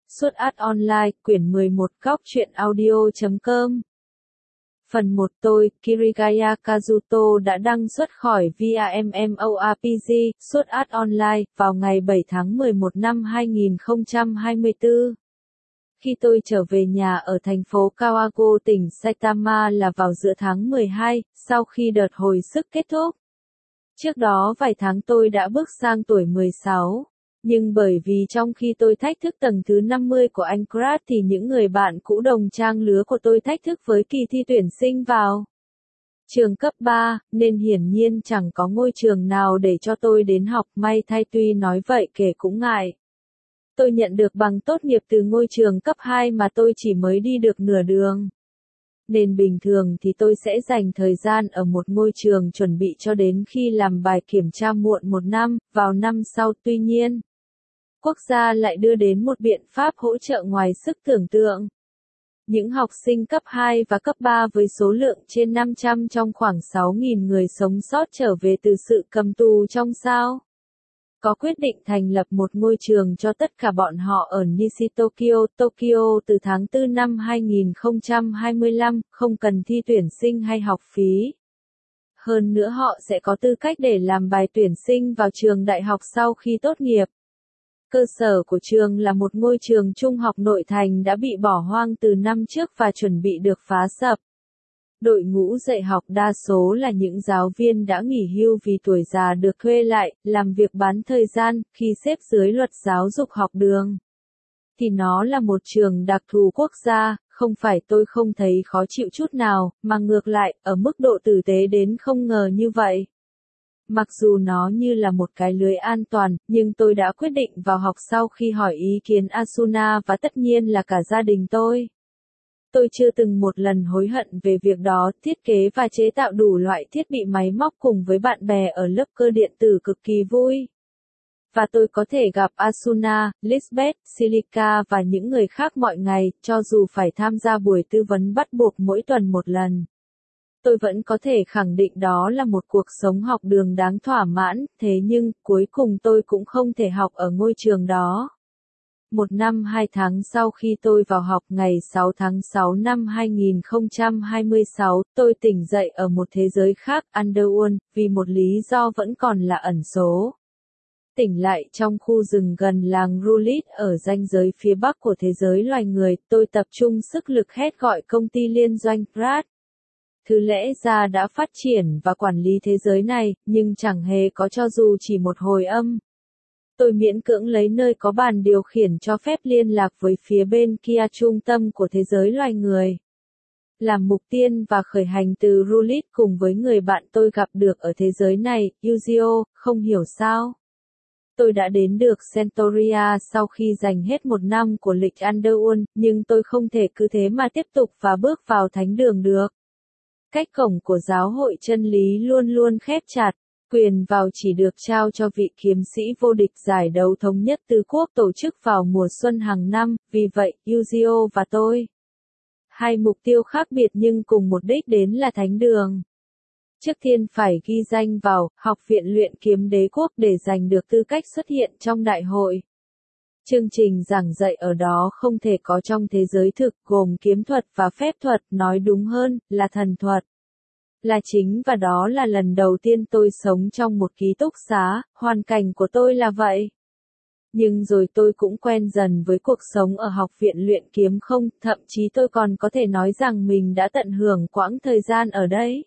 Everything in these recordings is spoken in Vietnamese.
Suốt Art Online, quyển 11, góc truyện audio.com. Phần 1. Tôi, Kirigaya Kazuto đã đăng xuất khỏi VAMMORPG, Suốt Art Online, vào ngày 7 tháng 11 năm 2024. Khi tôi trở về nhà ở thành phố Kawago tỉnh Saitama là vào giữa tháng 12, sau khi đợt hồi sức kết thúc. Trước đó vài tháng tôi đã bước sang tuổi 16. Nhưng bởi vì trong khi tôi thách thức tầng thứ 50 của Anchorage thì những người bạn cũ đồng trang lứa của tôi thách thức với kỳ thi tuyển sinh vào trường cấp 3, nên hiển nhiên chẳng có ngôi trường nào để cho tôi đến học. May thay tuy nói vậy kể cũng ngại. Tôi nhận được bằng tốt nghiệp từ ngôi trường cấp 2 mà tôi chỉ mới đi được nửa đường. Nên bình thường thì tôi sẽ dành thời gian ở một ngôi trường chuẩn bị cho đến khi làm bài kiểm tra muộn một năm, vào năm sau. Tuy nhiên, quốc gia lại đưa đến một biện pháp hỗ trợ ngoài sức tưởng tượng. Những học sinh cấp 2 và cấp 3 với số lượng trên 500 trong khoảng 6.000 người sống sót trở về từ sự cầm tù trong sao có quyết định thành lập một ngôi trường cho tất cả bọn họ ở Nishitokyo, Tokyo từ tháng 4 năm 2025, không cần thi tuyển sinh hay học phí. Hơn nữa họ sẽ có tư cách để làm bài tuyển sinh vào trường đại học sau khi tốt nghiệp. Cơ sở của trường là một ngôi trường trung học nội thành đã bị bỏ hoang từ năm trước và chuẩn bị được phá sập. Đội ngũ dạy học đa số là những giáo viên đã nghỉ hưu vì tuổi già được thuê lại, làm việc bán thời gian. Khi xếp dưới luật giáo dục học đường thì nó là một trường đặc thù quốc gia. Không phải tôi không thấy khó chịu chút nào, mà ngược lại, ở mức độ tử tế đến không ngờ như vậy. Mặc dù nó như là một cái lưới an toàn, nhưng tôi đã quyết định vào học sau khi hỏi ý kiến Asuna và tất nhiên là cả gia đình tôi. Tôi chưa từng một lần hối hận về việc đó. Thiết kế và chế tạo đủ loại thiết bị máy móc cùng với bạn bè ở lớp cơ điện tử cực kỳ vui. Và tôi có thể gặp Asuna, Lisbeth, Silica và những người khác mọi ngày, cho dù phải tham gia buổi tư vấn bắt buộc mỗi tuần một lần. Tôi vẫn có thể khẳng định đó là một cuộc sống học đường đáng thỏa mãn. Thế nhưng, cuối cùng tôi cũng không thể học ở ngôi trường đó. 1 năm 2 tháng sau khi tôi vào học, ngày 6 tháng 6 năm 2026, tôi tỉnh dậy ở một thế giới khác, Underworld, vì một lý do vẫn còn là ẩn số. Tỉnh lại trong khu rừng gần làng Rulit ở ranh giới phía bắc của thế giới loài người, tôi tập trung sức lực hét gọi công ty liên doanh Pratt. Thứ lẽ ra đã phát triển và quản lý thế giới này, nhưng chẳng hề có cho dù chỉ một hồi âm. Tôi miễn cưỡng lấy nơi có bàn điều khiển cho phép liên lạc với phía bên kia trung tâm của thế giới loài người. Làm mục tiên và khởi hành từ Rulit cùng với người bạn tôi gặp được ở thế giới này, Yuzio. Không hiểu sao. Tôi đã đến được Centauria sau khi dành hết một năm của lịch Underworld, nhưng tôi không thể cứ thế mà tiếp tục và bước vào thánh đường được. Cách cổng của giáo hội chân lý luôn luôn khép chặt. Quyền vào chỉ được trao cho vị kiếm sĩ vô địch giải đấu thống nhất tứ quốc tổ chức vào mùa xuân hàng năm. Vì vậy, Yuzio và tôi, hai mục tiêu khác biệt nhưng cùng một đích đến là thánh đường. Trước tiên phải ghi danh vào Học viện luyện kiếm đế quốc để giành được tư cách xuất hiện trong đại hội. Chương trình giảng dạy ở đó không thể có trong thế giới thực, gồm kiếm thuật và phép thuật, nói đúng hơn là thần thuật. Là chính, và đó là lần đầu tiên tôi sống trong một ký túc xá. Hoàn cảnh của tôi là vậy. Nhưng rồi tôi cũng quen dần với cuộc sống ở học viện luyện kiếm không, thậm chí tôi còn có thể nói rằng mình đã tận hưởng quãng thời gian ở đây.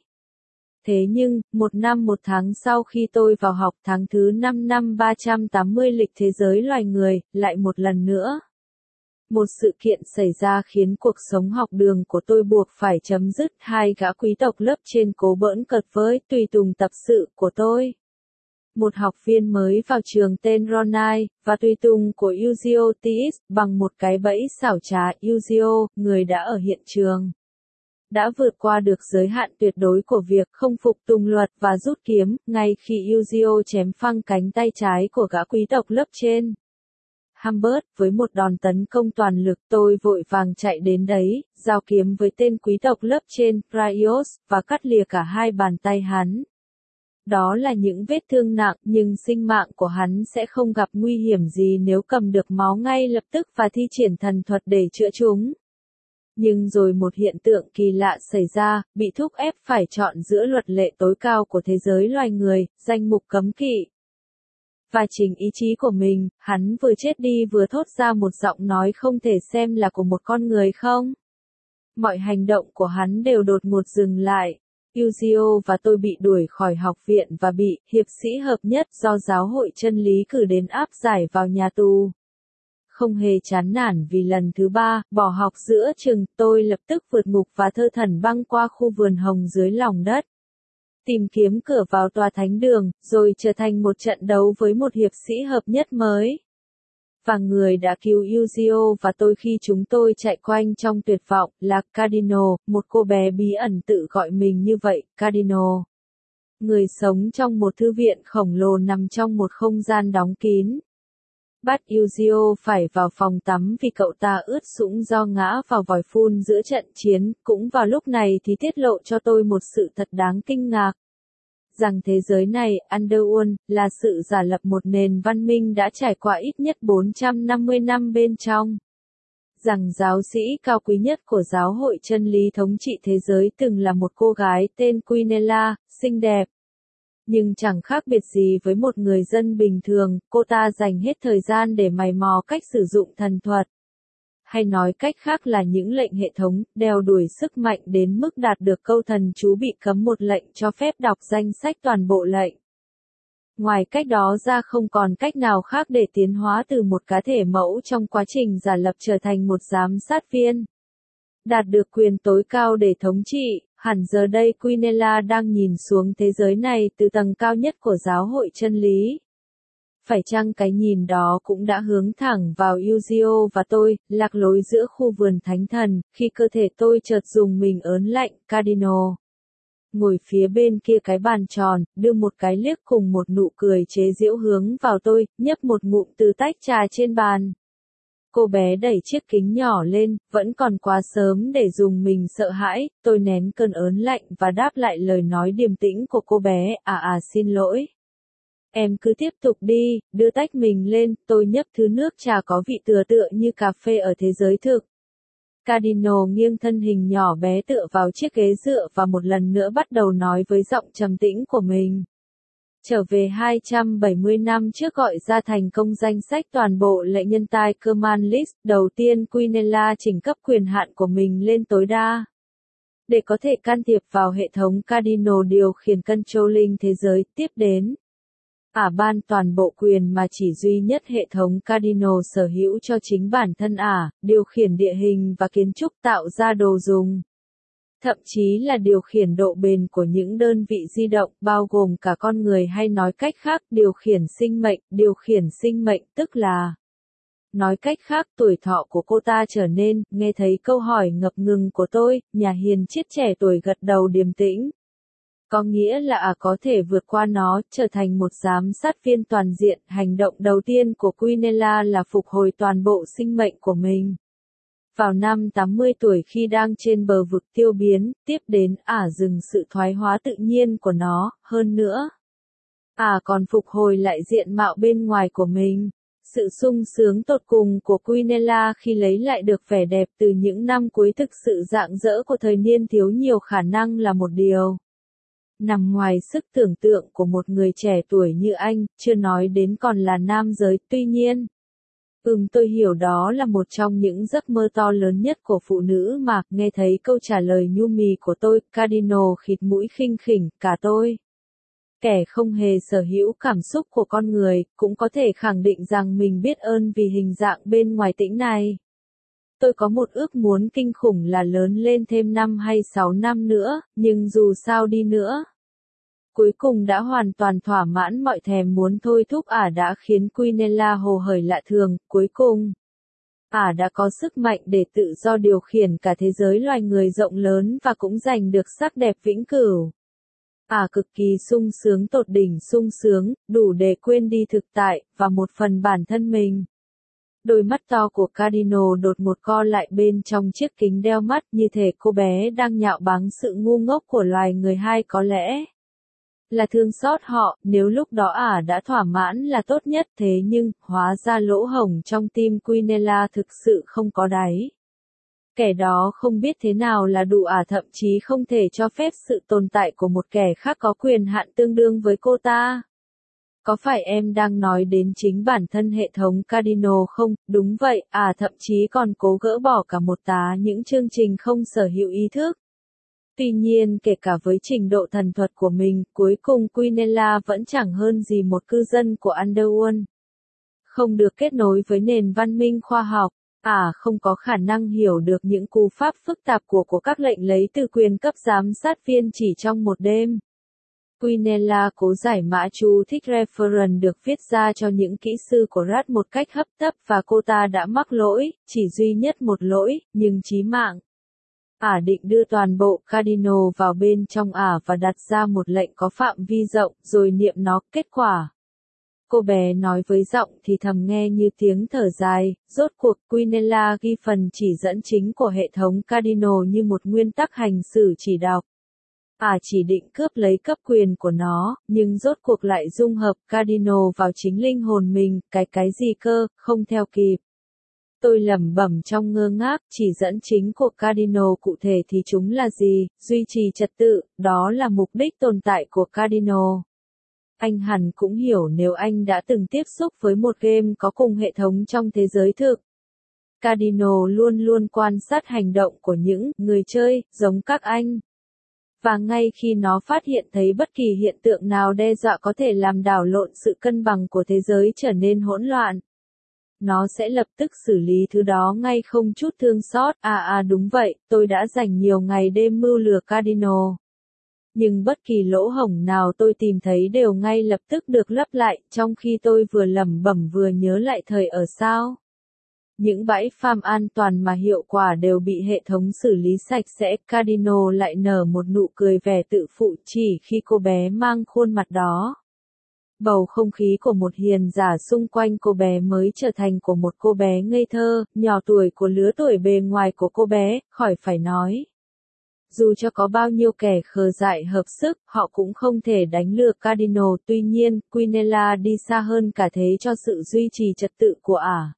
Thế nhưng, 1 năm 1 tháng sau khi tôi vào học, tháng thứ 5 năm 380 lịch thế giới loài người, lại một lần nữa. Một sự kiện xảy ra khiến cuộc sống học đường của tôi buộc phải chấm dứt. Hai gã quý tộc lớp trên cố bỡn cợt với tùy tùng tập sự của tôi. Một học viên mới vào trường tên Ronai, và tùy tùng của Yuzio Tis, bằng một cái bẫy xảo trá. Yuzio, người đã ở hiện trường, đã vượt qua được giới hạn tuyệt đối của việc không phục tùng luật và rút kiếm, ngay khi Yuzio chém phăng cánh tay trái của gã quý tộc lớp trên. Humbert, với một đòn tấn công toàn lực, tôi vội vàng chạy đến đấy, giao kiếm với tên quý tộc lớp trên, Praios, và cắt lìa cả hai bàn tay hắn. Đó là những vết thương nặng, nhưng sinh mạng của hắn sẽ không gặp nguy hiểm gì nếu cầm được máu ngay lập tức và thi triển thần thuật để chữa chúng. Nhưng rồi một hiện tượng kỳ lạ xảy ra, bị thúc ép phải chọn giữa luật lệ tối cao của thế giới loài người, danh mục cấm kỵ. Và chính ý chí của mình, hắn vừa chết đi vừa thốt ra một giọng nói không thể xem là của một con người không. Mọi hành động của hắn đều đột ngột dừng lại. Yuzio và tôi bị đuổi khỏi học viện và bị hiệp sĩ hợp nhất do giáo hội chân lý cử đến áp giải vào nhà tù. Không hề chán nản vì lần thứ 3, bỏ học giữa chừng, tôi lập tức vượt ngục và thơ thẩn băng qua khu vườn hồng dưới lòng đất. Tìm kiếm cửa vào tòa thánh đường, rồi trở thành một trận đấu với một hiệp sĩ hợp nhất mới. Và người đã cứu Yuzio và tôi khi chúng tôi chạy quanh trong tuyệt vọng là Cardinal, một cô bé bí ẩn tự gọi mình như vậy, Cardinal. Người sống trong một thư viện khổng lồ nằm trong một không gian đóng kín. Bắt Yuzio phải vào phòng tắm vì cậu ta ướt sũng do ngã vào vòi phun giữa trận chiến, cũng vào lúc này thì tiết lộ cho tôi một sự thật đáng kinh ngạc. Rằng thế giới này, Underworld, là sự giả lập một nền văn minh đã trải qua ít nhất 450 năm bên trong. Rằng giáo sĩ cao quý nhất của giáo hội chân lý thống trị thế giới từng là một cô gái tên Quinella, xinh đẹp. Nhưng chẳng khác biệt gì với một người dân bình thường, cô ta dành hết thời gian để mày mò cách sử dụng thần thuật. Hay nói cách khác là những lệnh hệ thống, đeo đuổi sức mạnh đến mức đạt được câu thần chú bị cấm một lệnh cho phép đọc danh sách toàn bộ lệnh. Ngoài cách đó ra không còn cách nào khác để tiến hóa từ một cá thể mẫu trong quá trình giả lập trở thành một giám sát viên. Đạt được quyền tối cao để thống trị, hẳn giờ đây Quinella đang nhìn xuống thế giới này từ tầng cao nhất của giáo hội chân lý. Phải chăng cái nhìn đó cũng đã hướng thẳng vào Yuzio và tôi, lạc lối giữa khu vườn thánh thần, khi cơ thể tôi chợt rùng mình ớn lạnh, Cardinal. Ngồi phía bên kia cái bàn tròn, đưa một cái liếc cùng một nụ cười chế giễu hướng vào tôi, nhấp một ngụm từ tách trà trên bàn. Cô bé đẩy chiếc kính nhỏ lên, vẫn còn quá sớm để dùng mình sợ hãi, tôi nén cơn ớn lạnh và đáp lại lời nói điềm tĩnh của cô bé, xin lỗi. Em cứ tiếp tục đi, đưa tách mình lên, tôi nhấp thứ nước trà có vị tựa như cà phê ở thế giới thực. Cardinal nghiêng thân hình nhỏ bé tựa vào chiếc ghế dựa và một lần nữa bắt đầu nói với giọng trầm tĩnh của mình. Trở về 270 năm trước gọi ra thành công danh sách toàn bộ lệnh nhân tài Command List, đầu tiên Quinella chỉnh cấp quyền hạn của mình lên tối đa. Để có thể can thiệp vào hệ thống Cardinal điều khiển controlling thế giới, tiếp đến. Ban toàn bộ quyền mà chỉ duy nhất hệ thống Cardinal sở hữu cho chính bản thân điều khiển địa hình và kiến trúc tạo ra đồ dùng. Thậm chí là điều khiển độ bền của những đơn vị di động bao gồm cả con người hay nói cách khác điều khiển sinh mệnh tức là. Nói cách khác tuổi thọ của cô ta trở nên, nghe thấy câu hỏi ngập ngừng của tôi, nhà hiền triết trẻ tuổi gật đầu điềm tĩnh. Có nghĩa là có thể vượt qua nó, trở thành một giám sát viên toàn diện. Hành động đầu tiên của Quinella là phục hồi toàn bộ sinh mệnh của mình. Vào năm 80 tuổi khi đang trên bờ vực tiêu biến, tiếp đến dừng sự thoái hóa tự nhiên của nó, hơn nữa. Còn phục hồi lại diện mạo bên ngoài của mình. Sự sung sướng tột cùng của Quinella khi lấy lại được vẻ đẹp từ những năm cuối thực sự rạng rỡ của thời niên thiếu nhiều khả năng là một điều nằm ngoài sức tưởng tượng của một người trẻ tuổi như anh, chưa nói đến còn là nam giới, tuy nhiên. Tôi hiểu đó là một trong những giấc mơ to lớn nhất của phụ nữ mà, nghe thấy câu trả lời nhu mì của tôi, Cardinal khịt mũi khinh khỉnh, cả tôi. Kẻ không hề sở hữu cảm xúc của con người, cũng có thể khẳng định rằng mình biết ơn vì hình dạng bên ngoài tĩnh này. Tôi có một ước muốn kinh khủng là lớn lên thêm 5 hay 6 năm nữa, nhưng dù sao đi nữa. Cuối cùng đã hoàn toàn thỏa mãn mọi thèm muốn thôi thúc đã khiến Quinella hồ hởi lạ thường, cuối cùng. Đã có sức mạnh để tự do điều khiển cả thế giới loài người rộng lớn và cũng giành được sắc đẹp vĩnh cửu. Cực kỳ sung sướng tột đỉnh sung sướng, đủ để quên đi thực tại, và một phần bản thân mình. Đôi mắt to của Cardinal đột ngột co lại bên trong chiếc kính đeo mắt như thể cô bé đang nhạo báng sự ngu ngốc của loài người hay có lẽ là thương xót họ, nếu lúc đó đã thỏa mãn là tốt nhất, thế nhưng, hóa ra lỗ hổng trong tim Quinella thực sự không có đáy. Kẻ đó không biết thế nào là đủ, thậm chí không thể cho phép sự tồn tại của một kẻ khác có quyền hạn tương đương với cô ta. Có phải em đang nói đến chính bản thân hệ thống Cardinal không? Đúng vậy, thậm chí còn cố gỡ bỏ cả một tá những chương trình không sở hữu ý thức. Tuy nhiên kể cả với trình độ thần thuật của mình, cuối cùng Quinella vẫn chẳng hơn gì một cư dân của Underworld. Không được kết nối với nền văn minh khoa học, không có khả năng hiểu được những cú pháp phức tạp của các lệnh lấy từ quyền cấp giám sát viên chỉ trong một đêm. Quinella cố giải mã chú thích reference được viết ra cho những kỹ sư của Rat một cách hấp tấp và cô ta đã mắc lỗi, chỉ duy nhất một lỗi, nhưng chí mạng. Định đưa toàn bộ Cardinal vào bên trong và đặt ra một lệnh có phạm vi rộng, rồi niệm nó, kết quả. Cô bé nói với giọng thì thầm nghe như tiếng thở dài, rốt cuộc Quinella ghi phần chỉ dẫn chính của hệ thống Cardinal như một nguyên tắc hành xử chỉ đọc. Chỉ định cướp lấy cấp quyền của nó, nhưng rốt cuộc lại dung hợp Cardinal vào chính linh hồn mình, cái gì cơ, không theo kịp. Tôi lẩm bẩm trong ngơ ngác, chỉ dẫn chính của Cardinal cụ thể thì chúng là gì, duy trì trật tự, đó là mục đích tồn tại của Cardinal. Anh hẳn cũng hiểu nếu anh đã từng tiếp xúc với một game có cùng hệ thống trong thế giới thực. Cardinal luôn luôn quan sát hành động của những người chơi, giống các anh. Và ngay khi nó phát hiện thấy bất kỳ hiện tượng nào đe dọa có thể làm đảo lộn sự cân bằng của thế giới trở nên hỗn loạn, nó sẽ lập tức xử lý thứ đó ngay không chút thương xót. Đúng vậy, tôi đã dành nhiều ngày đêm mưu lừa Cardinal. Nhưng bất kỳ lỗ hổng nào tôi tìm thấy đều ngay lập tức được lấp lại, trong khi tôi vừa lẩm bẩm vừa nhớ lại thời ở sao. Những bãi farm an toàn mà hiệu quả đều bị hệ thống xử lý sạch sẽ. Cardinal lại nở một nụ cười vẻ tự phụ chỉ khi cô bé mang khuôn mặt đó. Bầu không khí của một hiền giả xung quanh cô bé mới trở thành của một cô bé ngây thơ, nhỏ tuổi của lứa tuổi bề ngoài của cô bé, khỏi phải nói. Dù cho có bao nhiêu kẻ khờ dại hợp sức, họ cũng không thể đánh lừa Cardinal. Tuy nhiên, Quinella đi xa hơn cả thế cho sự duy trì trật tự của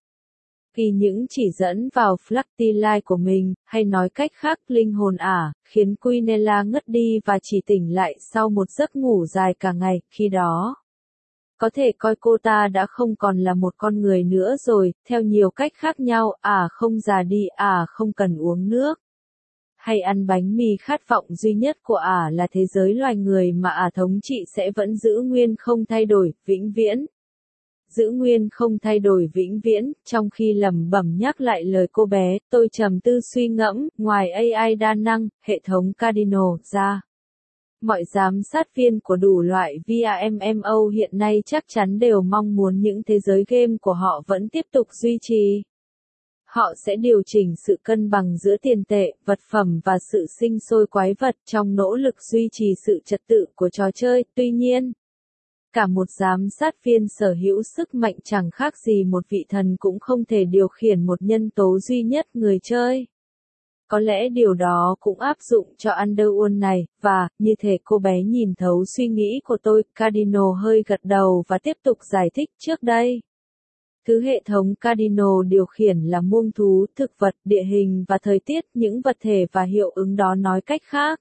Khi những chỉ dẫn vào Flactilight của mình, hay nói cách khác linh hồn khiến Quinella ngất đi và chỉ tỉnh lại sau một giấc ngủ dài cả ngày, khi đó. Có thể coi cô ta đã không còn là một con người nữa rồi, theo nhiều cách khác nhau, không già đi, không cần uống nước. Hay ăn bánh mì, khát vọng duy nhất của là thế giới loài người mà thống trị sẽ vẫn giữ nguyên không thay đổi, vĩnh viễn. Giữ nguyên không thay đổi vĩnh viễn, trong khi lẩm bẩm nhắc lại lời cô bé, tôi trầm tư suy ngẫm, ngoài AI đa năng, hệ thống Cardinal ra. Mọi giám sát viên của đủ loại VRMMO hiện nay chắc chắn đều mong muốn những thế giới game của họ vẫn tiếp tục duy trì. Họ sẽ điều chỉnh sự cân bằng giữa tiền tệ, vật phẩm và sự sinh sôi quái vật trong nỗ lực duy trì sự trật tự của trò chơi. Tuy nhiên, cả một giám sát viên sở hữu sức mạnh chẳng khác gì một vị thần cũng không thể điều khiển một nhân tố duy nhất, người chơi. Có lẽ điều đó cũng áp dụng cho Underworld này, và, như thể cô bé nhìn thấu suy nghĩ của tôi, Cardinal hơi gật đầu và tiếp tục giải thích trước đây. Thứ hệ thống Cardinal điều khiển là muông thú, thực vật, địa hình và thời tiết, những vật thể và hiệu ứng đó, nói cách khác.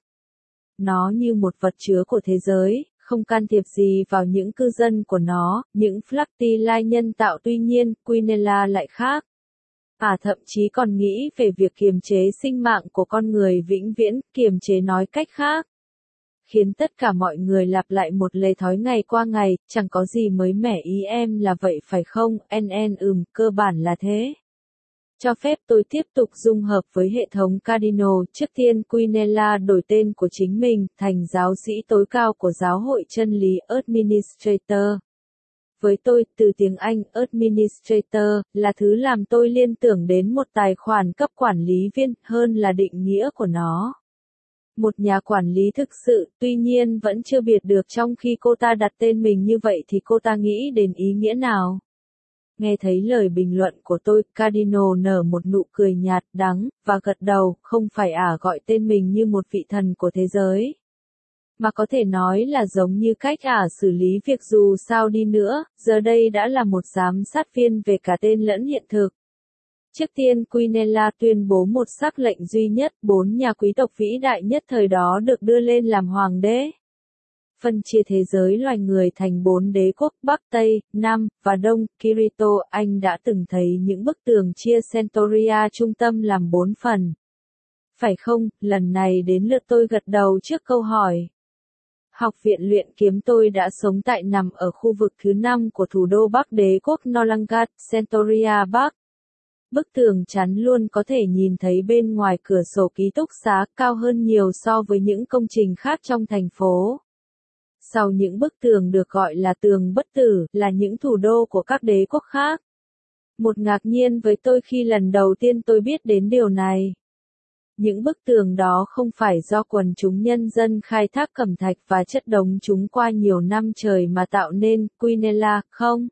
Nó như một vật chứa của thế giới, không can thiệp gì vào những cư dân của nó, những Flactilight nhân tạo. Tuy nhiên, Quinella lại khác. Thậm chí còn nghĩ về việc kiềm chế sinh mạng của con người vĩnh viễn, kiềm chế nói cách khác. Khiến tất cả mọi người lặp lại một lề thói ngày qua ngày, chẳng có gì mới mẻ, ý em là vậy phải không? Cơ bản là thế. Cho phép tôi tiếp tục dung hợp với hệ thống Cardinal. Trước tiên Quinella đổi tên của chính mình, thành giáo sĩ tối cao của giáo hội chân lý Administrator. Với tôi, từ tiếng Anh, Administrator, là thứ làm tôi liên tưởng đến một tài khoản cấp quản lý viên, hơn là định nghĩa của nó. Một nhà quản lý thực sự, tuy nhiên vẫn chưa biệt được trong khi cô ta đặt tên mình như vậy thì cô ta nghĩ đến ý nghĩa nào. Nghe thấy lời bình luận của tôi, Cardinal nở một nụ cười nhạt, đắng, và gật đầu, không phải gọi tên mình như một vị thần của thế giới. Mà có thể nói là giống như cách ả xử lý việc dù sao đi nữa, giờ đây đã là một giám sát viên về cả tên lẫn hiện thực. Trước tiên Quinella tuyên bố một sắc lệnh duy nhất, 4 nhà quý tộc vĩ đại nhất thời đó được đưa lên làm hoàng đế. Phân chia thế giới loài người thành 4 đế quốc Bắc, Tây, Nam, và Đông. Kirito, anh đã từng thấy những bức tường chia Centauria trung tâm làm 4 phần. Phải không, lần này đến lượt tôi gật đầu trước câu hỏi. Học viện luyện kiếm tôi đã sống tại nằm ở khu vực thứ 5 của thủ đô Bắc đế quốc Nolangat, Centauria Bắc. Bức tường chắn luôn có thể nhìn thấy bên ngoài cửa sổ ký túc xá, cao hơn nhiều so với những công trình khác trong thành phố. Sau những bức tường được gọi là tường bất tử, là những thủ đô của các đế quốc khác. Một ngạc nhiên với tôi khi lần đầu tiên tôi biết đến điều này. Những bức tường đó không phải do quần chúng nhân dân khai thác cẩm thạch và chất đống chúng qua nhiều năm trời mà tạo nên. Quinella, không.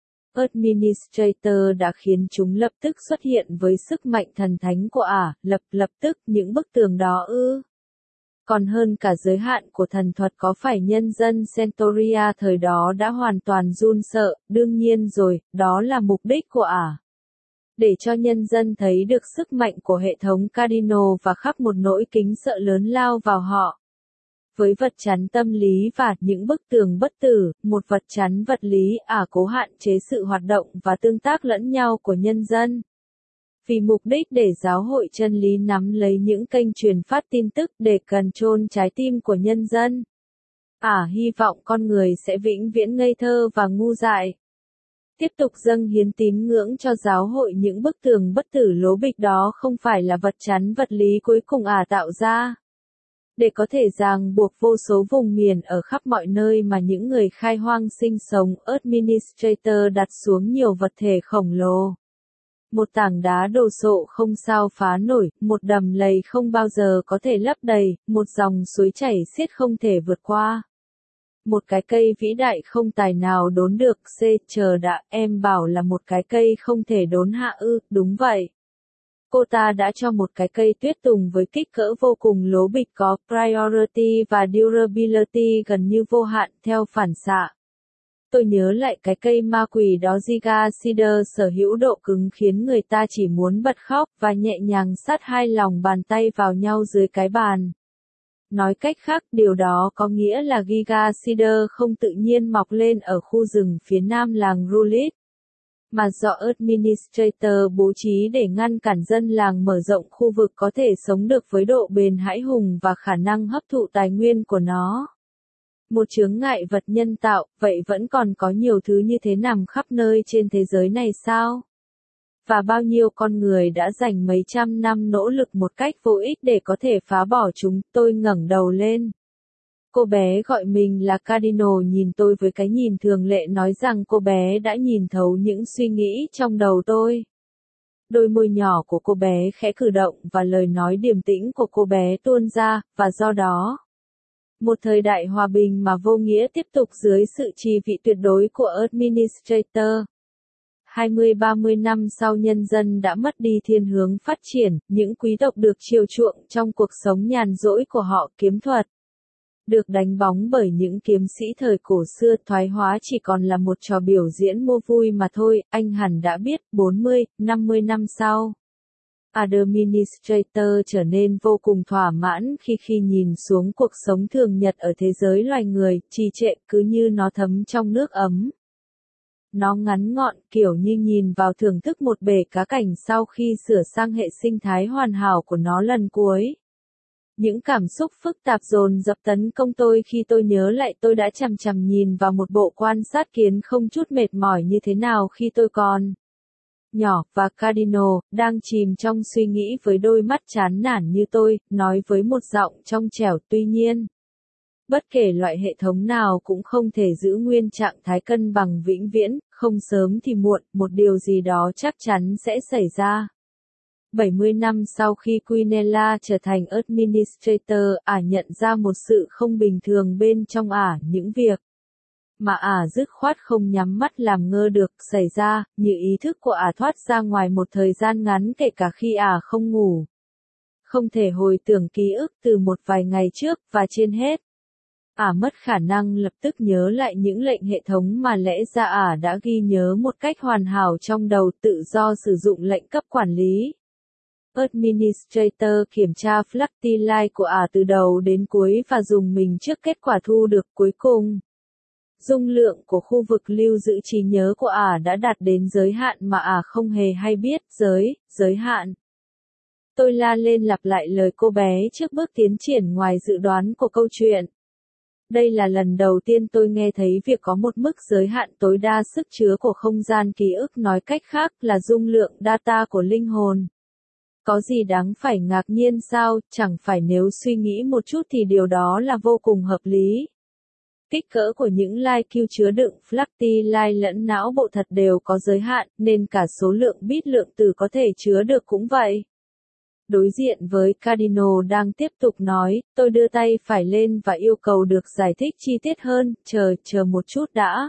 Administrator đã khiến chúng lập tức xuất hiện với sức mạnh thần thánh của ả, lập tức những bức tường đó ư. Còn hơn cả giới hạn của thần thuật, có phải nhân dân Centauria thời đó đã hoàn toàn run sợ, đương nhiên rồi, đó là mục đích của ả. Để cho nhân dân thấy được sức mạnh của hệ thống Cardinal và khắp một nỗi kính sợ lớn lao vào họ. Với vật chắn tâm lý và những bức tường bất tử, một vật chắn vật lý, ả cố hạn chế sự hoạt động và tương tác lẫn nhau của nhân dân. Vì mục đích để giáo hội chân lý nắm lấy những kênh truyền phát tin tức để control trái tim của nhân dân. Ả hy vọng con người sẽ vĩnh viễn ngây thơ và ngu dại. Tiếp tục dâng hiến tín ngưỡng cho giáo hội, những bức tường bất tử lố bịch đó không phải là vật chắn vật lý cuối cùng ả tạo ra. Để có thể ràng buộc vô số vùng miền ở khắp mọi nơi mà những người khai hoang sinh sống, Administrator đặt xuống nhiều vật thể khổng lồ. Một tảng đá đồ sộ không sao phá nổi, một đầm lầy không bao giờ có thể lấp đầy, một dòng suối chảy xiết không thể vượt qua. Một cái cây vĩ đại không tài nào đốn được. Chờ đã, em bảo là một cái cây không thể đốn hạ ư? Đúng vậy. Cô ta đã cho một cái cây tuyết tùng với kích cỡ vô cùng lố bịch, có priority và durability gần như vô hạn, theo phản xạ. Tôi nhớ lại cái cây ma quỷ đó. Giga Cedar sở hữu độ cứng khiến người ta chỉ muốn bật khóc, và nhẹ nhàng sát hai lòng bàn tay vào nhau dưới cái bàn. Nói cách khác, điều đó có nghĩa là Giga Cedar không tự nhiên mọc lên ở khu rừng phía nam làng Rulit, mà do Administrator bố trí để ngăn cản dân làng mở rộng khu vực có thể sống được với độ bền hãi hùng và khả năng hấp thụ tài nguyên của nó. Một chướng ngại vật nhân tạo, vậy vẫn còn có nhiều thứ như thế nằm khắp nơi trên thế giới này sao? Và bao nhiêu con người đã dành mấy trăm năm nỗ lực một cách vô ích để có thể phá bỏ chúng. Tôi ngẩng đầu lên. Cô bé gọi mình là Cardinal nhìn tôi với cái nhìn thường lệ, nói rằng cô bé đã nhìn thấu những suy nghĩ trong đầu tôi. Đôi môi nhỏ của cô bé khẽ cử động và lời nói điềm tĩnh của cô bé tuôn ra, và do đó, một thời đại hòa bình mà vô nghĩa tiếp tục dưới sự trì vị tuyệt đối của Administrator. 20-30 năm sau, nhân dân đã mất đi thiên hướng phát triển, những quý tộc được chiều chuộng trong cuộc sống nhàn rỗi của họ, kiếm thuật được đánh bóng bởi những kiếm sĩ thời cổ xưa, thoái hóa chỉ còn là một trò biểu diễn mua vui mà thôi. Anh hẳn đã biết, 40-50 năm sau, Administrator trở nên vô cùng thỏa mãn khi nhìn xuống cuộc sống thường nhật ở thế giới loài người, trì trệ cứ như nó thấm trong nước ấm. Nó ngắn gọn, kiểu như nhìn vào thưởng thức một bể cá cảnh sau khi sửa sang hệ sinh thái hoàn hảo của nó lần cuối. Những cảm xúc phức tạp dồn dập tấn công tôi khi tôi nhớ lại tôi đã chằm chằm nhìn vào một bộ quan sát kiến không chút mệt mỏi như thế nào khi tôi còn nhỏ, và Cardinal, đang chìm trong suy nghĩ với đôi mắt chán nản như tôi, nói với một giọng trong trẻo, tuy nhiên, bất kể loại hệ thống nào cũng không thể giữ nguyên trạng thái cân bằng vĩnh viễn, không sớm thì muộn, một điều gì đó chắc chắn sẽ xảy ra. 70 năm sau khi Quinella trở thành Administrator, ả nhận ra một sự không bình thường bên trong ả, những việc mà ả dứt khoát không nhắm mắt làm ngơ được xảy ra, như ý thức của ả thoát ra ngoài một thời gian ngắn, kể cả khi ả không ngủ. Không thể hồi tưởng ký ức từ một vài ngày trước, và trên hết, mất khả năng lập tức nhớ lại những lệnh hệ thống mà lẽ ra đã ghi nhớ một cách hoàn hảo trong đầu, tự do sử dụng lệnh cấp quản lý. Administrator kiểm tra Flutter Line của từ đầu đến cuối và dùng mình trước kết quả thu được cuối cùng. Dung lượng của khu vực lưu giữ trí nhớ của đã đạt đến giới hạn mà không hề hay biết, giới hạn. Tôi la lên lặp lại lời cô bé trước bước tiến triển ngoài dự đoán của câu chuyện. Đây là lần đầu tiên tôi nghe thấy việc có một mức giới hạn tối đa sức chứa của không gian ký ức, nói cách khác là dung lượng data của linh hồn. Có gì đáng phải ngạc nhiên sao, chẳng phải nếu suy nghĩ một chút thì điều đó là vô cùng hợp lý. Kích cỡ của những line queue chứa đựng Flutter Line lẫn não bộ thật đều có giới hạn, nên cả số lượng bit lượng tử có thể chứa được cũng vậy. Đối diện với Cardinal đang tiếp tục nói, tôi đưa tay phải lên và yêu cầu được giải thích chi tiết hơn, chờ một chút đã.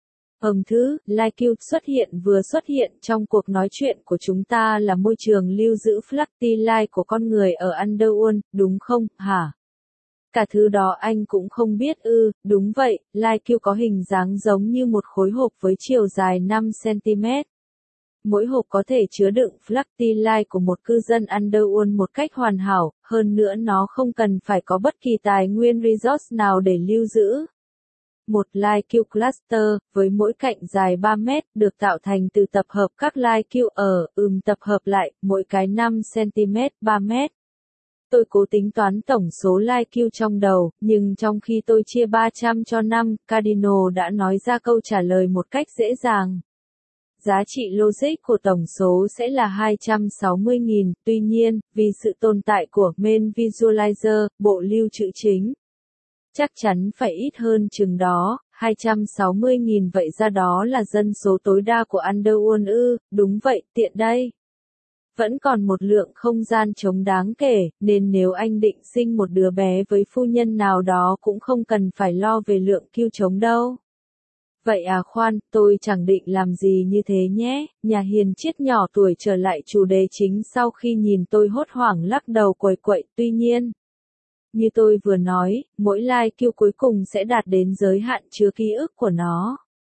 Line queue vừa xuất hiện trong cuộc nói chuyện của chúng ta là môi trường lưu giữ Flutter Line của con người ở Underworld, đúng không, hả? Cả thứ đó anh cũng không biết ư? Đúng vậy, Line queue có hình dáng giống như một khối hộp với chiều dài 5 cm. Mỗi hộp có thể chứa đựng Flutter Line của một cư dân Underworld một cách hoàn hảo, hơn nữa nó không cần phải có bất kỳ tài nguyên resource nào để lưu giữ. Một Line queue cluster, với mỗi cạnh dài 3 mét, được tạo thành từ tập hợp các Line queue tập hợp lại, mỗi cái 5 cm, 3 mét. Tôi cố tính toán tổng số Line queue trong đầu, nhưng trong khi tôi chia 300 cho 5, Cardinal đã nói ra câu trả lời một cách dễ dàng. Giá trị logic của tổng số sẽ là 260.000, tuy nhiên, vì sự tồn tại của main visualizer, bộ lưu trữ chính, chắc chắn phải ít hơn chừng đó, 260.000 vậy ra đó là dân số tối đa của Underworld ư? Đúng vậy, tiện đây. Vẫn còn một lượng không gian trống đáng kể, nên nếu anh định sinh một đứa bé với phu nhân nào đó cũng không cần phải lo về lượng queue trống đâu. Vậy khoan, tôi chẳng định làm gì như thế nhé. Nhà hiền triết nhỏ tuổi trở lại chủ đề chính sau khi nhìn tôi hốt hoảng lắc đầu quầy quậy, tuy nhiên. Như tôi vừa nói, mỗi Line queue cuối cùng sẽ đạt đến giới hạn chứa ký ức của nó.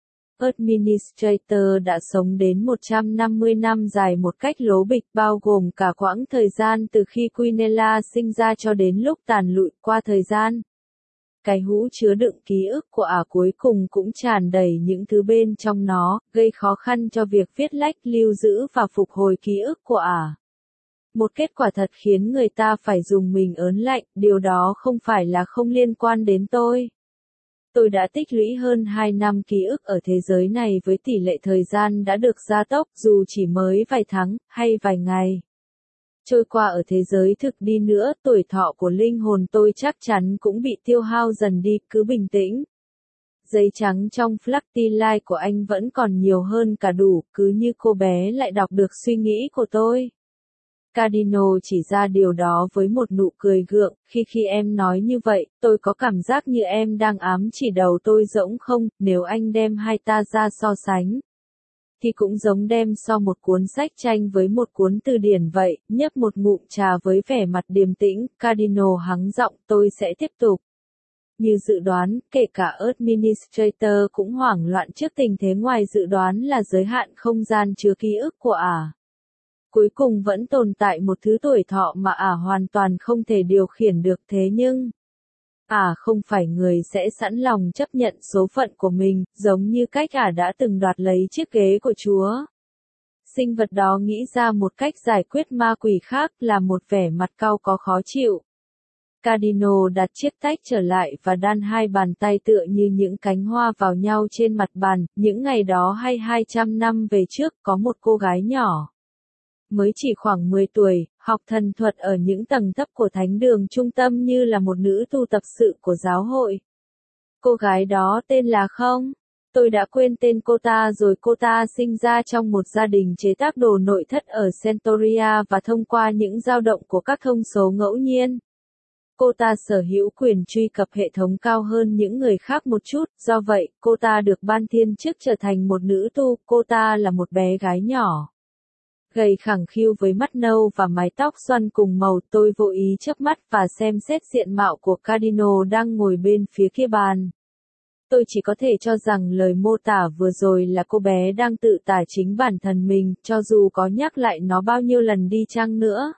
Administrator đã sống đến 150 năm dài một cách lố bịch, bao gồm cả quãng thời gian từ khi Quinella sinh ra cho đến lúc tàn lụi qua thời gian. Cái hũ chứa đựng ký ức của cuối cùng cũng tràn đầy những thứ bên trong nó, gây khó khăn cho việc viết lách, lưu giữ và phục hồi ký ức của Một kết quả thật khiến người ta phải dùng mình ớn lạnh, điều đó không phải là không liên quan đến tôi. Tôi đã tích lũy hơn 2 năm ký ức ở thế giới này với tỷ lệ thời gian đã được gia tốc, dù chỉ mới vài tháng, hay vài ngày. Trôi qua ở thế giới thực đi nữa, tuổi thọ của linh hồn tôi chắc chắn cũng bị tiêu hao dần đi, cứ bình tĩnh. Giấy trắng trong Flutter Line của anh vẫn còn nhiều hơn cả đủ, cứ như cô bé lại đọc được suy nghĩ của tôi. Cardinal chỉ ra điều đó với một nụ cười gượng, khi em nói như vậy, tôi có cảm giác như em đang ám chỉ đầu tôi rỗng không, nếu anh đem hai ta ra so sánh. Thì cũng giống đem so một cuốn sách tranh với một cuốn từ điển vậy, nhấp một ngụm trà với vẻ mặt điềm tĩnh, Cardinal hắng giọng, tôi sẽ tiếp tục. Như dự đoán, kể cả Administrator cũng hoảng loạn trước tình thế ngoài dự đoán là giới hạn không gian chứa ký ức của Cuối cùng vẫn tồn tại một thứ tuổi thọ mà hoàn toàn không thể điều khiển được, thế nhưng không phải người sẽ sẵn lòng chấp nhận số phận của mình, giống như cách đã từng đoạt lấy chiếc ghế của Chúa. Sinh vật đó nghĩ ra một cách giải quyết ma quỷ khác, là một vẻ mặt cau có khó chịu. Cardinal đặt chiếc tách trở lại và đan hai bàn tay tựa như những cánh hoa vào nhau trên mặt bàn. Những ngày đó hay 200 năm về trước, có một cô gái nhỏ. Mới chỉ khoảng 10 tuổi, học thần thuật ở những tầng thấp của thánh đường trung tâm như là một nữ tu tập sự của giáo hội. Cô gái đó tên là không? Tôi đã quên tên cô ta rồi. Cô ta sinh ra trong một gia đình chế tác đồ nội thất ở Centauria và thông qua những dao động của các thông số ngẫu nhiên. Cô ta sở hữu quyền truy cập hệ thống cao hơn những người khác một chút, do vậy, cô ta được ban thiên chức trở thành một nữ tu, cô ta là một bé gái nhỏ. Gầy khẳng khiu với mắt nâu và mái tóc xoăn cùng màu, tôi vô ý chớp mắt và xem xét diện mạo của Cardinal đang ngồi bên phía kia bàn. Tôi chỉ có thể cho rằng lời mô tả vừa rồi là cô bé đang tự tả chính bản thân mình, cho dù có nhắc lại nó bao nhiêu lần đi chăng nữa.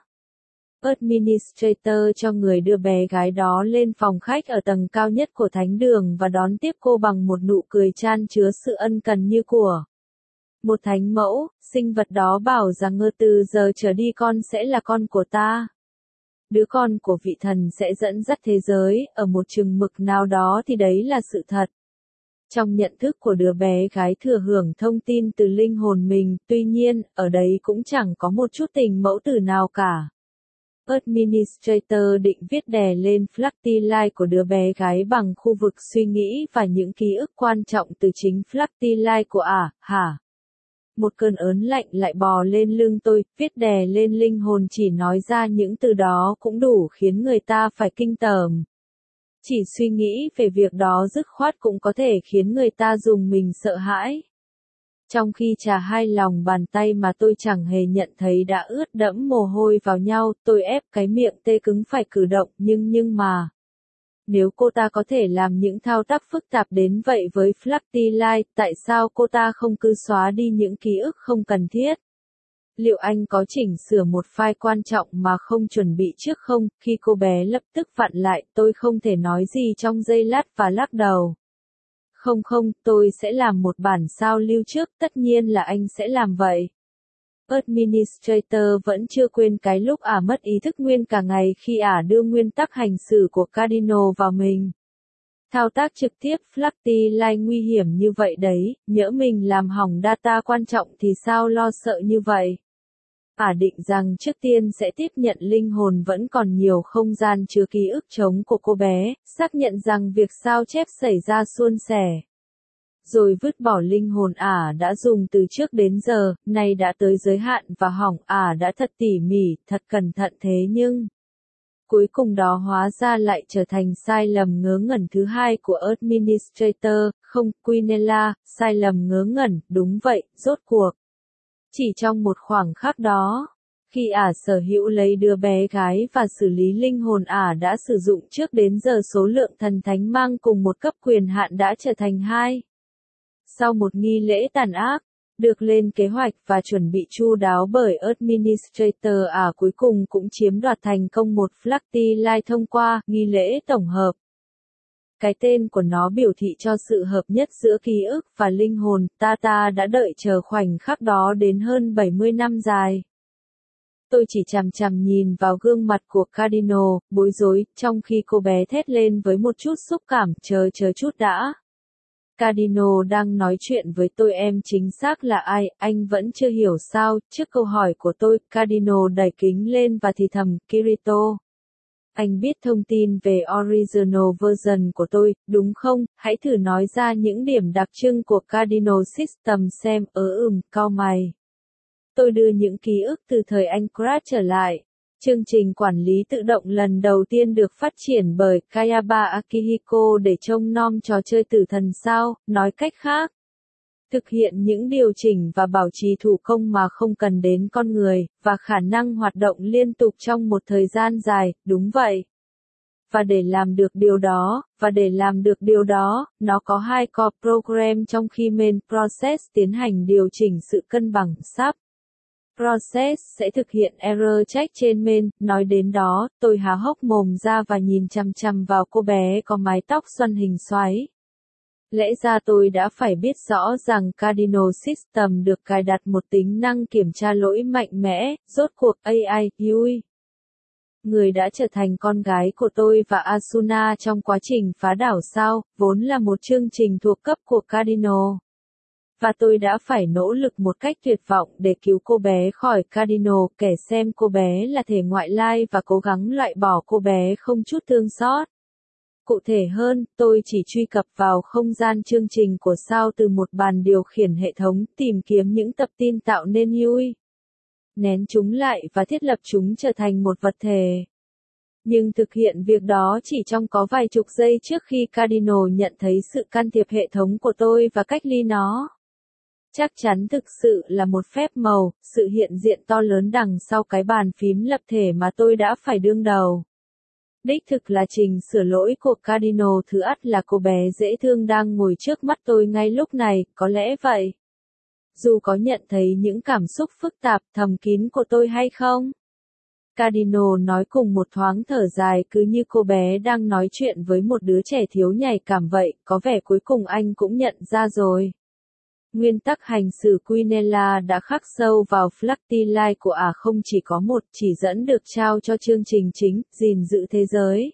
Administrator cho người đưa bé gái đó lên phòng khách ở tầng cao nhất của thánh đường và đón tiếp cô bằng một nụ cười chan chứa sự ân cần như của một thánh mẫu. Sinh vật đó bảo rằng từ giờ trở đi con sẽ là con của ta. Đứa con của vị thần sẽ dẫn dắt thế giới, ở một chừng mực nào đó thì đấy là sự thật. Trong nhận thức của đứa bé gái thừa hưởng thông tin từ linh hồn mình, tuy nhiên, ở đấy cũng chẳng có một chút tình mẫu tử nào cả. Administrator định viết đè lên Flirty Life của đứa bé gái bằng khu vực suy nghĩ và những ký ức quan trọng từ chính Flirty Life của hả? Một cơn ớn lạnh lại bò lên lưng tôi, viết đè lên linh hồn chỉ nói ra những từ đó cũng đủ khiến người ta phải kinh tởm. Chỉ suy nghĩ về việc đó dứt khoát cũng có thể khiến người ta rùng mình sợ hãi. Trong khi chà hai lòng bàn tay mà tôi chẳng hề nhận thấy đã ướt đẫm mồ hôi vào nhau, tôi ép cái miệng tê cứng phải cử động, nhưng mà... Nếu cô ta có thể làm những thao tác phức tạp đến vậy với Flirty Life, tại sao cô ta không cứ xóa đi những ký ức không cần thiết? Liệu anh có chỉnh sửa một file quan trọng mà không chuẩn bị trước không? Khi cô bé lập tức vặn lại, tôi không thể nói gì trong giây lát và lắc đầu. Không, tôi sẽ làm một bản sao lưu trước, tất nhiên là anh sẽ làm vậy. Administrator vẫn chưa quên cái lúc mất ý thức nguyên cả ngày khi đưa nguyên tắc hành xử của Cardinal vào mình. Thao tác trực tiếp Flirty Life nguy hiểm như vậy đấy, nhỡ mình làm hỏng data quan trọng thì sao lo sợ như vậy? Định rằng trước tiên sẽ tiếp nhận linh hồn vẫn còn nhiều không gian chứa ký ức trống của cô bé, xác nhận rằng việc sao chép xảy ra suôn sẻ. Rồi vứt bỏ linh hồn đã dùng từ trước đến giờ, nay đã tới giới hạn và hỏng đã thật tỉ mỉ, thật cẩn thận thế nhưng... Cuối cùng đó hóa ra lại trở thành sai lầm ngớ ngẩn thứ hai của Administrator, không, Quinella, sai lầm ngớ ngẩn, đúng vậy, rốt cuộc. Chỉ trong một khoảng khắc đó, khi sở hữu lấy đứa bé gái và xử lý linh hồn đã sử dụng trước đến giờ số lượng thần thánh mang cùng một cấp quyền hạn đã trở thành 2. Sau một nghi lễ tàn ác, được lên kế hoạch và chuẩn bị chu đáo bởi Administrator cuối cùng cũng chiếm đoạt thành công một Flirty Life thông qua nghi lễ tổng hợp. Cái tên của nó biểu thị cho sự hợp nhất giữa ký ức và linh hồn, ta đã đợi chờ khoảnh khắc đó đến hơn 70 năm dài. Tôi chỉ chằm chằm nhìn vào gương mặt của Cardinal, bối rối, trong khi cô bé thét lên với một chút xúc cảm, chờ chút đã. Cardinal đang nói chuyện với tôi, em chính xác là ai, anh vẫn chưa hiểu sao? Trước câu hỏi của tôi, Cardinal đẩy kính lên và thì thầm, Kirito. Anh biết thông tin về original version của tôi, đúng không? Hãy thử nói ra những điểm đặc trưng của Cardinal System xem, cau mày. Tôi đưa những ký ức từ thời anh Crash trở lại. Chương trình quản lý tự động lần đầu tiên được phát triển bởi Kayaba Akihiko để trông nom trò chơi tử thần sao, nói cách khác. Thực hiện những điều chỉnh và bảo trì thủ công mà không cần đến con người, và khả năng hoạt động liên tục trong một thời gian dài, đúng vậy. Và để làm được điều đó, nó có 2 core program trong khi main process tiến hành điều chỉnh sự cân bằng sub. Process sẽ thực hiện error check trên main, nói đến đó, tôi há hốc mồm ra và nhìn chằm chằm vào cô bé có mái tóc xoăn hình xoáy. Lẽ ra tôi đã phải biết rõ rằng Cardinal System được cài đặt một tính năng kiểm tra lỗi mạnh mẽ, rốt cuộc AI, Yui. Người đã trở thành con gái của tôi và Asuna trong quá trình phá đảo sao, vốn là một chương trình thuộc cấp của Cardinal. Và tôi đã phải nỗ lực một cách tuyệt vọng để cứu cô bé khỏi Cardinal, kể xem cô bé là thể ngoại lai và cố gắng loại bỏ cô bé không chút thương xót. Cụ thể hơn, tôi chỉ truy cập vào không gian chương trình của sao từ một bàn điều khiển hệ thống, tìm kiếm những tập tin tạo nên Yui. Nén chúng lại và thiết lập chúng trở thành một vật thể. Nhưng thực hiện việc đó chỉ trong có vài chục giây trước khi Cardinal nhận thấy sự can thiệp hệ thống của tôi và cách ly nó. Chắc chắn thực sự là một phép màu, sự hiện diện to lớn đằng sau cái bàn phím lập thể mà tôi đã phải đương đầu. Đích thực là trình sửa lỗi của Cardinal thứ ắt là cô bé dễ thương đang ngồi trước mắt tôi ngay lúc này, có lẽ vậy. Dù có nhận thấy những cảm xúc phức tạp thầm kín của tôi hay không? Cardinal nói cùng một thoáng thở dài cứ như cô bé đang nói chuyện với một đứa trẻ thiếu nhạy cảm vậy, có vẻ cuối cùng anh cũng nhận ra rồi. Nguyên tắc hành xử Quinella đã khắc sâu vào Flirty của không chỉ có một chỉ dẫn được trao cho chương trình chính, gìn giữ thế giới.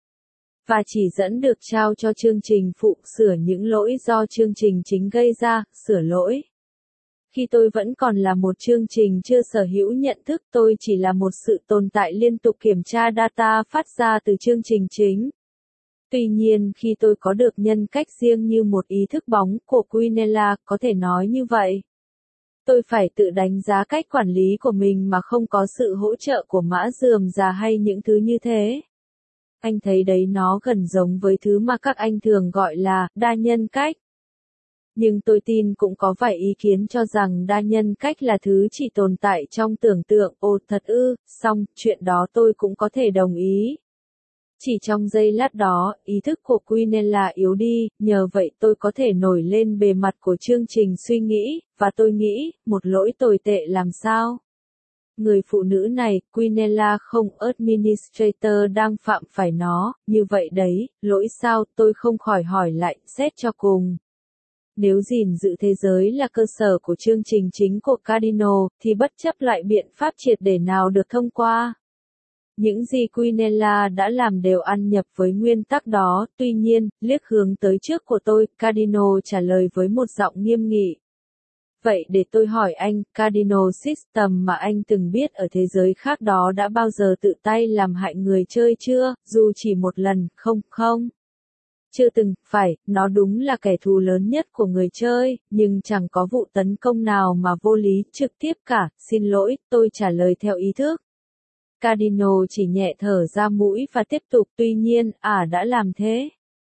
Và chỉ dẫn được trao cho chương trình phụ, sửa những lỗi do chương trình chính gây ra, sửa lỗi. Khi tôi vẫn còn là một chương trình chưa sở hữu nhận thức, tôi chỉ là một sự tồn tại liên tục kiểm tra data phát ra từ chương trình chính. Tuy nhiên khi tôi có được nhân cách riêng như một ý thức bóng của Quinella, có thể nói như vậy. Tôi phải tự đánh giá cách quản lý của mình mà không có sự hỗ trợ của mã rườm rà hay những thứ như thế. Anh thấy đấy, nó gần giống với thứ mà các anh thường gọi là đa nhân cách. Nhưng tôi tin cũng có vài ý kiến cho rằng đa nhân cách là thứ chỉ tồn tại trong tưởng tượng. Ồ thật ư, song, chuyện đó tôi cũng có thể đồng ý. Chỉ trong giây lát đó, ý thức của Quinella yếu đi, nhờ vậy tôi có thể nổi lên bề mặt của chương trình suy nghĩ, và tôi nghĩ, một lỗi tồi tệ làm sao? Người phụ nữ này, Quinella không administrator đang phạm phải nó, như vậy đấy, lỗi sao, tôi không khỏi hỏi lại, xét cho cùng. Nếu gìn giữ thế giới là cơ sở của chương trình chính của Cardinal, thì bất chấp loại biện pháp triệt để nào được thông qua. Những gì Quinella đã làm đều ăn nhập với nguyên tắc đó, tuy nhiên, liếc hướng tới trước của tôi, Cardinal trả lời với một giọng nghiêm nghị. Vậy để tôi hỏi anh, Cardinal System mà anh từng biết ở thế giới khác đó đã bao giờ tự tay làm hại người chơi chưa, dù chỉ một lần, không? Chưa từng, phải, nó đúng là kẻ thù lớn nhất của người chơi, nhưng chẳng có vụ tấn công nào mà vô lý, trực tiếp cả, xin lỗi, tôi trả lời theo ý thức. Cardinal chỉ nhẹ thở ra mũi và tiếp tục, tuy nhiên, đã làm thế.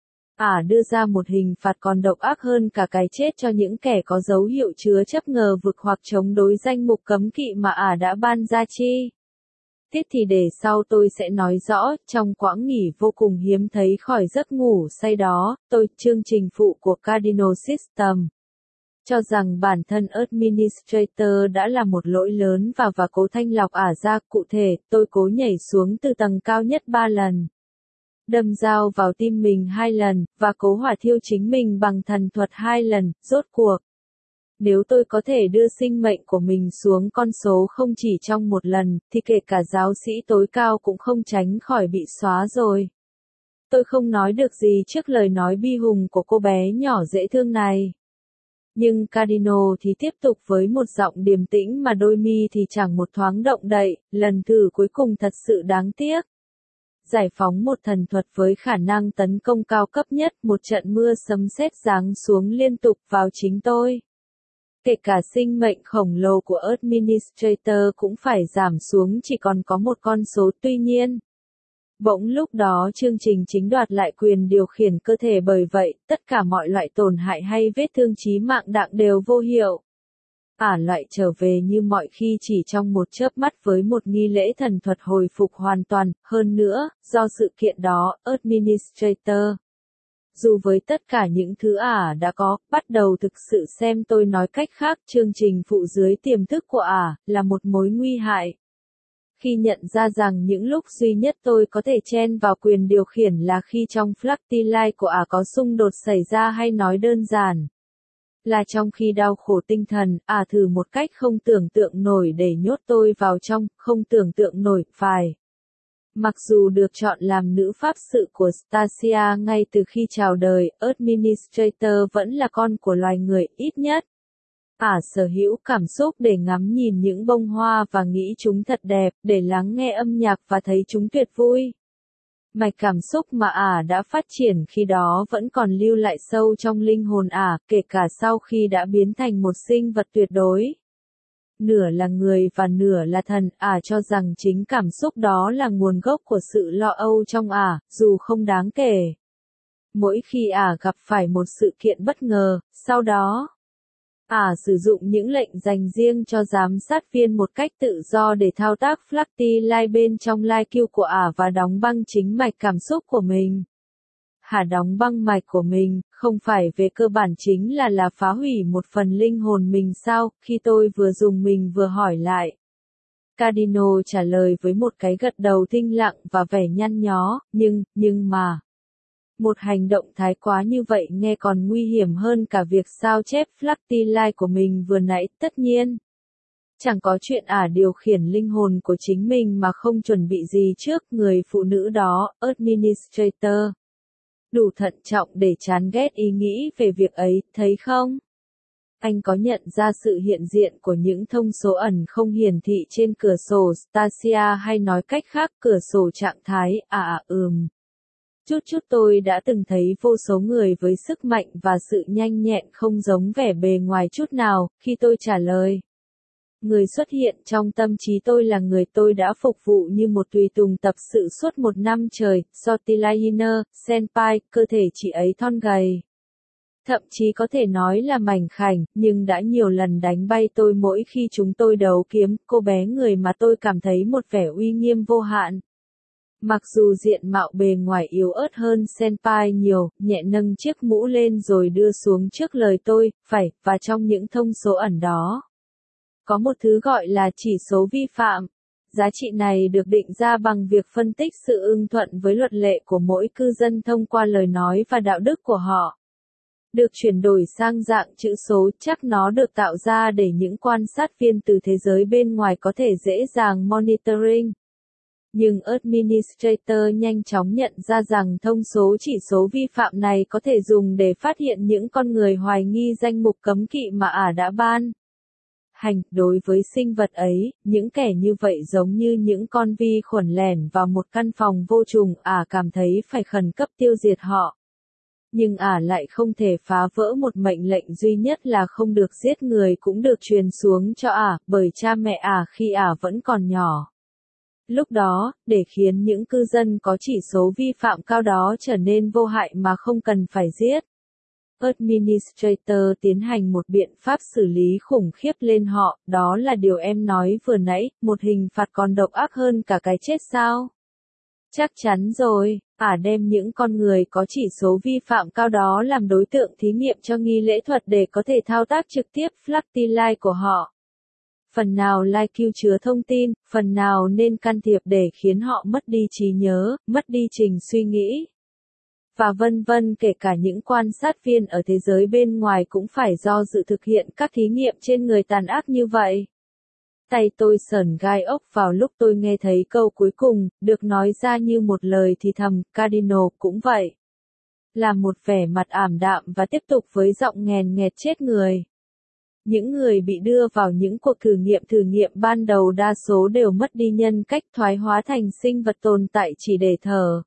Đưa ra một hình phạt còn độc ác hơn cả cái chết cho những kẻ có dấu hiệu chứa chấp ngờ vực hoặc chống đối danh mục cấm kỵ mà đã ban ra chi. Tiết thì để sau tôi sẽ nói rõ, trong quãng nghỉ vô cùng hiếm thấy khỏi giấc ngủ say đó, chương trình phụ của Cardinal System, cho rằng bản thân Administrator đã là một lỗi lớn và cố thanh lọc ra, cụ thể, tôi cố nhảy xuống từ tầng cao nhất 3 lần. Đâm dao vào tim mình 2 lần, và cố hỏa thiêu chính mình bằng thần thuật 2 lần, rốt cuộc. Nếu tôi có thể đưa sinh mệnh của mình xuống con số không chỉ trong một lần, thì kể cả giáo sĩ tối cao cũng không tránh khỏi bị xóa rồi. Tôi không nói được gì trước lời nói bi hùng của cô bé nhỏ dễ thương này. Nhưng Cardinal thì tiếp tục với một giọng điềm tĩnh mà đôi mi thì chẳng một thoáng động đậy, lần thử cuối cùng thật sự đáng tiếc. Giải phóng một thần thuật với khả năng tấn công cao cấp nhất, một trận mưa sấm sét giáng xuống liên tục vào chính tôi. Kể cả sinh mệnh khổng lồ của Administrator cũng phải giảm xuống chỉ còn có một con số, tuy nhiên. Bỗng lúc đó chương trình chính đoạt lại quyền điều khiển cơ thể, bởi vậy, tất cả mọi loại tổn hại hay vết thương chí mạng đặng đều vô hiệu. Lại trở về như mọi khi chỉ trong một chớp mắt với một nghi lễ thần thuật hồi phục hoàn toàn, hơn nữa, do sự kiện đó, Administrator. Dù với tất cả những thứ đã có, bắt đầu thực sự xem, tôi nói cách khác, chương trình phụ dưới tiềm thức của là một mối nguy hại. Khi nhận ra rằng những lúc duy nhất tôi có thể chen vào quyền điều khiển là khi trong Flirty Life của có xung đột xảy ra, hay nói đơn giản là trong khi đau khổ tinh thần, thử một cách không tưởng tượng nổi để nhốt tôi vào trong, không tưởng tượng nổi, phải. Mặc dù được chọn làm nữ pháp sự của Stasia ngay từ khi chào đời, Administrator vẫn là con của loài người, ít nhất. Sở hữu cảm xúc để ngắm nhìn những bông hoa và nghĩ chúng thật đẹp, để lắng nghe âm nhạc và thấy chúng tuyệt vui. Mạch cảm xúc mà đã phát triển khi đó vẫn còn lưu lại sâu trong linh hồn kể cả sau khi đã biến thành một sinh vật tuyệt đối. Nửa là người và nửa là thần, cho rằng chính cảm xúc đó là nguồn gốc của sự lo âu trong dù không đáng kể. Mỗi khi gặp phải một sự kiện bất ngờ, sau đó Sử dụng những lệnh dành riêng cho giám sát viên một cách tự do để thao tác Fluffy Line bên trong Line Q của và đóng băng chính mạch cảm xúc của mình. Đóng băng mạch của mình, không phải về cơ bản chính là phá hủy một phần linh hồn mình sao? Khi tôi vừa dùng mình vừa hỏi lại. Cardinal trả lời với một cái gật đầu thinh lặng và vẻ nhăn nhó, nhưng mà. Một hành động thái quá như vậy nghe còn nguy hiểm hơn cả việc sao chép Fluffy Line của mình vừa nãy, tất nhiên. Chẳng có chuyện điều khiển linh hồn của chính mình mà không chuẩn bị gì trước. Người phụ nữ đó, Administrator. Đủ thận trọng để chán ghét ý nghĩ về việc ấy, thấy không? Anh có nhận ra sự hiện diện của những thông số ẩn không hiển thị trên cửa sổ Stasia, hay nói cách khác cửa sổ trạng thái? Chút tôi đã từng thấy vô số người với sức mạnh và sự nhanh nhẹn không giống vẻ bề ngoài chút nào. Khi tôi trả lời, người xuất hiện trong tâm trí tôi là người tôi đã phục vụ như một tùy tùng tập sự suốt 1 năm trời, Sortilainer, Senpai. Cơ thể chị ấy thon gầy. Thậm chí có thể nói là mảnh khảnh, nhưng đã nhiều lần đánh bay tôi mỗi khi chúng tôi đấu kiếm. Cô bé người mà tôi cảm thấy một vẻ uy nghiêm vô hạn. Mặc dù diện mạo bề ngoài yếu ớt hơn Senpai nhiều, nhẹ nâng chiếc mũ lên rồi đưa xuống trước lời tôi, phải, và trong những thông số ẩn đó. Có một thứ gọi là chỉ số vi phạm. Giá trị này được định ra bằng việc phân tích sự ưng thuận với luật lệ của mỗi cư dân thông qua lời nói và đạo đức của họ. Được chuyển đổi sang dạng chữ số, chắc nó được tạo ra để những quan sát viên từ thế giới bên ngoài có thể dễ dàng monitoring. Nhưng Administrator nhanh chóng nhận ra rằng thông số chỉ số vi phạm này có thể dùng để phát hiện những con người hoài nghi danh mục cấm kỵ mà đã ban hành. Đối với sinh vật ấy, những kẻ như vậy giống như những con vi khuẩn lẻn vào một căn phòng vô trùng. Cảm thấy phải khẩn cấp tiêu diệt họ. Nhưng lại không thể phá vỡ một mệnh lệnh duy nhất là không được giết người cũng được truyền xuống cho bởi cha mẹ khi vẫn còn nhỏ. Lúc đó, để khiến những cư dân có chỉ số vi phạm cao đó trở nên vô hại mà không cần phải giết, Administrator tiến hành một biện pháp xử lý khủng khiếp lên họ. Đó là điều em nói vừa nãy, một hình phạt còn độc ác hơn cả cái chết sao? Chắc chắn rồi, đem những con người có chỉ số vi phạm cao đó làm đối tượng thí nghiệm cho nghi lễ thuật để có thể thao tác trực tiếp Fluffy Line của họ. Phần nào Line Q chứa thông tin, phần nào nên can thiệp để khiến họ mất đi trí nhớ, mất đi trình suy nghĩ. Và vân vân. Kể cả những quan sát viên ở thế giới bên ngoài cũng phải do dự thực hiện các thí nghiệm trên người tàn ác như vậy. Tay tôi sởn gai ốc vào lúc tôi nghe thấy câu cuối cùng, được nói ra như một lời thì thầm. Cardinal cũng vậy. Làm một vẻ mặt ảm đạm và tiếp tục với giọng nghèn nghẹt chết người. Những người bị đưa vào những cuộc thử nghiệm ban đầu đa số đều mất đi nhân cách, thoái hóa thành sinh vật tồn tại chỉ để thờ.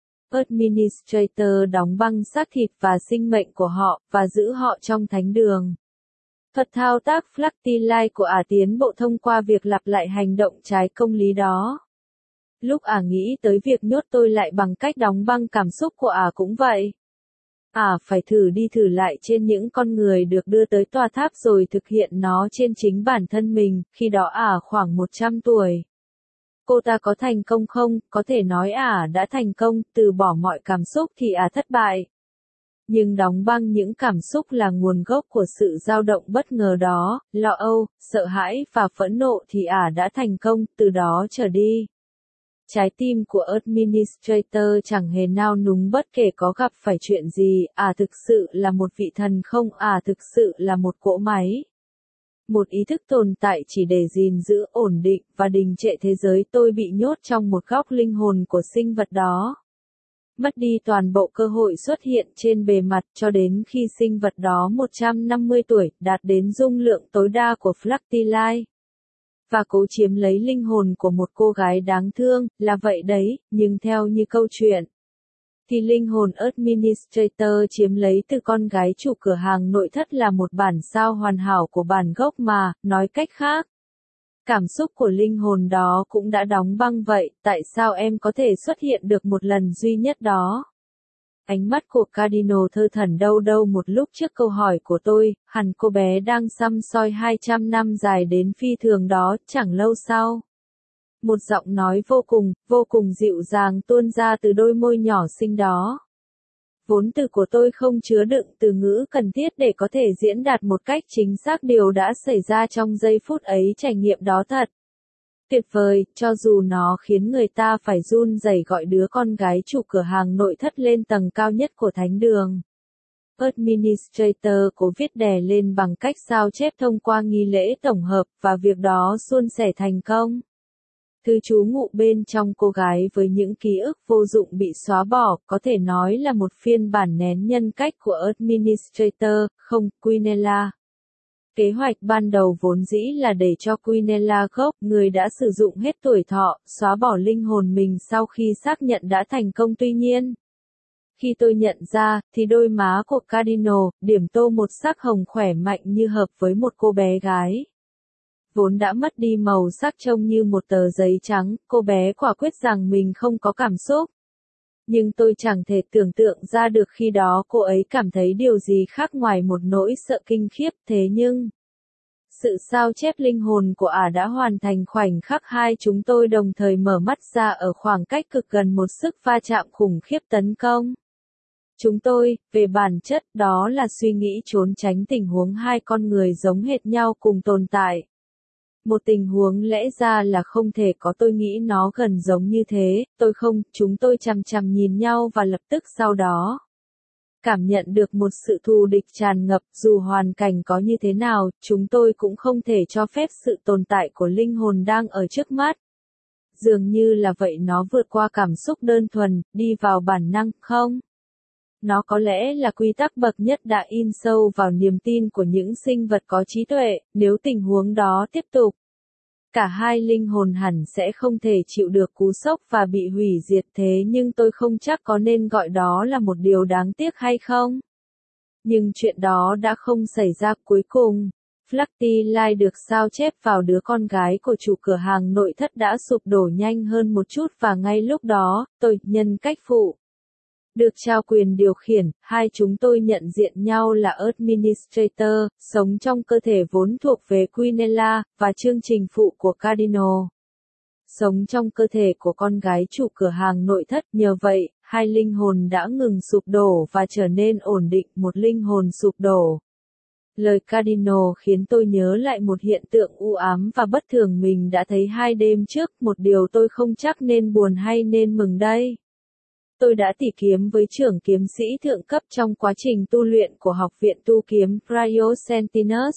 Administrator đóng băng xác thịt và sinh mệnh của họ, và giữ họ trong thánh đường. Thuật thao tác Fluffy Line của tiến bộ thông qua việc lặp lại hành động trái công lý đó. Lúc nghĩ tới việc nhốt tôi lại bằng cách đóng băng cảm xúc của cũng vậy. Phải thử đi thử lại trên những con người được đưa tới tòa tháp rồi thực hiện nó trên chính bản thân mình, khi đó khoảng 100 tuổi. Cô ta có thành công không? Có thể nói đã thành công, từ bỏ mọi cảm xúc thì thất bại. Nhưng đóng băng những cảm xúc là nguồn gốc của sự dao động bất ngờ đó, lo âu, sợ hãi và phẫn nộ thì đã thành công, từ đó trở đi. Trái tim của Administrator chẳng hề nao núng bất kể có gặp phải chuyện gì. Thực sự là một vị thần không? Thực sự là một cỗ máy. Một ý thức tồn tại chỉ để gìn giữ ổn định và đình trệ thế giới. Tôi bị nhốt trong một góc linh hồn của sinh vật đó. Mất đi toàn bộ cơ hội xuất hiện trên bề mặt cho đến khi sinh vật đó 150 tuổi, đạt đến dung lượng tối đa của Fluffy Line. Và cố chiếm lấy linh hồn của một cô gái đáng thương, là vậy đấy, nhưng theo như câu chuyện, thì linh hồn Administrator chiếm lấy từ con gái chủ cửa hàng nội thất là một bản sao hoàn hảo của bản gốc mà, nói cách khác. Cảm xúc của linh hồn đó cũng đã đóng băng vậy, tại sao em có thể xuất hiện được một lần duy nhất đó? Ánh mắt của Cardinal thơ thẩn đâu đâu một lúc trước câu hỏi của tôi, hẳn cô bé đang săm soi 200 năm dài đến phi thường đó, chẳng lâu sau. Một giọng nói vô cùng dịu dàng tuôn ra từ đôi môi nhỏ xinh đó. Vốn từ của tôi không chứa đựng từ ngữ cần thiết để có thể diễn đạt một cách chính xác điều đã xảy ra trong giây phút ấy, trải nghiệm đó thật tuyệt vời, cho dù nó khiến người ta phải run rẩy gọi đứa con gái chủ cửa hàng nội thất lên tầng cao nhất của thánh đường. Administrator cố viết đè lên bằng cách sao chép thông qua nghi lễ tổng hợp, và việc đó suôn sẻ thành công. Thư chú ngụ bên trong cô gái với những ký ức vô dụng bị xóa bỏ, có thể nói là một phiên bản nén nhân cách của Administrator, không, Quinella. Kế hoạch ban đầu vốn dĩ là để cho Quinella gốc, người đã sử dụng hết tuổi thọ, xóa bỏ linh hồn mình sau khi xác nhận đã thành công. Tuy nhiên, khi tôi nhận ra, thì đôi má của Cardinal, điểm tô một sắc hồng khỏe mạnh như hợp với một cô bé gái. Vốn đã mất đi màu sắc trông như một tờ giấy trắng, cô bé quả quyết rằng mình không có cảm xúc. Nhưng tôi chẳng thể tưởng tượng ra được khi đó cô ấy cảm thấy điều gì khác ngoài một nỗi sợ kinh khiếp. Thế nhưng, sự sao chép linh hồn của ả đã hoàn thành khoảnh khắc hai chúng tôi đồng thời mở mắt ra ở khoảng cách cực gần một sức va chạm khủng khiếp tấn công. Chúng tôi, về bản chất, đó là suy nghĩ trốn tránh tình huống hai con người giống hệt nhau cùng tồn tại. Một tình huống lẽ ra là không thể có, tôi nghĩ nó gần giống như thế, tôi không, chúng tôi chằm chằm nhìn nhau và lập tức sau đó cảm nhận được một sự thù địch tràn ngập, dù hoàn cảnh có như thế nào, chúng tôi cũng không thể cho phép sự tồn tại của linh hồn đang ở trước mắt. Dường như là vậy, nó vượt qua cảm xúc đơn thuần, đi vào bản năng, không? Nó có lẽ là quy tắc bậc nhất đã in sâu vào niềm tin của những sinh vật có trí tuệ, nếu tình huống đó tiếp tục. Cả hai linh hồn hẳn sẽ không thể chịu được cú sốc và bị hủy diệt, thế nhưng tôi không chắc có nên gọi đó là một điều đáng tiếc hay không. Nhưng chuyện đó đã không xảy ra. Cuối cùng, Flirty Light được sao chép vào đứa con gái của chủ cửa hàng nội thất đã sụp đổ nhanh hơn một chút, và ngay lúc đó, tôi, nhân cách phụ, được trao quyền điều khiển, hai chúng tôi nhận diện nhau là Administrator, sống trong cơ thể vốn thuộc về Quinella, và chương trình phụ của Cardinal, sống trong cơ thể của con gái chủ cửa hàng nội thất. Nhờ vậy, hai linh hồn đã ngừng sụp đổ và trở nên ổn định. Một linh hồn sụp đổ. Lời Cardinal khiến tôi nhớ lại một hiện tượng u ám và bất thường mình đã thấy 2 đêm trước, một điều tôi không chắc nên buồn hay nên mừng đây. Tôi đã tỉ kiếm với trưởng kiếm sĩ thượng cấp trong quá trình tu luyện của học viện tu kiếm Cryosentinus,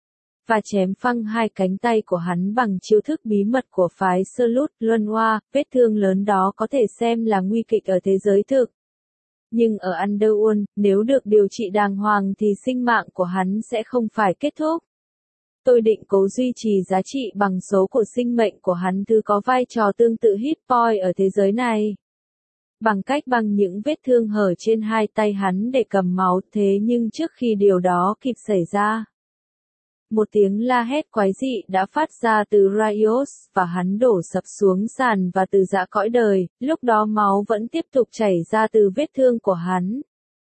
và chém phăng 2 cánh tay của hắn bằng chiêu thức bí mật của phái Sơ Lút Luân Hoa. Vết thương lớn đó có thể xem là nguy kịch ở thế giới thực. Nhưng ở Underworld, nếu được điều trị đàng hoàng thì sinh mạng của hắn sẽ không phải kết thúc. Tôi định cố duy trì giá trị bằng số của sinh mệnh của hắn, thứ có vai trò tương tự hit point ở thế giới này. Bằng cách băng những vết thương hở trên 2 tay hắn để cầm máu. Thế nhưng trước khi điều đó kịp xảy ra, một tiếng la hét quái dị đã phát ra từ Rios, và hắn đổ sập xuống sàn và từ giã cõi đời. Lúc đó máu vẫn tiếp tục chảy ra từ vết thương của hắn.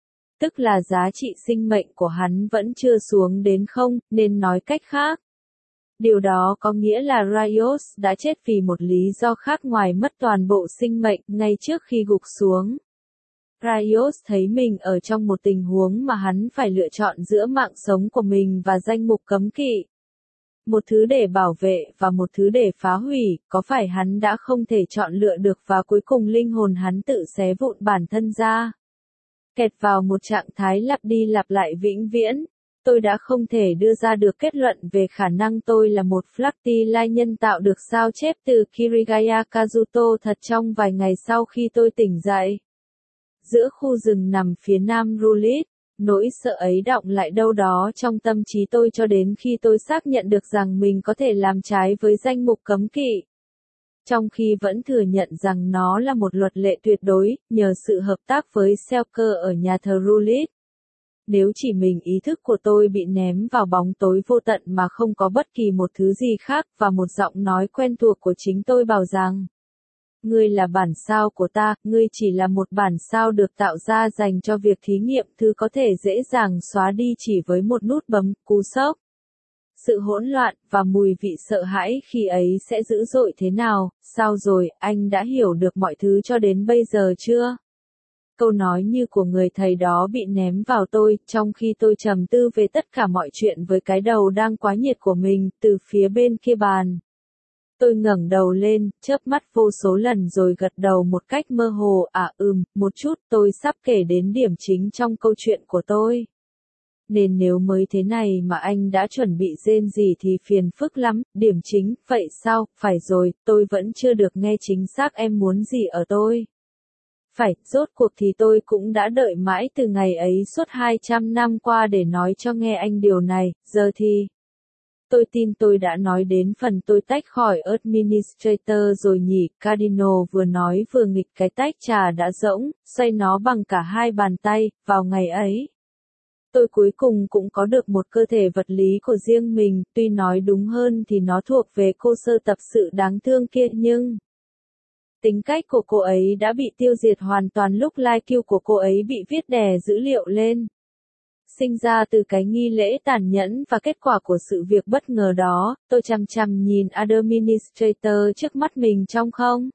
Tức là giá trị sinh mệnh của hắn vẫn chưa xuống đến 0, nên nói cách khác, điều đó có nghĩa là Rios đã chết vì một lý do khác ngoài mất toàn bộ sinh mệnh. Ngay trước khi gục xuống, Rios thấy mình ở trong một tình huống mà hắn phải lựa chọn giữa mạng sống của mình và danh mục cấm kỵ. Một thứ để bảo vệ và một thứ để phá hủy. Có phải hắn đã không thể chọn lựa được, và cuối cùng linh hồn hắn tự xé vụn bản thân ra, kẹt vào một trạng thái lặp đi lặp lại vĩnh viễn? Tôi đã không thể đưa ra được kết luận về khả năng tôi là một Flirty Light nhân tạo được sao chép từ Kirigaya Kazuto thật trong vài ngày sau khi tôi tỉnh dậy. Giữa khu rừng nằm phía nam Rulit, nỗi sợ ấy đọng lại đâu đó trong tâm trí tôi cho đến khi tôi xác nhận được rằng mình có thể làm trái với danh mục cấm kỵ. Trong khi vẫn thừa nhận rằng nó là một luật lệ tuyệt đối, nhờ sự hợp tác với Selker ở nhà thờ Rulit. Nếu chỉ mình ý thức của tôi bị ném vào bóng tối vô tận mà không có bất kỳ một thứ gì khác, và một giọng nói quen thuộc của chính tôi bảo rằng Ngươi là bản sao của ta, ngươi chỉ là một bản sao được tạo ra dành cho việc thí nghiệm, thứ có thể dễ dàng xóa đi chỉ với một nút bấm, cú sốc. Sự hỗn loạn và mùi vị sợ hãi khi ấy sẽ dữ dội thế nào? Sao rồi, anh đã hiểu được mọi thứ cho đến bây giờ chưa? Câu nói như của người thầy đó bị ném vào tôi, trong khi tôi trầm tư về tất cả mọi chuyện với cái đầu đang quá nhiệt của mình, từ phía bên kia bàn. Tôi ngẩng đầu lên, chớp mắt vô số lần rồi gật đầu một cách mơ hồ, một chút, tôi sắp kể đến điểm chính trong câu chuyện của tôi. Nên nếu mới thế này mà anh đã chuẩn bị rên gì thì phiền phức lắm, điểm chính, vậy sao, phải rồi, tôi vẫn chưa được nghe chính xác em muốn gì ở tôi. Phải, rốt cuộc thì tôi cũng đã đợi mãi từ ngày ấy suốt 200 năm qua để nói cho nghe anh điều này, giờ thì... Tôi tin tôi đã nói đến phần tôi tách khỏi Administrator rồi nhỉ, Cardinal vừa nói vừa nghịch cái tách trà đã rỗng, xoay nó bằng cả hai bàn tay, vào ngày ấy. Tôi cuối cùng cũng có được một cơ thể vật lý của riêng mình, tuy nói đúng hơn thì nó thuộc về cô sơ tập sự đáng thương kia nhưng... Tính cách của cô ấy đã bị tiêu diệt hoàn toàn lúc IQ của cô ấy bị viết đè dữ liệu lên. Sinh ra từ cái nghi lễ tàn nhẫn và kết quả của sự việc bất ngờ đó, tôi chằm chằm nhìn Administrator trước mắt mình trong không.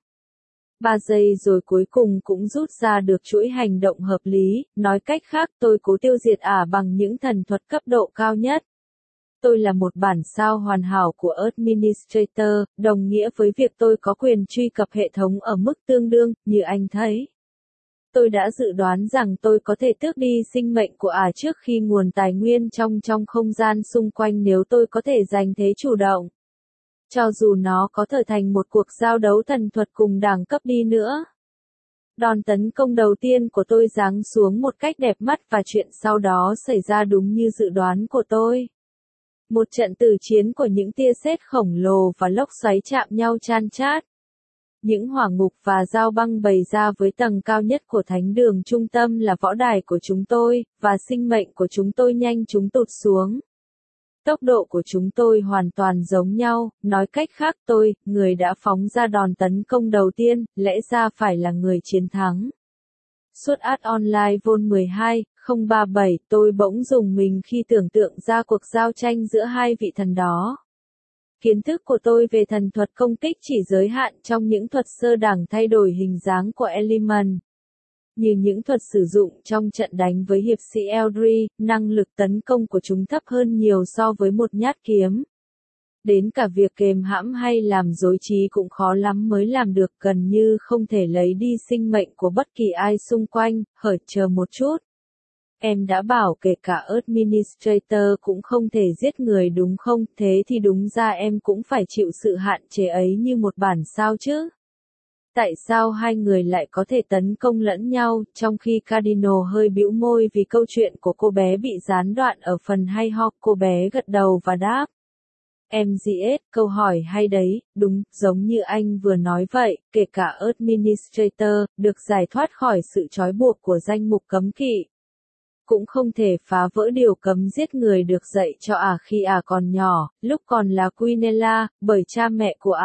3 giây rồi cuối cùng cũng rút ra được chuỗi hành động hợp lý, nói cách khác tôi cố tiêu diệt bằng những thần thuật cấp độ cao nhất. Tôi là một bản sao hoàn hảo của Administrator, đồng nghĩa với việc tôi có quyền truy cập hệ thống ở mức tương đương, như anh thấy. Tôi đã dự đoán rằng tôi có thể tước đi sinh mệnh của trước khi nguồn tài nguyên trong không gian xung quanh nếu tôi có thể giành thế chủ động. Cho dù nó có trở thành một cuộc giao đấu thần thuật cùng đẳng cấp đi nữa. Đòn tấn công đầu tiên của tôi giáng xuống một cách đẹp mắt và chuyện sau đó xảy ra đúng như dự đoán của tôi. Một trận tử chiến của những tia sét khổng lồ và lốc xoáy chạm nhau chan chát. Những hỏa ngục và dao băng bày ra với tầng cao nhất của thánh đường trung tâm là võ đài của chúng tôi, và sinh mệnh của chúng tôi nhanh chúng tụt xuống. Tốc độ của chúng tôi hoàn toàn giống nhau, nói cách khác tôi, người đã phóng ra đòn tấn công đầu tiên, lẽ ra phải là người chiến thắng. Suốt Art Online Vol 12, 037, tôi bỗng rùng mình khi tưởng tượng ra cuộc giao tranh giữa hai vị thần đó. Kiến thức của tôi về thần thuật công kích chỉ giới hạn trong những thuật sơ đẳng thay đổi hình dáng của element. Như những thuật sử dụng trong trận đánh với hiệp sĩ Eldri, năng lực tấn công của chúng thấp hơn nhiều so với một nhát kiếm. Đến cả việc kềm hãm hay làm dối trí cũng khó lắm mới làm được, gần như không thể lấy đi sinh mệnh của bất kỳ ai xung quanh. Chờ một chút. Em đã bảo kể cả Administrator cũng không thể giết người đúng không? Thế thì đúng ra em cũng phải chịu sự hạn chế ấy như một bản sao chứ? Tại sao hai người lại có thể tấn công lẫn nhau, trong khi Cardinal hơi bĩu môi vì câu chuyện của cô bé bị gián đoạn ở phần hay ho? Cô bé gật đầu và đáp. MGS, câu hỏi hay đấy, đúng, giống như anh vừa nói vậy, kể cả Administrator, được giải thoát khỏi sự trói buộc của danh mục cấm kỵ. Cũng không thể phá vỡ điều cấm giết người được dạy cho khi còn nhỏ, lúc còn là Quinella, bởi cha mẹ của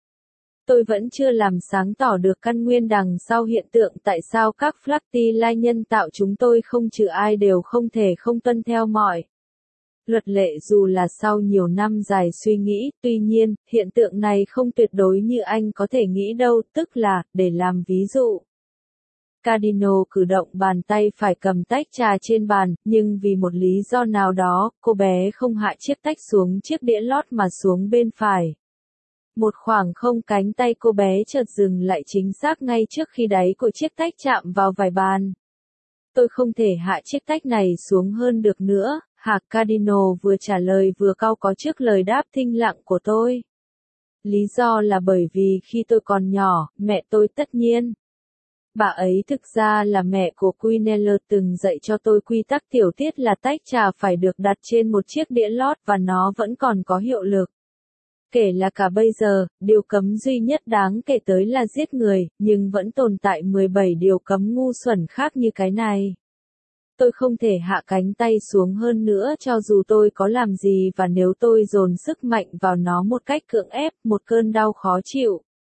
Tôi vẫn chưa làm sáng tỏ được căn nguyên đằng sau hiện tượng tại sao các Flatty nhân tạo chúng tôi không trừ ai đều không thể không tuân theo mọi luật lệ dù là sau nhiều năm dài suy nghĩ, tuy nhiên, hiện tượng này không tuyệt đối như anh có thể nghĩ đâu, tức là, để làm ví dụ. Cardinal cử động bàn tay phải cầm tách trà trên bàn, nhưng vì một lý do nào đó, cô bé không hạ chiếc tách xuống chiếc đĩa lót mà xuống bên phải. Một khoảng không cánh tay cô bé chợt dừng lại chính xác ngay trước khi đáy của chiếc tách chạm vào vải bàn. Tôi không thể hạ chiếc tách này xuống hơn được nữa, Cardinal vừa trả lời vừa cau có trước lời đáp thinh lặng của tôi. Lý do là bởi vì khi tôi còn nhỏ, mẹ tôi tất nhiên. Bà ấy thực ra là mẹ của Quinella từng dạy cho tôi quy tắc tiểu tiết là tách trà phải được đặt trên một chiếc đĩa lót và nó vẫn còn có hiệu lực. Kể là cả bây giờ, điều cấm duy nhất đáng kể tới là giết người, nhưng vẫn tồn tại 17 điều cấm ngu xuẩn khác như cái này. Tôi không thể hạ cánh tay xuống hơn nữa cho dù tôi có làm gì và nếu tôi dồn sức mạnh vào nó một cách cưỡng ép, một cơn đau khó chịu.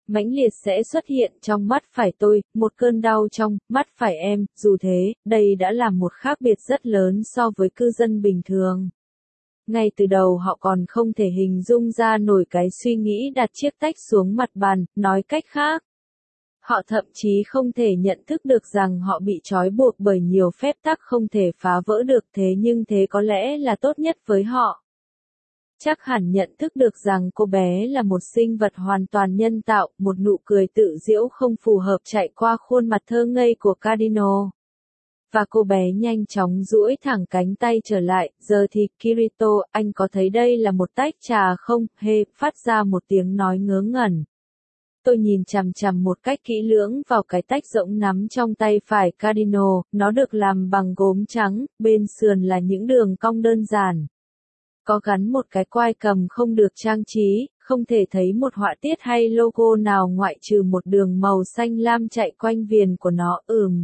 mãnh liệt sẽ xuất hiện trong mắt phải tôi, một cơn đau trong mắt phải em, dù thế, đây đã là một khác biệt rất lớn so với cư dân bình thường. Ngay từ đầu họ còn không thể hình dung ra nổi cái suy nghĩ đặt chiếc tách xuống mặt bàn, nói cách khác. Họ thậm chí không thể nhận thức được rằng họ bị trói buộc bởi nhiều phép tắc không thể phá vỡ được, thế nhưng thế có lẽ là tốt nhất với họ. Chắc hẳn nhận thức được rằng cô bé là một sinh vật hoàn toàn nhân tạo, một nụ cười tự giễu không phù hợp chạy qua khuôn mặt thơ ngây của Cardinal. Và cô bé nhanh chóng duỗi thẳng cánh tay trở lại, giờ thì Kirito, anh có thấy đây là một tách trà không? Hê, phát ra một tiếng nói ngớ ngẩn. Tôi nhìn chằm chằm một cách kỹ lưỡng vào cái tách rỗng nắm trong tay phải Cardinal, nó được làm bằng gốm trắng, bên sườn là những đường cong đơn giản. Có gắn một cái quai cầm không được trang trí, không thể thấy một họa tiết hay logo nào ngoại trừ một đường màu xanh lam chạy quanh viền của nó.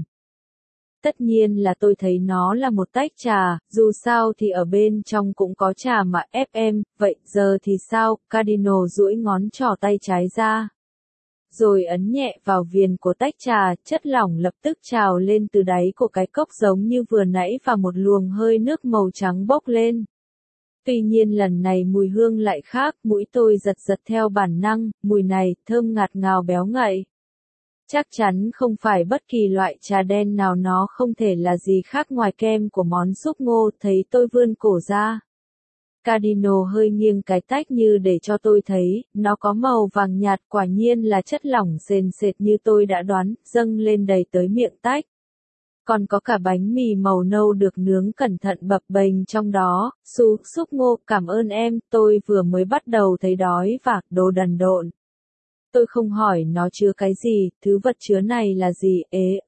Tất nhiên là tôi thấy nó là một tách trà, dù sao thì ở bên trong cũng có trà mà FM, vậy giờ thì sao? Cardinal duỗi ngón trỏ tay trái ra. Rồi ấn nhẹ vào viền của tách trà, chất lỏng lập tức trào lên từ đáy của cái cốc giống như vừa nãy và một luồng hơi nước màu trắng bốc lên. Tuy nhiên lần này mùi hương lại khác, mũi tôi giật giật theo bản năng, mùi này, thơm ngạt ngào béo ngậy. Chắc chắn không phải bất kỳ loại trà đen nào, nó không thể là gì khác ngoài kem của món súp ngô, thấy tôi vươn cổ ra. Cardinal hơi nghiêng cái tách như để cho tôi thấy, nó có màu vàng nhạt, quả nhiên là chất lỏng sền sệt như tôi đã đoán, dâng lên đầy tới miệng tách. Còn có cả bánh mì màu nâu được nướng cẩn thận bập bềnh trong đó, súp ngô, cảm ơn em, tôi vừa mới bắt đầu thấy đói và đồ đần độn. Tôi không hỏi nó chứa cái gì, thứ vật chứa này là gì,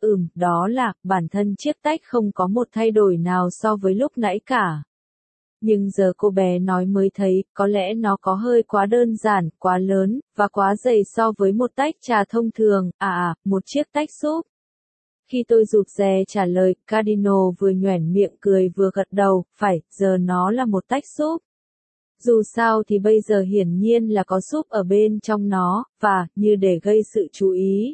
đó là, bản thân chiếc tách không có một thay đổi nào so với lúc nãy cả. Nhưng giờ cô bé nói mới thấy, có lẽ nó có hơi quá đơn giản, quá lớn, và quá dày so với một tách trà thông thường, một chiếc tách súp. Khi tôi rụt rè trả lời, Cardinal vừa nhoẻn miệng cười vừa gật đầu, phải, giờ nó là một tách súp. Dù sao thì bây giờ hiển nhiên là có súp ở bên trong nó, và, như để gây sự chú ý.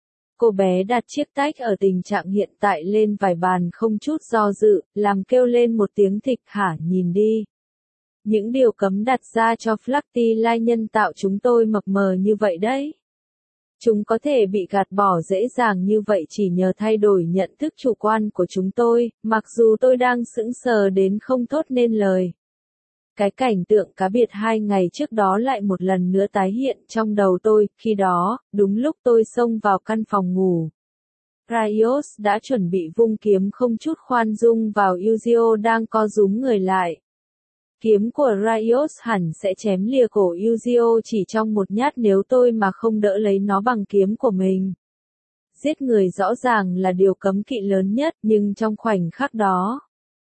Cô bé đặt chiếc tách ở tình trạng hiện tại lên vài bàn không chút do dự, làm kêu lên một tiếng thịch hả, nhìn đi. Những điều cấm đặt ra cho Flacti nhân tạo chúng tôi mập mờ như vậy đấy. Chúng có thể bị gạt bỏ dễ dàng như vậy chỉ nhờ thay đổi nhận thức chủ quan của chúng tôi, mặc dù tôi đang sững sờ đến không thốt nên lời. Cái cảnh tượng cá biệt 2 ngày trước đó lại một lần nữa tái hiện trong đầu tôi, khi đó, đúng lúc tôi xông vào căn phòng ngủ. Rios đã chuẩn bị vung kiếm không chút khoan dung vào Yuzio đang co rúm người lại. Kiếm của Rios hẳn sẽ chém lìa cổ Yuzio chỉ trong một nhát nếu tôi mà không đỡ lấy nó bằng kiếm của mình. Giết người rõ ràng là điều cấm kỵ lớn nhất, nhưng trong khoảnh khắc đó,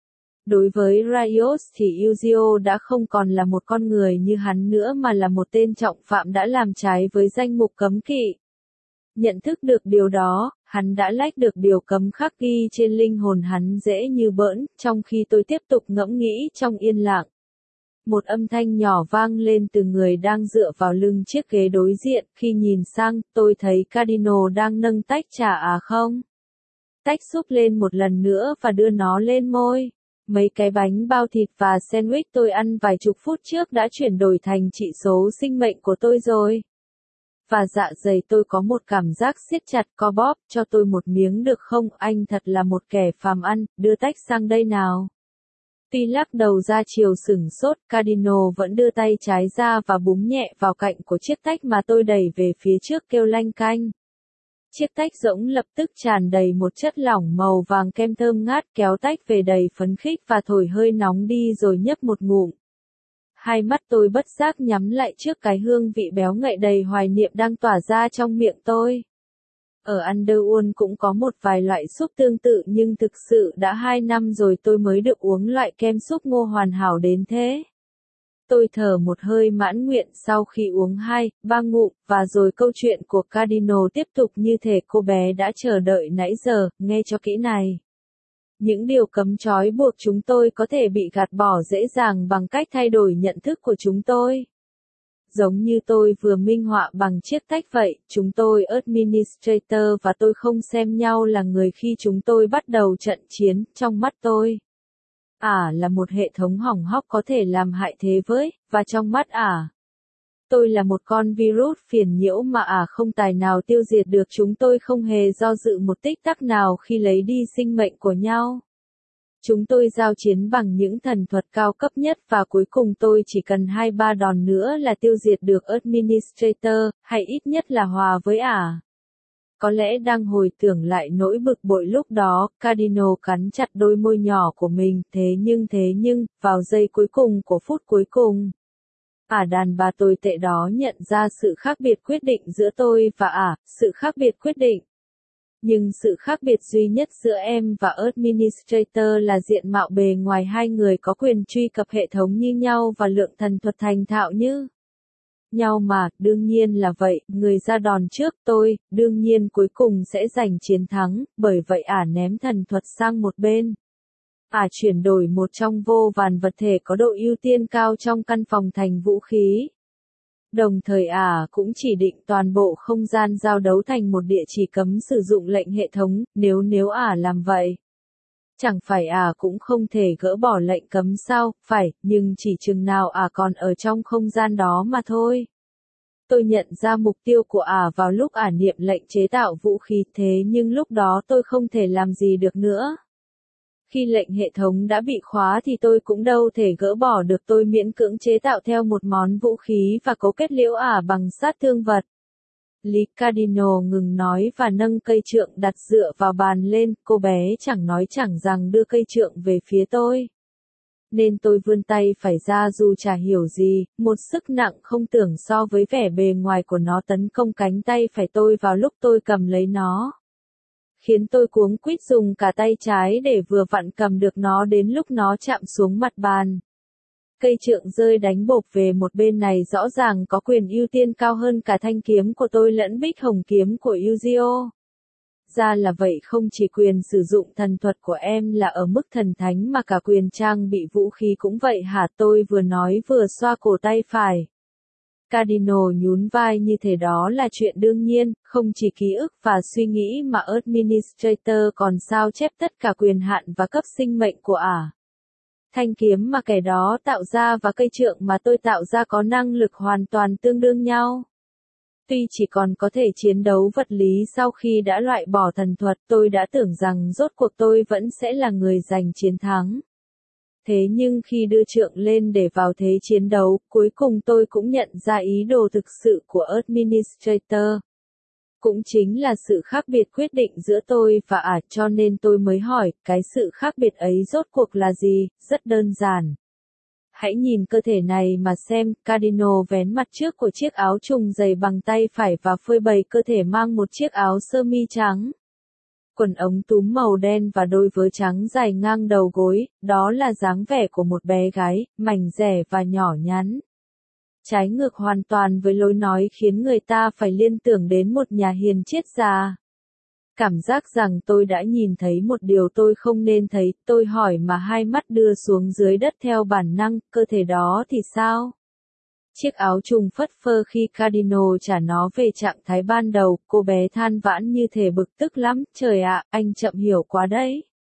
đối với Rios thì Yuzio đã không còn là một con người như hắn nữa mà là một tên trọng phạm đã làm trái với danh mục cấm kỵ. Nhận thức được điều đó, hắn đã lách được điều cấm khắc ghi trên linh hồn hắn dễ như bỡn, trong khi tôi tiếp tục ngẫm nghĩ trong yên lặng. Một âm thanh nhỏ vang lên từ người đang dựa vào lưng chiếc ghế đối diện, khi nhìn sang, tôi thấy Cardinal đang nâng tách trà không? Tách súp lên một lần nữa và đưa nó lên môi. Mấy cái bánh bao thịt và sandwich tôi ăn vài chục phút trước đã chuyển đổi thành chỉ số sinh mệnh của tôi rồi. Và dạ dày tôi có một cảm giác siết chặt, co bóp, cho tôi một miếng được không, anh thật là một kẻ phàm ăn, đưa tách sang đây nào. Tuy lắc đầu ra chiều sửng sốt, Cardinal vẫn đưa tay trái ra và búng nhẹ vào cạnh của chiếc tách mà tôi đẩy về phía trước kêu lanh canh. Chiếc tách rỗng lập tức tràn đầy một chất lỏng màu vàng kem thơm ngát, kéo tách về đầy phấn khích và thổi hơi nóng đi rồi nhấp một ngụm. Hai mắt tôi bất giác nhắm lại trước cái hương vị béo ngậy đầy hoài niệm đang tỏa ra trong miệng tôi. Ở Underworld cũng có một vài loại súp tương tự nhưng thực sự đã 2 năm rồi tôi mới được uống loại kem súp ngô hoàn hảo đến thế. Tôi thở một hơi mãn nguyện sau khi uống 2-3 ngụm, và rồi câu chuyện của Cardinal tiếp tục như thể cô bé đã chờ đợi nãy giờ, nghe cho kỹ này. Những điều cấm trói buộc chúng tôi có thể bị gạt bỏ dễ dàng bằng cách thay đổi nhận thức của chúng tôi. Giống như tôi vừa minh họa bằng chiếc tách vậy, chúng tôi Administrator và tôi không xem nhau là người khi chúng tôi bắt đầu trận chiến, trong mắt tôi. Là một hệ thống hỏng hóc có thể làm hại thế với, và trong mắt tôi là một con virus phiền nhiễu mà không tài nào tiêu diệt được, chúng tôi không hề do dự một tích tắc nào khi lấy đi sinh mệnh của nhau. Chúng tôi giao chiến bằng những thần thuật cao cấp nhất và cuối cùng tôi chỉ cần 2-3 đòn nữa là tiêu diệt được Administrator, hay ít nhất là hòa với Có lẽ đang hồi tưởng lại nỗi bực bội lúc đó, Cardinal cắn chặt đôi môi nhỏ của mình, thế nhưng, vào giây cuối cùng của phút cuối cùng. Đàn bà tồi tệ đó nhận ra sự khác biệt quyết định giữa tôi và sự khác biệt quyết định. Nhưng sự khác biệt duy nhất giữa em và Administrator là diện mạo bề ngoài, hai người có quyền truy cập hệ thống như nhau và lượng thần thuật thành thạo như nhau mà, đương nhiên là vậy, người ra đòn trước tôi, đương nhiên cuối cùng sẽ giành chiến thắng, bởi vậy ném thần thuật sang một bên. Chuyển đổi một trong vô vàn vật thể có độ ưu tiên cao trong căn phòng thành vũ khí. Đồng thời cũng chỉ định toàn bộ không gian giao đấu thành một địa chỉ cấm sử dụng lệnh hệ thống, nếu làm vậy. Chẳng phải cũng không thể gỡ bỏ lệnh cấm sao, phải, nhưng chỉ chừng nào còn ở trong không gian đó mà thôi. Tôi nhận ra mục tiêu của vào lúc niệm lệnh chế tạo vũ khí, thế nhưng lúc đó tôi không thể làm gì được nữa. Khi lệnh hệ thống đã bị khóa thì tôi cũng đâu thể gỡ bỏ được, tôi miễn cưỡng chế tạo theo một món vũ khí và cấu kết liễu bằng sát thương vật. Lý Cardinal ngừng nói và nâng cây trượng đặt dựa vào bàn lên, cô bé chẳng nói chẳng rằng đưa cây trượng về phía tôi. Nên tôi vươn tay phải ra dù chả hiểu gì, một sức nặng không tưởng so với vẻ bề ngoài của nó tấn công cánh tay phải tôi vào lúc tôi cầm lấy nó. Khiến tôi cuống quýt dùng cả tay trái để vừa vặn cầm được nó đến lúc nó chạm xuống mặt bàn. Cây trượng rơi đánh bộp về một bên này rõ ràng có quyền ưu tiên cao hơn cả thanh kiếm của tôi lẫn bích hồng kiếm của Yuzio. Ra là vậy, không chỉ quyền sử dụng thần thuật của em là ở mức thần thánh mà cả quyền trang bị vũ khí cũng vậy hả? Tôi vừa nói vừa xoa cổ tay phải. Cardinal nhún vai, như thế đó là chuyện đương nhiên, không chỉ ký ức và suy nghĩ mà Administrator còn sao chép tất cả quyền hạn và cấp sinh mệnh của thanh kiếm mà kẻ đó tạo ra và cây trượng mà tôi tạo ra có năng lực hoàn toàn tương đương nhau. Tuy chỉ còn có thể chiến đấu vật lý sau khi đã loại bỏ thần thuật, tôi đã tưởng rằng rốt cuộc tôi vẫn sẽ là người giành chiến thắng. Thế nhưng khi đưa trượng lên để vào thế chiến đấu, cuối cùng tôi cũng nhận ra ý đồ thực sự của Administrator. Cũng chính là sự khác biệt quyết định giữa tôi và cho nên tôi mới hỏi, cái sự khác biệt ấy rốt cuộc là gì? Rất đơn giản. Hãy nhìn cơ thể này mà xem, Cardinal vén mặt trước của chiếc áo trùng dày bằng tay phải và phơi bày cơ thể mang một chiếc áo sơ mi trắng. Quần ống túm màu đen và đôi vớ trắng dài ngang đầu gối, đó là dáng vẻ của một bé gái, mảnh dẻ và nhỏ nhắn. Trái ngược hoàn toàn với lối nói khiến người ta phải liên tưởng đến một nhà hiền triết già. Cảm giác rằng tôi đã nhìn thấy một điều tôi không nên thấy, tôi hỏi mà hai mắt đưa xuống dưới đất theo bản năng, cơ thể đó thì sao? Chiếc áo trùng phất phơ khi Cardinal trả nó về trạng thái ban đầu, cô bé than vãn như thể bực tức lắm, trời ạ, anh chậm hiểu quá đấy.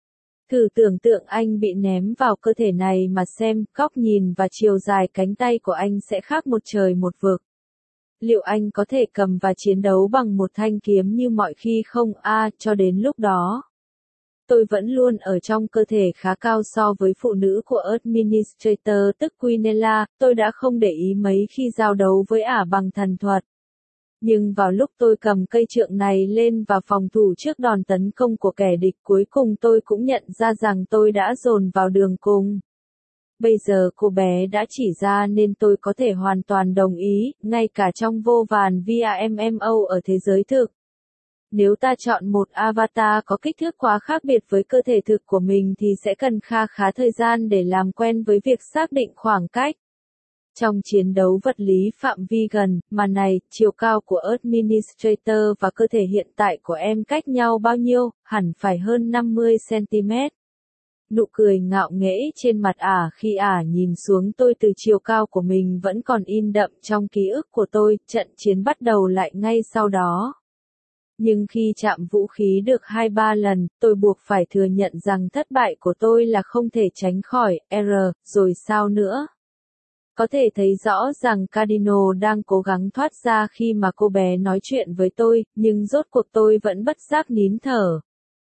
Thử tưởng tượng anh bị ném vào cơ thể này mà xem, góc nhìn và chiều dài cánh tay của anh sẽ khác một trời một vực. Liệu anh có thể cầm và chiến đấu bằng một thanh kiếm như mọi khi không? Cho đến lúc đó, tôi vẫn luôn ở trong cơ thể khá cao so với phụ nữ của Administrator tức Quinella, tôi đã không để ý mấy khi giao đấu với bằng thần thuật. Nhưng vào lúc tôi cầm cây trượng này lên và phòng thủ trước đòn tấn công của kẻ địch, cuối cùng tôi cũng nhận ra rằng tôi đã dồn vào đường cùng. Bây giờ cô bé đã chỉ ra nên tôi có thể hoàn toàn đồng ý, ngay cả trong vô vàn VRMMO ở thế giới thực. Nếu ta chọn một avatar có kích thước quá khác biệt với cơ thể thực của mình thì sẽ cần khá thời gian để làm quen với việc xác định khoảng cách. Trong chiến đấu vật lý phạm vi gần, mà này, chiều cao của Administrator và cơ thể hiện tại của em cách nhau bao nhiêu, hẳn phải hơn 50 cm. Nụ cười ngạo nghễ trên mặt khi nhìn xuống tôi từ chiều cao của mình vẫn còn in đậm trong ký ức của tôi, trận chiến bắt đầu lại ngay sau đó. Nhưng khi chạm vũ khí được 2-3 lần, tôi buộc phải thừa nhận rằng thất bại của tôi là không thể tránh khỏi, rồi sao nữa? Có thể thấy rõ rằng Cardinal đang cố gắng thoát ra khi mà cô bé nói chuyện với tôi, nhưng rốt cuộc tôi vẫn bất giác nín thở.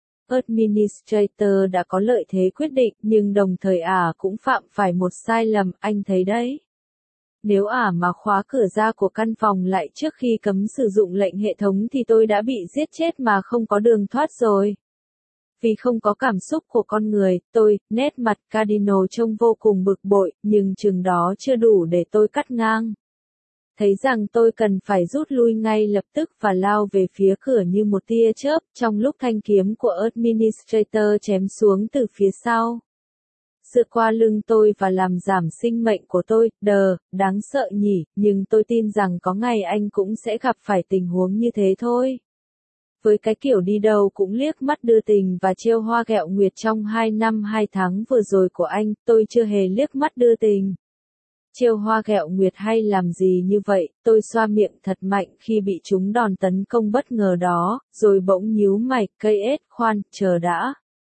Administrator đã có lợi thế quyết định, nhưng đồng thời cũng phạm phải một sai lầm, anh thấy đấy. Nếu mà khóa cửa ra của căn phòng lại trước khi cấm sử dụng lệnh hệ thống thì tôi đã bị giết chết mà không có đường thoát rồi. Vì không có cảm xúc của con người, nét mặt Cardinal trông vô cùng bực bội, nhưng chừng đó chưa đủ để tôi cắt ngang. Thấy rằng tôi cần phải rút lui ngay lập tức và lao về phía cửa như một tia chớp, trong lúc thanh kiếm của Administrator chém xuống từ phía sau. Sượt qua lưng tôi và làm giảm sinh mệnh của tôi, đáng sợ nhỉ, nhưng tôi tin rằng có ngày anh cũng sẽ gặp phải tình huống như thế thôi. Với cái kiểu đi đâu cũng liếc mắt đưa tình và trêu hoa ghẹo nguyệt trong 2 năm 2 tháng vừa rồi của anh, tôi chưa hề liếc mắt đưa tình. Trêu hoa ghẹo nguyệt hay làm gì như vậy, tôi xoa miệng thật mạnh khi bị chúng đòn tấn công bất ngờ đó, rồi bỗng nhíu mày, khoan, chờ đã.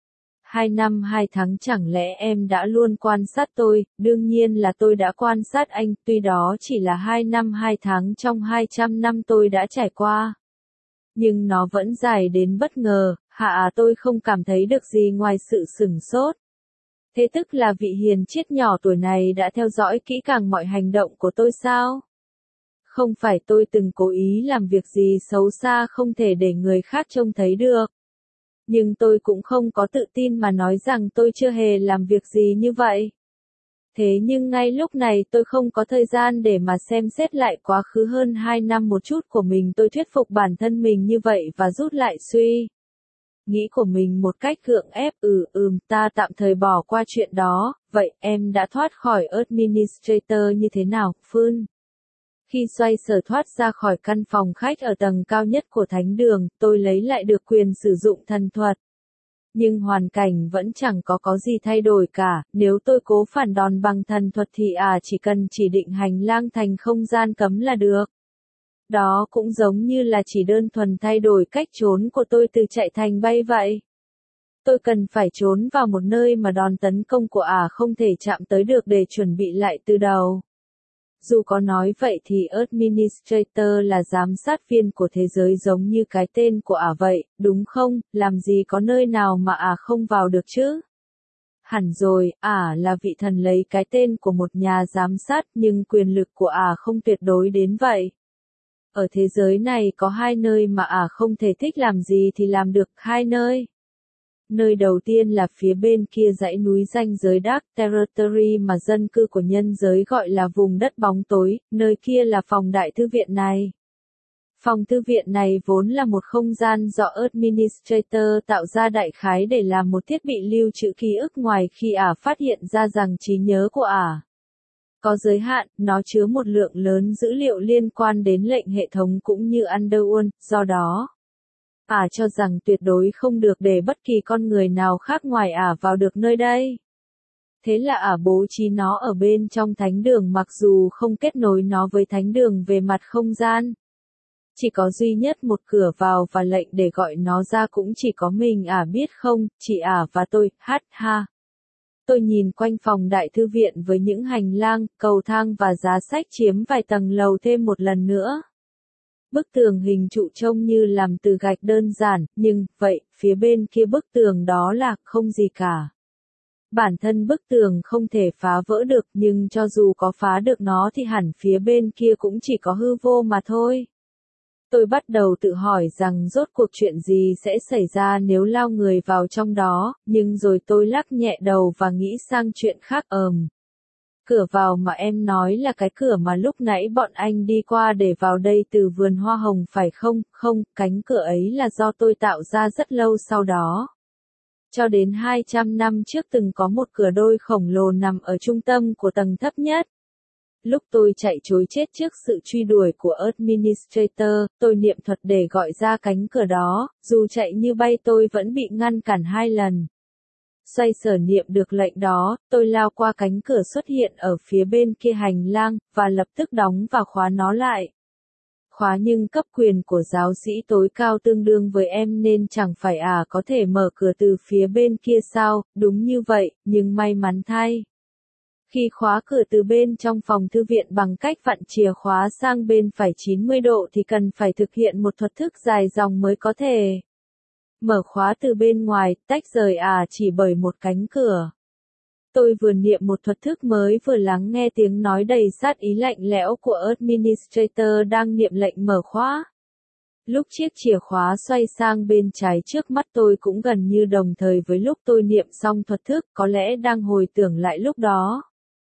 2 năm 2 tháng chẳng lẽ em đã luôn quan sát tôi, đương nhiên là tôi đã quan sát anh, tuy đó chỉ là 2 năm 2 tháng trong 200 năm tôi đã trải qua. Nhưng nó vẫn dài đến bất ngờ, tôi không cảm thấy được gì ngoài sự sửng sốt. Thế tức là vị hiền triết nhỏ tuổi này đã theo dõi kỹ càng mọi hành động của tôi sao? Không phải tôi từng cố ý làm việc gì xấu xa không thể để người khác trông thấy được. Nhưng tôi cũng không có tự tin mà nói rằng tôi chưa hề làm việc gì như vậy. Thế nhưng ngay lúc này tôi không có thời gian để mà xem xét lại quá khứ hơn 2 năm một chút của mình, tôi thuyết phục bản thân mình như vậy và rút lại suy nghĩ của mình một cách gượng ép, ta tạm thời bỏ qua chuyện đó, vậy em đã thoát khỏi Administrator như thế nào, Phương? Khi xoay sở thoát ra khỏi căn phòng khách ở tầng cao nhất của thánh đường, tôi lấy lại được quyền sử dụng thần thuật. Nhưng hoàn cảnh vẫn chẳng có gì thay đổi cả, nếu tôi cố phản đòn bằng thần thuật thì chỉ cần chỉ định hành lang thành không gian cấm là được. Đó cũng giống như là chỉ đơn thuần thay đổi cách trốn của tôi từ chạy thành bay vậy. Tôi cần phải trốn vào một nơi mà đòn tấn công của không thể chạm tới được để chuẩn bị lại từ đầu. Dù có nói vậy thì Administrator là giám sát viên của thế giới giống như cái tên của vậy, đúng không? Làm gì có nơi nào mà không vào được chứ? Hẳn rồi, là vị thần lấy cái tên của một nhà giám sát, nhưng quyền lực của không tuyệt đối đến vậy. Ở thế giới này có 2 nơi mà không thể thích làm gì thì làm được, 2 nơi. Nơi đầu tiên là phía bên kia dãy núi ranh giới Dark Territory mà dân cư của nhân giới gọi là vùng đất bóng tối, nơi kia là phòng đại thư viện này. Phòng thư viện này vốn là một không gian do Administrator tạo ra đại khái để làm một thiết bị lưu trữ ký ức ngoài khi phát hiện ra rằng trí nhớ của có giới hạn, nó chứa một lượng lớn dữ liệu liên quan đến lệnh hệ thống cũng như Underworld, do đó cho rằng tuyệt đối không được để bất kỳ con người nào khác ngoài vào được nơi đây. Thế là bố trí nó ở bên trong thánh đường mặc dù không kết nối nó với thánh đường về mặt không gian. Chỉ có duy nhất một cửa vào và lệnh để gọi nó ra cũng chỉ có mình biết không, chị và tôi, ha. Tôi nhìn quanh phòng đại thư viện với những hành lang, cầu thang và giá sách chiếm vài tầng lầu thêm một lần nữa. Bức tường hình trụ trông như làm từ gạch đơn giản, nhưng, vậy, phía bên kia bức tường đó là không gì cả. Bản thân bức tường không thể phá vỡ được nhưng cho dù có phá được nó thì hẳn phía bên kia cũng chỉ có hư vô mà thôi. Tôi bắt đầu tự hỏi rằng rốt cuộc chuyện gì sẽ xảy ra nếu lao người vào trong đó, nhưng rồi tôi lắc nhẹ đầu và nghĩ sang chuyện khác. Cửa vào mà em nói là cái cửa mà lúc nãy bọn anh đi qua để vào đây từ vườn hoa hồng phải không? Không, cánh cửa ấy là do tôi tạo ra rất lâu sau đó. Cho đến 200 năm trước từng có một cửa đôi khổng lồ nằm ở trung tâm của tầng thấp nhất. Lúc tôi chạy trối chết trước sự truy đuổi của Administrator, tôi niệm thuật để gọi ra cánh cửa đó, dù chạy như bay tôi vẫn bị ngăn cản 2 lần. Xoay sở niệm được lệnh đó, tôi lao qua cánh cửa xuất hiện ở phía bên kia hành lang, và lập tức đóng và khóa nó lại. Khóa nhưng cấp quyền của giáo sĩ tối cao tương đương với em nên chẳng phải có thể mở cửa từ phía bên kia sao, đúng như vậy, nhưng may mắn thay. Khi khóa cửa từ bên trong phòng thư viện bằng cách vặn chìa khóa sang bên phải 90 độ thì cần phải thực hiện một thuật thức dài dòng mới có thể mở khóa từ bên ngoài, tách rời chỉ bởi một cánh cửa. Tôi vừa niệm một thuật thức mới vừa lắng nghe tiếng nói đầy sát ý lạnh lẽo của Administrator đang niệm lệnh mở khóa. Lúc chiếc chìa khóa xoay sang bên trái trước mắt tôi cũng gần như đồng thời với lúc tôi niệm xong thuật thức, có lẽ đang hồi tưởng lại lúc đó.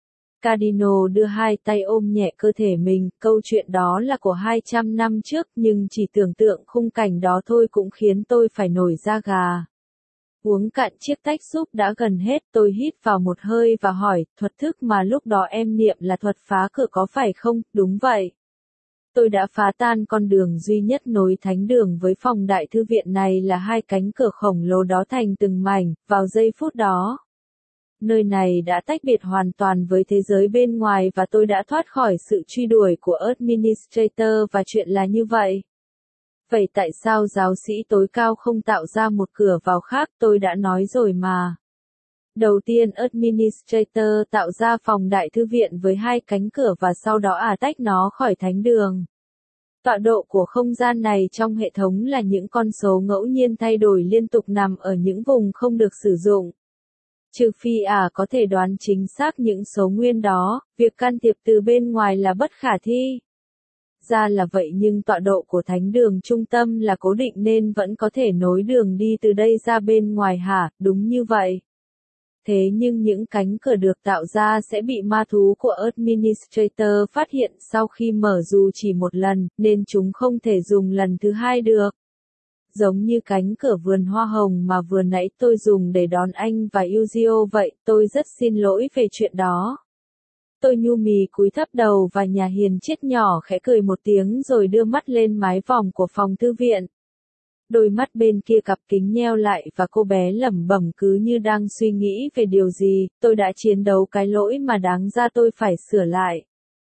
Cardinal đưa hai tay ôm nhẹ cơ thể mình, câu chuyện đó là của 200 năm trước nhưng chỉ tưởng tượng khung cảnh đó thôi cũng khiến tôi phải nổi da gà. Uống cạn chiếc tách súp đã gần hết, tôi hít vào một hơi và hỏi, thuật thức mà lúc đó em niệm là thuật phá cửa có phải không? Đúng vậy. Tôi đã phá tan con đường duy nhất nối thánh đường với phòng đại thư viện này là hai cánh cửa khổng lồ đó thành từng mảnh, vào giây phút đó. Nơi này đã tách biệt hoàn toàn với thế giới bên ngoài và tôi đã thoát khỏi sự truy đuổi của Administrator và chuyện là như vậy. Vậy tại sao giáo sĩ tối cao không tạo ra một cửa vào khác, tôi đã nói rồi mà. Đầu tiên Administrator tạo ra phòng đại thư viện với hai cánh cửa và sau đó tách nó khỏi thánh đường. Tọa độ của không gian này trong hệ thống là những con số ngẫu nhiên thay đổi liên tục nằm ở những vùng không được sử dụng. Trừ phi có thể đoán chính xác những số nguyên đó, việc can thiệp từ bên ngoài là bất khả thi. Ra là vậy nhưng tọa độ của thánh đường trung tâm là cố định nên vẫn có thể nối đường đi từ đây ra bên ngoài hả? Đúng như vậy. Thế nhưng những cánh cửa được tạo ra sẽ bị ma thú của Administrator phát hiện sau khi mở dù chỉ một lần, nên chúng không thể dùng lần thứ hai được. Giống như cánh cửa vườn hoa hồng mà vừa nãy tôi dùng để đón anh và Yuzio vậy, tôi rất xin lỗi về chuyện đó. Tôi nhu mì cúi thấp đầu và nhà hiền triết nhỏ khẽ cười một tiếng rồi đưa mắt lên mái vòm của phòng thư viện. Đôi mắt bên kia cặp kính nheo lại và cô bé lẩm bẩm cứ như đang suy nghĩ về điều gì, tôi đã chiến đấu cái lỗi mà đáng ra tôi phải sửa lại.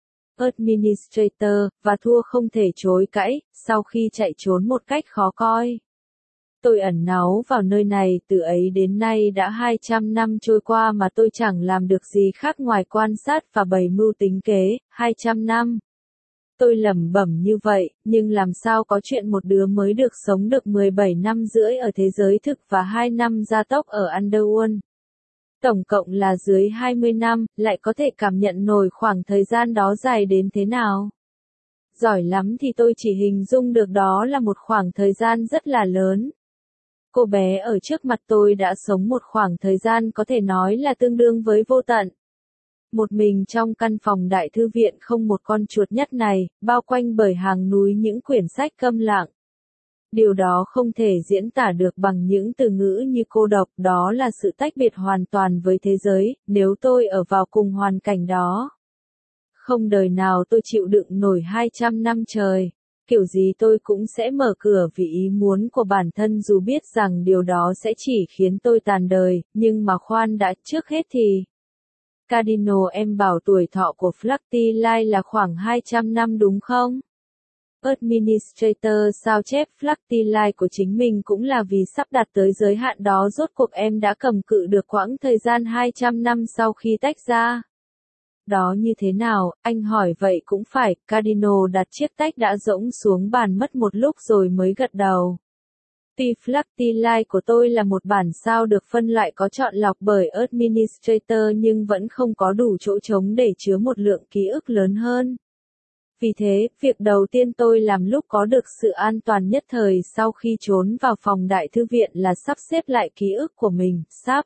Administrator, và thua không thể chối cãi, sau khi chạy trốn một cách khó coi. Tôi ẩn náu vào nơi này từ ấy đến nay đã 200 năm trôi qua mà tôi chẳng làm được gì khác ngoài quan sát và bày mưu tính kế, 200 năm. Tôi lẩm bẩm như vậy, nhưng làm sao có chuyện một đứa mới được sống được 17 năm rưỡi ở thế giới thực và 2 năm gia tốc ở Underworld. Tổng cộng là dưới 20 năm, lại có thể cảm nhận nổi khoảng thời gian đó dài đến thế nào. Giỏi lắm thì tôi chỉ hình dung được đó là một khoảng thời gian rất là lớn. Cô bé ở trước mặt tôi đã sống một khoảng thời gian có thể nói là tương đương với vô tận. Một mình trong căn phòng đại thư viện không một con chuột nhất này, bao quanh bởi hàng núi những quyển sách câm lặng. Điều đó không thể diễn tả được bằng những từ ngữ như cô độc, đó là sự tách biệt hoàn toàn với thế giới, nếu tôi ở vào cùng hoàn cảnh đó. Không đời nào tôi chịu đựng nổi 200 năm trời. Kiểu gì tôi cũng sẽ mở cửa vì ý muốn của bản thân dù biết rằng điều đó sẽ chỉ khiến tôi tàn đời, nhưng mà khoan đã, trước hết thì. Cardinal em bảo tuổi thọ của Fluffy Light là khoảng 200 năm đúng không? Administrator sao chép Fluffy Light của chính mình cũng là vì sắp đạt tới giới hạn đó rốt cuộc em đã cầm cự được quãng thời gian 200 năm sau khi tách ra. Đó như thế nào, anh hỏi vậy cũng phải, Cardinal đặt chiếc tách đã rỗng xuống bàn mất một lúc rồi mới gật đầu. Tuy Fluffy Light của tôi là một bản sao được phân loại có chọn lọc bởi Administrator nhưng vẫn không có đủ chỗ trống để chứa một lượng ký ức lớn hơn. Vì thế, việc đầu tiên tôi làm lúc có được sự an toàn nhất thời sau khi trốn vào phòng đại thư viện là sắp xếp lại ký ức của mình,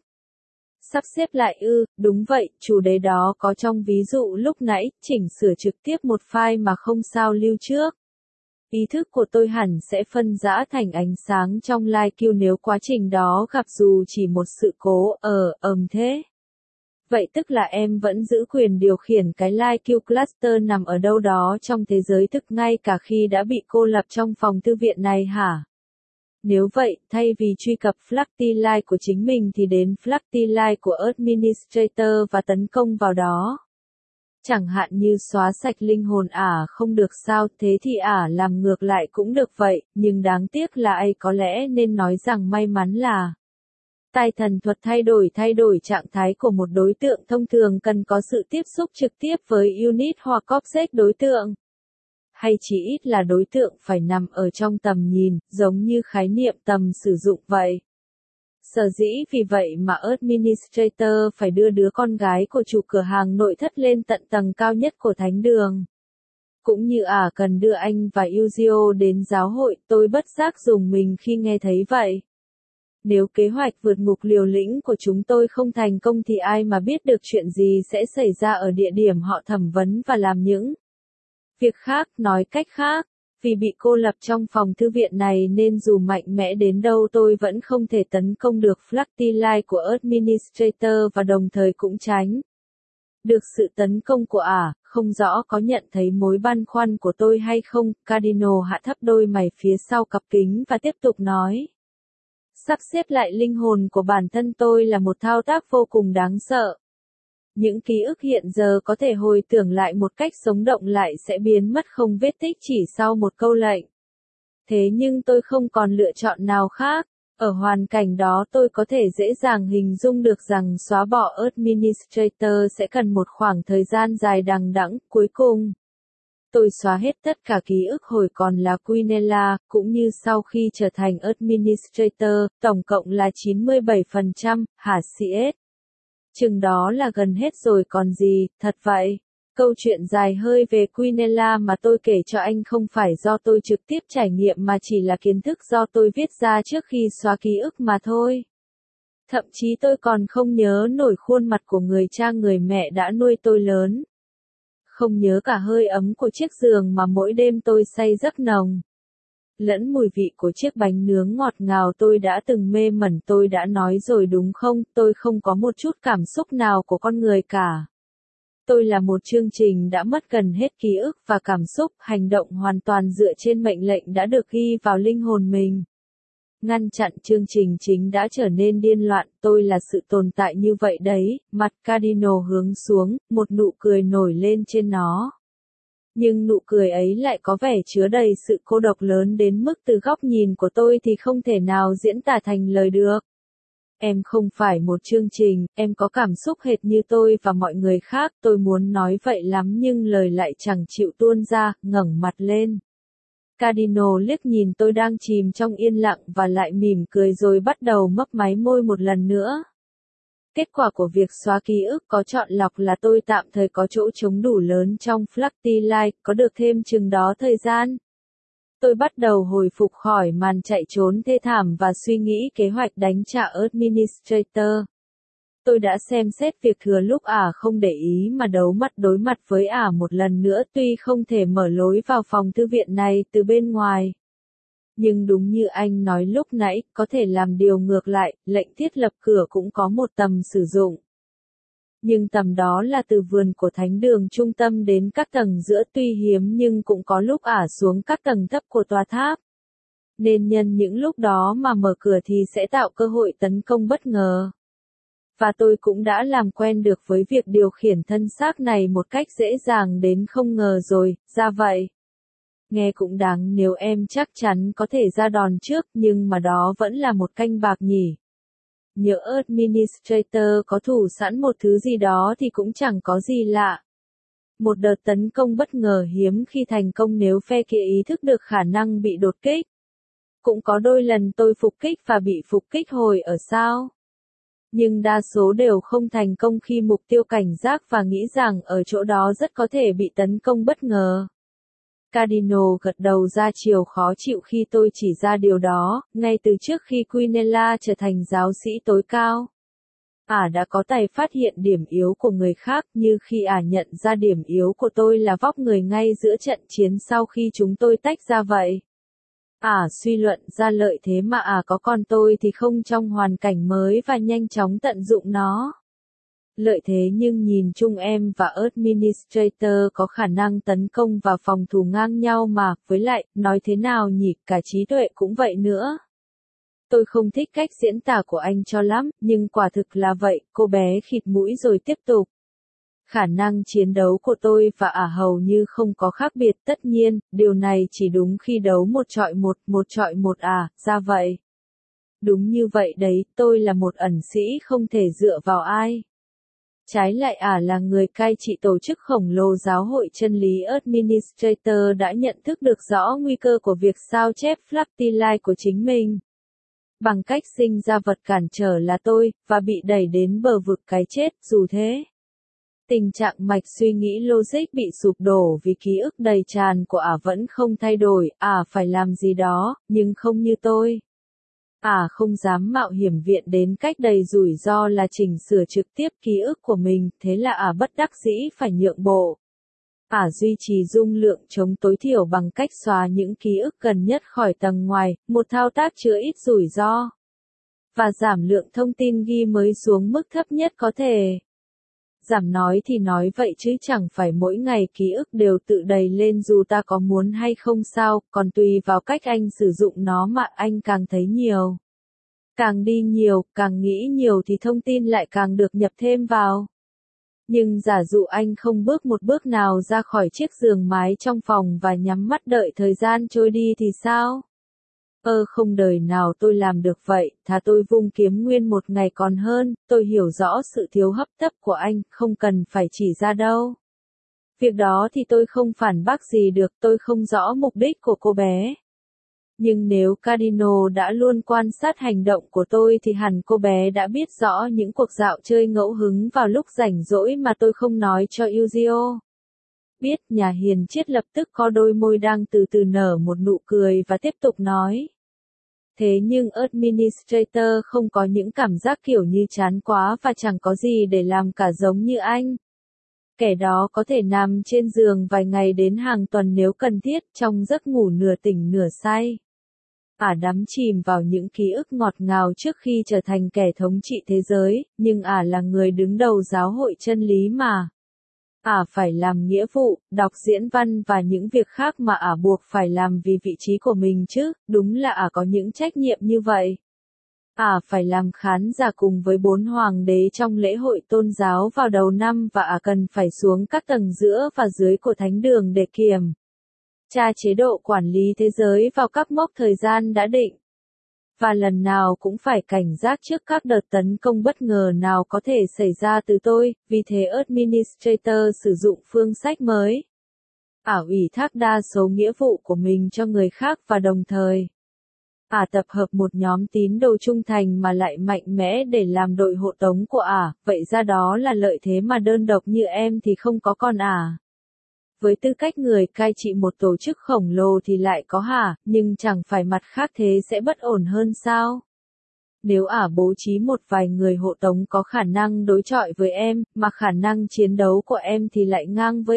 Sắp xếp lại đúng vậy, chủ đề đó có trong ví dụ lúc nãy, chỉnh sửa trực tiếp một file mà không sao lưu trước. Ý thức của tôi hẳn sẽ phân rã thành ánh sáng trong live queue nếu quá trình đó gặp dù chỉ một sự cố, thế. Vậy tức là em vẫn giữ quyền điều khiển cái live queue cluster nằm ở đâu đó trong thế giới thực ngay cả khi đã bị cô lập trong phòng thư viện này hả? Nếu vậy, thay vì truy cập Fluffy Line của chính mình thì đến Fluffy Line của Administrator và tấn công vào đó. Chẳng hạn như xóa sạch linh hồn ả không được sao, thế thì ả làm ngược lại cũng được vậy, nhưng đáng tiếc là ai có lẽ nên nói rằng may mắn là tài thần thuật thay đổi trạng thái của một đối tượng thông thường cần có sự tiếp xúc trực tiếp với unit hoặc object đối tượng. Hay chỉ ít là đối tượng phải nằm ở trong tầm nhìn, giống như khái niệm tầm sử dụng vậy. Sở dĩ vì vậy mà Administrator phải đưa đứa con gái của chủ cửa hàng nội thất lên tận tầng cao nhất của thánh đường. Cũng như cần đưa anh và Yuzio đến giáo hội, tôi bất giác rùng mình khi nghe thấy vậy. Nếu kế hoạch vượt ngục liều lĩnh của chúng tôi không thành công thì ai mà biết được chuyện gì sẽ xảy ra ở địa điểm họ thẩm vấn và làm những việc khác, nói cách khác. Vì bị cô lập trong phòng thư viện này nên dù mạnh mẽ đến đâu tôi vẫn không thể tấn công được Fluffy Line của Administrator và đồng thời cũng tránh được sự tấn công của không rõ có nhận thấy mối băn khoăn của tôi hay không. Cardinal hạ thấp đôi mày phía sau cặp kính và tiếp tục nói. Sắp xếp lại linh hồn của bản thân tôi là một thao tác vô cùng đáng sợ. Những ký ức hiện giờ có thể hồi tưởng lại một cách sống động lại sẽ biến mất không vết tích chỉ sau một câu lệnh. Thế nhưng tôi không còn lựa chọn nào khác. Ở hoàn cảnh đó tôi có thể dễ dàng hình dung được rằng xóa bỏ Administrator sẽ cần một khoảng thời gian dài đằng đẵng. Cuối cùng, tôi xóa hết tất cả ký ức hồi còn là Quinella, cũng như sau khi trở thành Administrator, tổng cộng là 97%, hả CS? Chừng đó là gần hết rồi còn gì, thật vậy. Câu chuyện dài hơi về Quinella mà tôi kể cho anh không phải do tôi trực tiếp trải nghiệm mà chỉ là kiến thức do tôi viết ra trước khi xóa ký ức mà thôi. Thậm chí tôi còn không nhớ nổi khuôn mặt của người cha người mẹ đã nuôi tôi lớn. Không nhớ cả hơi ấm của chiếc giường mà mỗi đêm tôi say giấc nồng. Lẫn mùi vị của chiếc bánh nướng ngọt ngào tôi đã từng mê mẩn. Tôi đã nói rồi đúng không, tôi không có một chút cảm xúc nào của con người cả. Tôi là một chương trình đã mất gần hết ký ức và cảm xúc, hành động hoàn toàn dựa trên mệnh lệnh đã được ghi vào linh hồn mình. Ngăn chặn chương trình chính đã trở nên điên loạn, tôi là sự tồn tại như vậy đấy, mặt Cardinal hướng xuống, một nụ cười nổi lên trên nó. Nhưng nụ cười ấy lại có vẻ chứa đầy sự cô độc lớn đến mức từ góc nhìn của tôi thì không thể nào diễn tả thành lời được. Em không phải một chương trình, em có cảm xúc hệt như tôi và mọi người khác, tôi muốn nói vậy lắm nhưng lời lại chẳng chịu tuôn ra, ngẩng mặt lên. Cardinal liếc nhìn tôi đang chìm trong yên lặng và lại mỉm cười rồi bắt đầu mấp máy môi một lần nữa. Kết quả của việc xóa ký ức có chọn lọc là tôi tạm thời có chỗ trống đủ lớn trong Fluffy Line, có được thêm chừng đó thời gian. Tôi bắt đầu hồi phục khỏi màn chạy trốn thê thảm và suy nghĩ kế hoạch đánh trả Administrator. Tôi đã xem xét việc thừa lúc không để ý mà đấu mặt đối mặt với một lần nữa tuy không thể mở lối vào phòng thư viện này từ bên ngoài. Nhưng đúng như anh nói lúc nãy, có thể làm điều ngược lại, lệnh thiết lập cửa cũng có một tầm sử dụng. Nhưng tầm đó là từ vườn của thánh đường trung tâm đến các tầng giữa tuy hiếm nhưng cũng có lúc xuống các tầng thấp của tòa tháp. Nên nhân những lúc đó mà mở cửa thì sẽ tạo cơ hội tấn công bất ngờ. Và tôi cũng đã làm quen được với việc điều khiển thân xác này một cách dễ dàng đến không ngờ rồi, ra vậy. Nghe cũng đáng nếu em chắc chắn có thể ra đòn trước nhưng mà đó vẫn là một canh bạc nhỉ. Nhỡ Administrator có thủ sẵn một thứ gì đó thì cũng chẳng có gì lạ. Một đợt tấn công bất ngờ hiếm khi thành công nếu phe kia ý thức được khả năng bị đột kích. Cũng có đôi lần tôi phục kích và bị phục kích hồi ở sao. Nhưng đa số đều không thành công khi mục tiêu cảnh giác và nghĩ rằng ở chỗ đó rất có thể bị tấn công bất ngờ. Cardinal gật đầu ra chiều khó chịu khi tôi chỉ ra điều đó, ngay từ trước khi Quinella trở thành giáo sĩ tối cao. Đã có tài phát hiện điểm yếu của người khác như khi nhận ra điểm yếu của tôi là vóc người ngay giữa trận chiến sau khi chúng tôi tách ra vậy. Suy luận ra lợi thế mà có con tôi thì không trong hoàn cảnh mới và nhanh chóng tận dụng nó. Lợi thế nhưng nhìn chung em và Administrator có khả năng tấn công và phòng thủ ngang nhau mà, với lại, nói thế nào nhỉ, cả trí tuệ cũng vậy nữa. tôi không thích cách diễn tả của anh cho lắm, nhưng quả thực là vậy, cô bé khịt mũi rồi tiếp tục. Khả năng chiến đấu của tôi và ả hầu như không có khác biệt, tất nhiên, điều này chỉ đúng khi đấu một trọi một ra vậy. Đúng như vậy đấy, tôi là một ẩn sĩ không thể dựa vào ai. Trái lại là người cai trị tổ chức khổng lồ giáo hội chân lý Administrator đã nhận thức được rõ nguy cơ của việc sao chép Flaptili của chính mình. Bằng cách sinh ra vật cản trở là tôi, và bị đẩy đến bờ vực cái chết, dù thế. Tình trạng mạch suy nghĩ logic bị sụp đổ vì ký ức đầy tràn của vẫn không thay đổi, phải làm gì đó, nhưng không như tôi. Không dám mạo hiểm viện đến cách đầy rủi ro là chỉnh sửa trực tiếp ký ức của mình, thế là bất đắc dĩ phải nhượng bộ. Duy trì dung lượng chống tối thiểu bằng cách xóa những ký ức gần nhất khỏi tầng ngoài, một thao tác chứa ít rủi ro. Và giảm lượng thông tin ghi mới xuống mức thấp nhất có thể. Giảm nói thì nói vậy chứ chẳng phải mỗi ngày ký ức đều tự đầy lên dù ta có muốn hay không sao, còn tùy vào cách anh sử dụng nó mà anh càng thấy nhiều. Càng đi nhiều, càng nghĩ nhiều thì thông tin lại càng được nhập thêm vào. Nhưng giả dụ anh không bước một bước nào ra khỏi chiếc giường mái trong phòng và nhắm mắt đợi thời gian trôi đi thì sao? Không đời nào tôi làm được vậy, thà tôi vung kiếm nguyên một ngày còn hơn, tôi hiểu rõ sự thiếu hấp tấp của anh, không cần phải chỉ ra đâu. Việc đó thì tôi không phản bác gì được, tôi không rõ mục đích của cô bé. Nhưng nếu Cardinal đã luôn quan sát hành động của tôi thì hẳn cô bé đã biết rõ những cuộc dạo chơi ngẫu hứng vào lúc rảnh rỗi mà tôi không nói cho Yuzio. Biết, nhà hiền triết lập tức có đôi môi đang từ từ nở một nụ cười và tiếp tục nói. Thế nhưng Administrator không có những cảm giác kiểu như chán quá và chẳng có gì để làm cả giống như anh. Kẻ đó có thể nằm trên giường vài ngày đến hàng tuần nếu cần thiết, trong giấc ngủ nửa tỉnh nửa say. Đắm chìm vào những ký ức ngọt ngào trước khi trở thành kẻ thống trị thế giới, nhưng là người đứng đầu giáo hội chân lý mà. Phải làm nghĩa vụ, đọc diễn văn và những việc khác mà buộc phải làm vì vị trí của mình chứ, đúng là có những trách nhiệm như vậy. Phải làm khán giả cùng với 4 hoàng đế trong lễ hội tôn giáo vào đầu năm và cần phải xuống các tầng giữa và dưới của thánh đường để kiểm tra chế độ quản lý thế giới vào các mốc thời gian đã định. Và lần nào cũng phải cảnh giác trước các đợt tấn công bất ngờ nào có thể xảy ra từ tôi, vì thế Administrator sử dụng phương sách mới. Ủy thác đa số nghĩa vụ của mình cho người khác và đồng thời tập hợp một nhóm tín đồ trung thành mà lại mạnh mẽ để làm đội hộ tống của vậy ra đó là lợi thế mà đơn độc như em thì không có con Với tư cách người cai trị một tổ chức khổng lồ thì lại có nhưng chẳng phải mặt khác thế sẽ bất ổn hơn sao? Nếu bố trí một vài người hộ tống có khả năng đối chọi với em, mà khả năng chiến đấu của em thì lại ngang với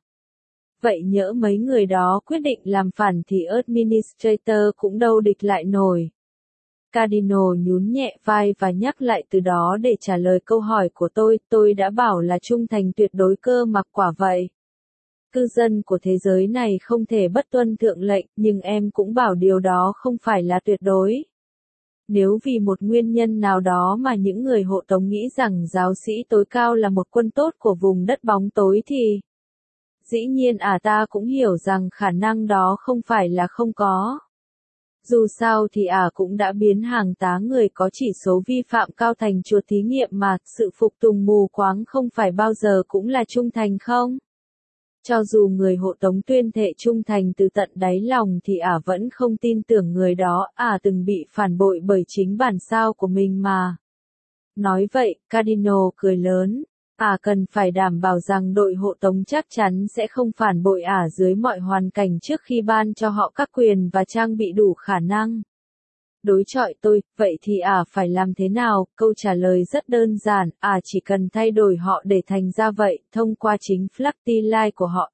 Vậy nhỡ mấy người đó quyết định làm phản thì Administrator cũng đâu địch lại nổi. Cardinal nhún nhẹ vai và nhắc lại từ đó để trả lời câu hỏi của tôi đã bảo là trung thành tuyệt đối cơ mà quả vậy. Cư dân của thế giới này không thể bất tuân thượng lệnh, nhưng em cũng bảo điều đó không phải là tuyệt đối. Nếu vì một nguyên nhân nào đó mà những người hộ tống nghĩ rằng giáo sĩ tối cao là một quân tốt của vùng đất bóng tối thì dĩ nhiên ta cũng hiểu rằng khả năng đó không phải là không có. Dù sao thì cũng đã biến hàng tá người có chỉ số vi phạm cao thành chuột thí nghiệm mà, sự phục tùng mù quáng không phải bao giờ cũng là trung thành không? Cho dù người hộ tống tuyên thệ trung thành từ tận đáy lòng thì vẫn không tin tưởng người đó, từng bị phản bội bởi chính bản sao của mình mà. Nói vậy, Cardinal cười lớn. Cần phải đảm bảo rằng đội hộ tống chắc chắn sẽ không phản bội dưới mọi hoàn cảnh trước khi ban cho họ các quyền và trang bị đủ khả năng. Đối chọi tôi, vậy thì phải làm thế nào? Câu trả lời rất đơn giản, chỉ cần thay đổi họ để thành ra vậy, thông qua chính Flaptili của họ,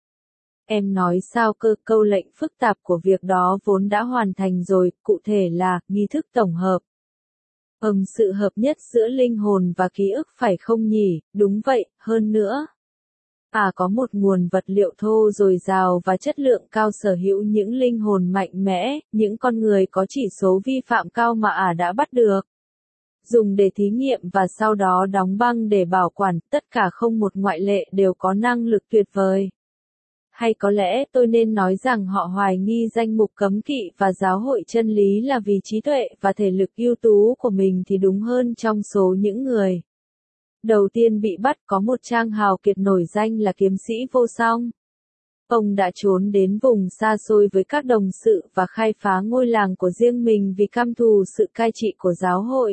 Em nói sao cơ? Câu lệnh phức tạp của việc đó vốn đã hoàn thành rồi, cụ thể là, nghi thức tổng hợp. Sự hợp nhất giữa linh hồn và ký ức phải không nhỉ? Đúng vậy, hơn nữa. Có một nguồn vật liệu thô dồi dào và chất lượng cao, sở hữu những linh hồn mạnh mẽ, những con người có chỉ số vi phạm cao mà đã bắt được. Dùng để thí nghiệm và sau đó đóng băng để bảo quản, tất cả không một ngoại lệ đều có năng lực tuyệt vời. Hay có lẽ tôi nên nói rằng họ hoài nghi danh mục cấm kỵ và giáo hội chân lý là vì trí tuệ và thể lực ưu tú của mình thì đúng hơn. Trong số những người đầu tiên bị bắt có một trang hào kiệt nổi danh là kiếm sĩ vô song. Ông đã trốn đến vùng xa xôi với các đồng sự và khai phá ngôi làng của riêng mình vì căm thù sự cai trị của giáo hội.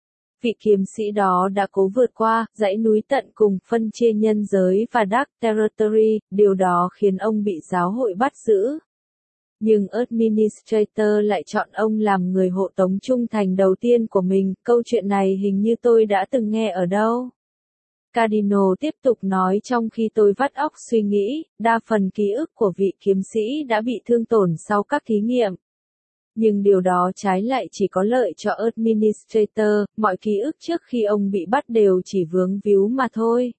Vị kiếm sĩ đó đã cố vượt qua dãy núi tận cùng, phân chia nhân giới và Dark Territory, điều đó khiến ông bị giáo hội bắt giữ. Nhưng Administrator lại chọn ông làm người hộ tống trung thành đầu tiên của mình. Câu chuyện này hình như tôi đã từng nghe ở đâu. Cardinal tiếp tục nói trong khi tôi vắt óc suy nghĩ, đa phần ký ức của vị kiếm sĩ đã bị thương tổn sau các thí nghiệm. Nhưng điều đó trái lại chỉ có lợi cho Administrator, mọi ký ức trước khi ông bị bắt đều chỉ vướng víu mà thôi.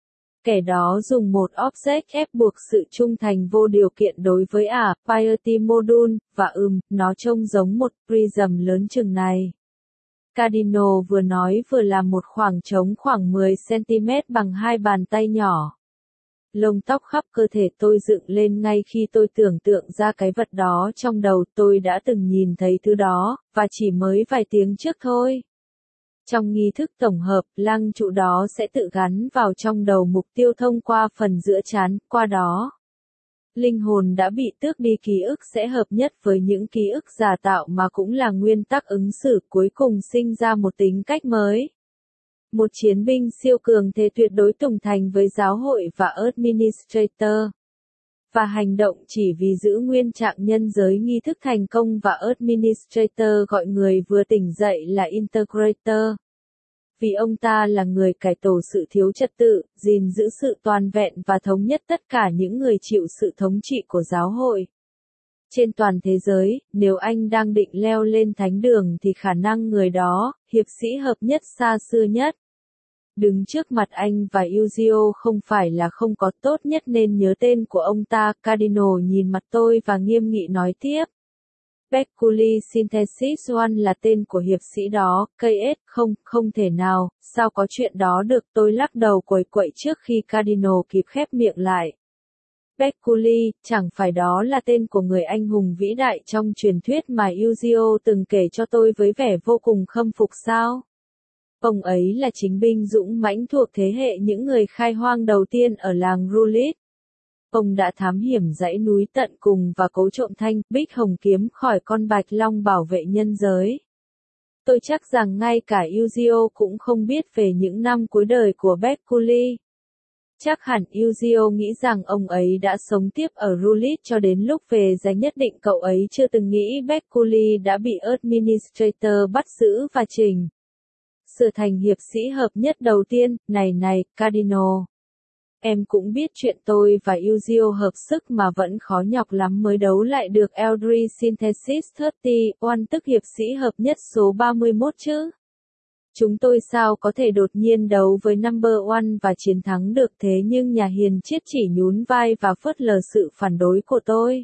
Kẻ đó dùng một object ép buộc sự trung thành vô điều kiện đối với Piety Module, và nó trông giống một prism lớn chừng này. Cardinal vừa nói vừa làm một khoảng trống khoảng 10 cm bằng hai bàn tay nhỏ. Lông tóc khắp cơ thể tôi dựng lên ngay khi tôi tưởng tượng ra cái vật đó trong đầu. Tôi đã từng nhìn thấy thứ đó, và chỉ mới vài tiếng trước thôi. Trong nghi thức tổng hợp, lăng trụ đó sẽ tự gắn vào trong đầu mục tiêu thông qua phần giữa trán, qua đó. Linh hồn đã bị tước đi ký ức sẽ hợp nhất với những ký ức giả tạo mà cũng là nguyên tắc ứng xử, cuối cùng sinh ra một tính cách mới. Một chiến binh siêu cường thề tuyệt đối tùng thành với giáo hội và Administrator. Và hành động chỉ vì giữ nguyên trạng nhân giới nghi thức thành công, và Administrator gọi người vừa tỉnh dậy là Integrator. Vì ông ta là người cải tổ sự thiếu trật tự, gìn giữ sự toàn vẹn và thống nhất tất cả những người chịu sự thống trị của giáo hội. Trên toàn thế giới, nếu anh đang định leo lên thánh đường thì khả năng người đó, hiệp sĩ hợp nhất xa xưa nhất, đứng trước mặt anh và Eugeo không phải là không có, tốt nhất nên nhớ tên của ông ta. Cardinal nhìn mặt tôi và nghiêm nghị nói tiếp. Beckley Synthesis One là tên của hiệp sĩ đó. KS, không thể nào, sao có chuyện đó được. Tôi lắc đầu quẩy quậy trước khi Cardinal kịp khép miệng lại. Beckley, chẳng phải đó là tên của người anh hùng vĩ đại trong truyền thuyết mà Eugeo từng kể cho tôi với vẻ vô cùng khâm phục sao? Ông ấy là chính binh dũng mãnh thuộc thế hệ những người khai hoang đầu tiên ở làng Rulit. Ông đã thám hiểm dãy núi tận cùng và cố trộm thanh, bích hồng kiếm khỏi con bạch long bảo vệ nhân giới. Tôi chắc rằng ngay cả Eugeo cũng không biết về những năm cuối đời của Beckley. Chắc hẳn Eugeo nghĩ rằng ông ấy đã sống tiếp ở Rulit cho đến lúc về giấy, nhất định cậu ấy chưa từng nghĩ Beckley đã bị Administrator bắt giữ và trình sự thành hiệp sĩ hợp nhất đầu tiên. Này, Cardinal. Em cũng biết chuyện tôi và Eugeo hợp sức mà vẫn khó nhọc lắm mới đấu lại được Eldritch Synthesis 31, tức hiệp sĩ hợp nhất số 31 chứ. Chúng tôi sao có thể đột nhiên đấu với Number One và chiến thắng được, thế nhưng nhà hiền triết chỉ nhún vai và phớt lờ sự phản đối của tôi.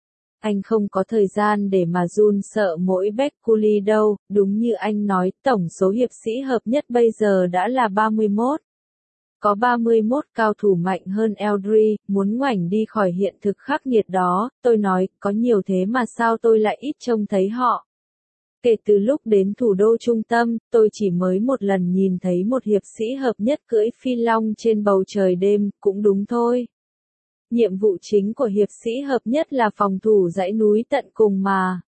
Anh không có thời gian để mà run sợ mỗi Beckley đâu, đúng như anh nói, tổng số hiệp sĩ hợp nhất bây giờ đã là 31. Có 31 cao thủ mạnh hơn Eldritch, muốn ngoảnh đi khỏi hiện thực khắc nghiệt đó. Tôi nói, có nhiều thế mà sao tôi lại ít trông thấy họ. Kể từ lúc đến thủ đô trung tâm, tôi chỉ mới một lần nhìn thấy một hiệp sĩ hợp nhất cưỡi phi long trên bầu trời đêm, cũng đúng thôi. Nhiệm vụ chính của hiệp sĩ hợp nhất là phòng thủ dãy núi tận cùng mà.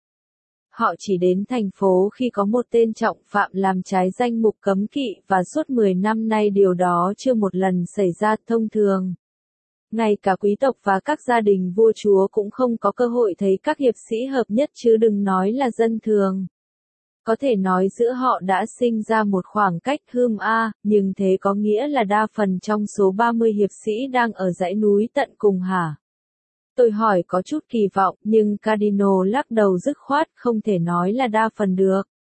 Họ chỉ đến thành phố khi có một tên trọng phạm làm trái danh mục cấm kỵ, và suốt 10 năm nay điều đó chưa một lần xảy ra. Thông thường, ngay cả quý tộc và các gia đình vua chúa cũng không có cơ hội thấy các hiệp sĩ hợp nhất, chứ đừng nói là dân thường. Có thể nói giữa họ đã sinh ra một khoảng cách nhưng thế có nghĩa là đa phần trong số 30 hiệp sĩ đang ở dãy núi tận cùng hả? Tôi hỏi có chút kỳ vọng, nhưng Cardinal lắc đầu dứt khoát, không thể nói là đa phần được.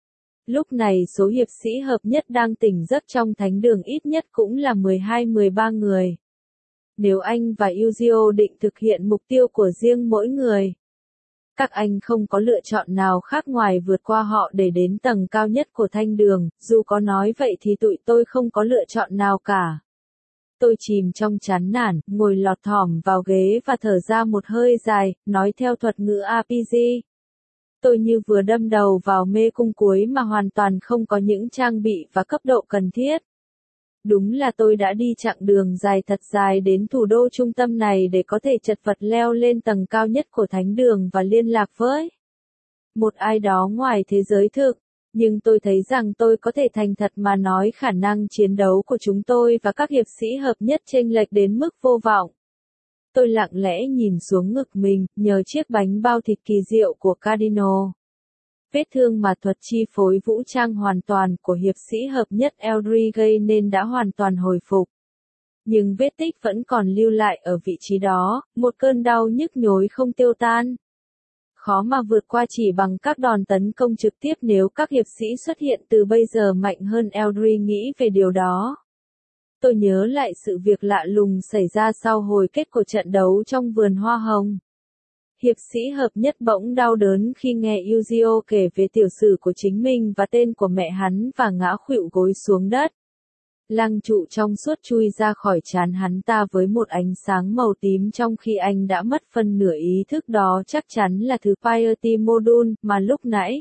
Lúc này số hiệp sĩ hợp nhất đang tỉnh giấc trong thánh đường ít nhất cũng là 12-13 người. Nếu anh và Yuzio định thực hiện mục tiêu của riêng mỗi người, các anh không có lựa chọn nào khác ngoài vượt qua họ để đến tầng cao nhất của thanh đường, dù có nói vậy thì tụi tôi không có lựa chọn nào cả. Tôi chìm trong chán nản, ngồi lọt thỏm vào ghế và thở ra một hơi dài, nói theo thuật ngữ RPG. Tôi như vừa đâm đầu vào mê cung cuối mà hoàn toàn không có những trang bị và cấp độ cần thiết. Đúng là tôi đã đi chặng đường dài thật dài đến thủ đô trung tâm này để có thể chật vật leo lên tầng cao nhất của thánh đường và liên lạc với một ai đó ngoài thế giới thực. Nhưng tôi thấy rằng tôi có thể thành thật mà nói khả năng chiến đấu của chúng tôi và các hiệp sĩ hợp nhất chênh lệch đến mức vô vọng. Tôi lặng lẽ nhìn xuống ngực mình, nhờ chiếc bánh bao thịt kỳ diệu của Cardinal. Vết thương mà thuật chi phối vũ trang hoàn toàn của hiệp sĩ hợp nhất Eldri gây nên đã hoàn toàn hồi phục. Nhưng vết tích vẫn còn lưu lại ở vị trí đó, một cơn đau nhức nhối không tiêu tan. Khó mà vượt qua chỉ bằng các đòn tấn công trực tiếp nếu các hiệp sĩ xuất hiện từ bây giờ mạnh hơn. Eldri nghĩ về điều đó. Tôi nhớ lại sự việc lạ lùng xảy ra sau hồi kết của trận đấu trong vườn hoa hồng. Hiệp sĩ hợp nhất bỗng đau đớn khi nghe Yuzio kể về tiểu sử của chính mình và tên của mẹ hắn và ngã khuỵu gối xuống đất. Lăng trụ trong suốt chui ra khỏi trán hắn ta với một ánh sáng màu tím trong khi anh đã mất phân nửa ý thức. Đó chắc chắn là thứ Piety Module mà lúc nãy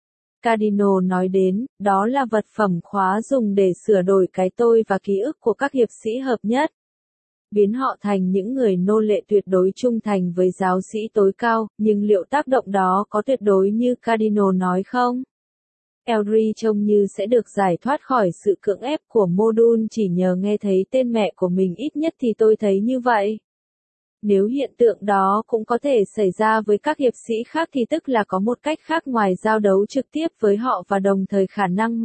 Cardinal nói đến, đó là vật phẩm khóa dùng để sửa đổi cái tôi và ký ức của các hiệp sĩ hợp nhất. Biến họ thành những người nô lệ tuyệt đối trung thành với giáo sĩ tối cao, nhưng liệu tác động đó có tuyệt đối như Cardinal nói không? Eldri trông như sẽ được giải thoát khỏi sự cưỡng ép của Module chỉ nhờ nghe thấy tên mẹ của mình, ít nhất thì tôi thấy như vậy. Nếu hiện tượng đó cũng có thể xảy ra với các hiệp sĩ khác thì tức là có một cách khác ngoài giao đấu trực tiếp với họ và đồng thời khả năng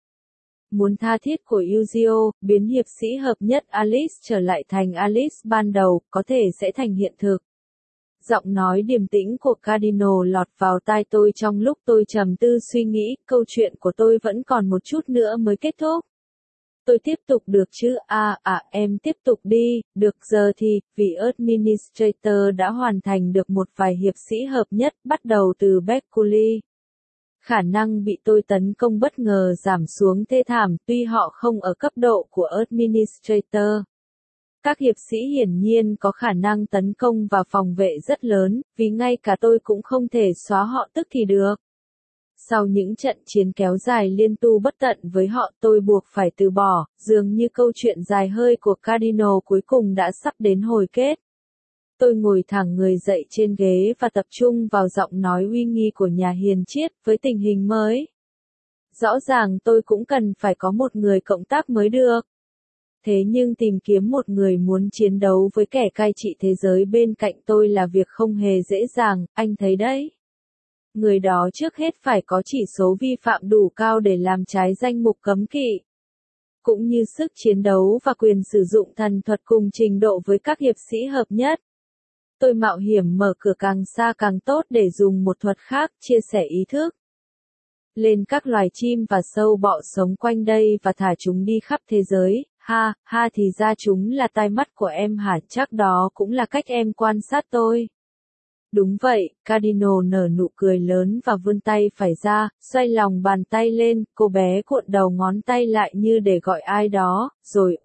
muốn tha thiết của Yuzio, biến hiệp sĩ hợp nhất Alice trở lại thành Alice ban đầu, có thể sẽ thành hiện thực. Giọng nói điềm tĩnh của Cardinal lọt vào tai tôi trong lúc tôi trầm tư suy nghĩ, câu chuyện của tôi vẫn còn một chút nữa mới kết thúc. Tôi tiếp tục được chứ? Em tiếp tục đi, được giờ thì, vì Administrator đã hoàn thành được một vài hiệp sĩ hợp nhất, bắt đầu từ Beckley. Khả năng bị tôi tấn công bất ngờ giảm xuống thê thảm, tuy họ không ở cấp độ của Administrator. Các hiệp sĩ hiển nhiên có khả năng tấn công và phòng vệ rất lớn, vì ngay cả tôi cũng không thể xóa họ tức thì được. Sau những trận chiến kéo dài liên tu bất tận với họ, tôi buộc phải từ bỏ, dường như câu chuyện dài hơi của Cardinal cuối cùng đã sắp đến hồi kết. Tôi ngồi thẳng người dậy trên ghế và tập trung vào giọng nói uy nghi của nhà hiền triết với tình hình mới. Rõ ràng tôi cũng cần phải có một người cộng tác mới được. Thế nhưng tìm kiếm một người muốn chiến đấu với kẻ cai trị thế giới bên cạnh tôi là việc không hề dễ dàng, anh thấy đấy. Người đó trước hết phải có chỉ số vi phạm đủ cao để làm trái danh mục cấm kỵ. Cũng như sức chiến đấu và quyền sử dụng thần thuật cùng trình độ với các hiệp sĩ hợp nhất. Tôi mạo hiểm mở cửa càng xa càng tốt để dùng một thuật khác, chia sẻ ý thức lên các loài chim và sâu bọ sống quanh đây và thả chúng đi khắp thế giới. Ha, thì ra chúng là tai mắt của em hả? Chắc đó cũng là cách em quan sát tôi. Đúng vậy, Cardinal nở nụ cười lớn và vươn tay phải ra, xoay lòng bàn tay lên, cô bé cuộn đầu ngón tay lại như để gọi ai đó, rồi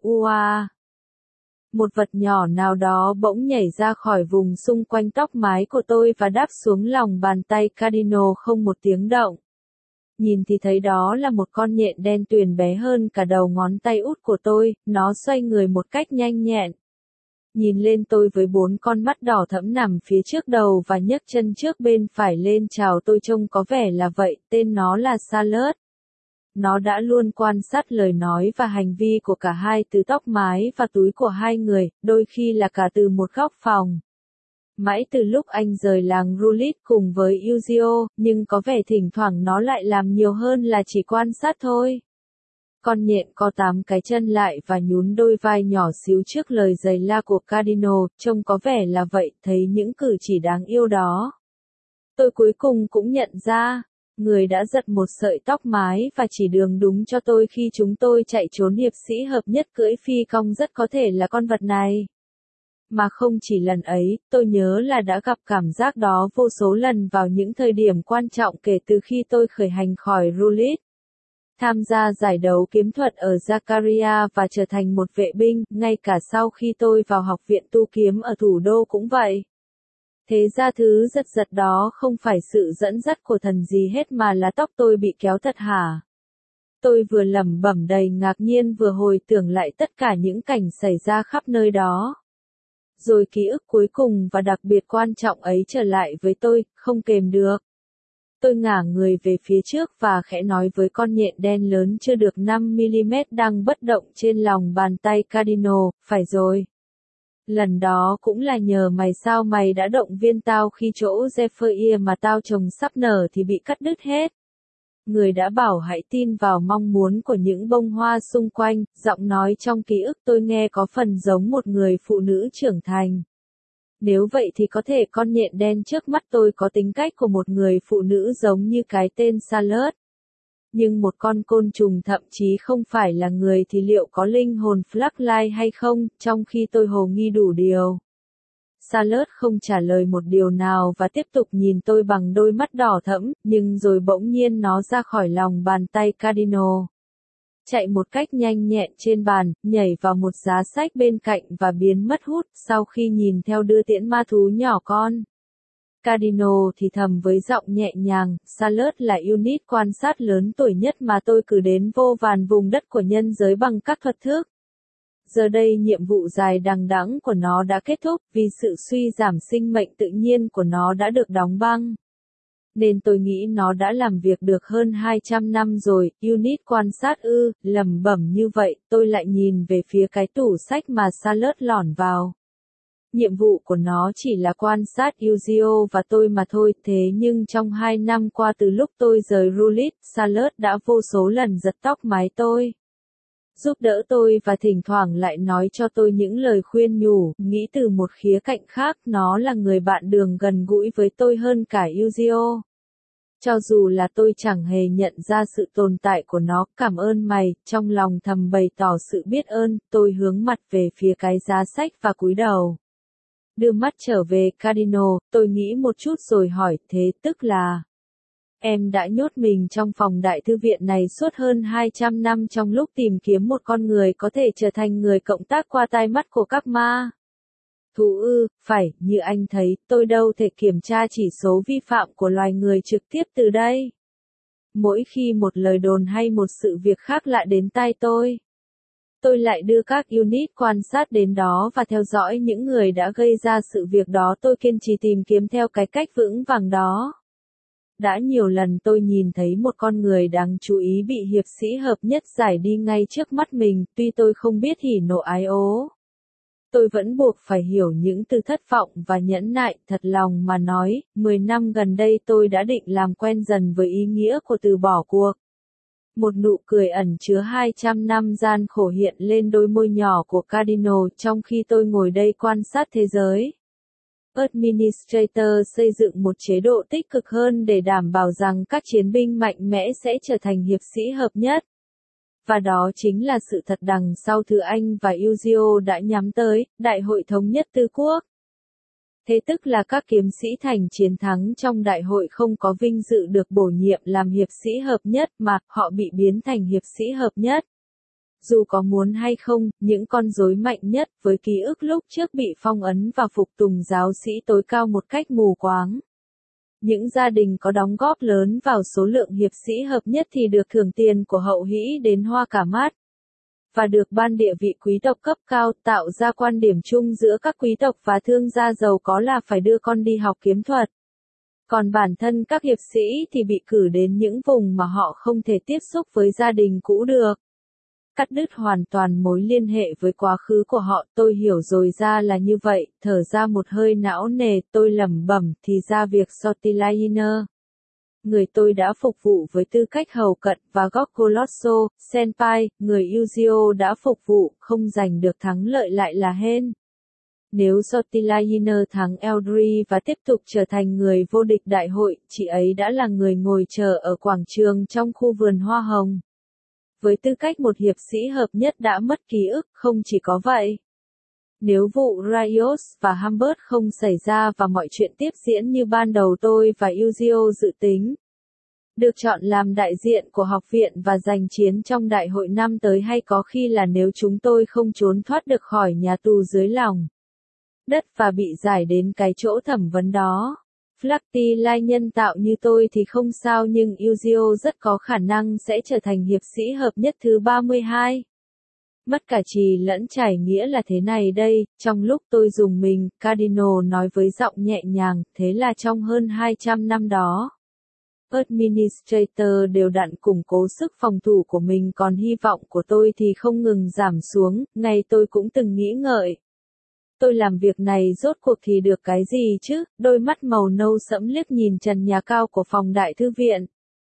một vật nhỏ nào đó bỗng nhảy ra khỏi vùng xung quanh tóc mái của tôi và đáp xuống lòng bàn tay Cardinal không một tiếng động. Nhìn thì thấy đó là một con nhện đen tuyền bé hơn cả đầu ngón tay út của tôi, nó xoay người một cách nhanh nhẹn. Nhìn lên tôi với 4 con mắt đỏ thẫm nằm phía trước đầu và nhấc chân trước bên phải lên chào tôi, trông có vẻ là vậy, tên nó là Charlotte. Nó đã luôn quan sát lời nói và hành vi của cả hai, từ tóc mái và túi của hai người, đôi khi là cả từ một góc phòng. Mãi từ lúc anh rời làng Rulit cùng với Yuzio, nhưng có vẻ thỉnh thoảng nó lại làm nhiều hơn là chỉ quan sát thôi. Con nhện có 8 cái chân lại và nhún đôi vai nhỏ xíu trước lời giày la của Cardinal, trông có vẻ là vậy, thấy những cử chỉ đáng yêu đó. Tôi cuối cùng cũng nhận ra, người đã giật một sợi tóc mái và chỉ đường đúng cho tôi khi chúng tôi chạy trốn. Hiệp sĩ hợp nhất cưỡi phi cong rất có thể là con vật này. Mà không chỉ lần ấy, tôi nhớ là đã gặp cảm giác đó vô số lần vào những thời điểm quan trọng kể từ khi tôi khởi hành khỏi Roulette. Tham gia giải đấu kiếm thuật ở Zakaria và trở thành một vệ binh, ngay cả sau khi tôi vào học viện tu kiếm ở thủ đô cũng vậy. Thế ra thứ giật giật đó không phải sự dẫn dắt của thần gì hết mà là tóc tôi bị kéo thật hả? Tôi vừa lẩm bẩm đầy ngạc nhiên vừa hồi tưởng lại tất cả những cảnh xảy ra khắp nơi đó. Rồi ký ức cuối cùng và đặc biệt quan trọng ấy trở lại với tôi, không kềm được. Tôi ngả người về phía trước và khẽ nói với con nhện đen lớn chưa được 5mm đang bất động trên lòng bàn tay Cardinal, phải rồi. Lần đó cũng là nhờ mày sao mày đã động viên tao khi chỗ Zephyr mà tao trồng sắp nở thì bị cắt đứt hết. Người đã bảo hãy tin vào mong muốn của những bông hoa xung quanh, giọng nói trong ký ức tôi nghe có phần giống một người phụ nữ trưởng thành. Nếu vậy thì có thể con nhện đen trước mắt tôi có tính cách của một người phụ nữ giống như cái tên Charlotte. Nhưng một con côn trùng thậm chí không phải là người thì liệu có linh hồn Flackline hay không, trong khi tôi hồ nghi đủ điều. Charlotte không trả lời một điều nào và tiếp tục nhìn tôi bằng đôi mắt đỏ thẫm, nhưng rồi bỗng nhiên nó ra khỏi lòng bàn tay Cardinal. Chạy một cách nhanh nhẹn trên bàn, nhảy vào một giá sách bên cạnh và biến mất hút sau khi nhìn theo đưa tiễn ma thú nhỏ con. Cardinal thì thầm với giọng nhẹ nhàng, Charlotte là unit quan sát lớn tuổi nhất mà tôi cử đến vô vàn vùng đất của nhân giới bằng các thuật thức. Giờ đây nhiệm vụ dài đằng đẵng của nó đã kết thúc vì sự suy giảm sinh mệnh tự nhiên của nó đã được đóng băng. Nên tôi nghĩ nó đã làm việc được hơn 200 năm rồi, unit quan sát lẩm bẩm như vậy, tôi lại nhìn về phía cái tủ sách mà Charlotte lỏn vào. Nhiệm vụ của nó chỉ là quan sát Yuzio và tôi mà thôi, thế nhưng trong 2 năm qua từ lúc tôi rời Roulette, Charlotte đã vô số lần giật tóc mái tôi. Giúp đỡ tôi và thỉnh thoảng lại nói cho tôi những lời khuyên nhủ, nghĩ từ một khía cạnh khác nó là người bạn đường gần gũi với tôi hơn cả Yuzio. Cho dù là tôi chẳng hề nhận ra sự tồn tại của nó, cảm ơn mày, trong lòng thầm bày tỏ sự biết ơn, tôi hướng mặt về phía cái giá sách và cúi đầu. Đưa mắt trở về Cardinal, tôi nghĩ một chút rồi hỏi, thế tức là... Em đã nhốt mình trong phòng đại thư viện này suốt hơn 200 năm trong lúc tìm kiếm một con người có thể trở thành người cộng tác qua tai mắt của các ma. Thú phải, như anh thấy, tôi đâu thể kiểm tra chỉ số vi phạm của loài người trực tiếp từ đây. Mỗi khi một lời đồn hay một sự việc khác lạ đến tai tôi lại đưa các unit quan sát đến đó và theo dõi những người đã gây ra sự việc đó. Tôi kiên trì tìm kiếm theo cái cách vững vàng đó. Đã nhiều lần tôi nhìn thấy một con người đáng chú ý bị hiệp sĩ hợp nhất giải đi ngay trước mắt mình, tuy tôi không biết hỉ nộ ái ố. Tôi vẫn buộc phải hiểu những từ thất vọng và nhẫn nại, thật lòng mà nói, 10 năm gần đây tôi đã định làm quen dần với ý nghĩa của từ bỏ cuộc. Một nụ cười ẩn chứa 200 năm gian khổ hiện lên đôi môi nhỏ của Cardinal trong khi tôi ngồi đây quan sát thế giới. Administrator xây dựng một chế độ tích cực hơn để đảm bảo rằng các chiến binh mạnh mẽ sẽ trở thành hiệp sĩ hợp nhất. Và đó chính là sự thật đằng sau thứ anh và Yuzio đã nhắm tới, Đại hội Thống nhất Tư Quốc. Thế tức là các kiếm sĩ thành chiến thắng trong đại hội không có vinh dự được bổ nhiệm làm hiệp sĩ hợp nhất mà họ bị biến thành hiệp sĩ hợp nhất. Dù có muốn hay không, những con rối mạnh nhất với ký ức lúc trước bị phong ấn và phục tùng giáo sĩ tối cao một cách mù quáng. Những gia đình có đóng góp lớn vào số lượng hiệp sĩ hợp nhất thì được thưởng tiền của hậu hĩ đến hoa cả mắt. Và được ban địa vị quý tộc cấp cao, tạo ra quan điểm chung giữa các quý tộc và thương gia giàu có là phải đưa con đi học kiếm thuật. Còn bản thân các hiệp sĩ thì bị cử đến những vùng mà họ không thể tiếp xúc với gia đình cũ được. Cắt đứt hoàn toàn mối liên hệ với quá khứ của họ, tôi hiểu rồi ra là như vậy, thở ra một hơi não nề, tôi lẩm bẩm, thì ra việc Sortilainer. Người tôi đã phục vụ với tư cách hầu cận và Gokolosso, Senpai, người Yuzio đã phục vụ, không giành được thắng lợi lại là hên. Nếu Sortilainer thắng Eldri và tiếp tục trở thành người vô địch đại hội, chị ấy đã là người ngồi chờ ở quảng trường trong khu vườn hoa hồng. Với tư cách một hiệp sĩ hợp nhất đã mất ký ức, không chỉ có vậy. Nếu vụ Riot và Hamburg không xảy ra và mọi chuyện tiếp diễn như ban đầu tôi và Yuzio dự tính, được chọn làm đại diện của học viện và giành chiến trong đại hội năm tới, hay có khi là nếu chúng tôi không trốn thoát được khỏi nhà tù dưới lòng đất và bị giải đến cái chỗ thẩm vấn đó. Fluffy lai nhân tạo như tôi thì không sao, nhưng Yuzio rất có khả năng sẽ trở thành hiệp sĩ hợp nhất thứ 32. Mất cả trì lẫn trải nghĩa là thế này đây, trong lúc tôi dùng mình, Cardinal nói với giọng nhẹ nhàng, thế là trong hơn 200 năm đó, Administrator đều đặn củng cố sức phòng thủ của mình, còn hy vọng của tôi thì không ngừng giảm xuống. Ngày tôi cũng từng nghĩ ngợi, tôi làm việc này rốt cuộc thì được cái gì chứ? Đôi mắt màu nâu sẫm liếc nhìn trần nhà cao của phòng đại thư viện.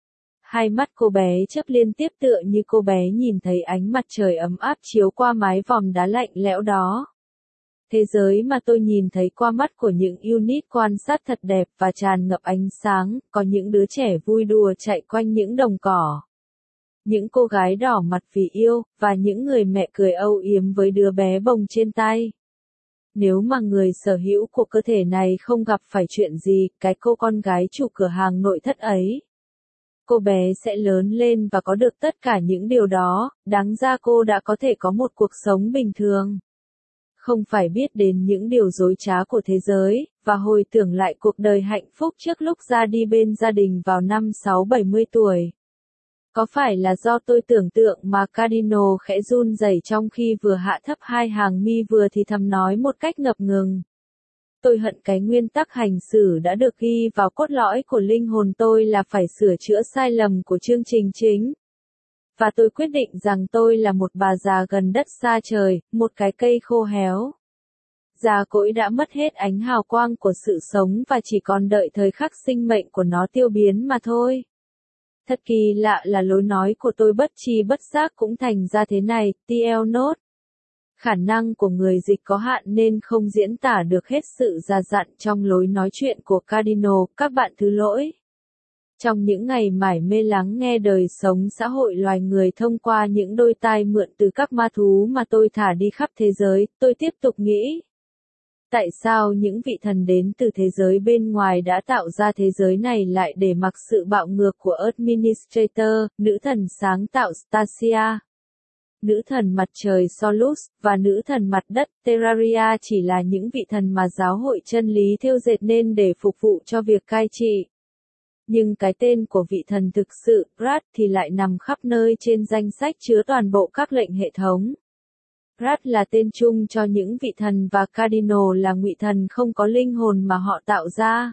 Hai mắt cô bé chớp liên tiếp tựa như cô bé nhìn thấy ánh mặt trời ấm áp chiếu qua mái vòm đá lạnh lẽo đó. Thế giới mà tôi nhìn thấy qua mắt của những unit quan sát thật đẹp và tràn ngập ánh sáng, có những đứa trẻ vui đùa chạy quanh những đồng cỏ. Những cô gái đỏ mặt vì yêu, và những người mẹ cười âu yếm với đứa bé bồng trên tay. Nếu mà người sở hữu của cơ thể này không gặp phải chuyện gì, cái cô con gái chủ cửa hàng nội thất ấy, cô bé sẽ lớn lên và có được tất cả những điều đó, đáng ra cô đã có thể có một cuộc sống bình thường. Không phải biết đến những điều dối trá của thế giới, và hồi tưởng lại cuộc đời hạnh phúc trước lúc ra đi bên gia đình vào năm 60-70 tuổi. Có phải là do tôi tưởng tượng mà Cardinal khẽ run rẩy trong khi vừa hạ thấp hai hàng mi vừa thì thầm nói một cách ngập ngừng. Tôi hận cái nguyên tắc hành xử đã được ghi vào cốt lõi của linh hồn tôi là phải sửa chữa sai lầm của chương trình chính. Và tôi quyết định rằng tôi là một bà già gần đất xa trời, một cái cây khô héo. Già cỗi đã mất hết ánh hào quang của sự sống và chỉ còn đợi thời khắc sinh mệnh của nó tiêu biến mà thôi. Thật kỳ lạ là lối nói của tôi bất tri bất giác cũng thành ra thế này, TL Note. Khả năng của người dịch có hạn nên không diễn tả được hết sự già dặn trong lối nói chuyện của Cardinal, các bạn thứ lỗi. Trong những ngày mải mê lắng nghe đời sống xã hội loài người thông qua những đôi tai mượn từ các ma thú mà tôi thả đi khắp thế giới, tôi tiếp tục nghĩ. Tại sao những vị thần đến từ thế giới bên ngoài đã tạo ra thế giới này lại để mặc sự bạo ngược của Administrator, nữ thần sáng tạo Stasia, nữ thần mặt trời Solus, và nữ thần mặt đất Terraria chỉ là những vị thần mà giáo hội chân lý thêu dệt nên để phục vụ cho việc cai trị. Nhưng cái tên của vị thần thực sự, Rat, thì lại nằm khắp nơi trên danh sách chứa toàn bộ các lệnh hệ thống. Rat là tên chung cho những vị thần và Cardinal là ngụy thần không có linh hồn mà họ tạo ra.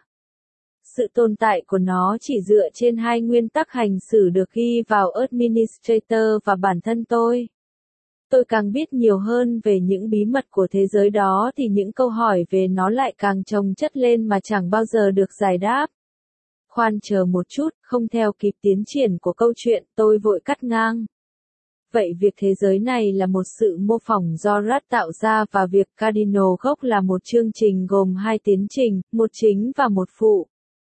Sự tồn tại của nó chỉ dựa trên hai nguyên tắc hành xử được ghi vào Administrator và bản thân tôi. Tôi càng biết nhiều hơn về những bí mật của thế giới đó thì những câu hỏi về nó lại càng chồng chất lên mà chẳng bao giờ được giải đáp. Khoan chờ một chút, không theo kịp tiến triển của câu chuyện, tôi vội cắt ngang. Vậy việc thế giới này là một sự mô phỏng do Rat tạo ra và việc Cardinal gốc là một chương trình gồm hai tiến trình, một chính và một phụ.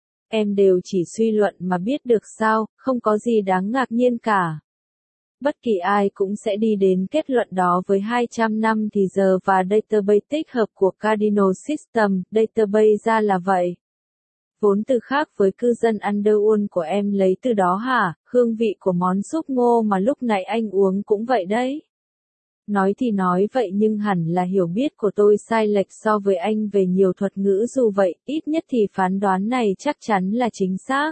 Em đều chỉ suy luận mà biết được sao, không có gì đáng ngạc nhiên cả. Bất kỳ ai cũng sẽ đi đến kết luận đó với 200 năm thì giờ và database tích hợp của Cardinal System, database ra là vậy. Vốn từ khác với cư dân Underworld của em lấy từ đó hả, hương vị của món súp ngô mà lúc nãy anh uống cũng vậy đấy. Nói thì nói vậy nhưng hẳn là hiểu biết của tôi sai lệch so với anh về nhiều thuật ngữ, dù vậy, ít nhất thì phán đoán này chắc chắn là chính xác.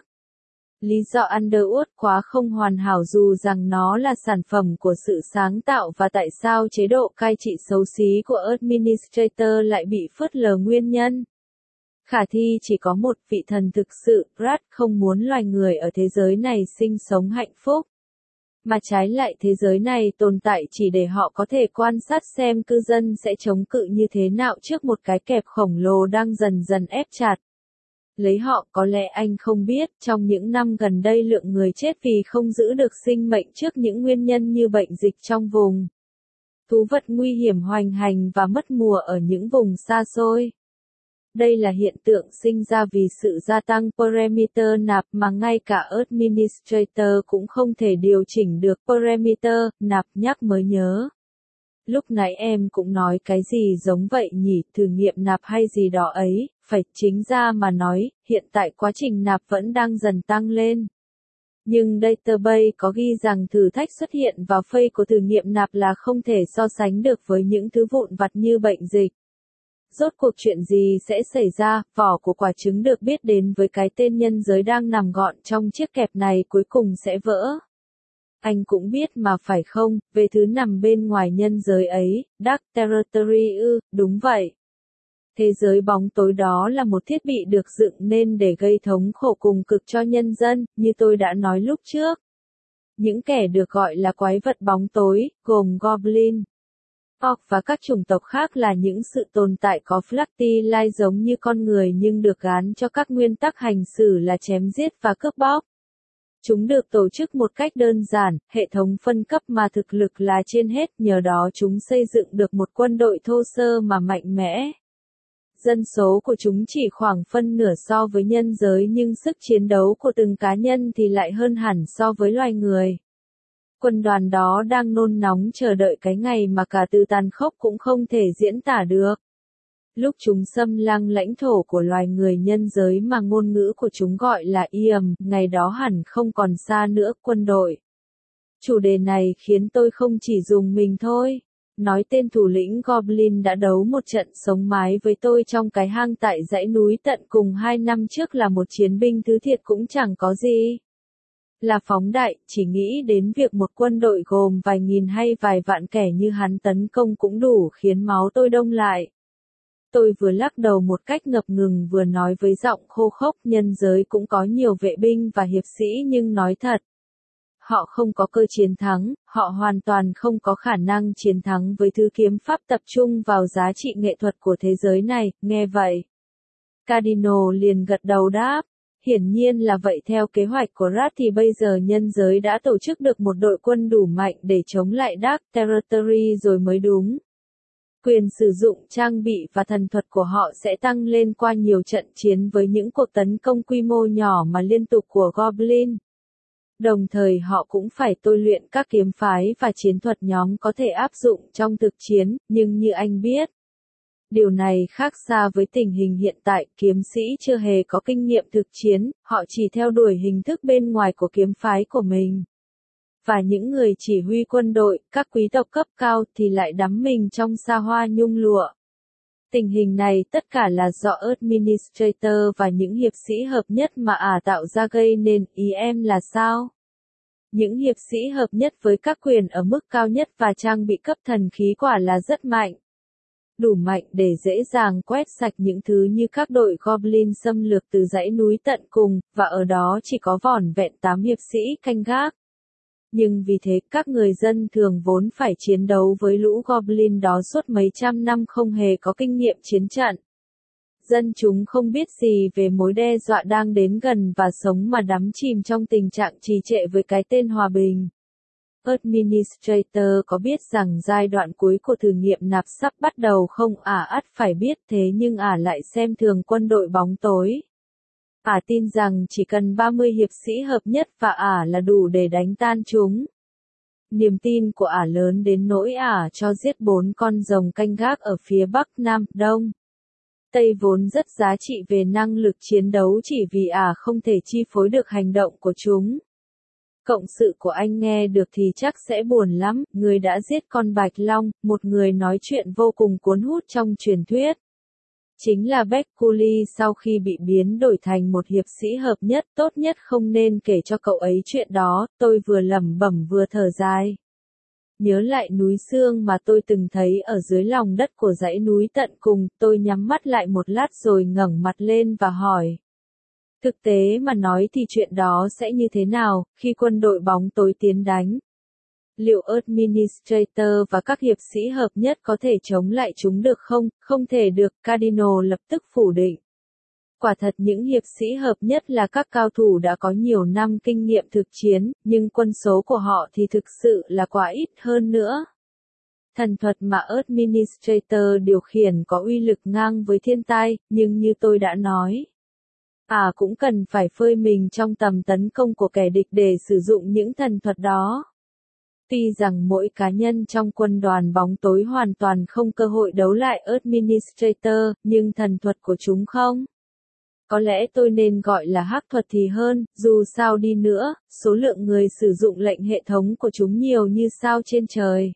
Lý do Underwood quá không hoàn hảo dù rằng nó là sản phẩm của sự sáng tạo và tại sao chế độ cai trị xấu xí của Administrator lại bị phớt lờ nguyên nhân. Khả thi chỉ có một vị thần thực sự, Rat, không muốn loài người ở thế giới này sinh sống hạnh phúc. Mà trái lại thế giới này tồn tại chỉ để họ có thể quan sát xem cư dân sẽ chống cự như thế nào trước một cái kẹp khổng lồ đang dần dần ép chặt lấy họ. Có lẽ anh không biết, trong những năm gần đây lượng người chết vì không giữ được sinh mệnh trước những nguyên nhân như bệnh dịch trong vùng, thú vật nguy hiểm hoành hành và mất mùa ở những vùng xa xôi. Đây là hiện tượng sinh ra vì sự gia tăng parameter nạp mà ngay cả Administrator cũng không thể điều chỉnh được parameter nạp nhắc mới nhớ. Lúc nãy em cũng nói cái gì giống vậy nhỉ, thử nghiệm nạp hay gì đó ấy, phải chính ra mà nói, hiện tại quá trình nạp vẫn đang dần tăng lên. Nhưng database có ghi rằng thử thách xuất hiện vào phase của thử nghiệm nạp là không thể so sánh được với những thứ vụn vặt như bệnh dịch. Rốt cuộc chuyện gì sẽ xảy ra, vỏ của quả trứng được biết đến với cái tên nhân giới đang nằm gọn trong chiếc kẹp này cuối cùng sẽ vỡ. Anh cũng biết mà phải không, về thứ nằm bên ngoài nhân giới ấy, Dark Territory đúng vậy. Thế giới bóng tối đó là một thiết bị được dựng nên để gây thống khổ cùng cực cho nhân dân, như tôi đã nói lúc trước. Những kẻ được gọi là quái vật bóng tối, gồm Goblin, Orc và các chủng tộc khác là những sự tồn tại có Flatline giống như con người nhưng được gán cho các nguyên tắc hành xử là chém giết và cướp bóc. Chúng được tổ chức một cách đơn giản, hệ thống phân cấp mà thực lực là trên hết, nhờ đó chúng xây dựng được một quân đội thô sơ mà mạnh mẽ. Dân số của chúng chỉ khoảng phân nửa so với nhân giới nhưng sức chiến đấu của từng cá nhân thì lại hơn hẳn so với loài người. Quân đoàn đó đang nôn nóng chờ đợi cái ngày mà cả từ tàn khốc cũng không thể diễn tả được. Lúc chúng xâm lăng lãnh thổ của loài người nhân giới mà ngôn ngữ của chúng gọi là Iam, ngày đó hẳn không còn xa nữa, quân đội. Chủ đề này khiến tôi không chỉ dùng mình thôi. Nói tên thủ lĩnh Goblin đã đấu một trận sống mái với tôi trong cái hang tại dãy núi tận cùng 2 năm trước là một chiến binh thứ thiệt cũng chẳng có gì. Là phóng đại, chỉ nghĩ đến việc một quân đội gồm vài nghìn hay vài vạn kẻ như hắn tấn công cũng đủ khiến máu tôi đông lại. Tôi vừa lắc đầu một cách ngập ngừng vừa nói với giọng khô khốc, nhân giới cũng có nhiều vệ binh và hiệp sĩ nhưng nói thật. Họ không có cơ chiến thắng, họ hoàn toàn không có khả năng chiến thắng với thứ kiếm pháp tập trung vào giá trị nghệ thuật của thế giới này, nghe vậy. Cardinal liền gật đầu đáp. Hiển nhiên là vậy, theo kế hoạch của Rat thì bây giờ nhân giới đã tổ chức được một đội quân đủ mạnh để chống lại Dark Territory rồi mới đúng. Quyền sử dụng trang bị và thần thuật của họ sẽ tăng lên qua nhiều trận chiến với những cuộc tấn công quy mô nhỏ mà liên tục của Goblin. Đồng thời họ cũng phải tôi luyện các kiếm phái và chiến thuật nhóm có thể áp dụng trong thực chiến, nhưng như anh biết, điều này khác xa với tình hình hiện tại, kiếm sĩ chưa hề có kinh nghiệm thực chiến, họ chỉ theo đuổi hình thức bên ngoài của kiếm phái của mình. Và những người chỉ huy quân đội, các quý tộc cấp cao thì lại đắm mình trong xa hoa nhung lụa. Tình hình này tất cả là do Administrator và những hiệp sĩ hợp nhất mà tạo ra gây nên, ý em là sao? Những hiệp sĩ hợp nhất với các quyền ở mức cao nhất và trang bị cấp thần khí quả là rất mạnh. Đủ mạnh để dễ dàng quét sạch những thứ như các đội Goblin xâm lược từ dãy núi tận cùng, và ở đó chỉ có vỏn vẹn 8 hiệp sĩ canh gác. Nhưng vì thế các người dân thường vốn phải chiến đấu với lũ Goblin đó suốt mấy trăm năm không hề có kinh nghiệm chiến trận. Dân chúng không biết gì về mối đe dọa đang đến gần và sống mà đắm chìm trong tình trạng trì trệ với cái tên hòa bình. Administrator có biết rằng giai đoạn cuối của thử nghiệm nạp sắp bắt đầu không? Ắt phải biết, thế nhưng lại xem thường quân đội bóng tối. Tin rằng chỉ cần 30 hiệp sĩ hợp nhất và là đủ để đánh tan chúng. Niềm tin của lớn đến nỗi cho giết 4 con rồng canh gác ở phía Bắc, Nam, Đông, Tây vốn rất giá trị về năng lực chiến đấu chỉ vì không thể chi phối được hành động của chúng. Cộng sự của anh nghe được thì chắc sẽ buồn lắm, người đã giết con Bạch Long, một người nói chuyện vô cùng cuốn hút trong truyền thuyết. Chính là Beculi sau khi bị biến đổi thành một hiệp sĩ hợp nhất, tốt nhất không nên kể cho cậu ấy chuyện đó, tôi vừa lẩm bẩm vừa thở dài. Nhớ lại núi xương mà tôi từng thấy ở dưới lòng đất của dãy núi tận cùng, tôi nhắm mắt lại một lát rồi ngẩng mặt lên và hỏi. Thực tế mà nói thì chuyện đó sẽ như thế nào, khi quân đội bóng tối tiến đánh? Liệu Administrator và các hiệp sĩ hợp nhất có thể chống lại chúng được không? Không thể được, Cardinal lập tức phủ định. Quả thật những hiệp sĩ hợp nhất là các cao thủ đã có nhiều năm kinh nghiệm thực chiến, nhưng quân số của họ thì thực sự là quá ít hơn nữa. Thần thuật mà Administrator điều khiển có uy lực ngang với thiên tai, nhưng như tôi đã nói, cũng cần phải phơi mình trong tầm tấn công của kẻ địch để sử dụng những thần thuật đó. Tuy rằng mỗi cá nhân trong quân đoàn bóng tối hoàn toàn không cơ hội đấu lại Administrator, nhưng thần thuật của chúng không. Có lẽ tôi nên gọi là hắc thuật thì hơn, dù sao đi nữa, số lượng người sử dụng lệnh hệ thống của chúng nhiều như sao trên trời.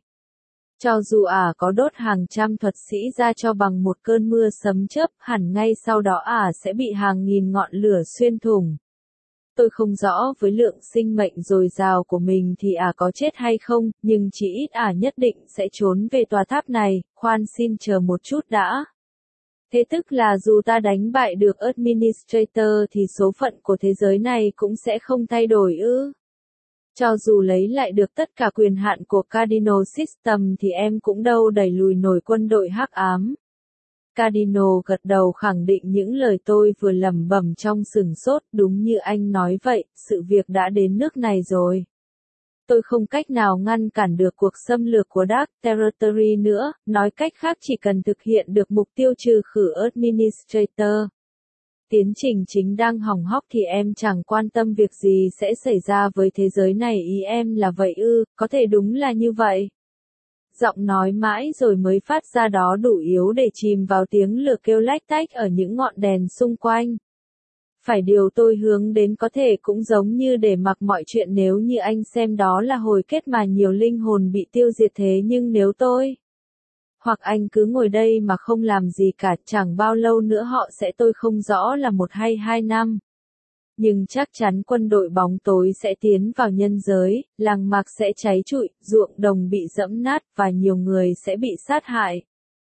Cho dù có đốt hàng trăm thuật sĩ ra cho bằng một cơn mưa sấm chớp, hẳn ngay sau đó sẽ bị hàng nghìn ngọn lửa xuyên thủng. Tôi không rõ với lượng sinh mệnh dồi dào của mình thì có chết hay không, nhưng chỉ ít nhất định sẽ trốn về tòa tháp này, khoan xin chờ một chút đã. Thế tức là dù ta đánh bại được Administrator thì số phận của thế giới này cũng sẽ không thay đổi ư? Cho dù lấy lại được tất cả quyền hạn của Cardinal System thì em cũng đâu đẩy lùi nổi quân đội hắc ám. Cardinal gật đầu khẳng định những lời tôi vừa lẩm bẩm trong sửng sốt, đúng như anh nói vậy, sự việc đã đến nước này rồi. Tôi không cách nào ngăn cản được cuộc xâm lược của Dark Territory nữa, nói cách khác chỉ cần thực hiện được mục tiêu trừ khử Administrator. Tiến trình chính đang hỏng hóc thì em chẳng quan tâm việc gì sẽ xảy ra với thế giới này, ý em là vậy ư? Có thể đúng là như vậy. Giọng nói mãi rồi mới phát ra đó đủ yếu để chìm vào tiếng lửa kêu lách tách ở những ngọn đèn xung quanh. Phải điều tôi hướng đến có thể cũng giống như để mặc mọi chuyện nếu như anh xem đó là hồi kết mà nhiều linh hồn bị tiêu diệt, thế nhưng nếu tôi hoặc anh cứ ngồi đây mà không làm gì cả, chẳng bao lâu nữa họ sẽ, tôi không rõ là 1 hay 2 năm. Nhưng chắc chắn quân đội bóng tối sẽ tiến vào nhân giới, làng mạc sẽ cháy trụi, ruộng đồng bị giẫm nát và nhiều người sẽ bị sát hại.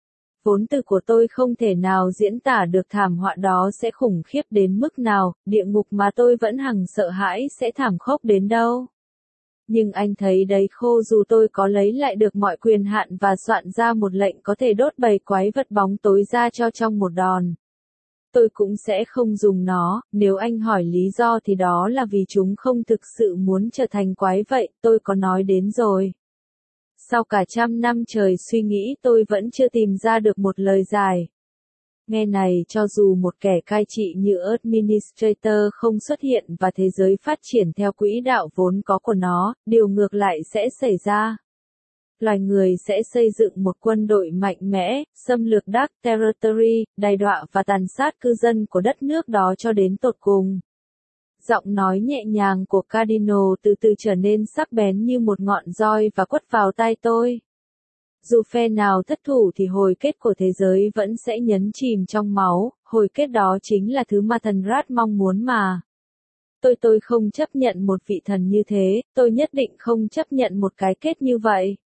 Vốn từ của tôi không thể nào diễn tả được thảm họa đó sẽ khủng khiếp đến mức nào, địa ngục mà tôi vẫn hằng sợ hãi sẽ thảm khốc đến đâu. Nhưng anh thấy đấy, khô dù tôi có lấy lại được mọi quyền hạn và soạn ra một lệnh có thể đốt bầy quái vật bóng tối ra cho trong một đòn, tôi cũng sẽ không dùng nó. Nếu anh hỏi lý do thì đó là vì chúng không thực sự muốn trở thành quái vậy, tôi có nói đến rồi. Sau cả 100 năm trời suy nghĩ tôi vẫn chưa tìm ra được một lời giải. Nghe này, cho dù một kẻ cai trị như Administrator không xuất hiện và thế giới phát triển theo quỹ đạo vốn có của nó, điều ngược lại sẽ xảy ra. Loài người sẽ xây dựng một quân đội mạnh mẽ, xâm lược Dark Territory, đày đọa và tàn sát cư dân của đất nước đó cho đến tột cùng. Giọng nói nhẹ nhàng của Cardinal từ từ trở nên sắc bén như một ngọn roi và quất vào tai tôi. Dù phe nào thất thủ thì hồi kết của thế giới vẫn sẽ nhấn chìm trong máu, hồi kết đó chính là thứ mà thần Rat mong muốn mà. Tôi không chấp nhận một vị thần như thế, tôi nhất định không chấp nhận một cái kết như vậy.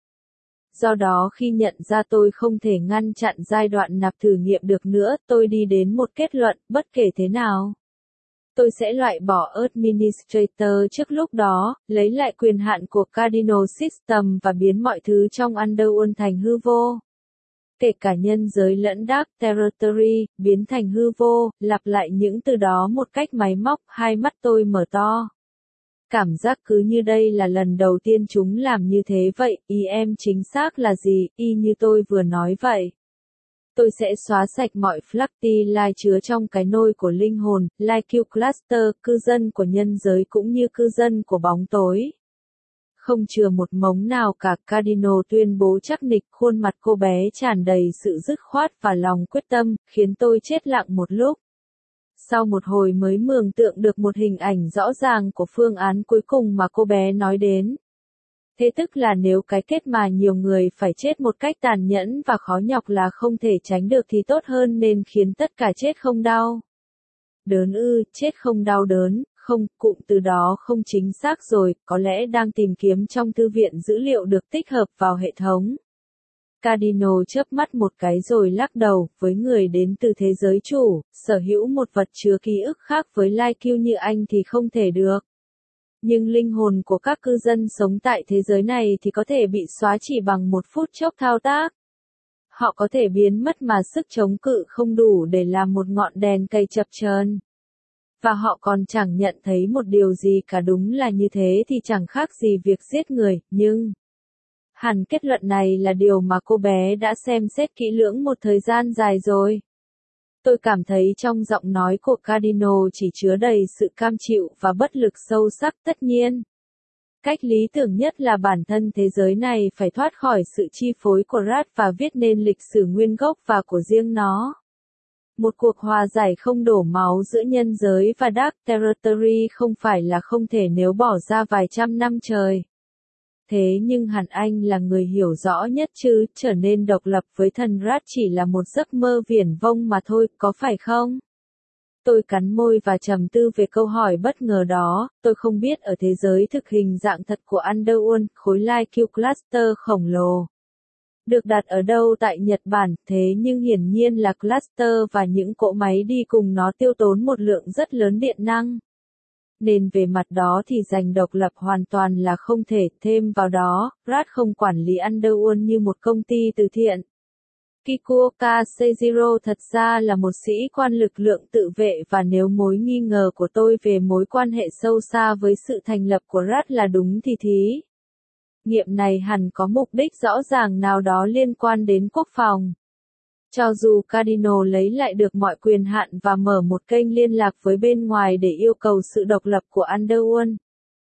Do đó khi nhận ra tôi không thể ngăn chặn giai đoạn nạp thử nghiệm được nữa, tôi đi đến một kết luận, bất kể thế nào. Tôi sẽ loại bỏ Administrator trước lúc đó, lấy lại quyền hạn của Cardinal System và biến mọi thứ trong Underworld thành hư vô. Kể cả nhân giới lẫn Dark Territory, biến thành hư vô, lặp lại những từ đó một cách máy móc, hai mắt tôi mở to. Cảm giác cứ như đây là lần đầu tiên chúng làm như thế vậy, ý em chính xác là gì, y như tôi vừa nói vậy. Tôi sẽ xóa sạch mọi Flucti Lie chứa trong cái nôi của linh hồn, Lie Cluster, cư dân của nhân giới cũng như cư dân của bóng tối. Không chừa một mống nào cả, Cardinal tuyên bố chắc nịch, khuôn mặt cô bé tràn đầy sự dứt khoát và lòng quyết tâm, khiến tôi chết lặng một lúc. Sau một hồi mới mường tượng được một hình ảnh rõ ràng của phương án cuối cùng mà cô bé nói đến. Thế tức là nếu cái kết mà nhiều người phải chết một cách tàn nhẫn và khó nhọc là không thể tránh được thì tốt hơn nên khiến tất cả chết không đau. Đớn ư, chết không đau đớn, không, cụm từ đó không chính xác rồi, có lẽ đang tìm kiếm trong thư viện dữ liệu được tích hợp vào hệ thống. Cardinal chớp mắt một cái rồi lắc đầu, với người đến từ thế giới chủ, sở hữu một vật chứa ký ức khác với Like như anh thì không thể được. Nhưng linh hồn của các cư dân sống tại thế giới này thì có thể bị xóa chỉ bằng một phút chốc thao tác. Họ có thể biến mất mà sức chống cự không đủ để làm một ngọn đèn cây chập chờn. Và họ còn chẳng nhận thấy một điều gì cả, đúng là như thế thì chẳng khác gì việc giết người, nhưng hẳn kết luận này là điều mà cô bé đã xem xét kỹ lưỡng một thời gian dài rồi. Tôi cảm thấy trong giọng nói của Cardinal chỉ chứa đầy sự cam chịu và bất lực sâu sắc. Tất nhiên, Cách lý tưởng nhất là bản thân thế giới này phải thoát khỏi sự chi phối của Rat và viết nên lịch sử nguyên gốc và của riêng nó. Một cuộc hòa giải không đổ máu giữa nhân giới và Dark Territory không phải là không thể nếu bỏ ra vài trăm năm trời. Thế nhưng hẳn anh là người hiểu rõ nhất chứ, trở nên độc lập với thần Rat chỉ là một giấc mơ viển vông mà thôi, có phải không? Tôi cắn môi và trầm tư về câu hỏi bất ngờ đó, tôi không biết ở thế giới thực hình dạng thật của Underworld, khối Like Q Cluster khổng lồ được đặt ở đâu tại Nhật Bản, thế nhưng hiển nhiên là cluster và những cỗ máy đi cùng nó tiêu tốn một lượng rất lớn điện năng. Nên về mặt đó thì giành độc lập hoàn toàn là không thể, thêm vào đó, Rat không quản lý Underworld như một công ty từ thiện. Kikuoka Seijiro thật ra là một sĩ quan lực lượng tự vệ và nếu mối nghi ngờ của tôi về mối quan hệ sâu xa với sự thành lập của Rat là đúng thì thí nghiệm này hẳn có mục đích rõ ràng nào đó liên quan đến quốc phòng. Cho dù Cardinal lấy lại được mọi quyền hạn và mở một kênh liên lạc với bên ngoài để yêu cầu sự độc lập của Underworld,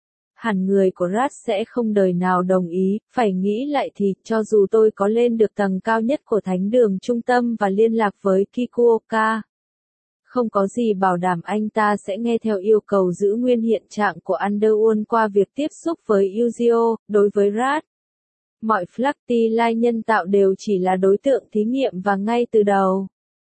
hẳn người của Rat sẽ không đời nào đồng ý, phải nghĩ lại thì, cho dù tôi có lên được tầng cao nhất của thánh đường trung tâm và liên lạc với Kikuoka, không có gì bảo đảm anh ta sẽ nghe theo yêu cầu giữ nguyên hiện trạng của Underworld qua việc tiếp xúc với Yu-Gi-Oh. Đối với Rat, mọi Flacti Line nhân tạo đều chỉ là đối tượng thí nghiệm và ngay từ đầu.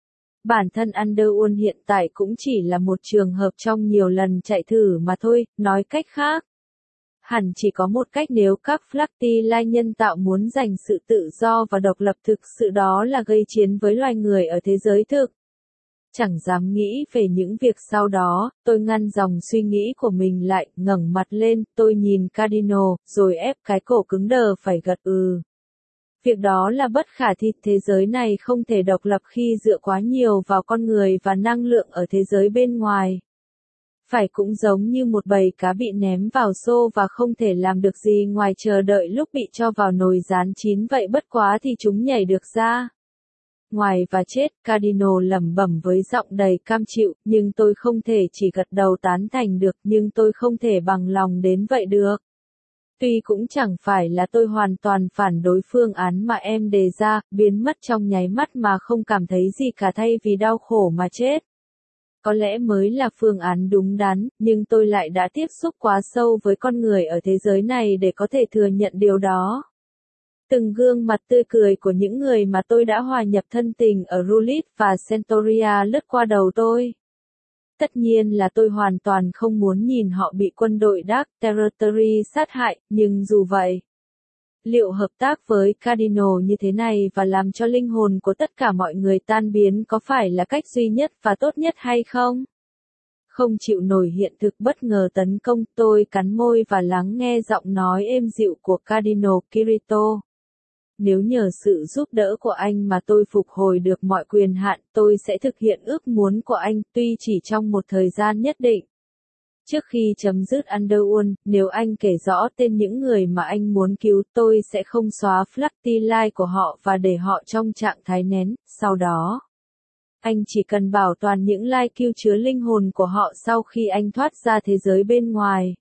Bản thân Underworld hiện tại cũng chỉ là một trường hợp trong nhiều lần chạy thử mà thôi, nói cách khác. Hẳn chỉ có một cách nếu các Flacti Line nhân tạo muốn giành sự tự do và độc lập thực sự đó là gây chiến với loài người ở thế giới thực. Chẳng dám nghĩ về những việc sau đó, tôi ngăn dòng suy nghĩ của mình lại, ngẩng mặt lên, tôi nhìn Cardinal, rồi ép cái cổ cứng đờ phải gật ừ. Việc đó là bất khả thi, thế giới này không thể độc lập khi dựa quá nhiều vào con người và năng lượng ở thế giới bên ngoài. Phải cũng giống như một bầy cá bị ném vào xô và không thể làm được gì ngoài chờ đợi lúc bị cho vào nồi rán chín vậy bất quá thì chúng nhảy được ra. Ngoài và chết, Cardinal lẩm bẩm với giọng đầy cam chịu, nhưng tôi không thể chỉ gật đầu tán thành được, nhưng tôi không thể bằng lòng đến vậy được. Tuy cũng chẳng phải là tôi hoàn toàn phản đối phương án mà em đề ra, biến mất trong nháy mắt mà không cảm thấy gì cả thay vì đau khổ mà chết. Có lẽ mới là phương án đúng đắn, nhưng tôi lại đã tiếp xúc quá sâu với con người ở thế giới này để có thể thừa nhận điều đó. Từng gương mặt tươi cười của những người mà tôi đã hòa nhập thân tình ở Rulit và Centauria lướt qua đầu tôi. Tất nhiên là tôi hoàn toàn không muốn nhìn họ bị quân đội Dark Territory sát hại, nhưng dù vậy, liệu hợp tác với Cardinal như thế này và làm cho linh hồn của tất cả mọi người tan biến có phải là cách duy nhất và tốt nhất hay không? Không chịu nổi hiện thực bất ngờ tấn công, tôi cắn môi và lắng nghe giọng nói êm dịu của Cardinal Kirito. Nếu nhờ sự giúp đỡ của anh mà tôi phục hồi được mọi quyền hạn, tôi sẽ thực hiện ước muốn của anh, tuy chỉ trong một thời gian nhất định. Trước khi chấm dứt Underworld, nếu anh kể rõ tên những người mà anh muốn cứu, tôi sẽ không xóa Flacti Line của họ và để họ trong trạng thái nén, sau đó. Anh chỉ cần bảo toàn những Line Q chứa linh hồn của họ sau khi anh thoát ra thế giới bên ngoài.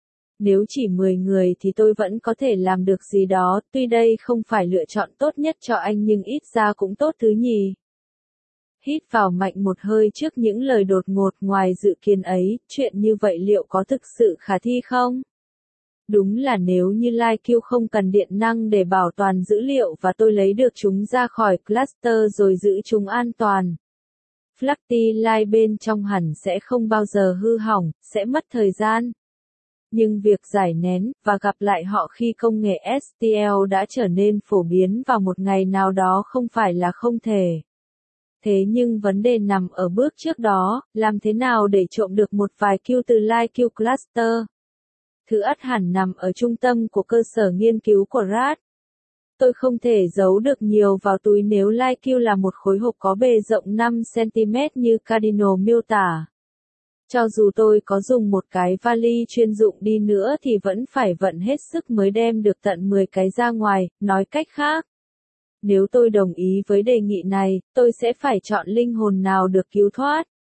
Nếu chỉ 10 người thì tôi vẫn có thể làm được gì đó, tuy đây không phải lựa chọn tốt nhất cho anh nhưng ít ra cũng tốt thứ nhì. Hít vào mạnh một hơi trước những lời đột ngột ngoài dự kiến ấy, chuyện như vậy liệu có thực sự khả thi không? Đúng là nếu như Like không cần điện năng để bảo toàn dữ liệu và tôi lấy được chúng ra khỏi cluster rồi giữ chúng an toàn. Flacti Line bên trong hẳn sẽ không bao giờ hư hỏng, sẽ mất thời gian. Nhưng việc giải nén, và gặp lại họ khi công nghệ STL đã trở nên phổ biến vào một ngày nào đó không phải là không thể. Thế nhưng vấn đề nằm ở bước trước đó, làm thế nào để trộm được một vài Q từ Like Q Cluster? Thứ ắt hẳn nằm ở trung tâm của cơ sở nghiên cứu của Rat. Tôi không thể giấu được nhiều vào túi nếu Like Q là một khối hộp có bề rộng 5 cm như Cardinal miêu tả. Cho dù tôi có dùng một cái vali chuyên dụng đi nữa thì vẫn phải vận hết sức mới đem được tận 10 cái ra ngoài, nói cách khác. Nếu tôi đồng ý với đề nghị này, tôi sẽ phải chọn linh hồn nào được cứu thoát.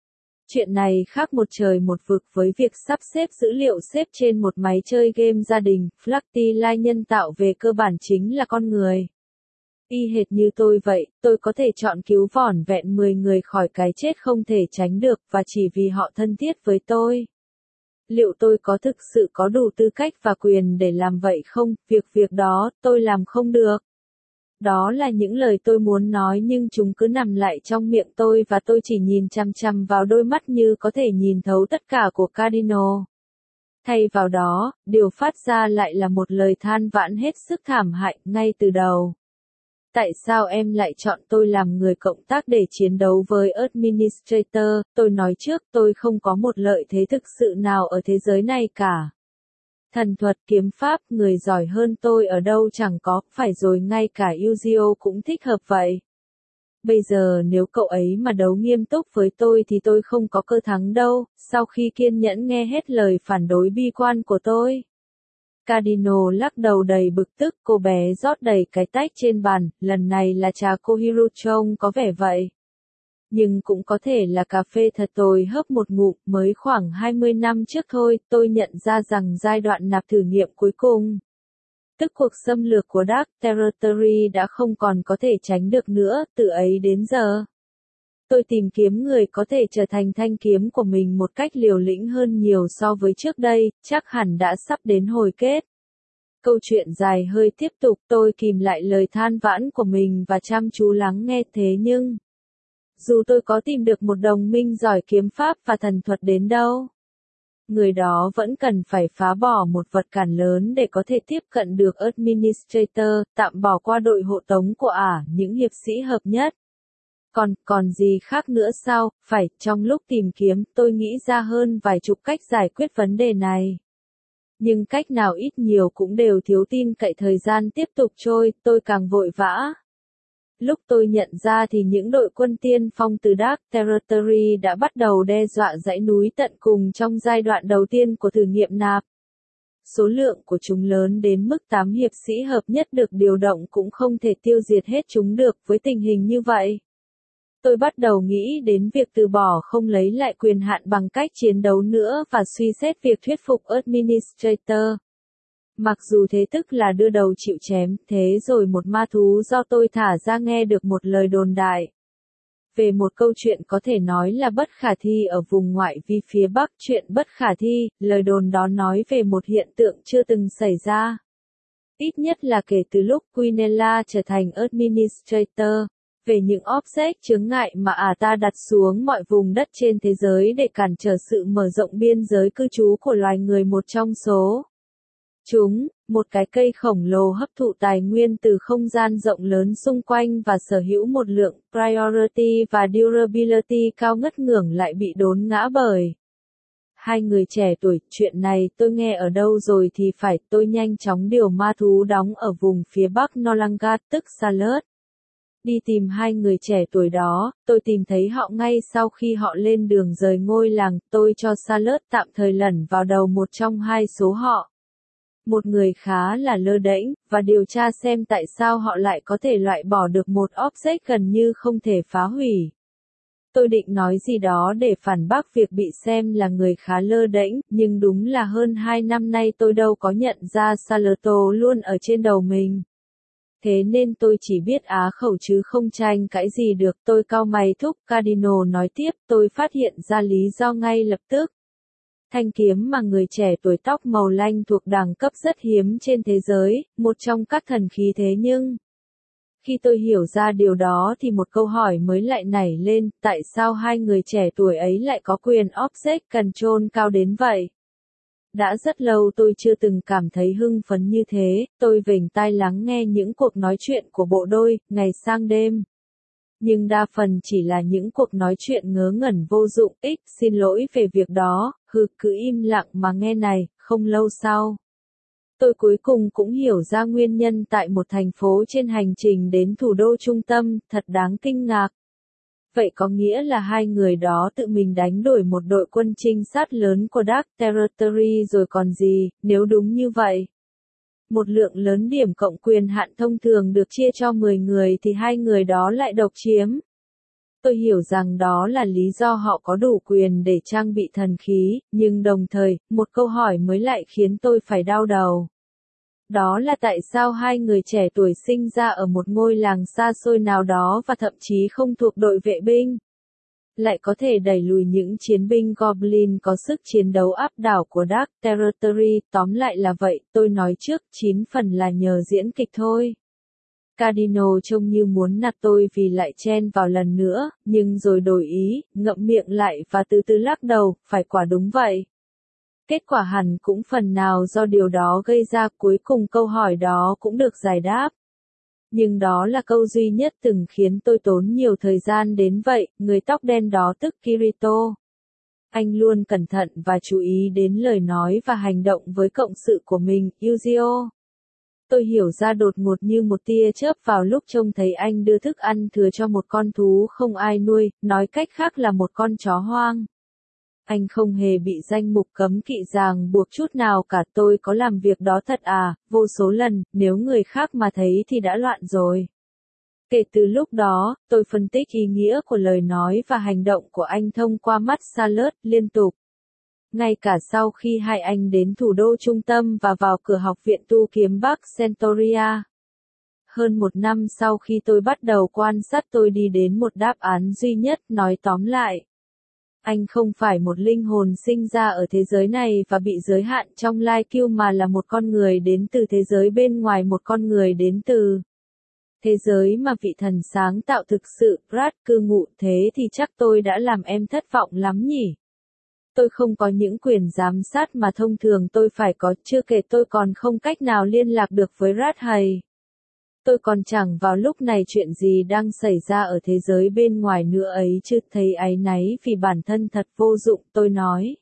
Chuyện này khác một trời một vực với việc sắp xếp dữ liệu xếp trên một máy chơi game gia đình. Fluctili nhân tạo về cơ bản chính là con người. Y hệt như tôi vậy, tôi có thể chọn cứu vỏn vẹn 10 người khỏi cái chết không thể tránh được và chỉ vì họ thân thiết với tôi. Liệu tôi có thực sự có đủ tư cách và quyền để làm vậy không? Việc đó, tôi làm không được. Đó là những lời tôi muốn nói nhưng chúng cứ nằm lại trong miệng tôi và tôi chỉ nhìn chằm chằm vào đôi mắt như có thể nhìn thấu tất cả của Cardinal. Thay vào đó, điều phát ra lại là một lời than vãn hết sức thảm hại ngay từ đầu. Tại sao em lại chọn tôi làm người cộng tác để chiến đấu với Administrator? Tôi nói trước tôi không có một lợi thế thực sự nào ở thế giới này cả. Thần thuật kiếm pháp, người giỏi hơn tôi ở đâu chẳng có, phải rồi ngay cả Yu-Gi-Oh cũng thích hợp vậy. Bây giờ nếu cậu ấy mà đấu nghiêm túc với tôi thì tôi không có cơ thắng đâu, sau khi kiên nhẫn nghe hết lời phản đối bi quan của tôi. Cardinal lắc đầu đầy bực tức, cô bé rót đầy cái tách trên bàn, lần này là trà Kohiru trông có vẻ vậy. Nhưng cũng có thể là cà phê thật tồi hớp một ngụm, mới khoảng 20 năm trước thôi, tôi nhận ra rằng giai đoạn nạp thử nghiệm cuối cùng. Tức cuộc xâm lược của Dark Territory đã không còn có thể tránh được nữa, từ ấy đến giờ. Tôi tìm kiếm người có thể trở thành thanh kiếm của mình một cách liều lĩnh hơn nhiều so với trước đây, chắc hẳn đã sắp đến hồi kết. Câu chuyện dài hơi tiếp tục, tôi kìm lại lời than vãn của mình và chăm chú lắng nghe thế nhưng... Dù tôi có tìm được một đồng minh giỏi kiếm pháp và thần thuật đến đâu, người đó vẫn cần phải phá bỏ một vật cản lớn để có thể tiếp cận được Administrator, tạm bỏ qua đội hộ tống của những hiệp sĩ hợp nhất. Còn gì khác nữa sao? Phải, trong lúc tìm kiếm, tôi nghĩ ra hơn vài chục cách giải quyết vấn đề này. Nhưng cách nào ít nhiều cũng đều thiếu tin cậy, thời gian tiếp tục trôi, tôi càng vội vã. Lúc tôi nhận ra thì những đội quân tiên phong từ Dark Territory đã bắt đầu đe dọa dãy núi tận cùng trong giai đoạn đầu tiên của thử nghiệm nạp. Số lượng của chúng lớn đến mức 8 hiệp sĩ hợp nhất được điều động cũng không thể tiêu diệt hết chúng được với tình hình như vậy. Tôi bắt đầu nghĩ đến việc từ bỏ không lấy lại quyền hạn bằng cách chiến đấu nữa và suy xét việc thuyết phục Administrator. Mặc dù thế tức là đưa đầu chịu chém, thế rồi một ma thú do tôi thả ra nghe được một lời đồn đại. Về một câu chuyện có thể nói là bất khả thi ở vùng ngoại vi phía Bắc, chuyện bất khả thi, lời đồn đó nói về một hiện tượng chưa từng xảy ra. Ít nhất là kể từ lúc Quinella trở thành Administrator. Về những object chướng ngại mà ta đặt xuống mọi vùng đất trên thế giới để cản trở sự mở rộng biên giới cư trú của loài người, một trong số chúng, một cái cây khổng lồ hấp thụ tài nguyên từ không gian rộng lớn xung quanh và sở hữu một lượng priority và durability cao ngất ngưởng lại bị đốn ngã bởi hai người trẻ tuổi. Chuyện này tôi nghe ở đâu rồi thì phải, tôi nhanh chóng điều ma thú đóng ở vùng phía bắc Nolangat tức Salert. Đi tìm hai người trẻ tuổi đó, tôi tìm thấy họ ngay sau khi họ lên đường rời ngôi làng, tôi cho Salert tạm thời lẩn vào đầu một trong hai số họ. Một người khá là lơ đễnh, và điều tra xem tại sao họ lại có thể loại bỏ được một object gần như không thể phá hủy. Tôi định nói gì đó để phản bác việc bị xem là người khá lơ đễnh, nhưng đúng là hơn 2 năm nay tôi đâu có nhận ra Salerto luôn ở trên đầu mình. Thế nên tôi chỉ biết á khẩu chứ không tranh cãi gì được. Tôi cau mày thúc, Cardinal nói tiếp, tôi phát hiện ra lý do ngay lập tức. Thanh kiếm mà người trẻ tuổi tóc màu lanh thuộc đẳng cấp rất hiếm trên thế giới, một trong các thần khí, thế nhưng... Khi tôi hiểu ra điều đó thì một câu hỏi mới lại nảy lên, tại sao hai người trẻ tuổi ấy lại có quyền object control cao đến vậy? Đã rất lâu tôi chưa từng cảm thấy hưng phấn như thế, tôi vểnh tai lắng nghe những cuộc nói chuyện của bộ đôi, ngày sang đêm. Nhưng đa phần chỉ là những cuộc nói chuyện ngớ ngẩn vô dụng. Xin lỗi về việc đó, cứ im lặng mà nghe này. Không lâu sau, tôi cuối cùng cũng hiểu ra nguyên nhân tại một thành phố trên hành trình đến thủ đô trung tâm, thật đáng kinh ngạc. Vậy có nghĩa là hai người đó tự mình đánh đuổi một đội quân trinh sát lớn của Dark Territory rồi còn gì, nếu đúng như vậy. Một lượng lớn điểm cộng quyền hạn thông thường được chia cho 10 người thì hai người đó lại độc chiếm. Tôi hiểu rằng đó là lý do họ có đủ quyền để trang bị thần khí, nhưng đồng thời, một câu hỏi mới lại khiến tôi phải đau đầu. Đó là tại sao hai người trẻ tuổi sinh ra ở một ngôi làng xa xôi nào đó và thậm chí không thuộc đội vệ binh, lại có thể đẩy lùi những chiến binh Goblin có sức chiến đấu áp đảo của Dark Territory. Tóm lại là vậy, tôi nói trước, 9 phần là nhờ diễn kịch thôi. Cardinal trông như muốn nạt tôi vì lại chen vào lần nữa, nhưng rồi đổi ý, ngậm miệng lại và từ từ lắc đầu, phải quả đúng vậy. Kết quả hẳn cũng phần nào do điều đó gây ra, cuối cùng câu hỏi đó cũng được giải đáp. Nhưng đó là câu duy nhất từng khiến tôi tốn nhiều thời gian đến vậy, người tóc đen đó tức Kirito. Anh luôn cẩn thận và chú ý đến lời nói và hành động với cộng sự của mình, Yuzio. Tôi hiểu ra đột ngột như một tia chớp vào lúc trông thấy anh đưa thức ăn thừa cho một con thú không ai nuôi, nói cách khác là một con chó hoang. Anh không hề bị danh mục cấm kỵ ràng buộc chút nào cả. Tôi có làm việc đó thật à, vô số lần, nếu người khác mà thấy thì đã loạn rồi. Kể từ lúc đó, tôi phân tích ý nghĩa của lời nói và hành động của anh thông qua mắt Charlotte liên tục. Ngay cả sau khi hai anh đến thủ đô trung tâm và vào cửa học viện tu kiếm Bắc Centauria. Hơn một năm sau khi tôi bắt đầu quan sát, tôi đi đến một đáp án duy nhất, nói tóm lại. Anh không phải một linh hồn sinh ra ở thế giới này và bị giới hạn trong lai kiêu mà là một con người đến từ thế giới bên ngoài, một con người đến từ thế giới mà vị thần sáng tạo thực sự, Brad, cư ngụ. Thế thì chắc tôi đã làm em thất vọng lắm nhỉ? Tôi không có những quyền giám sát mà thông thường tôi phải có, chưa kể tôi còn không cách nào liên lạc được với Brad hay. Tôi còn chẳng vào lúc này chuyện gì đang xảy ra ở thế giới bên ngoài nữa ấy chứ, thấy áy náy vì bản thân thật vô dụng, tôi nói.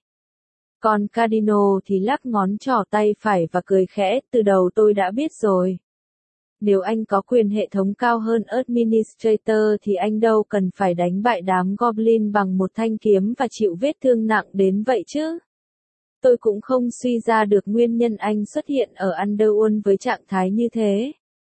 Còn Cardinal thì lắc ngón trỏ tay phải và cười khẽ, từ đầu tôi đã biết rồi. Nếu anh có quyền hệ thống cao hơn Administrator thì anh đâu cần phải đánh bại đám Goblin bằng một thanh kiếm và chịu vết thương nặng đến vậy chứ. Tôi cũng không suy ra được nguyên nhân anh xuất hiện ở Underworld với trạng thái như thế.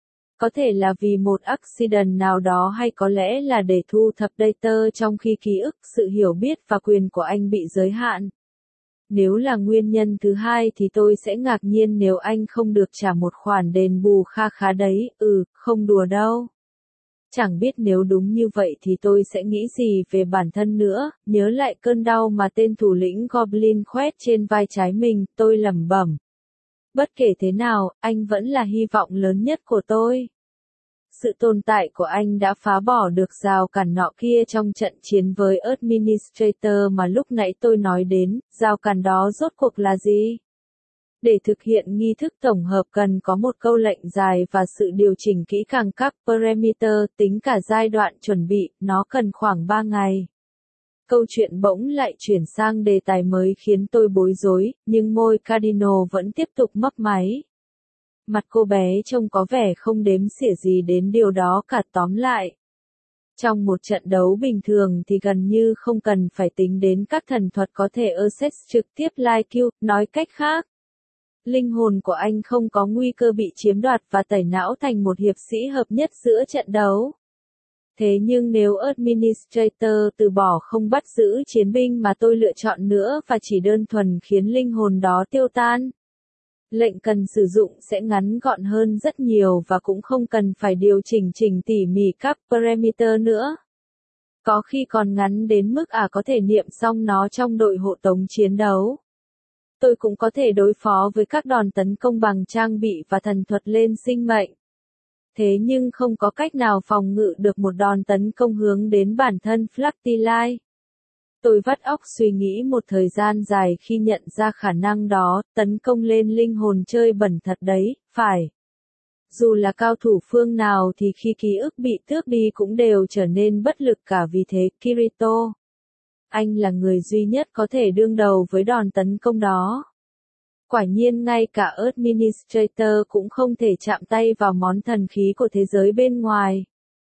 Có thể là vì một accident nào đó, hay có lẽ là để thu thập data trong khi ký ức, sự hiểu biết và quyền của anh bị giới hạn. Nếu là nguyên nhân thứ hai thì tôi sẽ ngạc nhiên nếu anh không được trả một khoản đền bù kha khá đấy, không đùa đâu. Chẳng biết nếu đúng như vậy thì tôi sẽ nghĩ gì về bản thân nữa, nhớ lại cơn đau mà tên thủ lĩnh Goblin khoét trên vai trái mình, tôi lẩm bẩm. Bất kể thế nào, anh vẫn là hy vọng lớn nhất của tôi. Sự tồn tại của anh đã phá bỏ được rào cản nọ kia trong trận chiến với Administrator mà lúc nãy tôi nói đến. Rào cản đó rốt cuộc là gì? Để thực hiện nghi thức tổng hợp cần có một câu lệnh dài và sự điều chỉnh kỹ càng các parameter, tính cả giai đoạn chuẩn bị, nó cần khoảng 3 ngày. Câu chuyện bỗng lại chuyển sang đề tài mới khiến tôi bối rối, nhưng môi Cardinal vẫn tiếp tục mấp máy. Mặt cô bé trông có vẻ không đếm xỉa gì đến điều đó cả. Tóm lại, trong một trận đấu bình thường thì gần như không cần phải tính đến các thần thuật có thể access trực tiếp live kill, nói cách khác. Linh hồn của anh không có nguy cơ bị chiếm đoạt và tẩy não thành một hiệp sĩ hợp nhất giữa trận đấu. Thế nhưng nếu Administrator từ bỏ không bắt giữ chiến binh mà tôi lựa chọn nữa và chỉ đơn thuần khiến linh hồn đó tiêu tan, lệnh cần sử dụng sẽ ngắn gọn hơn rất nhiều và cũng không cần phải điều chỉnh tỉ mỉ các parameter nữa. Có khi còn ngắn đến mức có thể niệm xong nó trong đội hộ tống chiến đấu. Tôi cũng có thể đối phó với các đòn tấn công bằng trang bị và thần thuật lên sinh mệnh. Thế nhưng không có cách nào phòng ngự được một đòn tấn công hướng đến bản thân Flactili. Tôi vắt óc suy nghĩ một thời gian dài khi nhận ra khả năng đó, tấn công lên linh hồn chơi bẩn thật đấy, phải. Dù là cao thủ phương nào thì khi ký ức bị tước đi cũng đều trở nên bất lực cả. Vì thế, Kirito, anh là người duy nhất có thể đương đầu với đòn tấn công đó. Quả nhiên ngay cả Administrator cũng không thể chạm tay vào món thần khí của thế giới bên ngoài.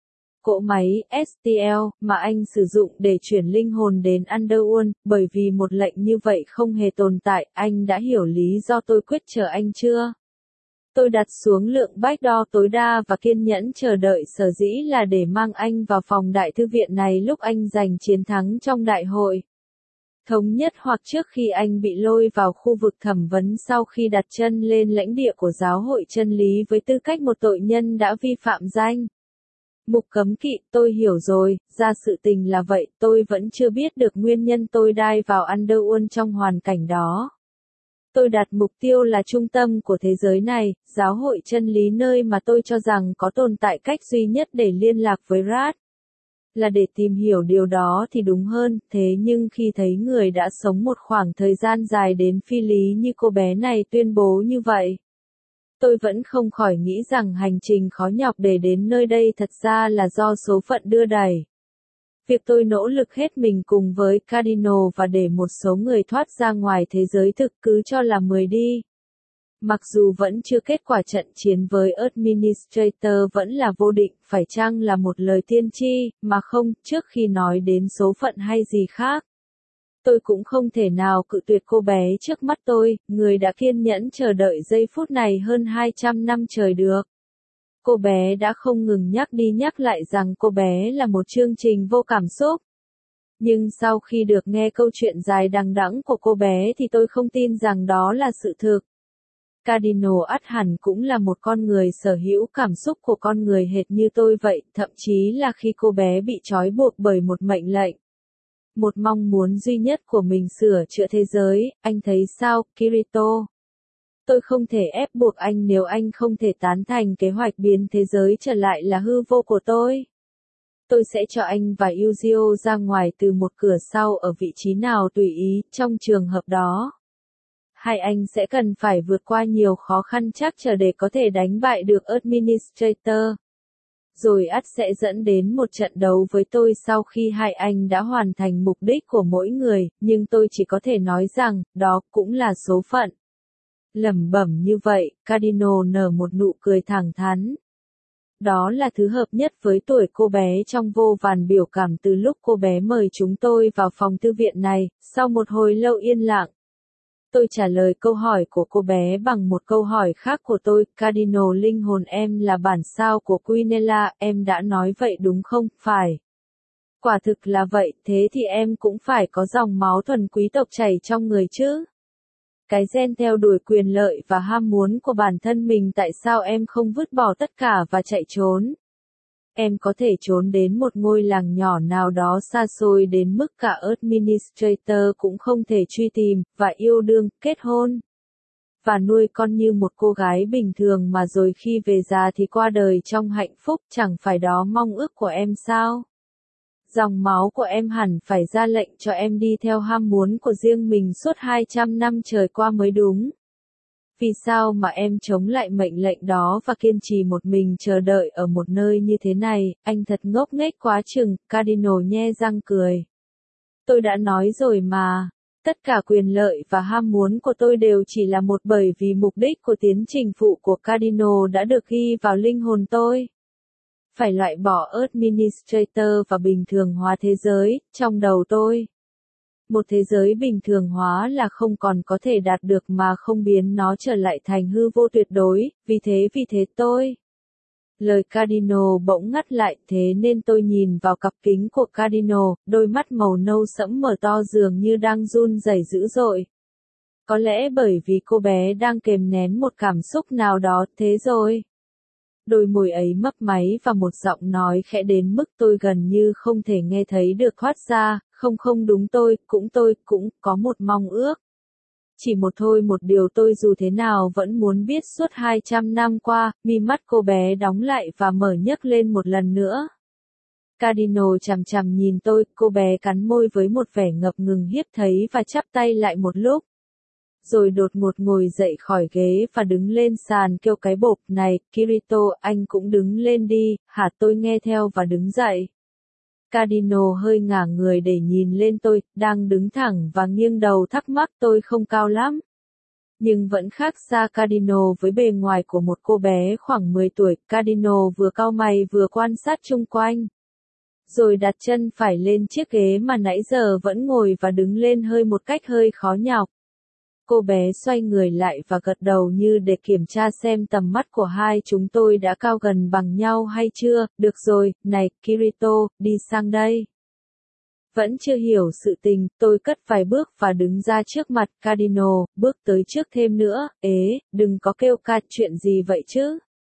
Cỗ máy STL mà anh sử dụng để chuyển linh hồn đến Underworld, bởi vì một lệnh như vậy không hề tồn tại. Anh đã hiểu lý do tôi quyết chờ anh chưa? Tôi đặt xuống lượng backdoor tối đa và kiên nhẫn chờ đợi sở dĩ là để mang anh vào phòng đại thư viện này lúc anh giành chiến thắng trong đại hội thống nhất hoặc trước khi anh bị lôi vào khu vực thẩm vấn sau khi đặt chân lên lãnh địa của giáo hội chân lý với tư cách một tội nhân đã vi phạm danh mục cấm kỵ. Tôi hiểu rồi, ra sự tình là vậy, tôi vẫn chưa biết được nguyên nhân tôi đai vào Underworld trong hoàn cảnh đó. Tôi đặt mục tiêu là trung tâm của thế giới này, giáo hội chân lý nơi mà tôi cho rằng có tồn tại cách duy nhất để liên lạc với Rad. Là để tìm hiểu điều đó thì đúng hơn, thế nhưng khi thấy người đã sống một khoảng thời gian dài đến phi lý như cô bé này tuyên bố như vậy, tôi vẫn không khỏi nghĩ rằng hành trình khó nhọc để đến nơi đây thật ra là do số phận đưa đẩy. Việc tôi nỗ lực hết mình cùng với Cardinal và để một số người thoát ra ngoài thế giới thực cứ cho là 10 đi. Mặc dù vẫn chưa kết quả trận chiến với Administrator vẫn là vô định, phải chăng là một lời tiên tri, mà không, trước khi nói đến số phận hay gì khác. Tôi cũng không thể nào cự tuyệt cô bé trước mắt tôi, người đã kiên nhẫn chờ đợi giây phút này hơn 200 năm trời được. Cô bé đã không ngừng nhắc đi nhắc lại rằng cô bé là một chương trình vô cảm xúc. Nhưng sau khi được nghe câu chuyện dài đằng đẵng của cô bé thì tôi không tin rằng đó là sự thực. Cardinal ắt hẳn cũng là một con người sở hữu cảm xúc của con người hệt như tôi vậy, thậm chí là khi cô bé bị trói buộc bởi một mệnh lệnh. Một mong muốn duy nhất của mình sửa chữa thế giới, anh thấy sao, Kirito? Tôi không thể ép buộc anh nếu anh không thể tán thành kế hoạch biến thế giới trở lại là hư vô của tôi. Tôi sẽ cho anh và Yuzio ra ngoài từ một cửa sau ở vị trí nào tùy ý, trong trường hợp đó. Hai anh sẽ cần phải vượt qua nhiều khó khăn chắc trở để có thể đánh bại được Administrator. Rồi ắt sẽ dẫn đến một trận đấu với tôi sau khi hai anh đã hoàn thành mục đích của mỗi người, nhưng tôi chỉ có thể nói rằng, đó cũng là số phận. Lẩm bẩm như vậy, Cardinal nở một nụ cười thẳng thắn. Đó là thứ hợp nhất với tuổi cô bé trong vô vàn biểu cảm từ lúc cô bé mời chúng tôi vào phòng thư viện này, sau một hồi lâu yên lặng. Tôi trả lời câu hỏi của cô bé bằng một câu hỏi khác của tôi, Cardinal linh hồn em là bản sao của Quinella, em đã nói vậy đúng không, phải? Quả thực là vậy, thế thì em cũng phải có dòng máu thuần quý tộc chảy trong người chứ. Cái gen theo đuổi quyền lợi và ham muốn của bản thân mình tại sao em không vứt bỏ tất cả và chạy trốn? Em có thể trốn đến một ngôi làng nhỏ nào đó xa xôi đến mức cả Administrator cũng không thể truy tìm, và yêu đương, kết hôn. Và nuôi con như một cô gái bình thường mà rồi khi về già thì qua đời trong hạnh phúc, chẳng phải đó mong ước của em sao? Dòng máu của em hẳn phải ra lệnh cho em đi theo ham muốn của riêng mình suốt 200 năm trời qua mới đúng. Vì sao mà em chống lại mệnh lệnh đó và kiên trì một mình chờ đợi ở một nơi như thế này, anh thật ngốc nghếch quá chừng, Cardinal nhe răng cười. Tôi đã nói rồi mà, tất cả quyền lợi và ham muốn của tôi đều chỉ là một bởi vì mục đích của tiến trình phụ của Cardinal đã được ghi vào linh hồn tôi. Phải loại bỏ Administrator và bình thường hóa thế giới, trong đầu tôi. Một thế giới bình thường hóa là không còn có thể đạt được mà không biến nó trở lại thành hư vô tuyệt đối, vì thế tôi. Lời Cardinal bỗng ngắt lại, thế nên tôi nhìn vào cặp kính của Cardinal, đôi mắt màu nâu sẫm mở to dường như đang run rẩy dữ dội. Có lẽ bởi vì cô bé đang kềm nén một cảm xúc nào đó, thế rồi. Đôi môi ấy mấp máy và một giọng nói khẽ đến mức tôi gần như không thể nghe thấy được thoát ra, không đúng tôi cũng có một mong ước. Chỉ một thôi một điều tôi dù thế nào vẫn muốn biết suốt 200 năm qua, mi mắt cô bé đóng lại và mở nhấc lên một lần nữa. Cardinal chằm chằm nhìn tôi, cô bé cắn môi với một vẻ ngập ngừng hiếp thấy và chắp tay lại một lúc. Rồi đột ngột ngồi dậy khỏi ghế và đứng lên sàn kêu cái bộp, này, Kirito, anh cũng đứng lên đi, hả? Tôi nghe theo và đứng dậy. Cardinal hơi ngả người để nhìn lên tôi, đang đứng thẳng và nghiêng đầu thắc mắc tôi không cao lắm. Nhưng vẫn khác xa Cardinal với bề ngoài của một cô bé khoảng 10 tuổi, Cardinal vừa cau mày vừa quan sát chung quanh. Rồi đặt chân phải lên chiếc ghế mà nãy giờ vẫn ngồi và đứng lên hơi một cách hơi khó nhọc. Cô bé xoay người lại và gật đầu như để kiểm tra xem tầm mắt của hai chúng tôi đã cao gần bằng nhau hay chưa. Được rồi, này, Kirito, đi sang đây. Vẫn chưa hiểu sự tình, tôi cất vài bước và đứng ra trước mặt Cardinal, bước tới trước thêm nữa. Ế, đừng có kêu ca, chuyện gì vậy chứ?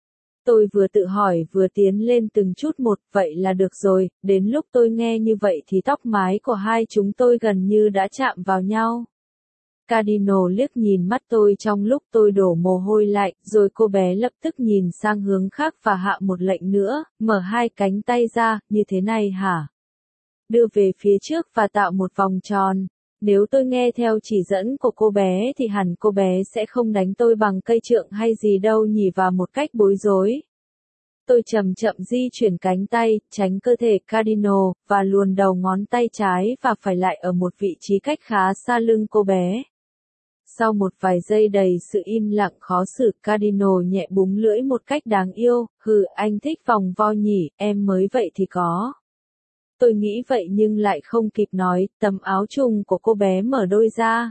Tôi vừa tự hỏi vừa tiến lên từng chút một, vậy là được rồi. Đến lúc tôi nghe như vậy thì tóc mái của hai chúng tôi gần như đã chạm vào nhau. Cardinal liếc nhìn mắt tôi trong lúc tôi đổ mồ hôi lạnh, rồi cô bé lập tức nhìn sang hướng khác và hạ một lệnh nữa, mở hai cánh tay ra, như thế này hả? Đưa về phía trước và tạo một vòng tròn. Nếu tôi nghe theo chỉ dẫn của cô bé thì hẳn cô bé sẽ không đánh tôi bằng cây trượng hay gì đâu nhỉ, và một cách bối rối. Tôi chậm chậm di chuyển cánh tay, tránh cơ thể Cardinal, và luồn đầu ngón tay trái và phải lại ở một vị trí cách khá xa lưng cô bé. Sau một vài giây đầy sự im lặng khó xử, Cardinal nhẹ búng lưỡi một cách đáng yêu, hừ, anh thích vòng vo nhỉ, em mới vậy thì có. Tôi nghĩ vậy nhưng lại không kịp nói, tấm áo trùng của cô bé mở đôi ra.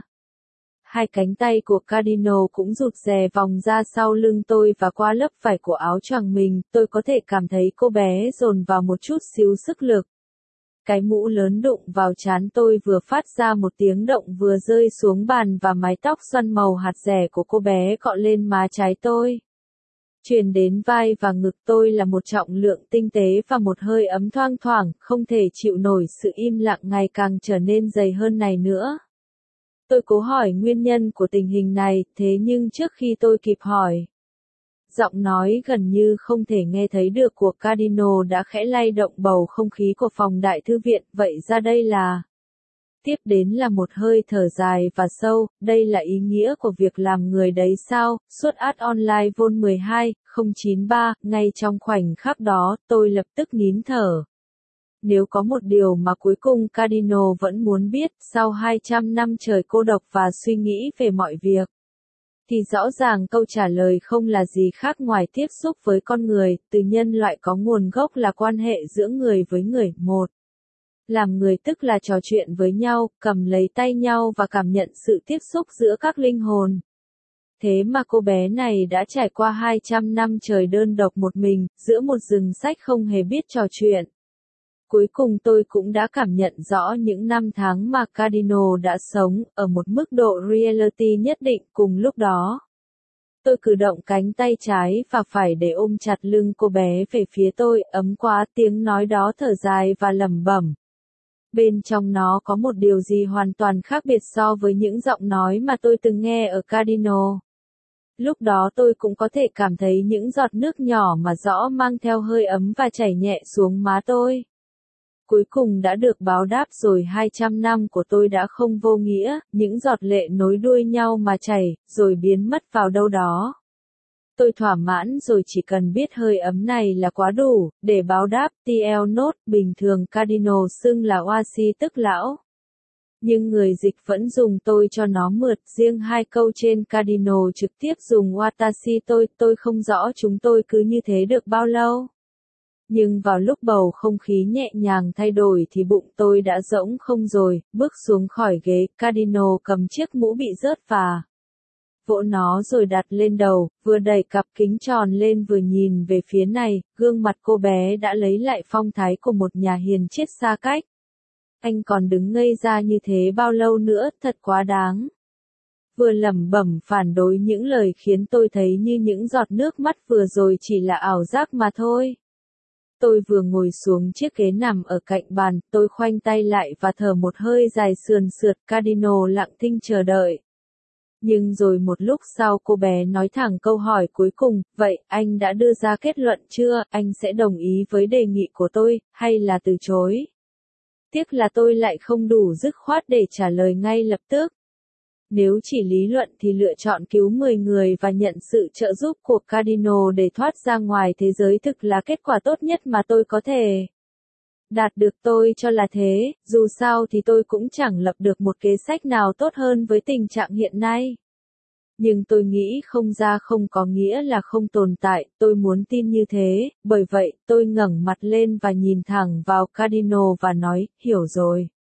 Hai cánh tay của Cardinal cũng rụt rè vòng ra sau lưng tôi và qua lớp vải của áo choàng mình, tôi có thể cảm thấy cô bé dồn vào một chút xíu sức lực. Cái mũ lớn đụng vào trán tôi vừa phát ra một tiếng động vừa rơi xuống bàn và mái tóc xoăn màu hạt dẻ của cô bé cọ lên má trái tôi. Truyền đến vai và ngực tôi là một trọng lượng tinh tế và một hơi ấm thoang thoảng, không thể chịu nổi sự im lặng ngày càng trở nên dày hơn này nữa. Tôi cố hỏi nguyên nhân của tình hình này, thế nhưng trước khi tôi kịp hỏi, giọng nói gần như không thể nghe thấy được của Cardinal đã khẽ lay động bầu không khí của phòng đại thư viện, vậy ra đây là... Tiếp đến là một hơi thở dài và sâu, đây là ý nghĩa của việc làm người đấy sao, suốt ad online vol 12, 093, ngay trong khoảnh khắc đó, tôi lập tức nín thở. Nếu có một điều mà cuối cùng Cardinal vẫn muốn biết, sau 200 năm trời cô độc và suy nghĩ về mọi việc, thì rõ ràng câu trả lời không là gì khác ngoài tiếp xúc với con người, từ nhân loại có nguồn gốc là quan hệ giữa người với người. Một, làm người tức là trò chuyện với nhau, cầm lấy tay nhau và cảm nhận sự tiếp xúc giữa các linh hồn. Thế mà cô bé này đã trải qua 200 năm trời đơn độc một mình, giữa một rừng sách không hề biết trò chuyện. Cuối cùng tôi cũng đã cảm nhận rõ những năm tháng mà Cardinal đã sống, ở một mức độ reality nhất định. Cùng lúc đó, tôi cử động cánh tay trái và phải để ôm chặt lưng cô bé về phía tôi, ấm quá, tiếng nói đó thở dài và lẩm bẩm. Bên trong nó có một điều gì hoàn toàn khác biệt so với những giọng nói mà tôi từng nghe ở Cardinal. Lúc đó tôi cũng có thể cảm thấy những giọt nước nhỏ mà rõ mang theo hơi ấm và chảy nhẹ xuống má tôi. Cuối cùng đã được báo đáp rồi, 200 năm của tôi đã không vô nghĩa, những giọt lệ nối đuôi nhau mà chảy, rồi biến mất vào đâu đó. Tôi thỏa mãn rồi, chỉ cần biết hơi ấm này là quá đủ, để báo đáp. TL Note, bình thường Cardinal xưng là Oashi tức lão. Nhưng người dịch vẫn dùng tôi cho nó mượt, riêng hai câu trên Cardinal trực tiếp dùng Watashi tôi không rõ chúng tôi cứ như thế được bao lâu. Nhưng vào lúc bầu không khí nhẹ nhàng thay đổi thì bụng tôi đã rỗng không rồi, bước xuống khỏi ghế, Cardinal cầm chiếc mũ bị rớt và vỗ nó rồi đặt lên đầu, vừa đẩy cặp kính tròn lên vừa nhìn về phía này, gương mặt cô bé đã lấy lại phong thái của một nhà hiền triết xa cách. Anh còn đứng ngây ra như thế bao lâu nữa, thật quá đáng. Vừa lẩm bẩm phản đối những lời khiến tôi thấy như những giọt nước mắt vừa rồi chỉ là ảo giác mà thôi. Tôi vừa ngồi xuống chiếc ghế nằm ở cạnh bàn, tôi khoanh tay lại và thở một hơi dài sườn sượt. Cardinal lặng thinh chờ đợi. Nhưng rồi một lúc sau cô bé nói thẳng câu hỏi cuối cùng, vậy, anh đã đưa ra kết luận chưa, anh sẽ đồng ý với đề nghị của tôi, hay là từ chối? Tiếc là tôi lại không đủ dứt khoát để trả lời ngay lập tức. Nếu chỉ lý luận thì lựa chọn cứu 10 người và nhận sự trợ giúp của Cardinal để thoát ra ngoài thế giới thực là kết quả tốt nhất mà tôi có thể đạt được, tôi cho là thế, dù sao thì tôi cũng chẳng lập được một kế sách nào tốt hơn với tình trạng hiện nay. Nhưng tôi nghĩ không ra không có nghĩa là không tồn tại, tôi muốn tin như thế, bởi vậy, tôi ngẩng mặt lên và nhìn thẳng vào Cardinal và nói, hiểu rồi.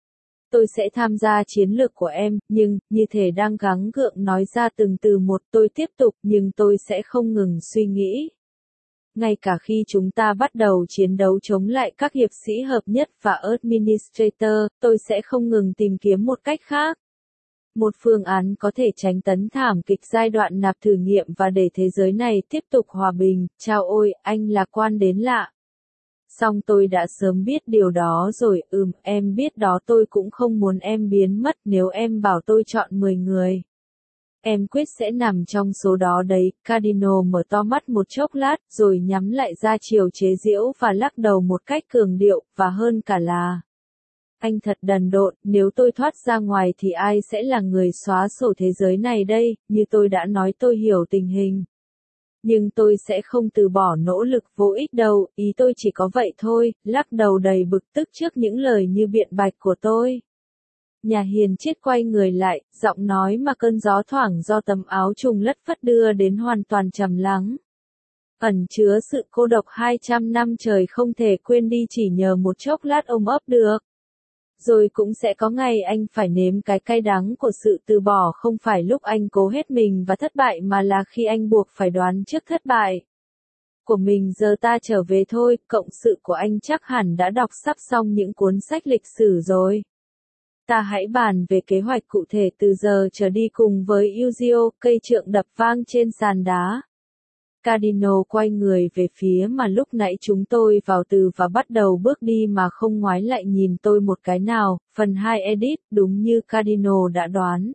Tôi sẽ tham gia chiến lược của em, nhưng, như thể đang gắng gượng nói ra từng từ một, tôi tiếp tục, nhưng tôi sẽ không ngừng suy nghĩ. Ngay cả khi chúng ta bắt đầu chiến đấu chống lại các hiệp sĩ hợp nhất và Administrator, tôi sẽ không ngừng tìm kiếm một cách khác. Một phương án có thể tránh tấn thảm kịch giai đoạn nạp thử nghiệm và để thế giới này tiếp tục hòa bình. Chao ôi, anh lạc quan đến lạ. Song tôi đã sớm biết điều đó rồi, em biết đó, tôi cũng không muốn em biến mất nếu em bảo tôi chọn 10 người. Em quyết sẽ nằm trong số đó đấy. Cardinal mở to mắt một chốc lát, rồi nhắm lại ra chiều chế giễu và lắc đầu một cách cường điệu, và hơn cả là. Anh thật đần độn, nếu tôi thoát ra ngoài thì ai sẽ là người xóa sổ thế giới này đây, như tôi đã nói tôi hiểu tình hình. Nhưng tôi sẽ không từ bỏ nỗ lực vô ích đâu, ý tôi chỉ có vậy thôi, lắc đầu đầy bực tức trước những lời như biện bạch của tôi. Nhà hiền triết quay người lại, giọng nói mà cơn gió thoảng do tấm áo trùng lất phất đưa đến hoàn toàn trầm lắng. Ẩn chứa sự cô độc 200 năm trời không thể quên đi chỉ nhờ một chốc lát ôm ấp được. Rồi cũng sẽ có ngày anh phải nếm cái cay đắng của sự từ bỏ, không phải lúc anh cố hết mình và thất bại mà là khi anh buộc phải đoán trước thất bại của mình. Giờ ta trở về thôi, cộng sự của anh chắc hẳn đã đọc sắp xong những cuốn sách lịch sử rồi. Ta hãy bàn về kế hoạch cụ thể từ giờ trở đi cùng với Yuzio. Cây trượng đập vang trên sàn đá. Cardinal quay người về phía mà lúc nãy chúng tôi vào từ và bắt đầu bước đi mà không ngoái lại nhìn tôi một cái nào. Phần 2 edit, đúng như Cardinal đã đoán.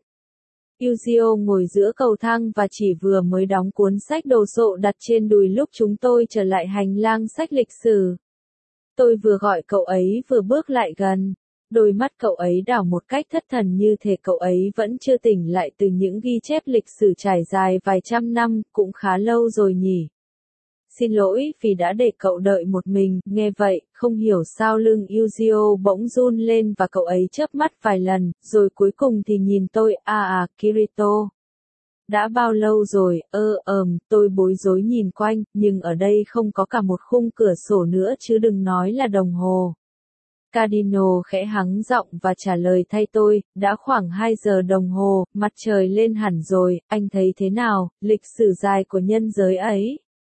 Yuzio ngồi giữa cầu thang và chỉ vừa mới đóng cuốn sách đồ sộ đặt trên đùi lúc chúng tôi trở lại hành lang sách lịch sử. Tôi vừa gọi cậu ấy vừa bước lại gần. Đôi mắt cậu ấy đảo một cách thất thần như thể cậu ấy vẫn chưa tỉnh lại từ những ghi chép lịch sử trải dài vài trăm năm, cũng khá lâu rồi nhỉ. Xin lỗi vì đã để cậu đợi một mình. Nghe vậy, không hiểu sao lưng Yuzio bỗng run lên và cậu ấy chớp mắt vài lần, rồi cuối cùng thì nhìn tôi. Kirito. Đã bao lâu rồi? Tôi bối rối nhìn quanh, nhưng ở đây không có cả một khung cửa sổ nữa chứ đừng nói là đồng hồ. Cardinal khẽ hắng giọng và trả lời thay tôi, đã khoảng 2 giờ đồng hồ, mặt trời lên hẳn rồi, anh thấy thế nào, lịch sử dài của nhân giới ấy?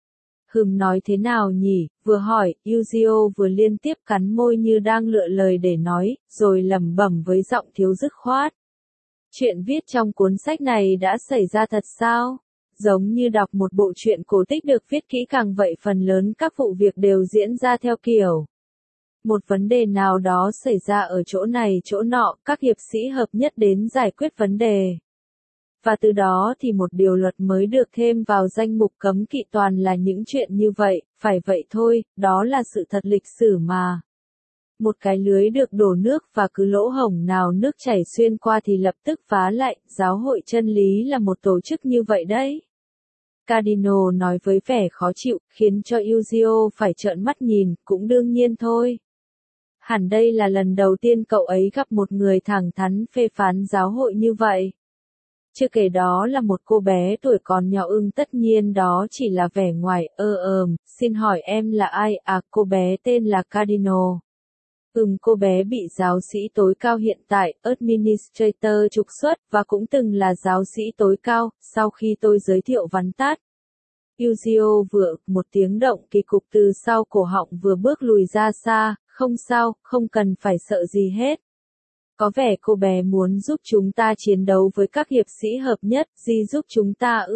Nói thế nào nhỉ, vừa hỏi, Yuzio vừa liên tiếp cắn môi như đang lựa lời để nói, rồi lẩm bẩm với giọng thiếu dứt khoát. Chuyện viết trong cuốn sách này đã xảy ra thật sao? Giống như đọc một bộ truyện cổ tích được viết kỹ càng vậy, phần lớn các vụ việc đều diễn ra theo kiểu. Một vấn đề nào đó xảy ra ở chỗ này chỗ nọ, các hiệp sĩ hợp nhất đến giải quyết vấn đề. Và từ đó thì một điều luật mới được thêm vào danh mục cấm kỵ, toàn là những chuyện như vậy, phải vậy thôi, đó là sự thật lịch sử mà. Một cái lưới được đổ nước và cứ lỗ hổng nào nước chảy xuyên qua thì lập tức vá lại, giáo hội chân lý là một tổ chức như vậy đấy. Cardinal nói với vẻ khó chịu, khiến cho Yuzio phải trợn mắt nhìn, cũng đương nhiên thôi. Hẳn đây là lần đầu tiên cậu ấy gặp một người thẳng thắn phê phán giáo hội như vậy. Chưa kể đó là một cô bé tuổi còn nhỏ. Tất nhiên đó chỉ là vẻ ngoài. Xin hỏi em là ai? Cô bé tên là Cardinal. Cô bé bị giáo sĩ tối cao hiện tại, Administrator trục xuất, và cũng từng là giáo sĩ tối cao. Sau khi tôi giới thiệu vắn tắt, Yuzio vừa, một tiếng động kỳ cục từ sau cổ họng vừa bước lùi ra xa. Không sao, không cần phải sợ gì hết. Có vẻ cô bé muốn giúp chúng ta chiến đấu với các hiệp sĩ hợp nhất, giúp chúng ta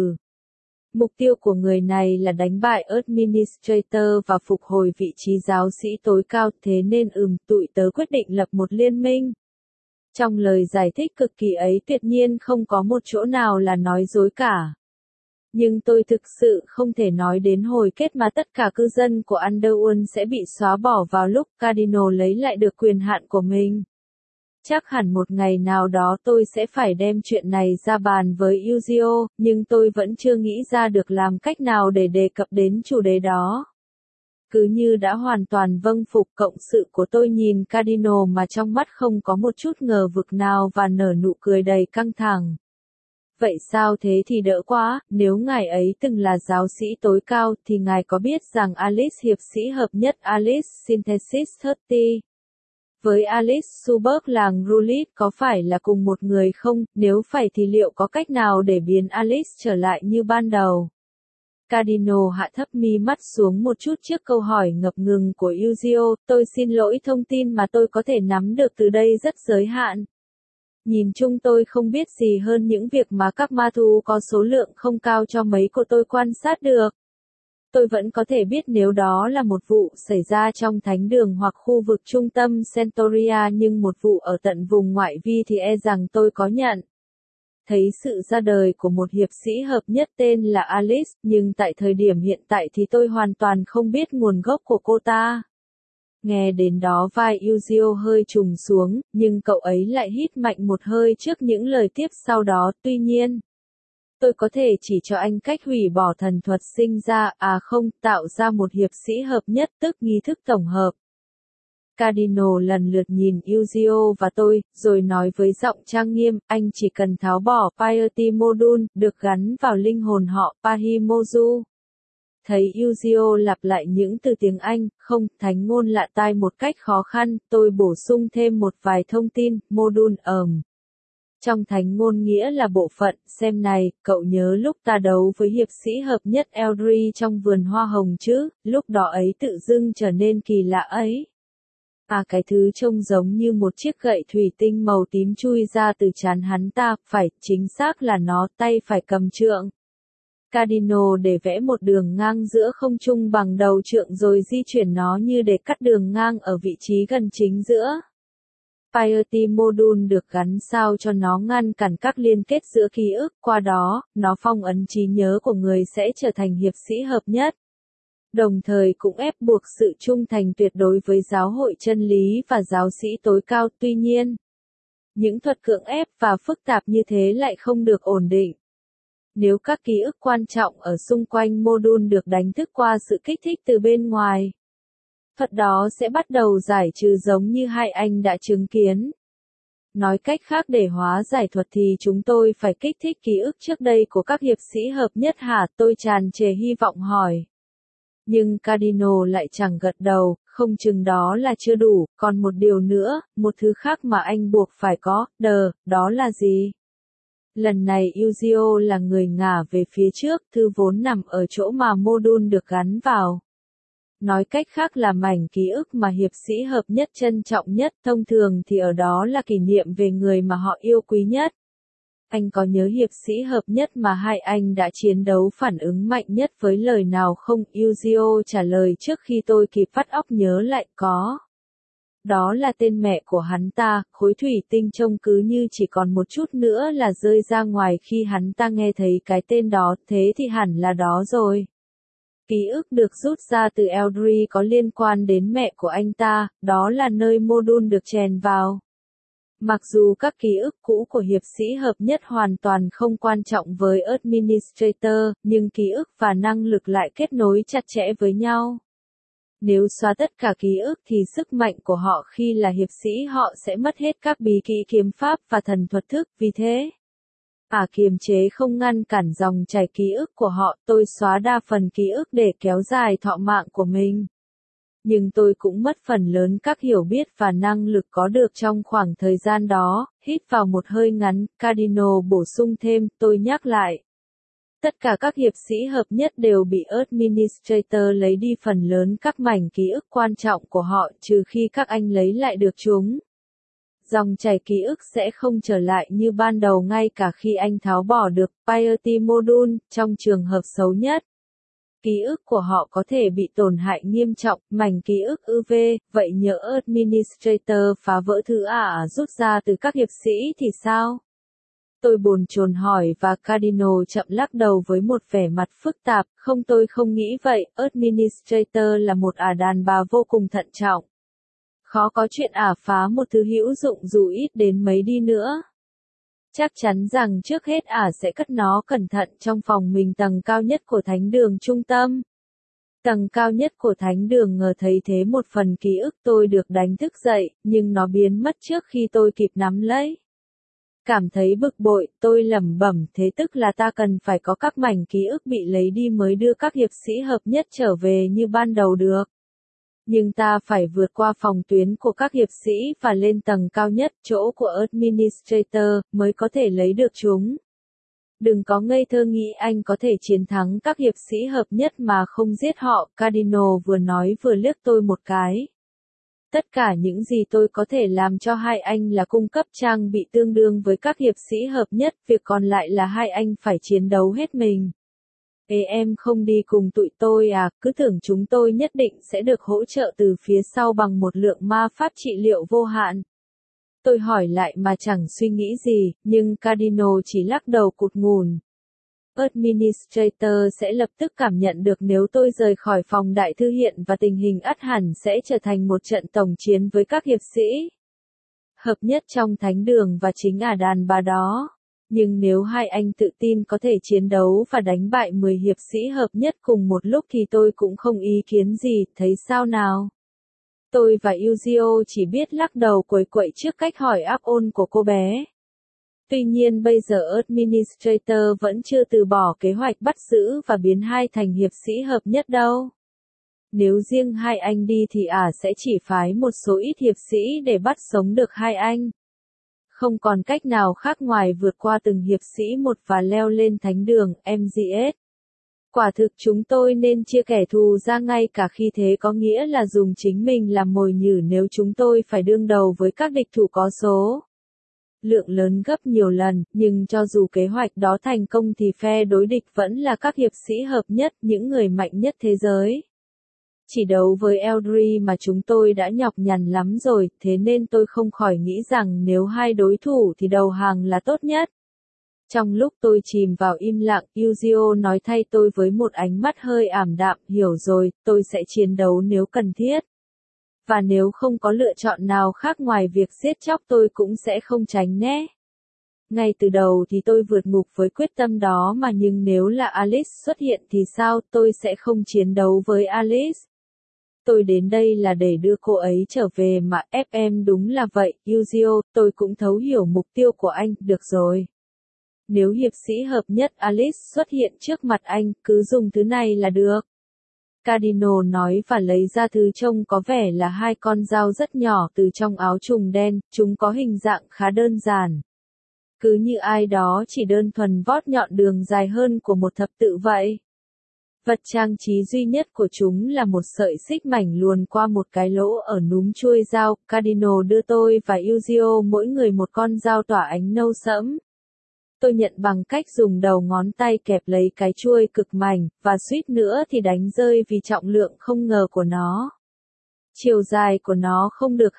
Mục tiêu của người này là đánh bại Administrator và phục hồi vị trí giáo sĩ tối cao, thế nên tụi tớ quyết định lập một liên minh. Trong lời giải thích cực kỳ ấy tuyệt nhiên không có một chỗ nào là nói dối cả. Nhưng tôi thực sự không thể nói đến hồi kết mà tất cả cư dân của Underworld sẽ bị xóa bỏ vào lúc Cardinal lấy lại được quyền hạn của mình. Chắc hẳn một ngày nào đó tôi sẽ phải đem chuyện này ra bàn với Yuzio, nhưng tôi vẫn chưa nghĩ ra được làm cách nào để đề cập đến chủ đề đó. Cứ như đã hoàn toàn vâng phục, cộng sự của tôi nhìn Cardinal mà trong mắt không có một chút ngờ vực nào và nở nụ cười đầy căng thẳng. Vậy sao thế thì đỡ quá, nếu ngài ấy từng là giáo sĩ tối cao thì ngài có biết rằng Alice hiệp sĩ hợp nhất Alice Synthesis 30 Với Alice Suberg làng Rulit có phải là cùng một người không? Nếu phải thì liệu có cách nào để biến Alice trở lại như ban đầu? Cardinal hạ thấp mi mắt xuống một chút trước câu hỏi ngập ngừng của Yuzio. Tôi xin lỗi, thông tin mà tôi có thể nắm được từ đây rất giới hạn. Nhìn chung tôi không biết gì hơn những việc mà các ma thú có số lượng không cao cho mấy của tôi quan sát được. Tôi vẫn có thể biết nếu đó là một vụ xảy ra trong thánh đường hoặc khu vực trung tâm Centauria, nhưng một vụ ở tận vùng ngoại vi thì e rằng tôi có nhận thấy sự ra đời của một hiệp sĩ hợp nhất tên là Alice, nhưng tại thời điểm hiện tại thì tôi hoàn toàn không biết nguồn gốc của cô ta. Nghe đến đó vai Yuzio hơi trùng xuống, nhưng cậu ấy lại hít mạnh một hơi trước những lời tiếp sau đó. Tuy nhiên, tôi có thể chỉ cho anh cách hủy bỏ thần thuật sinh ra, không, tạo ra một hiệp sĩ hợp nhất, tức nghi thức tổng hợp. Cardinal lần lượt nhìn Yuzio và tôi, rồi nói với giọng trang nghiêm, anh chỉ cần tháo bỏ Piety Module, được gắn vào linh hồn họ, Pahimozu. Thấy Yuzio lặp lại những từ tiếng Anh, không, thánh ngôn lạ tai một cách khó khăn, tôi bổ sung thêm một vài thông tin, module trong thánh ngôn nghĩa là bộ phận. Xem này, cậu nhớ lúc ta đấu với hiệp sĩ hợp nhất Eldri trong vườn hoa hồng chứ, lúc đó ấy tự dưng trở nên kỳ lạ ấy. Cái thứ trông giống như một chiếc gậy thủy tinh màu tím chui ra từ trán hắn ta, phải, chính xác là nó, tay phải cầm trượng. Cardinal để vẽ một đường ngang giữa không trung bằng đầu trượng rồi di chuyển nó như để cắt đường ngang ở vị trí gần chính giữa. Piety Module được gắn sao cho nó ngăn cản các liên kết giữa ký ức, qua đó, nó phong ấn trí nhớ của người sẽ trở thành hiệp sĩ hợp nhất. Đồng thời cũng ép buộc sự trung thành tuyệt đối với giáo hội chân lý và giáo sĩ tối cao. Tuy nhiên, những thuật cưỡng ép và phức tạp như thế lại không được ổn định. Nếu các ký ức quan trọng ở xung quanh module được đánh thức qua sự kích thích từ bên ngoài, thuật đó sẽ bắt đầu giải trừ giống như hai anh đã chứng kiến. Nói cách khác, để hóa giải thuật thì chúng tôi phải kích thích ký ức trước đây của các hiệp sĩ hợp nhất hả? Tôi tràn trề hy vọng hỏi. Nhưng Cardinal lại chẳng gật đầu, không chừng đó là chưa đủ, còn một điều nữa, một thứ khác mà anh buộc phải có, đó là gì? Lần này Yuzio là người ngả về phía trước, thư vốn nằm ở chỗ mà module được gắn vào. Nói cách khác là mảnh ký ức mà hiệp sĩ hợp nhất trân trọng nhất, thông thường thì ở đó là kỷ niệm về người mà họ yêu quý nhất. Anh có nhớ hiệp sĩ hợp nhất mà hai anh đã chiến đấu phản ứng mạnh nhất với lời nào không? Yuzio trả lời trước khi tôi kịp vắt óc nhớ lại. Có. Đó là tên mẹ của hắn ta. Khối thủy tinh trông cứ như chỉ còn một chút nữa là rơi ra ngoài khi hắn ta nghe thấy cái tên đó, thế thì hẳn là đó rồi. Ký ức được rút ra từ Eldri có liên quan đến mẹ của anh ta, đó là nơi module được chèn vào. Mặc dù các ký ức cũ của hiệp sĩ hợp nhất hoàn toàn không quan trọng với Administrator, nhưng ký ức và năng lực lại kết nối chặt chẽ với nhau. Nếu xóa tất cả ký ức thì sức mạnh của họ khi là hiệp sĩ họ sẽ mất hết các bí kỹ kiếm pháp và thần thuật thức, vì thế kiềm chế không ngăn cản dòng chảy ký ức của họ. Tôi xóa đa phần ký ức để kéo dài thọ mạng của mình. Nhưng tôi cũng mất phần lớn các hiểu biết và năng lực có được trong khoảng thời gian đó. Hít vào một hơi ngắn, Cardinal bổ sung thêm, tôi nhắc lại. Tất cả các hiệp sĩ hợp nhất đều bị Administrator lấy đi phần lớn các mảnh ký ức quan trọng của họ, trừ khi các anh lấy lại được chúng. Dòng chảy ký ức sẽ không trở lại như ban đầu ngay cả khi anh tháo bỏ được Piety Module. Trong trường hợp xấu nhất, ký ức của họ có thể bị tổn hại nghiêm trọng. Mảnh ký ức UV, vậy nhỡ Administrator phá vỡ thứ rút ra từ các hiệp sĩ thì sao? Tôi bồn chồn hỏi và Cardinal chậm lắc đầu với một vẻ mặt phức tạp. Không, tôi không nghĩ vậy. Administrator là một đàn bà vô cùng thận trọng. Khó có chuyện phá một thứ hữu dụng dù ít đến mấy đi nữa. Chắc chắn rằng trước hết sẽ cất nó cẩn thận trong phòng mình tầng cao nhất của thánh đường trung tâm. Tầng cao nhất của thánh đường ngờ thấy thế một phần ký ức tôi được đánh thức dậy, nhưng nó biến mất trước khi tôi kịp nắm lấy. Cảm thấy bực bội, tôi lẩm bẩm, thế tức là ta cần phải có các mảnh ký ức bị lấy đi mới đưa các hiệp sĩ hợp nhất trở về như ban đầu được. Nhưng ta phải vượt qua phòng tuyến của các hiệp sĩ và lên tầng cao nhất, chỗ của Administrator, mới có thể lấy được chúng. Đừng có ngây thơ nghĩ anh có thể chiến thắng các hiệp sĩ hợp nhất mà không giết họ, Cardinal vừa nói vừa liếc tôi một cái. Tất cả những gì tôi có thể làm cho hai anh là cung cấp trang bị tương đương với các hiệp sĩ hợp nhất, việc còn lại là hai anh phải chiến đấu hết mình. Ê em không đi cùng tụi tôi à, cứ tưởng chúng tôi nhất định sẽ được hỗ trợ từ phía sau bằng một lượng ma pháp trị liệu vô hạn. Tôi hỏi lại mà chẳng suy nghĩ gì, nhưng Cardinal chỉ lắc đầu cụt ngùn. Administrator sẽ lập tức cảm nhận được nếu tôi rời khỏi phòng đại thư hiện và tình hình ắt hẳn sẽ trở thành một trận tổng chiến với các hiệp sĩ hợp nhất trong thánh đường và chính đàn bà đó. Nhưng nếu hai anh tự tin có thể chiến đấu và đánh bại 10 hiệp sĩ hợp nhất cùng một lúc thì tôi cũng không ý kiến gì, thấy sao nào? Tôi và Yuzio chỉ biết lắc đầu quấy quậy trước cách hỏi áp ôn của cô bé. Tuy nhiên bây giờ Administrator vẫn chưa từ bỏ kế hoạch bắt giữ và biến hai thành hiệp sĩ hợp nhất đâu. Nếu riêng hai anh đi thì sẽ chỉ phái một số ít hiệp sĩ để bắt sống được hai anh. Không còn cách nào khác ngoài vượt qua từng hiệp sĩ một và leo lên thánh đường, MGS. Quả thực chúng tôi nên chia kẻ thù ra ngay cả khi thế có nghĩa là dùng chính mình làm mồi nhử nếu chúng tôi phải đương đầu với các địch thủ có số lượng lớn gấp nhiều lần, nhưng cho dù kế hoạch đó thành công thì phe đối địch vẫn là các hiệp sĩ hợp nhất, những người mạnh nhất thế giới. Chỉ đấu với Eldri mà chúng tôi đã nhọc nhằn lắm rồi, thế nên tôi không khỏi nghĩ rằng nếu hai đối thủ thì đầu hàng là tốt nhất. Trong lúc tôi chìm vào im lặng, Yuzio nói thay tôi với một ánh mắt hơi ảm đạm, hiểu rồi, tôi sẽ chiến đấu nếu cần thiết. Và nếu không có lựa chọn nào khác ngoài việc giết chóc tôi cũng sẽ không tránh né. Ngay từ đầu thì tôi vượt ngục với quyết tâm đó mà nhưng nếu là Alice xuất hiện thì sao, tôi sẽ không chiến đấu với Alice. Tôi đến đây là để đưa cô ấy trở về mà FM đúng là vậy, Yuzio, tôi cũng thấu hiểu mục tiêu của anh, được rồi. Nếu hiệp sĩ hợp nhất Alice xuất hiện trước mặt anh, cứ dùng thứ này là được. Cardinal nói và lấy ra thứ trông có vẻ là hai con dao rất nhỏ từ trong áo trùng đen, chúng có hình dạng khá đơn giản. Cứ như ai đó chỉ đơn thuần vót nhọn đường dài hơn của một thập tự vậy. Vật trang trí duy nhất của chúng là một sợi xích mảnh luồn qua một cái lỗ ở núm chuôi dao. Cardinal đưa tôi và Yuzio mỗi người một con dao tỏa ánh nâu sẫm. Tôi nhận bằng cách dùng đầu ngón tay kẹp lấy cái chuôi cực mảnh, và suýt nữa thì đánh rơi vì trọng lượng không ngờ của nó. Chiều dài của nó không được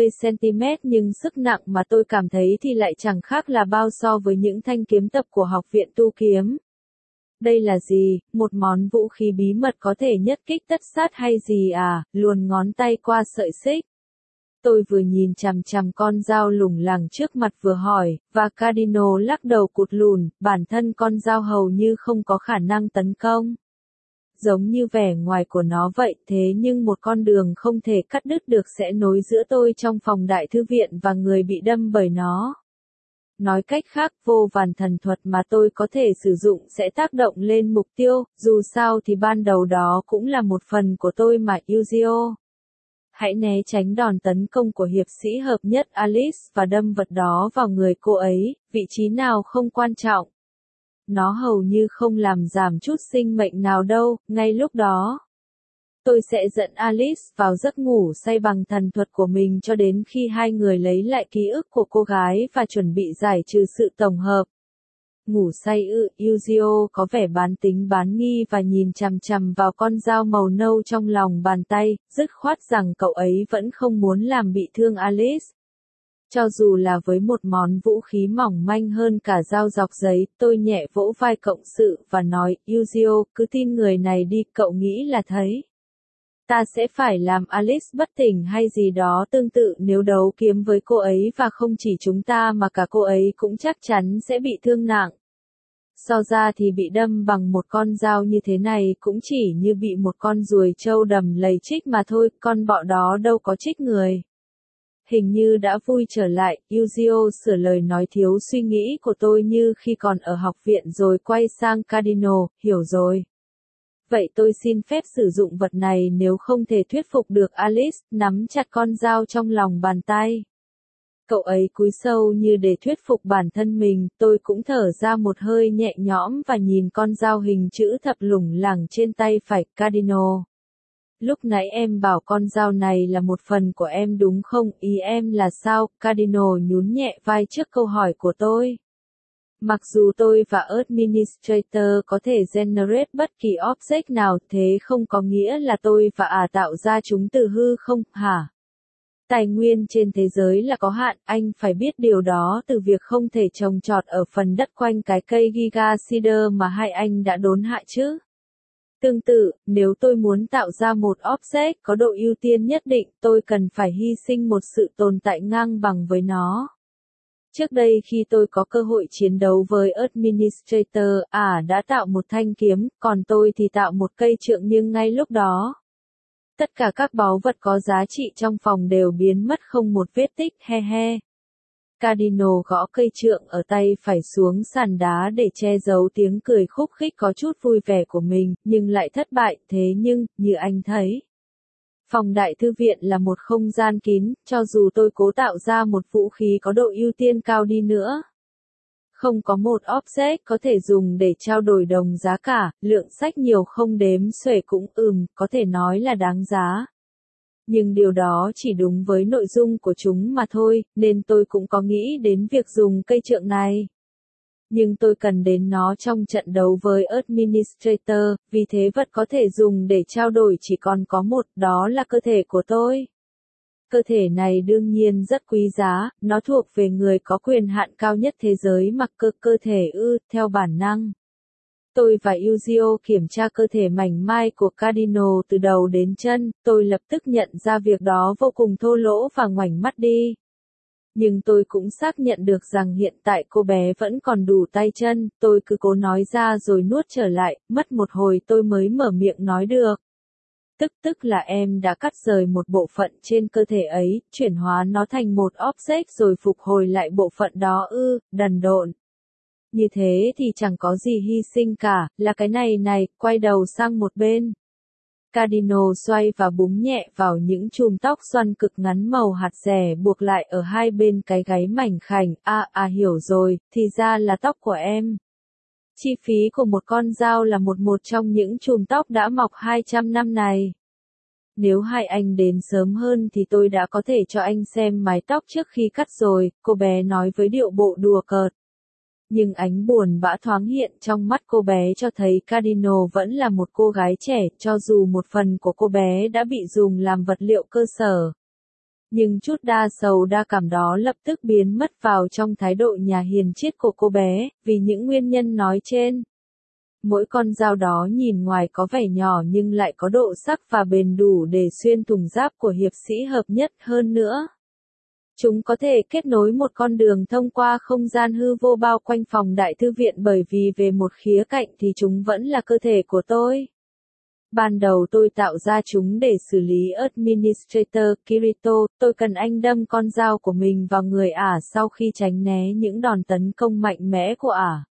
20cm nhưng sức nặng mà tôi cảm thấy thì lại chẳng khác là bao so với những thanh kiếm tập của học viện tu kiếm. Đây là gì, một món vũ khí bí mật có thể nhất kích tất sát hay gì à, luồn ngón tay qua sợi xích. Tôi vừa nhìn chằm chằm con dao lủng lẳng trước mặt vừa hỏi, và Cardinal lắc đầu cụt lùn, bản thân con dao hầu như không có khả năng tấn công. Giống như vẻ ngoài của nó vậy, thế nhưng một con đường không thể cắt đứt được sẽ nối giữa tôi trong phòng đại thư viện và người bị đâm bởi nó. Nói cách khác, vô vàn thần thuật mà tôi có thể sử dụng sẽ tác động lên mục tiêu, dù sao thì ban đầu đó cũng là một phần của tôi mà Yuzio. Hãy né tránh đòn tấn công của hiệp sĩ hợp nhất Alice và đâm vật đó vào người cô ấy, vị trí nào không quan trọng. Nó hầu như không làm giảm chút sinh mệnh nào đâu, ngay lúc đó. Tôi sẽ dẫn Alice vào giấc ngủ say bằng thần thuật của mình cho đến khi hai người lấy lại ký ức của cô gái và chuẩn bị giải trừ sự tổng hợp. Ngủ say Yuzio có vẻ bán tính bán nghi và nhìn chằm chằm vào con dao màu nâu trong lòng bàn tay, dứt khoát rằng cậu ấy vẫn không muốn làm bị thương Alice. Cho dù là với một món vũ khí mỏng manh hơn cả dao dọc giấy, tôi nhẹ vỗ vai cộng sự và nói, Yuzio, cứ tin người này đi, cậu nghĩ là thấy. Ta sẽ phải làm Alice bất tỉnh hay gì đó tương tự nếu đấu kiếm với cô ấy và không chỉ chúng ta mà cả cô ấy cũng chắc chắn sẽ bị thương nặng. So ra thì bị đâm bằng một con dao như thế này cũng chỉ như bị một con ruồi trâu đầm lầy trích mà thôi, con bọ đó đâu có trích người. Hình như đã vui trở lại, Yuzio sửa lời nói thiếu suy nghĩ của tôi như khi còn ở học viện rồi quay sang Cardinal, hiểu rồi. Vậy tôi xin phép sử dụng vật này nếu không thể thuyết phục được Alice, nắm chặt con dao trong lòng bàn tay. Cậu ấy cúi sâu như để thuyết phục bản thân mình, tôi cũng thở ra một hơi nhẹ nhõm và nhìn con dao hình chữ thập lủng lẳng trên tay phải, Cardinal. Lúc nãy em bảo con dao này là một phần của em đúng không? Ý em là sao? Cardinal nhún nhẹ vai trước câu hỏi của tôi. Mặc dù tôi và Administrator có thể generate bất kỳ object nào, thế không có nghĩa là tôi và tạo ra chúng từ hư không, hả? Tài nguyên trên thế giới là có hạn, anh phải biết điều đó từ việc không thể trồng trọt ở phần đất quanh cái cây Giga Cedar mà hai anh đã đốn hạ chứ. Tương tự, nếu tôi muốn tạo ra một object có độ ưu tiên nhất định, tôi cần phải hy sinh một sự tồn tại ngang bằng với nó. Trước đây khi tôi có cơ hội chiến đấu với Administrator, đã tạo một thanh kiếm, còn tôi thì tạo một cây trượng nhưng ngay lúc đó. Tất cả các báu vật có giá trị trong phòng đều biến mất không một vết tích, he he. Cardinal gõ cây trượng ở tay phải xuống sàn đá để che giấu tiếng cười khúc khích có chút vui vẻ của mình, nhưng lại thất bại, thế nhưng, như anh thấy. Phòng đại thư viện là một không gian kín, cho dù tôi cố tạo ra một vũ khí có độ ưu tiên cao đi nữa. Không có một object có thể dùng để trao đổi đồng giá cả, lượng sách nhiều không đếm xuể cũng có thể nói là đáng giá. Nhưng điều đó chỉ đúng với nội dung của chúng mà thôi, nên tôi cũng có nghĩ đến việc dùng cây trượng này. Nhưng tôi cần đến nó trong trận đấu với Administrator, vì thế vật có thể dùng để trao đổi chỉ còn có một, đó là cơ thể của tôi. Cơ thể này đương nhiên rất quý giá, nó thuộc về người có quyền hạn cao nhất thế giới mặc cơ thể theo bản năng. Tôi và Yuzio kiểm tra cơ thể mảnh mai của Cardinal từ đầu đến chân, tôi lập tức nhận ra việc đó vô cùng thô lỗ và ngoảnh mắt đi. Nhưng tôi cũng xác nhận được rằng hiện tại cô bé vẫn còn đủ tay chân, tôi cứ cố nói ra rồi nuốt trở lại, mất một hồi tôi mới mở miệng nói được. Tức là em đã cắt rời một bộ phận trên cơ thể ấy, chuyển hóa nó thành một object rồi phục hồi lại bộ phận đó đần độn. Như thế thì chẳng có gì hy sinh cả, là cái này, quay đầu sang một bên. Cardinal xoay và búng nhẹ vào những chùm tóc xoăn cực ngắn màu hạt dẻ buộc lại ở hai bên cái gáy mảnh khảnh, hiểu rồi, thì ra là tóc của em. Chi phí của một con dao là một trong những chùm tóc đã mọc 200 năm này. Nếu hai anh đến sớm hơn thì tôi đã có thể cho anh xem mái tóc trước khi cắt rồi, cô bé nói với điệu bộ đùa cợt. Nhưng ánh buồn bã thoáng hiện trong mắt cô bé cho thấy Cardinal vẫn là một cô gái trẻ, cho dù một phần của cô bé đã bị dùng làm vật liệu cơ sở. Nhưng chút đa sầu đa cảm đó lập tức biến mất vào trong thái độ nhà hiền triết của cô bé, vì những nguyên nhân nói trên. Mỗi con dao đó nhìn ngoài có vẻ nhỏ nhưng lại có độ sắc và bền đủ để xuyên thủng giáp của hiệp sĩ hợp nhất hơn nữa. Chúng có thể kết nối một con đường thông qua không gian hư vô bao quanh phòng đại thư viện bởi vì về một khía cạnh thì chúng vẫn là cơ thể của tôi. Ban đầu tôi tạo ra chúng để xử lý Administrator Kirito, tôi cần anh đâm con dao của mình vào người sau khi tránh né những đòn tấn công mạnh mẽ của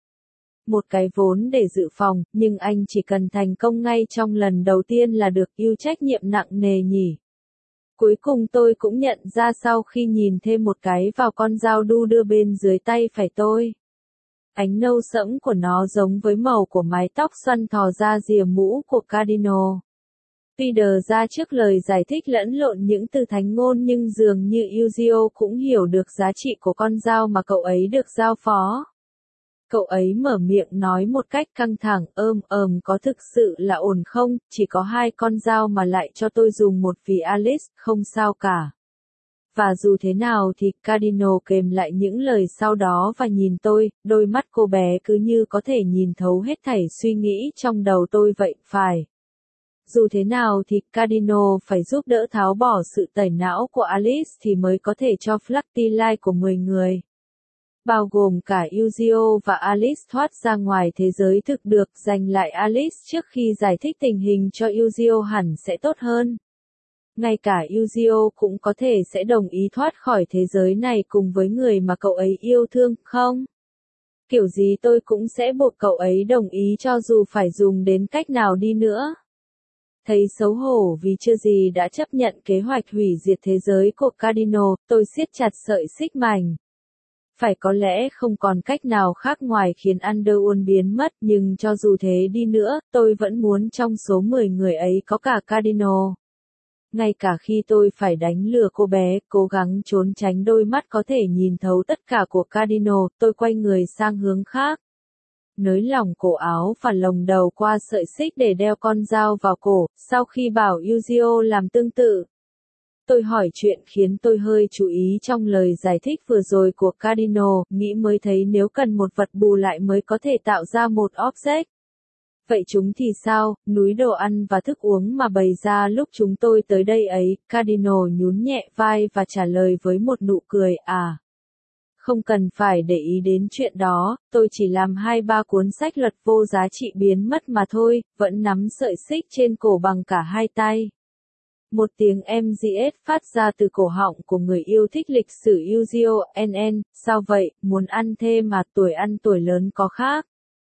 Một cái vốn để dự phòng, nhưng anh chỉ cần thành công ngay trong lần đầu tiên là được, yêu trách nhiệm nặng nề nhỉ. Cuối cùng tôi cũng nhận ra sau khi nhìn thêm một cái vào con dao đu đưa bên dưới tay phải tôi. Ánh nâu sẫm của nó giống với màu của mái tóc xoăn thò ra rìa mũ của Cardinal. Peter ra trước lời giải thích lẫn lộn những từ thánh ngôn nhưng dường như Yuzio cũng hiểu được giá trị của con dao mà cậu ấy được giao phó. Cậu ấy mở miệng nói một cách căng thẳng, có thực sự là ổn không, chỉ có 2 con dao mà lại cho tôi dùng một vì Alice, không sao cả. Và dù thế nào thì Cardinal kèm lại những lời sau đó và nhìn tôi, đôi mắt cô bé cứ như có thể nhìn thấu hết thảy suy nghĩ trong đầu tôi vậy, phải. Dù thế nào thì Cardinal phải giúp đỡ tháo bỏ sự tẩy não của Alice thì mới có thể cho Flactilight của 10 người. Bao gồm cả Yuzio và Alice thoát ra ngoài thế giới thực được, giành lại Alice trước khi giải thích tình hình cho Yuzio hẳn sẽ tốt hơn. Ngay cả Yuzio cũng có thể sẽ đồng ý thoát khỏi thế giới này cùng với người mà cậu ấy yêu thương, không? Kiểu gì tôi cũng sẽ buộc cậu ấy đồng ý cho dù phải dùng đến cách nào đi nữa. Thấy xấu hổ vì chưa gì đã chấp nhận kế hoạch hủy diệt thế giới của Cardinal, tôi siết chặt sợi xích mảnh. Phải có lẽ không còn cách nào khác ngoài khiến Underworld biến mất, nhưng cho dù thế đi nữa, tôi vẫn muốn trong số 10 người ấy có cả Cardinal. Ngay cả khi tôi phải đánh lừa cô bé, cố gắng trốn tránh đôi mắt có thể nhìn thấu tất cả của Cardinal, tôi quay người sang hướng khác. Nới lỏng cổ áo và lồng đầu qua sợi xích để đeo con dao vào cổ, sau khi bảo Yuzio làm tương tự. Tôi hỏi chuyện khiến tôi hơi chú ý trong lời giải thích vừa rồi của Cardinal, nghĩ mới thấy nếu cần một vật bù lại mới có thể tạo ra một object. Vậy chúng thì sao, núi đồ ăn và thức uống mà bày ra lúc chúng tôi tới đây ấy, Cardinal nhún nhẹ vai và trả lời với một nụ cười, không cần phải để ý đến chuyện đó, tôi chỉ làm 2-3 cuốn sách luật vô giá trị biến mất mà thôi, vẫn nắm sợi xích trên cổ bằng cả hai tay. Một tiếng MGS phát ra từ cổ họng của người yêu thích lịch sử Yuzio NN, sao vậy, muốn ăn thêm à, ăn tuổi lớn có khác.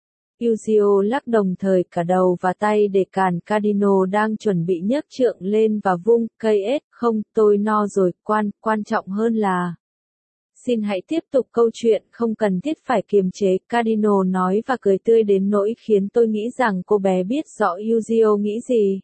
Yuzio lắc đồng thời cả đầu và tay để cản Cardinal đang chuẩn bị nhấc trượng lên và vung cây ếch, không, tôi no rồi, quan trọng hơn là. Xin hãy tiếp tục câu chuyện, không cần thiết phải kiềm chế, Cardinal nói và cười tươi đến nỗi khiến tôi nghĩ rằng cô bé biết rõ Yuzio nghĩ gì.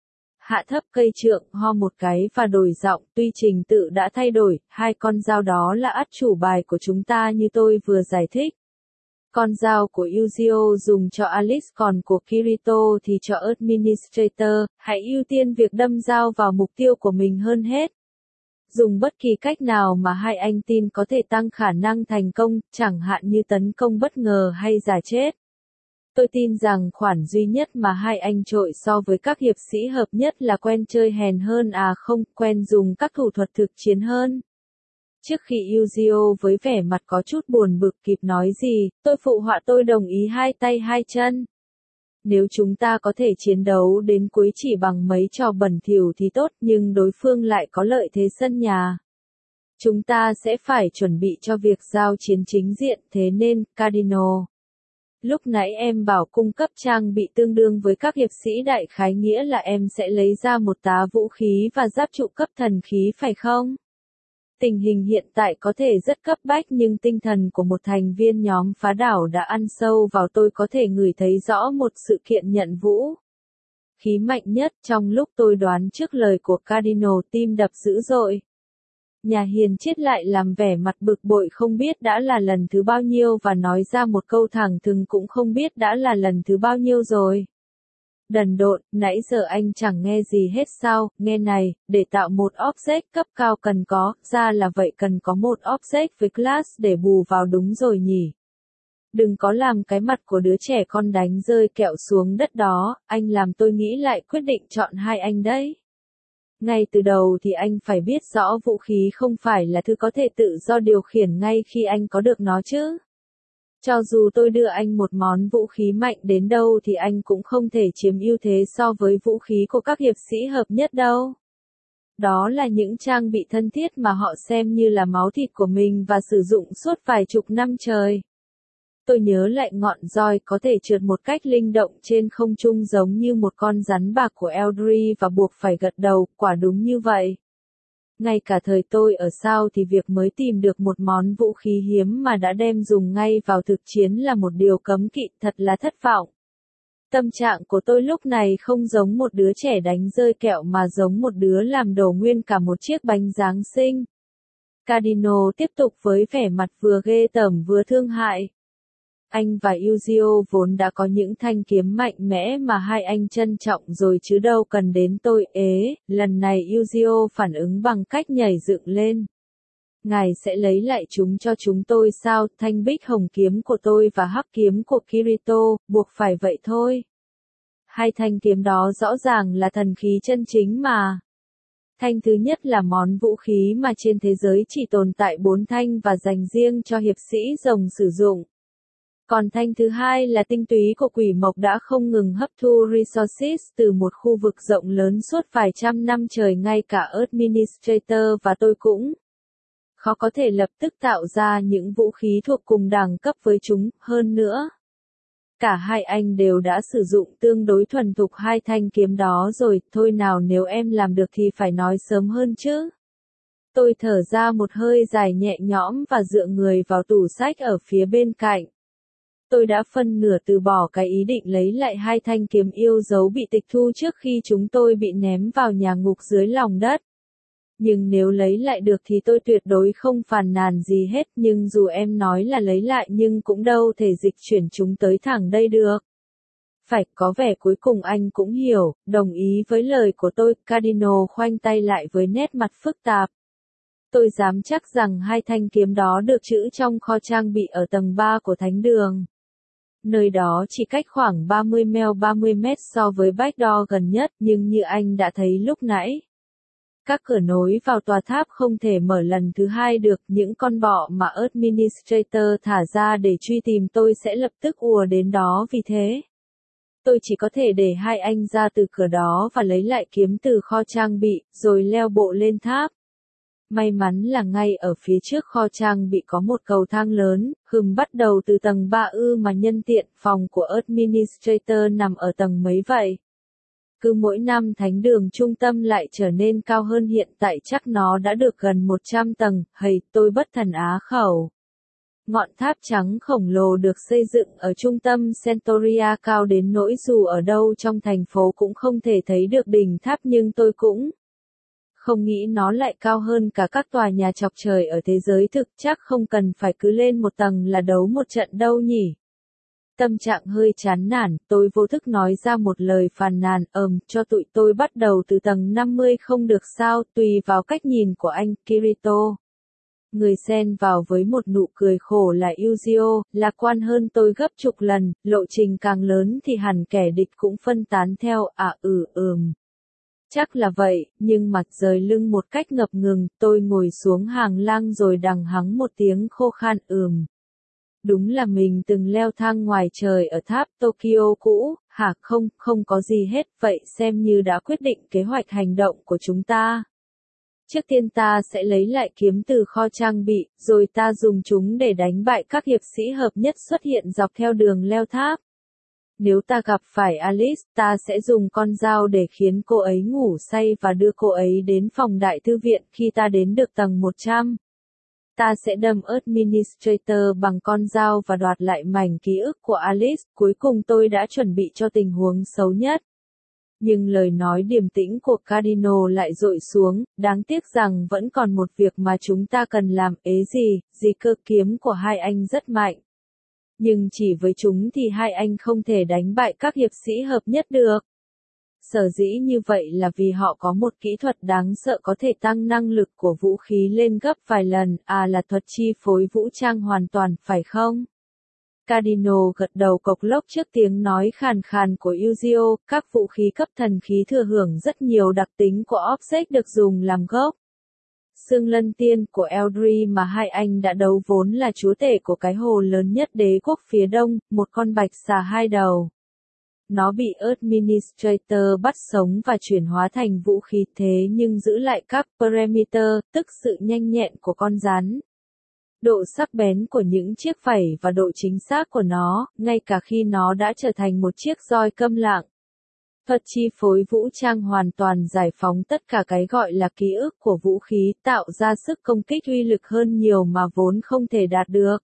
Hạ thấp cây trượng, ho một cái và đổi giọng, tuy trình tự đã thay đổi, hai con dao đó là át chủ bài của chúng ta như tôi vừa giải thích. Con dao của Yuzio dùng cho Alice còn của Kirito thì cho Administrator, hãy ưu tiên việc đâm dao vào mục tiêu của mình hơn hết. Dùng bất kỳ cách nào mà hai anh tin có thể tăng khả năng thành công, chẳng hạn như tấn công bất ngờ hay giả chết. Tôi tin rằng khoản duy nhất mà hai anh trội so với các hiệp sĩ hợp nhất là quen chơi hèn hơn không, quen dùng các thủ thuật thực chiến hơn. Trước khi Yuzio với vẻ mặt có chút buồn bực kịp nói gì, tôi phụ họa tôi đồng ý hai tay hai chân. Nếu chúng ta có thể chiến đấu đến cuối chỉ bằng mấy trò bẩn thỉu thì tốt, nhưng đối phương lại có lợi thế sân nhà. Chúng ta sẽ phải chuẩn bị cho việc giao chiến chính diện, thế nên, Cardinal. Lúc nãy em bảo cung cấp trang bị tương đương với các hiệp sĩ đại khái nghĩa là em sẽ lấy ra một tá vũ khí và giáp trụ cấp thần khí phải không? Tình hình hiện tại có thể rất cấp bách nhưng tinh thần của một thành viên nhóm phá đảo đã ăn sâu vào tôi có thể ngửi thấy rõ một sự kiện nhận vũ. Khí mạnh nhất trong lúc tôi đoán trước lời của Cardinal tim đập dữ dội. Nhà hiền triết lại làm vẻ mặt bực bội không biết đã là lần thứ bao nhiêu và nói ra một câu thẳng thừng cũng không biết đã là lần thứ bao nhiêu rồi. Đần độn, nãy giờ anh chẳng nghe gì hết sao, nghe này, để tạo một object cấp cao cần có, ra là vậy cần có một object với class để bù vào đúng rồi nhỉ. Đừng có làm cái mặt của đứa trẻ con đánh rơi kẹo xuống đất đó, anh làm tôi nghĩ lại quyết định chọn hai anh đấy. Ngay từ đầu thì anh phải biết rõ vũ khí không phải là thứ có thể tự do điều khiển ngay khi anh có được nó chứ. Cho dù tôi đưa anh một món vũ khí mạnh đến đâu thì anh cũng không thể chiếm ưu thế so với vũ khí của các hiệp sĩ hợp nhất đâu. Đó là những trang bị thân thiết mà họ xem như là máu thịt của mình và sử dụng suốt vài chục năm trời. Tôi nhớ lại ngọn roi có thể trượt một cách linh động trên không trung giống như một con rắn bạc của Eldri và buộc phải gật đầu, quả đúng như vậy. Ngay cả thời tôi ở sao thì việc mới tìm được một món vũ khí hiếm mà đã đem dùng ngay vào thực chiến là một điều cấm kỵ, thật là thất vọng. Tâm trạng của tôi lúc này không giống một đứa trẻ đánh rơi kẹo mà giống một đứa làm đổ nguyên cả một chiếc bánh Giáng sinh. Cardinal tiếp tục với vẻ mặt vừa ghê tởm vừa thương hại. Anh và Yuzio vốn đã có những thanh kiếm mạnh mẽ mà hai anh trân trọng rồi chứ đâu cần đến tôi. Lần này Yuzio phản ứng bằng cách nhảy dựng lên. Ngài sẽ lấy lại chúng cho chúng tôi sao? Thanh bích hồng kiếm của tôi và hắc kiếm của Kirito, buộc phải vậy thôi. Hai thanh kiếm đó rõ ràng là thần khí chân chính mà. Thanh thứ nhất là món vũ khí mà trên thế giới chỉ tồn tại 4 thanh và dành riêng cho hiệp sĩ rồng sử dụng. Còn thanh thứ hai là tinh túy của quỷ mộc đã không ngừng hấp thu resources từ một khu vực rộng lớn suốt vài trăm năm trời, ngay cả Administrator và tôi cũng khó có thể lập tức tạo ra những vũ khí thuộc cùng đẳng cấp với chúng, hơn nữa. Cả hai anh đều đã sử dụng tương đối thuần thục hai thanh kiếm đó rồi, thôi nào nếu em làm được thì phải nói sớm hơn chứ. Tôi thở ra một hơi dài nhẹ nhõm và dựa người vào tủ sách ở phía bên cạnh. Tôi đã phân nửa từ bỏ cái ý định lấy lại hai thanh kiếm yêu dấu bị tịch thu trước khi chúng tôi bị ném vào nhà ngục dưới lòng đất. Nhưng nếu lấy lại được thì tôi tuyệt đối không phàn nàn gì hết, nhưng dù em nói là lấy lại nhưng cũng đâu thể dịch chuyển chúng tới thẳng đây được. Phải, có vẻ cuối cùng anh cũng hiểu, đồng ý với lời của tôi, Cardinal khoanh tay lại với nét mặt phức tạp. Tôi dám chắc rằng hai thanh kiếm đó được trữ trong kho trang bị ở tầng 3 của thánh đường. Nơi đó chỉ cách khoảng 30 mét so với backdoor gần nhất, nhưng như anh đã thấy lúc nãy. Các cửa nối vào tòa tháp không thể mở lần thứ hai được, những con bọ mà Administrator thả ra để truy tìm tôi sẽ lập tức ùa đến đó vì thế. Tôi chỉ có thể để hai anh ra từ cửa đó và lấy lại kiếm từ kho trang bị, rồi leo bộ lên tháp. May mắn là ngay ở phía trước kho trang bị có một cầu thang lớn, bắt đầu từ tầng 3 mà nhân tiện, phòng của Administrator nằm ở tầng mấy vậy? Cứ mỗi năm thánh đường trung tâm lại trở nên cao hơn, hiện tại chắc nó đã được gần 100 tầng, tôi bất thần á khẩu. Ngọn tháp trắng khổng lồ được xây dựng ở trung tâm Centuria cao đến nỗi dù ở đâu trong thành phố cũng không thể thấy được đỉnh tháp, nhưng tôi cũng không nghĩ nó lại cao hơn cả các tòa nhà chọc trời ở thế giới thực, chắc không cần phải cứ lên một tầng là đấu một trận đâu nhỉ. Tâm trạng hơi chán nản, tôi vô thức nói ra một lời phàn nàn, cho tụi tôi bắt đầu từ tầng 50 không được sao, tùy vào cách nhìn của anh, Kirito. Người xen vào với một nụ cười khổ là Yuzio, lạc quan hơn tôi gấp chục lần, lộ trình càng lớn thì hẳn kẻ địch cũng phân tán theo, Chắc là vậy, nhưng mặt rời lưng một cách ngập ngừng, tôi ngồi xuống hàng lang rồi đằng hắng một tiếng khô khan, Đúng là mình từng leo thang ngoài trời ở tháp Tokyo cũ, hả? Không có gì hết, vậy xem như đã quyết định kế hoạch hành động của chúng ta. Trước tiên ta sẽ lấy lại kiếm từ kho trang bị, rồi ta dùng chúng để đánh bại các hiệp sĩ hợp nhất xuất hiện dọc theo đường leo tháp. Nếu ta gặp phải Alice, ta sẽ dùng con dao để khiến cô ấy ngủ say và đưa cô ấy đến phòng đại thư viện khi ta đến được tầng 100. Ta sẽ đâm Administrator bằng con dao và đoạt lại mảnh ký ức của Alice, cuối cùng tôi đã chuẩn bị cho tình huống xấu nhất. Nhưng lời nói điềm tĩnh của Cardinal lại dội xuống, đáng tiếc rằng vẫn còn một việc mà chúng ta cần làm, gì cơ, kiếm của hai anh rất mạnh. Nhưng chỉ với chúng thì hai anh không thể đánh bại các hiệp sĩ hợp nhất được. Sở dĩ như vậy là vì họ có một kỹ thuật đáng sợ có thể tăng năng lực của vũ khí lên gấp vài lần, là thuật chi phối vũ trang hoàn toàn, phải không? Cardinal gật đầu cộc lốc trước tiếng nói khàn khàn của Yuzio, các vũ khí cấp thần khí thừa hưởng rất nhiều đặc tính của object được dùng làm gốc. Xương lân tiên của Eldri mà hai anh đã đấu vốn là chúa tể của cái hồ lớn nhất đế quốc phía đông, một con bạch xà hai đầu. Nó bị Administrator bắt sống và chuyển hóa thành vũ khí, thế nhưng giữ lại các parameter, tức sự nhanh nhẹn của con rắn, độ sắc bén của những chiếc phẩy và độ chính xác của nó, ngay cả khi nó đã trở thành một chiếc roi câm lặng. Thuật chi phối vũ trang hoàn toàn giải phóng tất cả cái gọi là ký ức của vũ khí, tạo ra sức công kích uy lực hơn nhiều mà vốn không thể đạt được.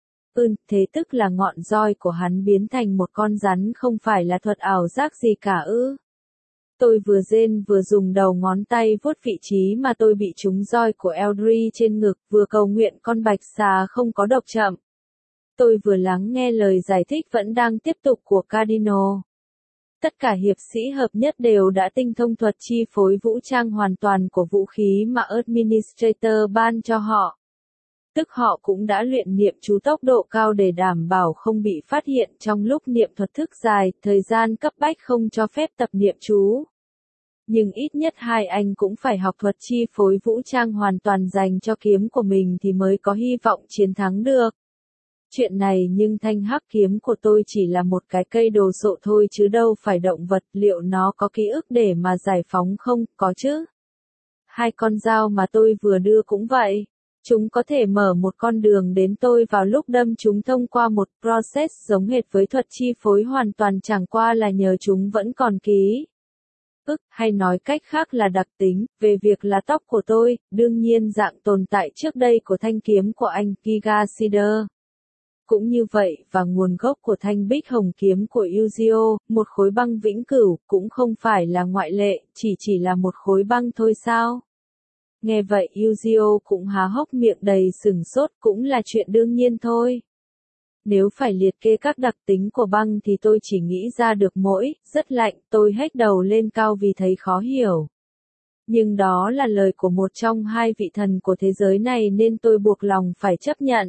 Thế tức là ngọn roi của hắn biến thành một con rắn, không phải là thuật ảo giác gì cả ư? Tôi vừa rên vừa dùng đầu ngón tay vuốt vị trí mà tôi bị trúng roi của Eldri trên ngực, vừa cầu nguyện con bạch xà không có độc chậm. Tôi vừa lắng nghe lời giải thích vẫn đang tiếp tục của Cardinal. Tất cả hiệp sĩ hợp nhất đều đã tinh thông thuật chi phối vũ trang hoàn toàn của vũ khí mà Administrator ban cho họ. Tức họ cũng đã luyện niệm chú tốc độ cao để đảm bảo không bị phát hiện trong lúc niệm thuật thức dài, thời gian cấp bách không cho phép tập niệm chú. Nhưng ít nhất hai anh cũng phải học thuật chi phối vũ trang hoàn toàn dành cho kiếm của mình thì mới có hy vọng chiến thắng được. Chuyện này nhưng thanh hắc kiếm của tôi chỉ là một cái cây đồ sộ thôi chứ đâu phải động vật, liệu nó có ký ức để mà giải phóng không? Có chứ. Hai con dao mà tôi vừa đưa cũng vậy. Chúng có thể mở một con đường đến tôi vào lúc đâm chúng thông qua một process giống hệt với thuật chi phối hoàn toàn, chẳng qua là nhờ chúng vẫn còn ký ức, hay nói cách khác là đặc tính, về việc là tóc của tôi, đương nhiên dạng tồn tại trước đây của thanh kiếm của anh Giga Sider. Cũng như vậy, và nguồn gốc của thanh bích hồng kiếm của Yuzio, một khối băng vĩnh cửu, cũng không phải là ngoại lệ, chỉ là một khối băng thôi sao? Nghe vậy Yuzio cũng há hốc miệng đầy sửng sốt, cũng là chuyện đương nhiên thôi. Nếu phải liệt kê các đặc tính của băng thì tôi chỉ nghĩ ra được mỗi, rất lạnh, tôi hét đầu lên cao vì thấy khó hiểu. Nhưng đó là lời của một trong hai vị thần của thế giới này nên tôi buộc lòng phải chấp nhận.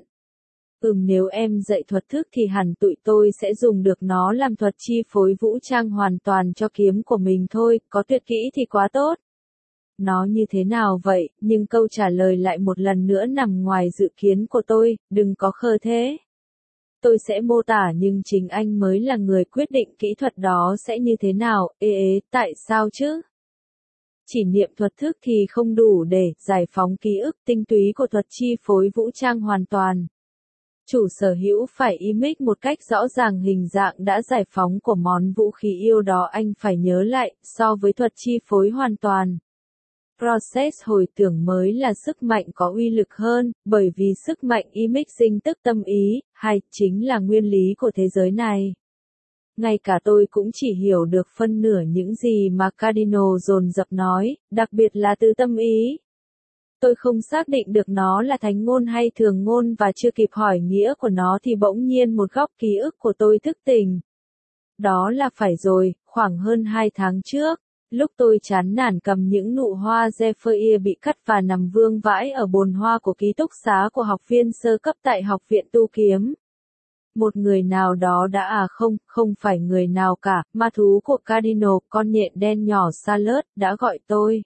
Nếu em dạy thuật thức thì hẳn tụi tôi sẽ dùng được nó làm thuật chi phối vũ trang hoàn toàn cho kiếm của mình thôi, có tuyệt kỹ thì quá tốt. Nó như thế nào vậy, nhưng câu trả lời lại một lần nữa nằm ngoài dự kiến của tôi, đừng có khờ thế. Tôi sẽ mô tả nhưng chính anh mới là người quyết định kỹ thuật đó sẽ như thế nào, tại sao chứ? Chỉ niệm thuật thức thì không đủ để giải phóng ký ức tinh túy của thuật chi phối vũ trang hoàn toàn. Chủ sở hữu phải image một cách rõ ràng hình dạng đã giải phóng của món vũ khí yêu đó, anh phải nhớ lại, so với thuật chi phối hoàn toàn. Process hồi tưởng mới là sức mạnh có uy lực hơn, bởi vì sức mạnh imaging tức tâm ý, hay chính là nguyên lý của thế giới này. Ngay cả tôi cũng chỉ hiểu được phân nửa những gì mà Cardinal dồn dập nói, đặc biệt là từ tâm ý. Tôi không xác định được nó là thánh ngôn hay thường ngôn và chưa kịp hỏi nghĩa của nó thì bỗng nhiên một góc ký ức của tôi thức tỉnh. Đó là phải rồi, khoảng hơn 2 tháng trước. Lúc tôi chán nản cầm những nụ hoa Zephyr bị cắt và nằm vương vãi ở bồn hoa của ký túc xá của học viên sơ cấp tại Học viện Tu Kiếm. Một người nào đó đã không phải người nào cả, ma thú của Cardinal, con nhện đen nhỏ Charlotte, đã gọi tôi.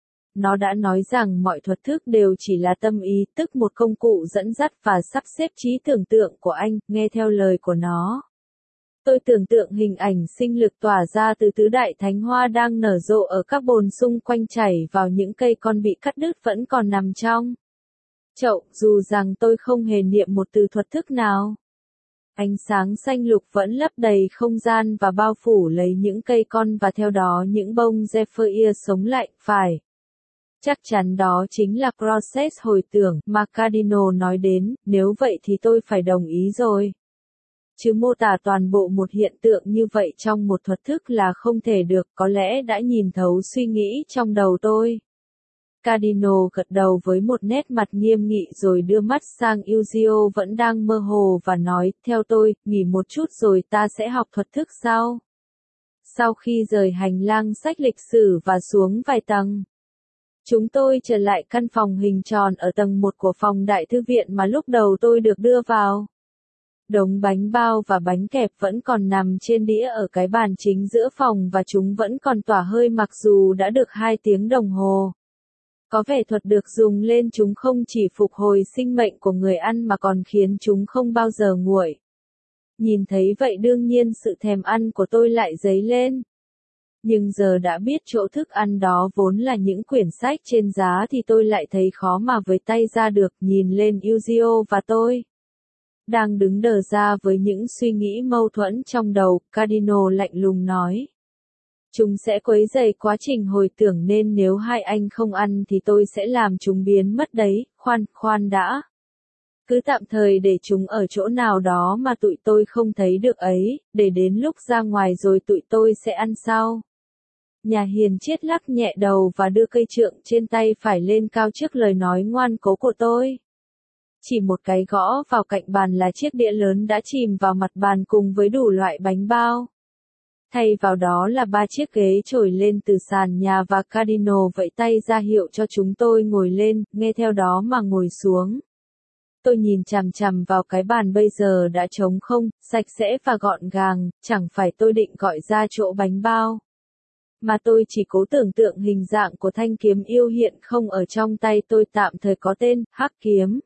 Nó đã nói rằng mọi thuật thức đều chỉ là tâm ý, tức một công cụ dẫn dắt và sắp xếp trí tưởng tượng của anh, nghe theo lời của nó. Tôi tưởng tượng hình ảnh sinh lực tỏa ra từ tứ đại thánh hoa đang nở rộ ở các bồn xung quanh chảy vào những cây con bị cắt đứt vẫn còn nằm trong chậu, dù rằng tôi không hề niệm một từ thuật thức nào. Ánh sáng xanh lục vẫn lấp đầy không gian và bao phủ lấy những cây con và theo đó những bông Zephyr sống lại, phải. Chắc chắn đó chính là process hồi tưởng mà Cardinal nói đến, nếu vậy thì tôi phải đồng ý rồi. Chứ mô tả toàn bộ một hiện tượng như vậy trong một thuật thức là không thể được, có lẽ đã nhìn thấu suy nghĩ trong đầu tôi. Cardinal gật đầu với một nét mặt nghiêm nghị rồi đưa mắt sang Yuzio vẫn đang mơ hồ và nói, theo tôi, nghỉ một chút rồi ta sẽ học thuật thức sau. Sau khi rời hành lang sách lịch sử và xuống vài tầng, chúng tôi trở lại căn phòng hình tròn ở tầng 1 của phòng đại thư viện mà lúc đầu tôi được đưa vào. Đống bánh bao và bánh kẹp vẫn còn nằm trên đĩa ở cái bàn chính giữa phòng và chúng vẫn còn tỏa hơi mặc dù đã được 2 tiếng đồng hồ. Có vẻ thuật được dùng lên chúng không chỉ phục hồi sinh mệnh của người ăn mà còn khiến chúng không bao giờ nguội. Nhìn thấy vậy đương nhiên sự thèm ăn của tôi lại dấy lên. Nhưng giờ đã biết chỗ thức ăn đó vốn là những quyển sách trên giá thì tôi lại thấy khó mà với tay ra được, nhìn lên Yuzio và tôi đang đứng đờ ra với những suy nghĩ mâu thuẫn trong đầu, Cardinal lạnh lùng nói. Chúng sẽ quấy rầy quá trình hồi tưởng nên nếu hai anh không ăn thì tôi sẽ làm chúng biến mất đấy, khoan đã. Cứ tạm thời để chúng ở chỗ nào đó mà tụi tôi không thấy được ấy, để đến lúc ra ngoài rồi tụi tôi sẽ ăn sau. Nhà hiền triết lắc nhẹ đầu và đưa cây trượng trên tay phải lên cao trước lời nói ngoan cố của tôi. Chỉ một cái gõ vào cạnh bàn là chiếc đĩa lớn đã chìm vào mặt bàn cùng với đủ loại bánh bao. Thay vào đó là 3 chiếc ghế trồi lên từ sàn nhà và Cardinal vẫy tay ra hiệu cho chúng tôi ngồi lên, nghe theo đó mà ngồi xuống. Tôi nhìn chằm chằm vào cái bàn bây giờ đã trống không, sạch sẽ và gọn gàng, chẳng phải tôi định gọi ra chỗ bánh bao. Mà tôi chỉ cố tưởng tượng hình dạng của thanh kiếm yêu hiện không ở trong tay tôi tạm thời có tên, Hắc Kiếm.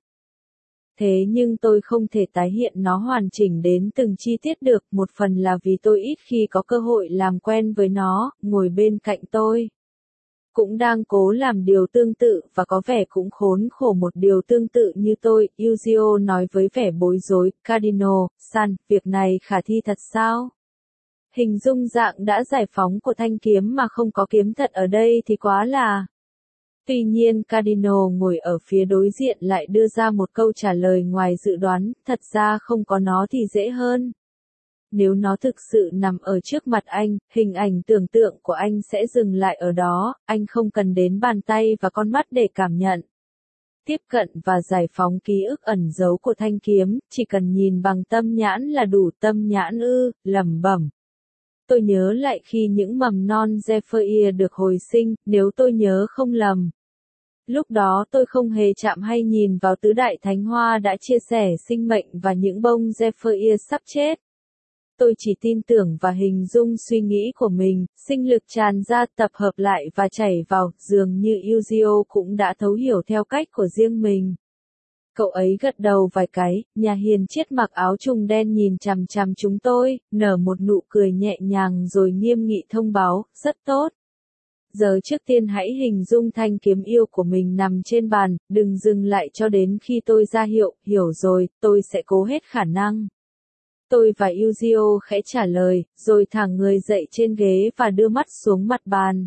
Thế nhưng tôi không thể tái hiện nó hoàn chỉnh đến từng chi tiết được, một phần là vì tôi ít khi có cơ hội làm quen với nó, ngồi bên cạnh tôi. cũng đang cố làm điều tương tự và có vẻ cũng khốn khổ một điều tương tự như tôi, Yuzio nói với vẻ bối rối, Cardinal-san, việc này khả thi thật sao? Hình dung dạng đã giải phóng của thanh kiếm mà không có kiếm thật ở đây thì quá là... Tuy nhiên Cardinal ngồi ở phía đối diện lại đưa ra một câu trả lời ngoài dự đoán, thật ra không có nó thì dễ hơn. Nếu nó thực sự nằm ở trước mặt anh, hình ảnh tưởng tượng của anh sẽ dừng lại ở đó, anh không cần đến bàn tay và con mắt để cảm nhận. Tiếp cận và giải phóng ký ức ẩn giấu của thanh kiếm, chỉ cần nhìn bằng tâm nhãn là đủ. Tâm nhãn ư, lẩm bẩm. Tôi nhớ lại khi những mầm non Zephyr được hồi sinh, nếu tôi nhớ không lầm. Lúc đó tôi không hề chạm hay nhìn vào tứ đại thánh hoa đã chia sẻ sinh mệnh và những bông Zephyr sắp chết. Tôi chỉ tin tưởng và hình dung suy nghĩ của mình, sinh lực tràn ra tập hợp lại và chảy vào, dường như Yuzio cũng đã thấu hiểu theo cách của riêng mình. Cậu ấy gật đầu vài cái, nhà hiền triết mặc áo trùng đen nhìn chằm chằm chúng tôi, nở một nụ cười nhẹ nhàng rồi nghiêm nghị thông báo, rất tốt. Giờ trước tiên hãy hình dung thanh kiếm yêu của mình nằm trên bàn, đừng dừng lại cho đến khi tôi ra hiệu, hiểu rồi, tôi sẽ cố hết khả năng. Tôi và Yuzio khẽ trả lời, rồi thẳng người dậy trên ghế và đưa mắt xuống mặt bàn.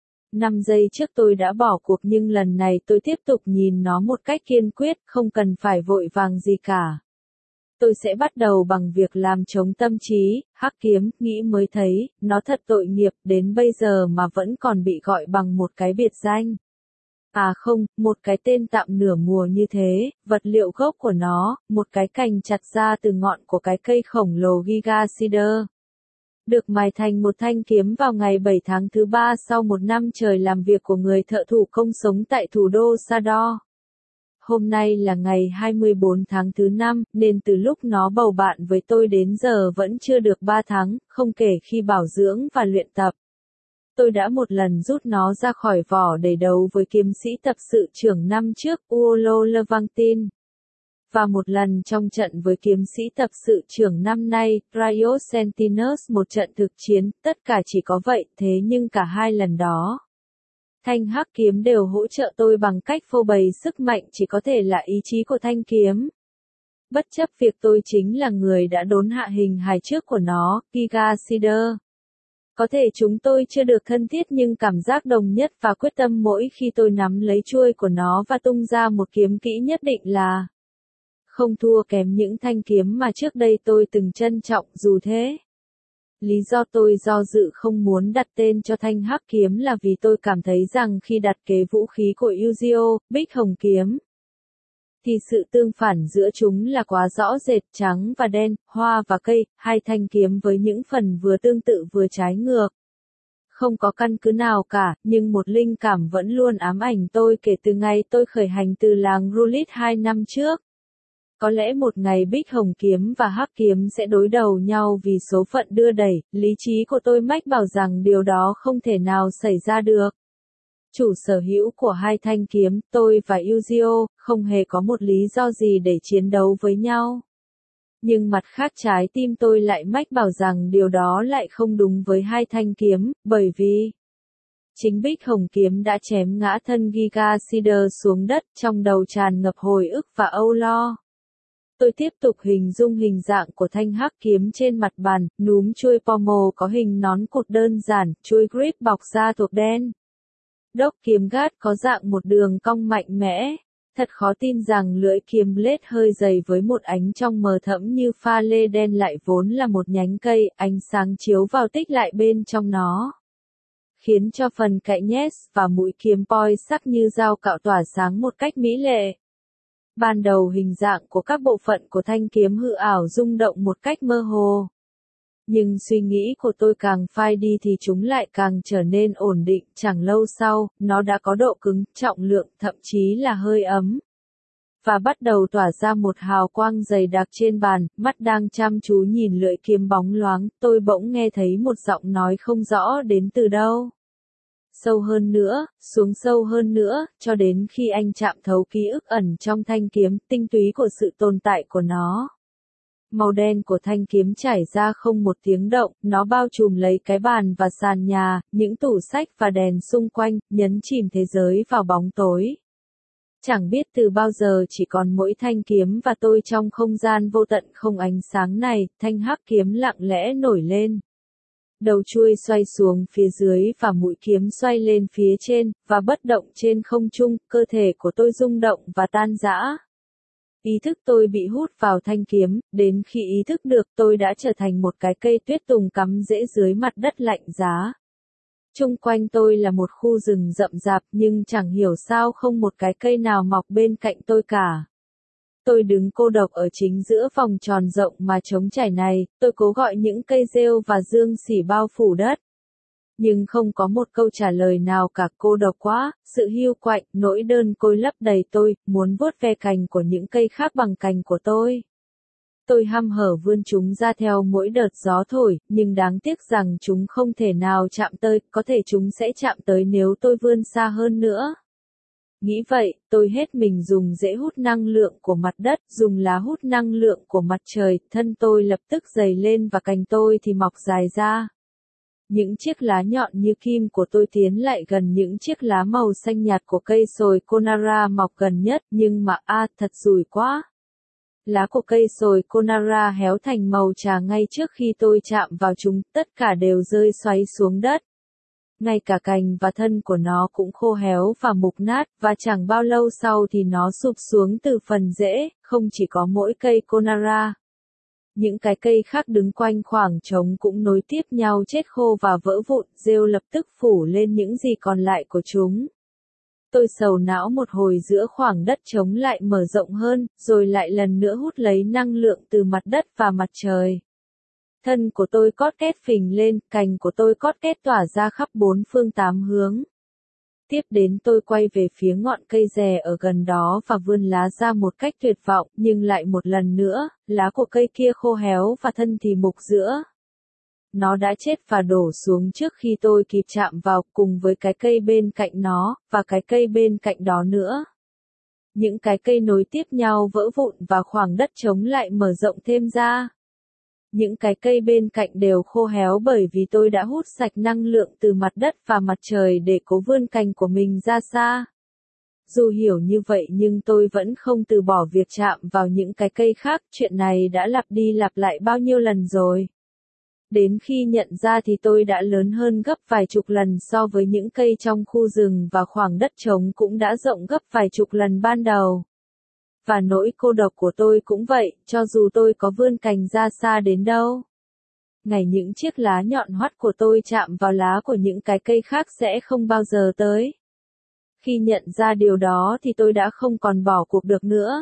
5 giây trước tôi đã bỏ cuộc nhưng lần này tôi tiếp tục nhìn nó một cách kiên quyết, không cần phải vội vàng gì cả. Tôi sẽ bắt đầu bằng việc làm chống tâm trí, hắc kiếm, nghĩ mới thấy, nó thật tội nghiệp, đến bây giờ mà vẫn còn bị gọi bằng một cái biệt danh. À không, một cái tên tạm nửa mùa như thế, vật liệu gốc của nó, một cái cành chặt ra từ ngọn của cái cây khổng lồ Giga Cedar. Được mài thành một thanh kiếm vào ngày 7 tháng thứ 3 sau một năm trời làm việc của người thợ thủ công sống tại thủ đô Sador. Hôm nay là ngày 24 tháng thứ 5, nên từ lúc nó bầu bạn với tôi đến giờ vẫn chưa được 3 tháng, không kể khi bảo dưỡng và luyện tập. Tôi đã một lần rút nó ra khỏi vỏ để đấu với kiếm sĩ tập sự trưởng năm trước, Uolo Levantin. Và một lần trong trận với kiếm sĩ tập sự trưởng năm nay, Riot Sentinels, một trận thực chiến, tất cả chỉ có vậy, thế nhưng cả hai lần đó. Thanh hắc kiếm đều hỗ trợ tôi bằng cách phô bày sức mạnh chỉ có thể là ý chí của thanh kiếm. Bất chấp việc tôi chính là người đã đốn hạ hình hài trước của nó, Giga Cedar. Có thể chúng tôi chưa được thân thiết nhưng cảm giác đồng nhất và quyết tâm mỗi khi tôi nắm lấy chuôi của nó và tung ra một kiếm kỹ nhất định là không thua kém những thanh kiếm mà trước đây tôi từng trân trọng dù thế. Lý do tôi do dự không muốn đặt tên cho thanh hắc kiếm là vì tôi cảm thấy rằng khi đặt kế vũ khí của Yuzio, Bích Hồng kiếm, thì sự tương phản giữa chúng là quá rõ rệt, trắng và đen, hoa và cây, hai thanh kiếm với những phần vừa tương tự vừa trái ngược. Không có căn cứ nào cả, nhưng một linh cảm vẫn luôn ám ảnh tôi kể từ ngày tôi khởi hành từ làng Rulit 2 năm trước. Có lẽ một ngày Bích Hồng kiếm và Hắc kiếm sẽ đối đầu nhau vì số phận đưa đẩy, lý trí của tôi mách bảo rằng điều đó không thể nào xảy ra được. Chủ sở hữu của hai thanh kiếm, tôi và Yuzio, không hề có một lý do gì để chiến đấu với nhau. Nhưng mặt khác trái tim tôi lại mách bảo rằng điều đó lại không đúng với hai thanh kiếm, bởi vì chính Bích Hồng kiếm đã chém ngã thân Giga Cedar xuống đất trong đầu tràn ngập hồi ức và âu lo. Tôi tiếp tục hình dung hình dạng của thanh hắc kiếm trên mặt bàn, núm chuôi pommel có hình nón cụt đơn giản, chuôi grip bọc da thuộc đen. Đốc kiếm gát có dạng một đường cong mạnh mẽ. Thật khó tin rằng lưỡi kiếm blade hơi dày với một ánh trong mờ thẫm như pha lê đen lại vốn là một nhánh cây, ánh sáng chiếu vào tích lại bên trong nó, khiến cho phần cạnh nhét và mũi kiếm poi sắc như dao cạo tỏa sáng một cách mỹ lệ. Ban đầu hình dạng của các bộ phận của thanh kiếm hư ảo rung động một cách mơ hồ. Nhưng suy nghĩ của tôi càng phai đi thì chúng lại càng trở nên ổn định, chẳng lâu sau, nó đã có độ cứng, trọng lượng, thậm chí là hơi ấm. Và bắt đầu tỏa ra một hào quang dày đặc trên bàn, mắt đang chăm chú nhìn lưỡi kiếm bóng loáng, tôi bỗng nghe thấy một giọng nói không rõ đến từ đâu. Sâu hơn nữa, xuống sâu hơn nữa, cho đến khi anh chạm thấu ký ức ẩn trong thanh kiếm, tinh túy của sự tồn tại của nó. Màu đen của thanh kiếm chảy ra không một tiếng động, nó bao trùm lấy cái bàn và sàn nhà, những tủ sách và đèn xung quanh, nhấn chìm thế giới vào bóng tối. Chẳng biết từ bao giờ chỉ còn mỗi thanh kiếm và tôi trong không gian vô tận không ánh sáng này, thanh hắc kiếm lặng lẽ nổi lên. Đầu chuôi xoay xuống phía dưới và mũi kiếm xoay lên phía trên, và bất động trên không trung, cơ thể của tôi rung động và tan rã. Ý thức tôi bị hút vào thanh kiếm, đến khi ý thức được tôi đã trở thành một cái cây tuyết tùng cắm rễ dưới mặt đất lạnh giá. Chung quanh tôi là một khu rừng rậm rạp nhưng chẳng hiểu sao không một cái cây nào mọc bên cạnh tôi cả. Tôi đứng cô độc ở chính giữa vòng tròn rộng mà trống trải này, tôi cố gọi những cây rêu và dương xỉ bao phủ đất. Nhưng không có một câu trả lời nào cả, cô độc quá, sự hiu quạnh, nỗi đơn côi lấp đầy tôi, muốn vuốt ve cành của những cây khác bằng cành của tôi. Tôi hăm hở vươn chúng ra theo mỗi đợt gió thổi, nhưng đáng tiếc rằng chúng không thể nào chạm tới, có thể chúng sẽ chạm tới nếu tôi vươn xa hơn nữa. Nghĩ vậy, tôi hết mình dùng rễ hút năng lượng của mặt đất, dùng lá hút năng lượng của mặt trời, thân tôi lập tức dày lên và cành tôi thì mọc dài ra. Những chiếc lá nhọn như kim của tôi tiến lại gần những chiếc lá màu xanh nhạt của cây sồi Conara mọc gần nhất, nhưng mà thật rủi quá. Lá của cây sồi Conara héo thành màu trà ngay trước khi tôi chạm vào chúng, tất cả đều rơi xoáy xuống đất. Ngay cả cành và thân của nó cũng khô héo và mục nát, và chẳng bao lâu sau thì nó sụp xuống từ phần rễ, không chỉ có mỗi cây Conara. Những cái cây khác đứng quanh khoảng trống cũng nối tiếp nhau chết khô và vỡ vụn, rêu lập tức phủ lên những gì còn lại của chúng. Tôi sầu não một hồi giữa khoảng đất trống lại mở rộng hơn, rồi lại lần nữa hút lấy năng lượng từ mặt đất và mặt trời. Thân của tôi cót két phình lên, cành của tôi cót két tỏa ra khắp bốn phương tám hướng. Tiếp đến tôi quay về phía ngọn cây rè ở gần đó và vươn lá ra một cách tuyệt vọng, nhưng lại một lần nữa, lá của cây kia khô héo và thân thì mục giữa. Nó đã chết và đổ xuống trước khi tôi kịp chạm vào, cùng với cái cây bên cạnh nó, và cái cây bên cạnh đó nữa. Những cái cây nối tiếp nhau vỡ vụn và khoảng đất trống lại mở rộng thêm ra. Những cái cây bên cạnh đều khô héo bởi vì tôi đã hút sạch năng lượng từ mặt đất và mặt trời để cố vươn cành của mình ra xa. Dù hiểu như vậy nhưng tôi vẫn không từ bỏ việc chạm vào những cái cây khác, chuyện này đã lặp đi lặp lại bao nhiêu lần rồi. Đến khi nhận ra thì tôi đã lớn hơn gấp vài chục lần so với những cây trong khu rừng và khoảng đất trống cũng đã rộng gấp vài chục lần ban đầu. Và nỗi cô độc của tôi cũng vậy, cho dù tôi có vươn cành ra xa đến đâu. Ngày những chiếc lá nhọn hoắt của tôi chạm vào lá của những cái cây khác sẽ không bao giờ tới. Khi nhận ra điều đó thì tôi đã không còn bỏ cuộc được nữa.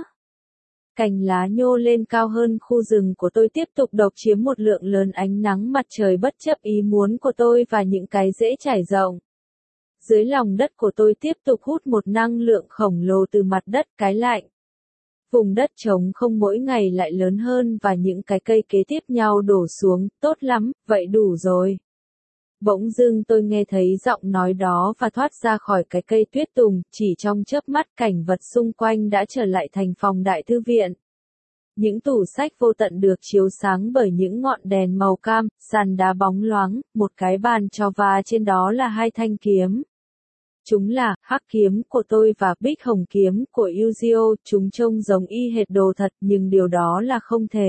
Cành lá nhô lên cao hơn khu rừng của tôi tiếp tục độc chiếm một lượng lớn ánh nắng mặt trời bất chấp ý muốn của tôi và những cái rễ trải rộng. Dưới lòng đất của tôi tiếp tục hút một năng lượng khổng lồ từ mặt đất cái lạnh. Vùng đất trống không mỗi ngày lại lớn hơn và những cái cây kế tiếp nhau đổ xuống, tốt lắm, vậy đủ rồi. Bỗng dưng tôi nghe thấy giọng nói đó và thoát ra khỏi cái cây tuyết tùng, chỉ trong chớp mắt cảnh vật xung quanh đã trở lại thành phòng đại thư viện. Những tủ sách vô tận được chiếu sáng bởi những ngọn đèn màu cam, sàn đá bóng loáng, một cái bàn trò và trên đó là hai thanh kiếm. Chúng là hắc kiếm của tôi và bích hồng kiếm của Yuzio, chúng trông giống y hệt đồ thật nhưng điều đó là không thể.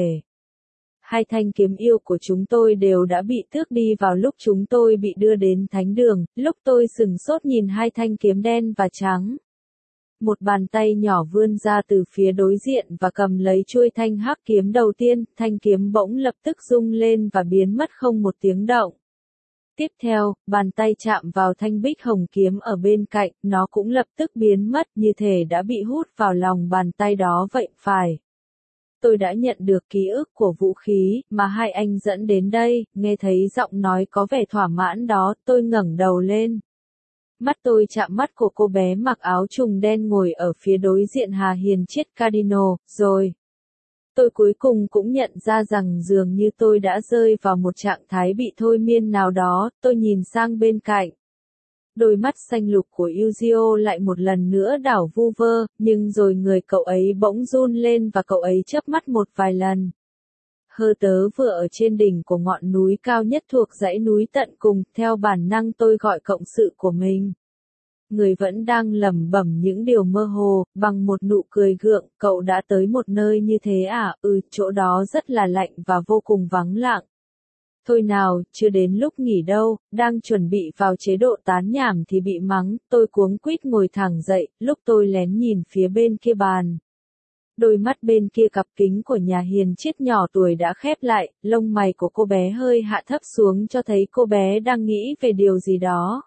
Hai thanh kiếm yêu của chúng tôi đều đã bị tước đi vào lúc chúng tôi bị đưa đến thánh đường, lúc tôi sửng sốt nhìn hai thanh kiếm đen và trắng. Một bàn tay nhỏ vươn ra từ phía đối diện và cầm lấy chuôi thanh hắc kiếm đầu tiên, thanh kiếm bỗng lập tức rung lên và biến mất không một tiếng động. Tiếp theo, bàn tay chạm vào thanh bích hồng kiếm ở bên cạnh, nó cũng lập tức biến mất như thể đã bị hút vào lòng bàn tay đó vậy phải. Tôi đã nhận được ký ức của vũ khí mà hai anh dẫn đến đây, nghe thấy giọng nói có vẻ thỏa mãn đó, tôi ngẩng đầu lên. Mắt tôi chạm mắt của cô bé mặc áo trùng đen ngồi ở phía đối diện Hà Hiền Chiết Cardinal, rồi. Tôi cuối cùng cũng nhận ra rằng dường như tôi đã rơi vào một trạng thái bị thôi miên nào đó, tôi nhìn sang bên cạnh. Đôi mắt xanh lục của Yuzio lại một lần nữa đảo vu vơ, nhưng rồi người cậu ấy bỗng run lên và cậu ấy chớp mắt một vài lần. Hơ tớ vừa ở trên đỉnh của ngọn núi cao nhất thuộc dãy núi tận cùng, theo bản năng tôi gọi cộng sự của mình. Người vẫn đang lẩm bẩm những điều mơ hồ, bằng một nụ cười gượng, cậu đã tới một nơi như thế à? Chỗ đó rất là lạnh và vô cùng vắng lặng. Thôi nào, chưa đến lúc nghỉ đâu, đang chuẩn bị vào chế độ tán nhảm thì bị mắng, tôi cuống quýt ngồi thẳng dậy, lúc tôi lén nhìn phía bên kia bàn. Đôi mắt bên kia cặp kính của nhà hiền triết nhỏ tuổi đã khép lại, lông mày của cô bé hơi hạ thấp xuống cho thấy cô bé đang nghĩ về điều gì đó.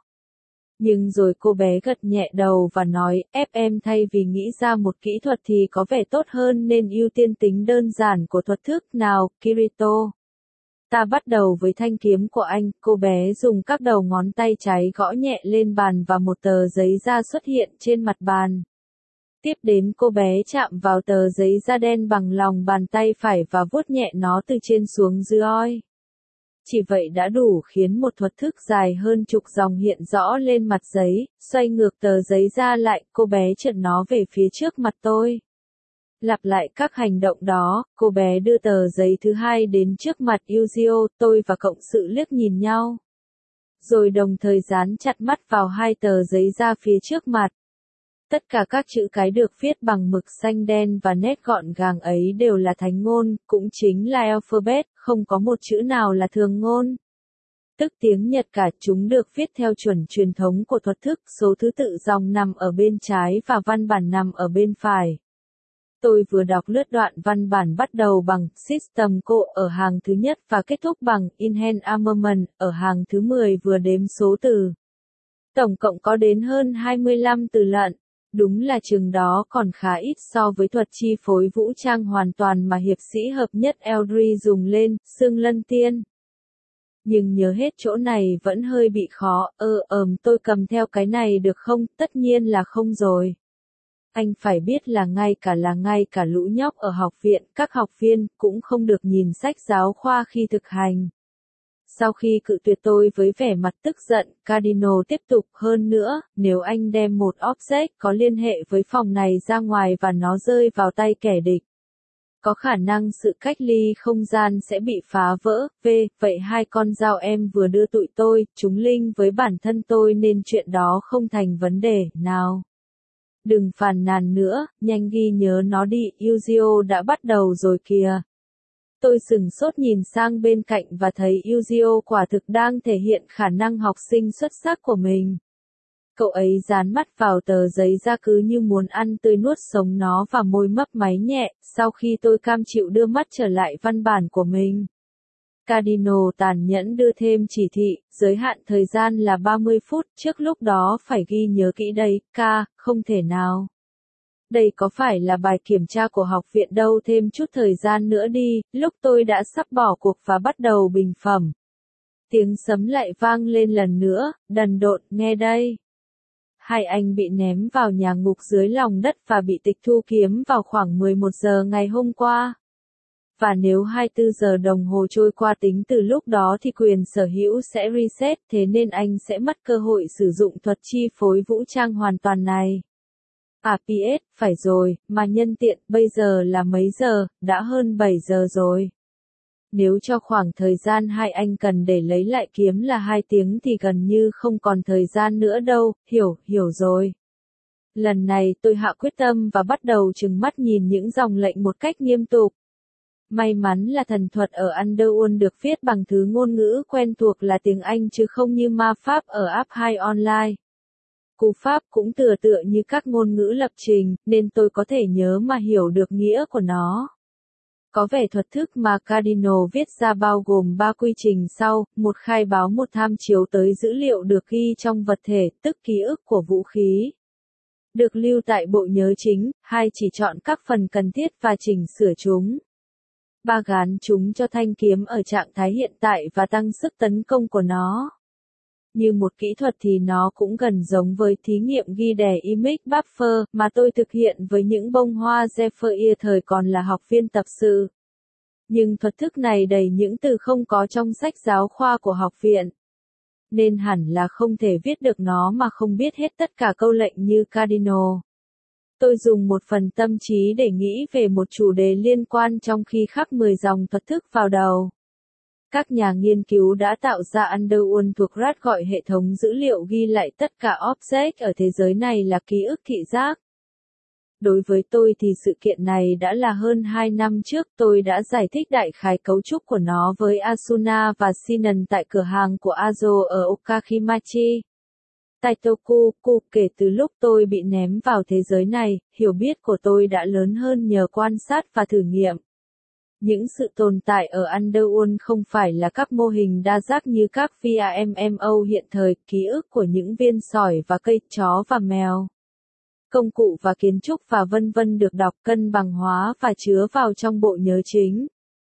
Nhưng rồi cô bé gật nhẹ đầu và nói, em thay vì nghĩ ra một kỹ thuật thì có vẻ tốt hơn nên ưu tiên tính đơn giản của thuật thức nào, Kirito. Ta bắt đầu với thanh kiếm của anh, cô bé dùng các đầu ngón tay trái gõ nhẹ lên bàn và một tờ giấy da xuất hiện trên mặt bàn. Tiếp đến cô bé chạm vào tờ giấy da đen bằng lòng bàn tay phải và vuốt nhẹ nó từ trên xuống dưới. Chỉ vậy đã đủ khiến một thuật thức dài hơn chục dòng hiện rõ lên mặt giấy, xoay ngược tờ giấy ra lại, cô bé trượt nó về phía trước mặt tôi. Lặp lại các hành động đó, cô bé đưa tờ giấy thứ hai đến trước mặt Yuzio, tôi và cộng sự liếc nhìn nhau. Rồi đồng thời dán chặt mắt vào hai tờ giấy ra phía trước mặt. Tất cả các chữ cái được viết bằng mực xanh đen và nét gọn gàng ấy đều là thánh ngôn, cũng chính là alphabet, không có một chữ nào là thường ngôn. Tức tiếng Nhật cả, chúng được viết theo chuẩn truyền thống của thuật thức, số thứ tự dòng nằm ở bên trái và văn bản nằm ở bên phải. Tôi vừa đọc lướt đoạn văn bản bắt đầu bằng System Co ở hàng thứ nhất và kết thúc bằng Inhand Armament ở hàng thứ 10 vừa đếm số từ. Tổng cộng có đến hơn 25 từ lận. Đúng là chừng đó còn khá ít so với thuật chi phối vũ trang hoàn toàn mà hiệp sĩ hợp nhất Eldri dùng lên, xương lân tiên. Nhưng nhớ hết chỗ này vẫn hơi bị khó, tôi cầm theo cái này được không? Tất nhiên là không rồi. Anh phải biết là ngay cả lũ nhóc ở học viện, các học viên, cũng không được nhìn sách giáo khoa khi thực hành. Sau khi cự tuyệt tôi với vẻ mặt tức giận, Cardinal tiếp tục, hơn nữa, nếu anh đem một object có liên hệ với phòng này ra ngoài và nó rơi vào tay kẻ địch, có khả năng sự cách ly không gian sẽ bị phá vỡ. Vậy hai con dao em vừa đưa tụi tôi, chúng linh với bản thân tôi nên chuyện đó không thành vấn đề, nào. Đừng phàn nàn nữa, nhanh ghi nhớ nó đi, Yuzio đã bắt đầu rồi kìa. Tôi sửng sốt nhìn sang bên cạnh và thấy Yuzio quả thực đang thể hiện khả năng học sinh xuất sắc của mình. Cậu ấy dán mắt vào tờ giấy ra cứ như muốn ăn tươi nuốt sống nó và môi mấp máy nhẹ, sau khi tôi cam chịu đưa mắt trở lại văn bản của mình. Cardinal tàn nhẫn đưa thêm chỉ thị, giới hạn thời gian là 30 phút, trước lúc đó phải ghi nhớ kỹ đây, không thể nào. Đây có phải là bài kiểm tra của học viện đâu, thêm chút thời gian nữa đi, lúc tôi đã sắp bỏ cuộc và bắt đầu bình phẩm. Tiếng sấm lại vang lên lần nữa, đần độn, nghe đây. Hai anh bị ném vào nhà ngục dưới lòng đất và bị tịch thu kiếm vào khoảng 11 giờ ngày hôm qua. Và nếu 24 giờ đồng hồ trôi qua tính từ lúc đó thì quyền sở hữu sẽ reset, thế nên anh sẽ mất cơ hội sử dụng thuật chi phối vũ trang hoàn toàn này. PS, phải rồi, mà nhân tiện, bây giờ là mấy giờ, đã hơn 7 giờ rồi. Nếu cho khoảng thời gian hai anh cần để lấy lại kiếm là 2 tiếng thì gần như không còn thời gian nữa đâu, hiểu rồi. Lần này tôi hạ quyết tâm và bắt đầu trừng mắt nhìn những dòng lệnh một cách nghiêm túc. May mắn là thần thuật ở Underworld được viết bằng thứ ngôn ngữ quen thuộc là tiếng Anh chứ không như ma pháp ở app 2 online. Cú pháp cũng tựa như các ngôn ngữ lập trình, nên tôi có thể nhớ mà hiểu được nghĩa của nó. Có vẻ thuật thức mà Cardinal viết ra bao gồm 3 quy trình sau, một khai báo, một tham chiếu tới dữ liệu được ghi trong vật thể, tức ký ức của vũ khí. Được lưu tại bộ nhớ chính, 2 chỉ chọn các phần cần thiết và chỉnh sửa chúng. 3 gán chúng cho thanh kiếm ở trạng thái hiện tại và tăng sức tấn công của nó. Như một kỹ thuật thì nó cũng gần giống với thí nghiệm ghi đè image buffer mà tôi thực hiện với những bông hoa Zephyr thời còn là học viên tập sự. Nhưng thuật thức này đầy những từ không có trong sách giáo khoa của học viện. Nên hẳn là không thể viết được nó mà không biết hết tất cả câu lệnh như Cardinal. Tôi dùng một phần tâm trí để nghĩ về một chủ đề liên quan trong khi khắc 10 dòng thuật thức vào đầu. Các nhà nghiên cứu đã tạo ra Underworld thuộc RAD gọi hệ thống dữ liệu ghi lại tất cả object ở thế giới này là ký ức thị giác. Đối với tôi thì sự kiện này đã là hơn 2 năm trước, tôi đã giải thích đại khái cấu trúc của nó với Asuna và Sinan tại cửa hàng của Azo ở Okakimachi. Taitoku, kể từ lúc tôi bị ném vào thế giới này, hiểu biết của tôi đã lớn hơn nhờ quan sát và thử nghiệm. Những sự tồn tại ở Underworld không phải là các mô hình đa giác như các VRMMO hiện thời, ký ức của những viên sỏi và cây, chó và mèo. Công cụ và kiến trúc và vân vân được đọc, cân bằng hóa và chứa vào trong bộ nhớ chính.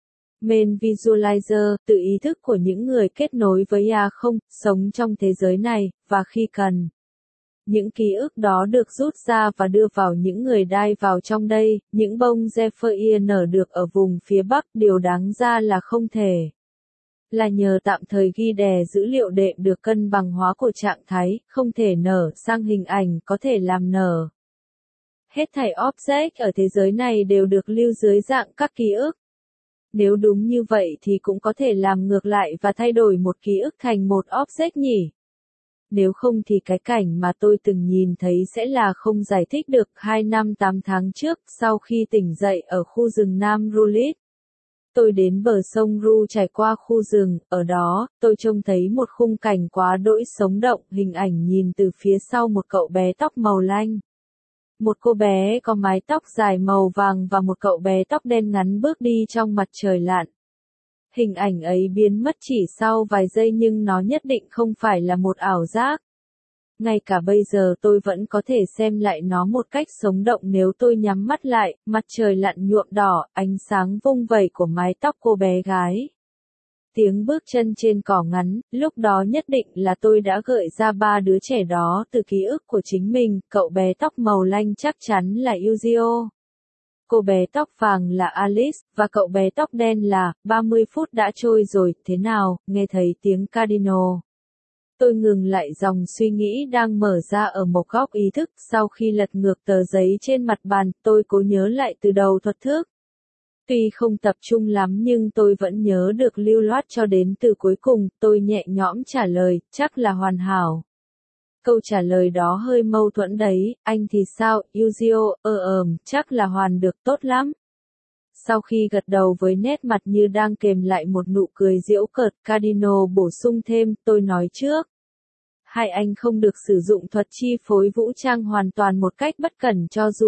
Main Visualizer, tự ý thức của những người kết nối với không, sống trong thế giới này, và khi cần. Những ký ức đó được rút ra và đưa vào những người đai vào trong đây, những bông Zephyr nở được ở vùng phía Bắc, điều đáng ra là không thể. Là nhờ tạm thời ghi đè dữ liệu đệm được cân bằng hóa của trạng thái, không thể nở sang hình ảnh có thể làm nở. Hết thảy object ở thế giới này đều được lưu dưới dạng các ký ức. Nếu đúng như vậy thì cũng có thể làm ngược lại và thay đổi một ký ức thành một object nhỉ? Nếu không thì cái cảnh mà tôi từng nhìn thấy sẽ là không giải thích được. 2 năm 8 tháng trước, sau khi tỉnh dậy ở khu rừng Nam Rulit, tôi đến bờ sông Ru trải qua khu rừng, ở đó, tôi trông thấy một khung cảnh quá đỗi sống động, hình ảnh nhìn từ phía sau một cậu bé tóc màu lanh. Một cô bé có mái tóc dài màu vàng và một cậu bé tóc đen ngắn bước đi trong mặt trời lặn. Hình ảnh ấy biến mất chỉ sau vài giây nhưng nó nhất định không phải là một ảo giác. Ngay cả bây giờ tôi vẫn có thể xem lại nó một cách sống động nếu tôi nhắm mắt lại, mặt trời lặn nhuộm đỏ, ánh sáng vung vẩy của mái tóc cô bé gái. Tiếng bước chân trên cỏ ngắn, lúc đó nhất định là tôi đã gợi ra 3 đứa trẻ đó từ ký ức của chính mình, cậu bé tóc màu lanh chắc chắn là Yuzio. Cô bé tóc vàng là Alice, và cậu bé tóc đen là, 30 phút đã trôi rồi, thế nào, nghe thấy tiếng Cardinal. Tôi ngừng lại dòng suy nghĩ đang mở ra ở một góc ý thức, sau khi lật ngược tờ giấy trên mặt bàn, tôi cố nhớ lại từ đầu thuật thức. Tuy không tập trung lắm nhưng tôi vẫn nhớ được lưu loát cho đến từ cuối cùng, tôi nhẹ nhõm trả lời, chắc là hoàn hảo. Câu trả lời đó hơi mâu thuẫn đấy, anh thì sao, Yuzio, chắc là hoàn được tốt lắm. Sau khi gật đầu với nét mặt như đang kèm lại một nụ cười giễu cợt, Cardinal bổ sung thêm, tôi nói trước. Hai anh không được sử dụng thuật chi phối vũ trang hoàn toàn một cách bất cẩn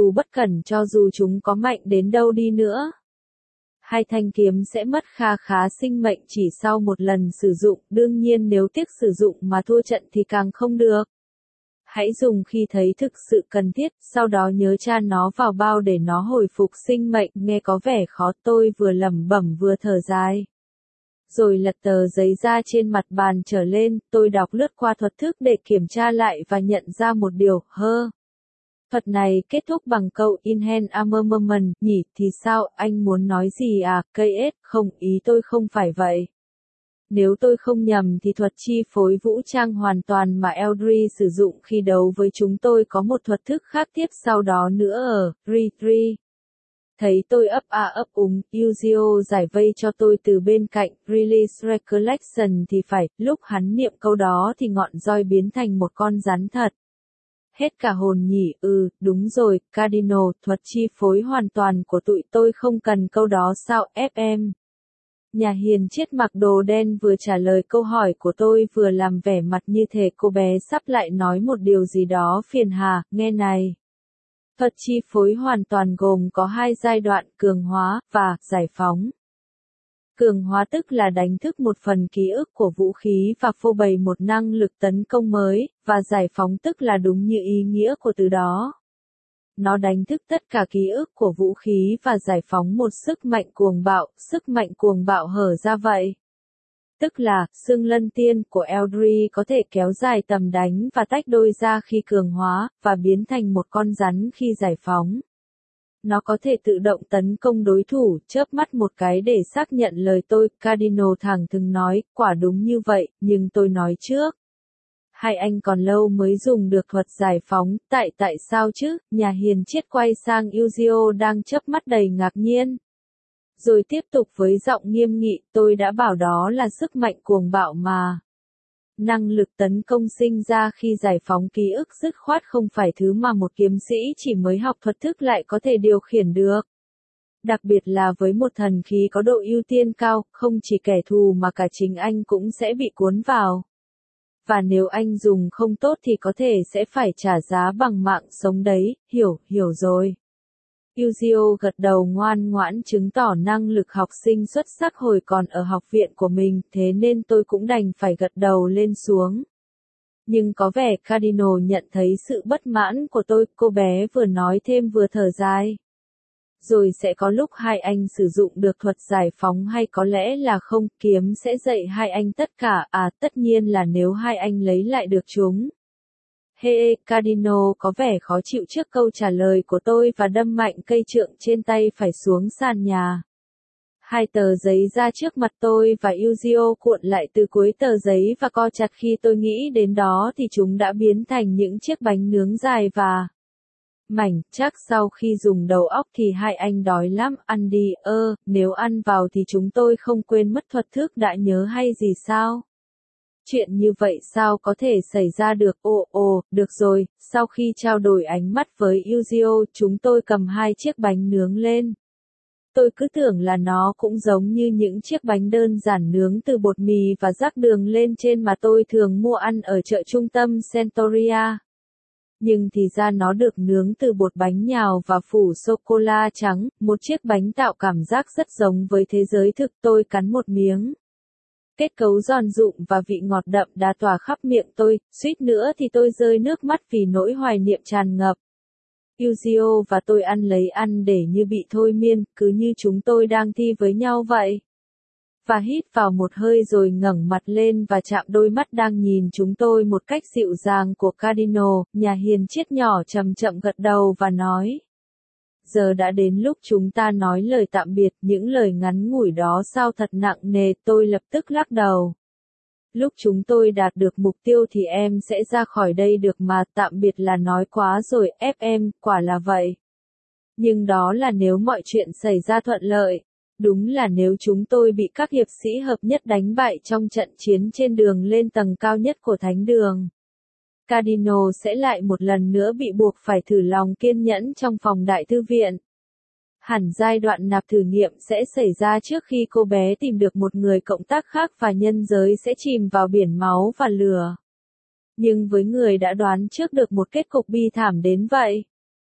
cho dù chúng có mạnh đến đâu đi nữa. Hai thanh kiếm sẽ mất kha khá sinh mệnh chỉ sau một lần sử dụng, đương nhiên nếu tiếc sử dụng mà thua trận thì càng không được. Hãy dùng khi thấy thực sự cần thiết, sau đó nhớ tra nó vào bao để nó hồi phục sinh mệnh, nghe có vẻ khó, tôi vừa lẩm bẩm vừa thở dài. Rồi lật tờ giấy ra trên mặt bàn trở lên, tôi đọc lướt qua thuật thức để kiểm tra lại và nhận ra một điều, Thuật này kết thúc bằng câu Inhand Armament, nhỉ, thì sao, anh muốn nói gì à, KS, không, ý tôi không phải vậy. Nếu tôi không nhầm thì thuật chi phối vũ trang hoàn toàn mà Eldri sử dụng khi đấu với chúng tôi có một thuật thức khác tiếp sau đó nữa ở Retreat. Thấy tôi ấp úng, Yuzio giải vây cho tôi từ bên cạnh, Release Recollection thì phải, lúc hắn niệm câu đó thì ngọn roi biến thành một con rắn thật. Hết cả hồn nhỉ, đúng rồi, Cardinal, thuật chi phối hoàn toàn của tụi tôi không cần câu đó sao, FM. Nhà hiền triết mặc đồ đen vừa trả lời câu hỏi của tôi vừa làm vẻ mặt như thể cô bé sắp lại nói một điều gì đó phiền hà, nghe này. Thuật chi phối hoàn toàn gồm có 2 giai đoạn, cường hóa, và giải phóng. Cường hóa tức là đánh thức một phần ký ức của vũ khí và phô bày một năng lực tấn công mới, và giải phóng tức là đúng như ý nghĩa của từ đó. Nó đánh thức tất cả ký ức của vũ khí và giải phóng một sức mạnh cuồng bạo hở ra vậy. Tức là, xương lân tiên của Eldri có thể kéo dài tầm đánh và tách đôi ra khi cường hóa, và biến thành một con rắn khi giải phóng. Nó có thể tự động tấn công đối thủ, chớp mắt một cái để xác nhận lời tôi, Cardinal thẳng thừng nói, quả đúng như vậy, nhưng tôi nói trước. Hai anh còn lâu mới dùng được thuật giải phóng, tại sao chứ, nhà hiền triết quay sang Yuzio đang chớp mắt đầy ngạc nhiên. Rồi tiếp tục với giọng nghiêm nghị, tôi đã bảo đó là sức mạnh cuồng bạo mà. Năng lực tấn công sinh ra khi giải phóng ký ức dứt khoát không phải thứ mà một kiếm sĩ chỉ mới học thuật thức lại có thể điều khiển được. Đặc biệt là với một thần khí có độ ưu tiên cao, không chỉ kẻ thù mà cả chính anh cũng sẽ bị cuốn vào. Và nếu anh dùng không tốt thì có thể sẽ phải trả giá bằng mạng sống đấy, hiểu rồi. Yuzio gật đầu ngoan ngoãn chứng tỏ năng lực học sinh xuất sắc hồi còn ở học viện của mình, thế nên tôi cũng đành phải gật đầu lên xuống. Nhưng có vẻ Cardinal nhận thấy sự bất mãn của tôi, cô bé vừa nói thêm vừa thở dài. Rồi sẽ có lúc hai anh sử dụng được thuật giải phóng hay có lẽ là không, kiếm sẽ dạy hai anh tất cả, tất nhiên là nếu hai anh lấy lại được chúng. Cardinal có vẻ khó chịu trước câu trả lời của tôi và đâm mạnh cây trượng trên tay phải xuống sàn nhà. Hai tờ giấy ra trước mặt tôi và Yuzio cuộn lại từ cuối tờ giấy và co chặt khi tôi nghĩ đến đó thì chúng đã biến thành những chiếc bánh nướng dài và mảnh, chắc sau khi dùng đầu óc thì hai anh đói lắm, ăn đi, nếu ăn vào thì chúng tôi không quên mất thuật thức đã nhớ hay gì sao? Chuyện như vậy sao có thể xảy ra được, được rồi, sau khi trao đổi ánh mắt với Yuzio, chúng tôi cầm hai chiếc bánh nướng lên. Tôi cứ tưởng là nó cũng giống như những chiếc bánh đơn giản nướng từ bột mì và rắc đường lên trên mà tôi thường mua ăn ở chợ trung tâm Centoria. Nhưng thì ra nó được nướng từ bột bánh nhào và phủ sô-cô-la trắng, một chiếc bánh tạo cảm giác rất giống với thế giới thực. Tôi cắn một miếng. Kết cấu giòn rụm và vị ngọt đậm đã tỏa khắp miệng tôi, suýt nữa thì tôi rơi nước mắt vì nỗi hoài niệm tràn ngập. Yuzio và tôi ăn lấy ăn để như bị thôi miên, cứ như chúng tôi đang thi với nhau vậy. Và hít vào một hơi rồi ngẩng mặt lên và chạm đôi mắt đang nhìn chúng tôi một cách dịu dàng của Cardinal, nhà hiền triết nhỏ chậm chậm gật đầu và nói. Giờ đã đến lúc chúng ta nói lời tạm biệt, những lời ngắn ngủi đó sao thật nặng nề, tôi lập tức lắc đầu. Lúc chúng tôi đạt được mục tiêu thì em sẽ ra khỏi đây được mà, tạm biệt là nói quá rồi, em, quả là vậy. Nhưng đó là nếu mọi chuyện xảy ra thuận lợi. Đúng là nếu chúng tôi bị các hiệp sĩ hợp nhất đánh bại trong trận chiến trên đường lên tầng cao nhất của thánh đường. Cardinal sẽ lại một lần nữa bị buộc phải thử lòng kiên nhẫn trong phòng đại thư viện. Hẳn giai đoạn nạp thử nghiệm sẽ xảy ra trước khi cô bé tìm được một người cộng tác khác và nhân giới sẽ chìm vào biển máu và lửa. Nhưng với người đã đoán trước được một kết cục bi thảm đến vậy.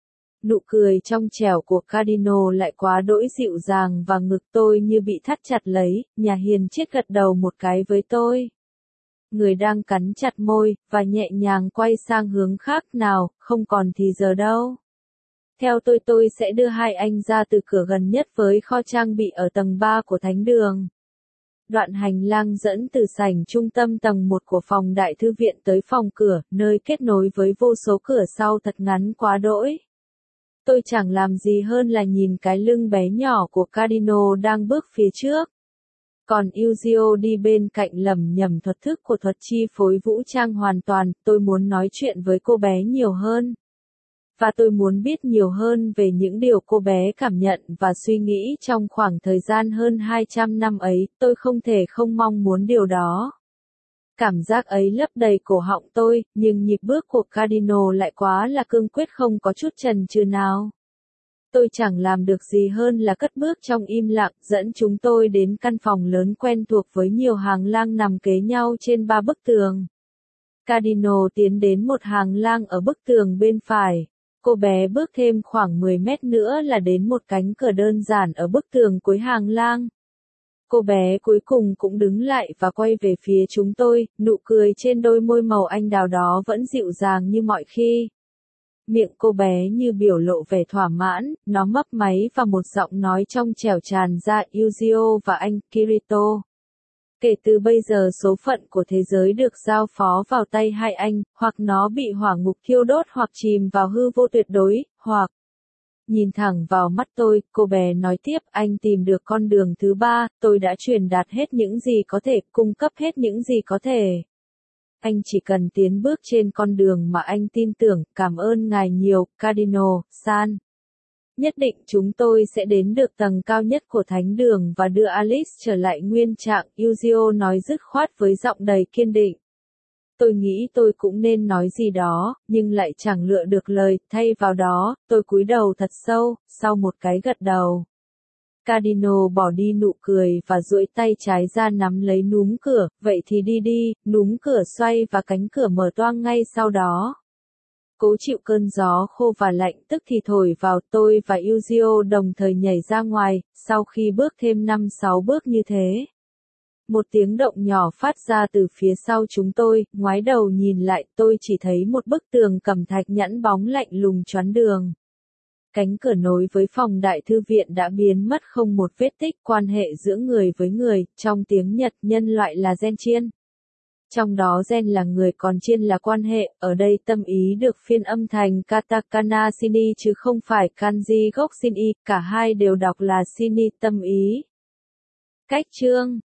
Nụ cười trong trẻo của Cardinal lại quá đỗi dịu dàng và ngực tôi như bị thắt chặt lấy, nhà hiền triết gật đầu một cái với tôi. Người đang cắn chặt môi, và nhẹ nhàng quay sang hướng khác nào, không còn thì giờ đâu. Theo tôi sẽ đưa hai anh ra từ cửa gần nhất với kho trang bị ở tầng 3 của thánh đường. Đoạn hành lang dẫn từ sảnh trung tâm tầng 1 của phòng đại thư viện tới phòng cửa, nơi kết nối với vô số cửa sau thật ngắn quá đỗi. Tôi chẳng làm gì hơn là nhìn cái lưng bé nhỏ của Cardinal đang bước phía trước. Còn Yuzio đi bên cạnh lẩm nhẩm thuật thức của thuật chi phối vũ trang hoàn toàn, tôi muốn nói chuyện với cô bé nhiều hơn. Và tôi muốn biết nhiều hơn về những điều cô bé cảm nhận và suy nghĩ trong khoảng thời gian hơn 200 năm ấy, tôi không thể không mong muốn điều đó. Cảm giác ấy lấp đầy cổ họng tôi, nhưng nhịp bước của Cardinal lại quá là cương quyết không có chút chần chừ nào. Tôi chẳng làm được gì hơn là cất bước trong im lặng, dẫn chúng tôi đến căn phòng lớn quen thuộc với nhiều hàng lang nằm kế nhau trên 3 bức tường. Cardinal tiến đến một hàng lang ở bức tường bên phải. Cô bé bước thêm khoảng 10 mét nữa là đến một cánh cửa đơn giản ở bức tường cuối hàng lang. Cô bé cuối cùng cũng đứng lại và quay về phía chúng tôi, nụ cười trên đôi môi màu anh đào đó vẫn dịu dàng như mọi khi. Miệng cô bé như biểu lộ vẻ thỏa mãn, nó mấp máy và một giọng nói trong trẻo tràn ra, Yuzio và anh, Kirito. Kể từ bây giờ số phận của thế giới được giao phó vào tay hai anh, hoặc nó bị hỏa ngục thiêu đốt hoặc chìm vào hư vô tuyệt đối, hoặc... Nhìn thẳng vào mắt tôi, cô bé nói tiếp, anh tìm được con đường thứ 3, tôi đã truyền đạt hết những gì có thể, cung cấp hết những gì có thể. anh chỉ cần tiến bước trên con đường mà anh tin tưởng, cảm ơn ngài nhiều, Cardinal-san. Nhất định chúng tôi sẽ đến được tầng cao nhất của thánh đường và đưa Alice trở lại nguyên trạng, Yuzio nói dứt khoát với giọng đầy kiên định. Tôi nghĩ tôi cũng nên nói gì đó, nhưng lại chẳng lựa được lời, thay vào đó, tôi cúi đầu thật sâu, sau một cái gật đầu. Cardinal bỏ đi nụ cười và duỗi tay trái ra nắm lấy núm cửa, vậy thì đi đi, núm cửa xoay và cánh cửa mở toang ngay sau đó. Cố chịu cơn gió khô và lạnh tức thì thổi vào, tôi và Yuzio đồng thời nhảy ra ngoài, sau khi bước thêm 5-6 bước như thế. Một tiếng động nhỏ phát ra từ phía sau chúng tôi, ngoái đầu nhìn lại tôi chỉ thấy một bức tường cẩm thạch nhẵn bóng lạnh lùng choán đường. Cánh cửa nối với phòng đại thư viện đã biến mất không một vết tích, quan hệ giữa người với người, trong tiếng Nhật nhân loại là Genchiên. Trong đó gen là người còn chiên là quan hệ, ở đây tâm ý được phiên âm thành katakana shini chứ không phải kanji gốc shini, cả hai đều đọc là shini tâm ý. Cách chương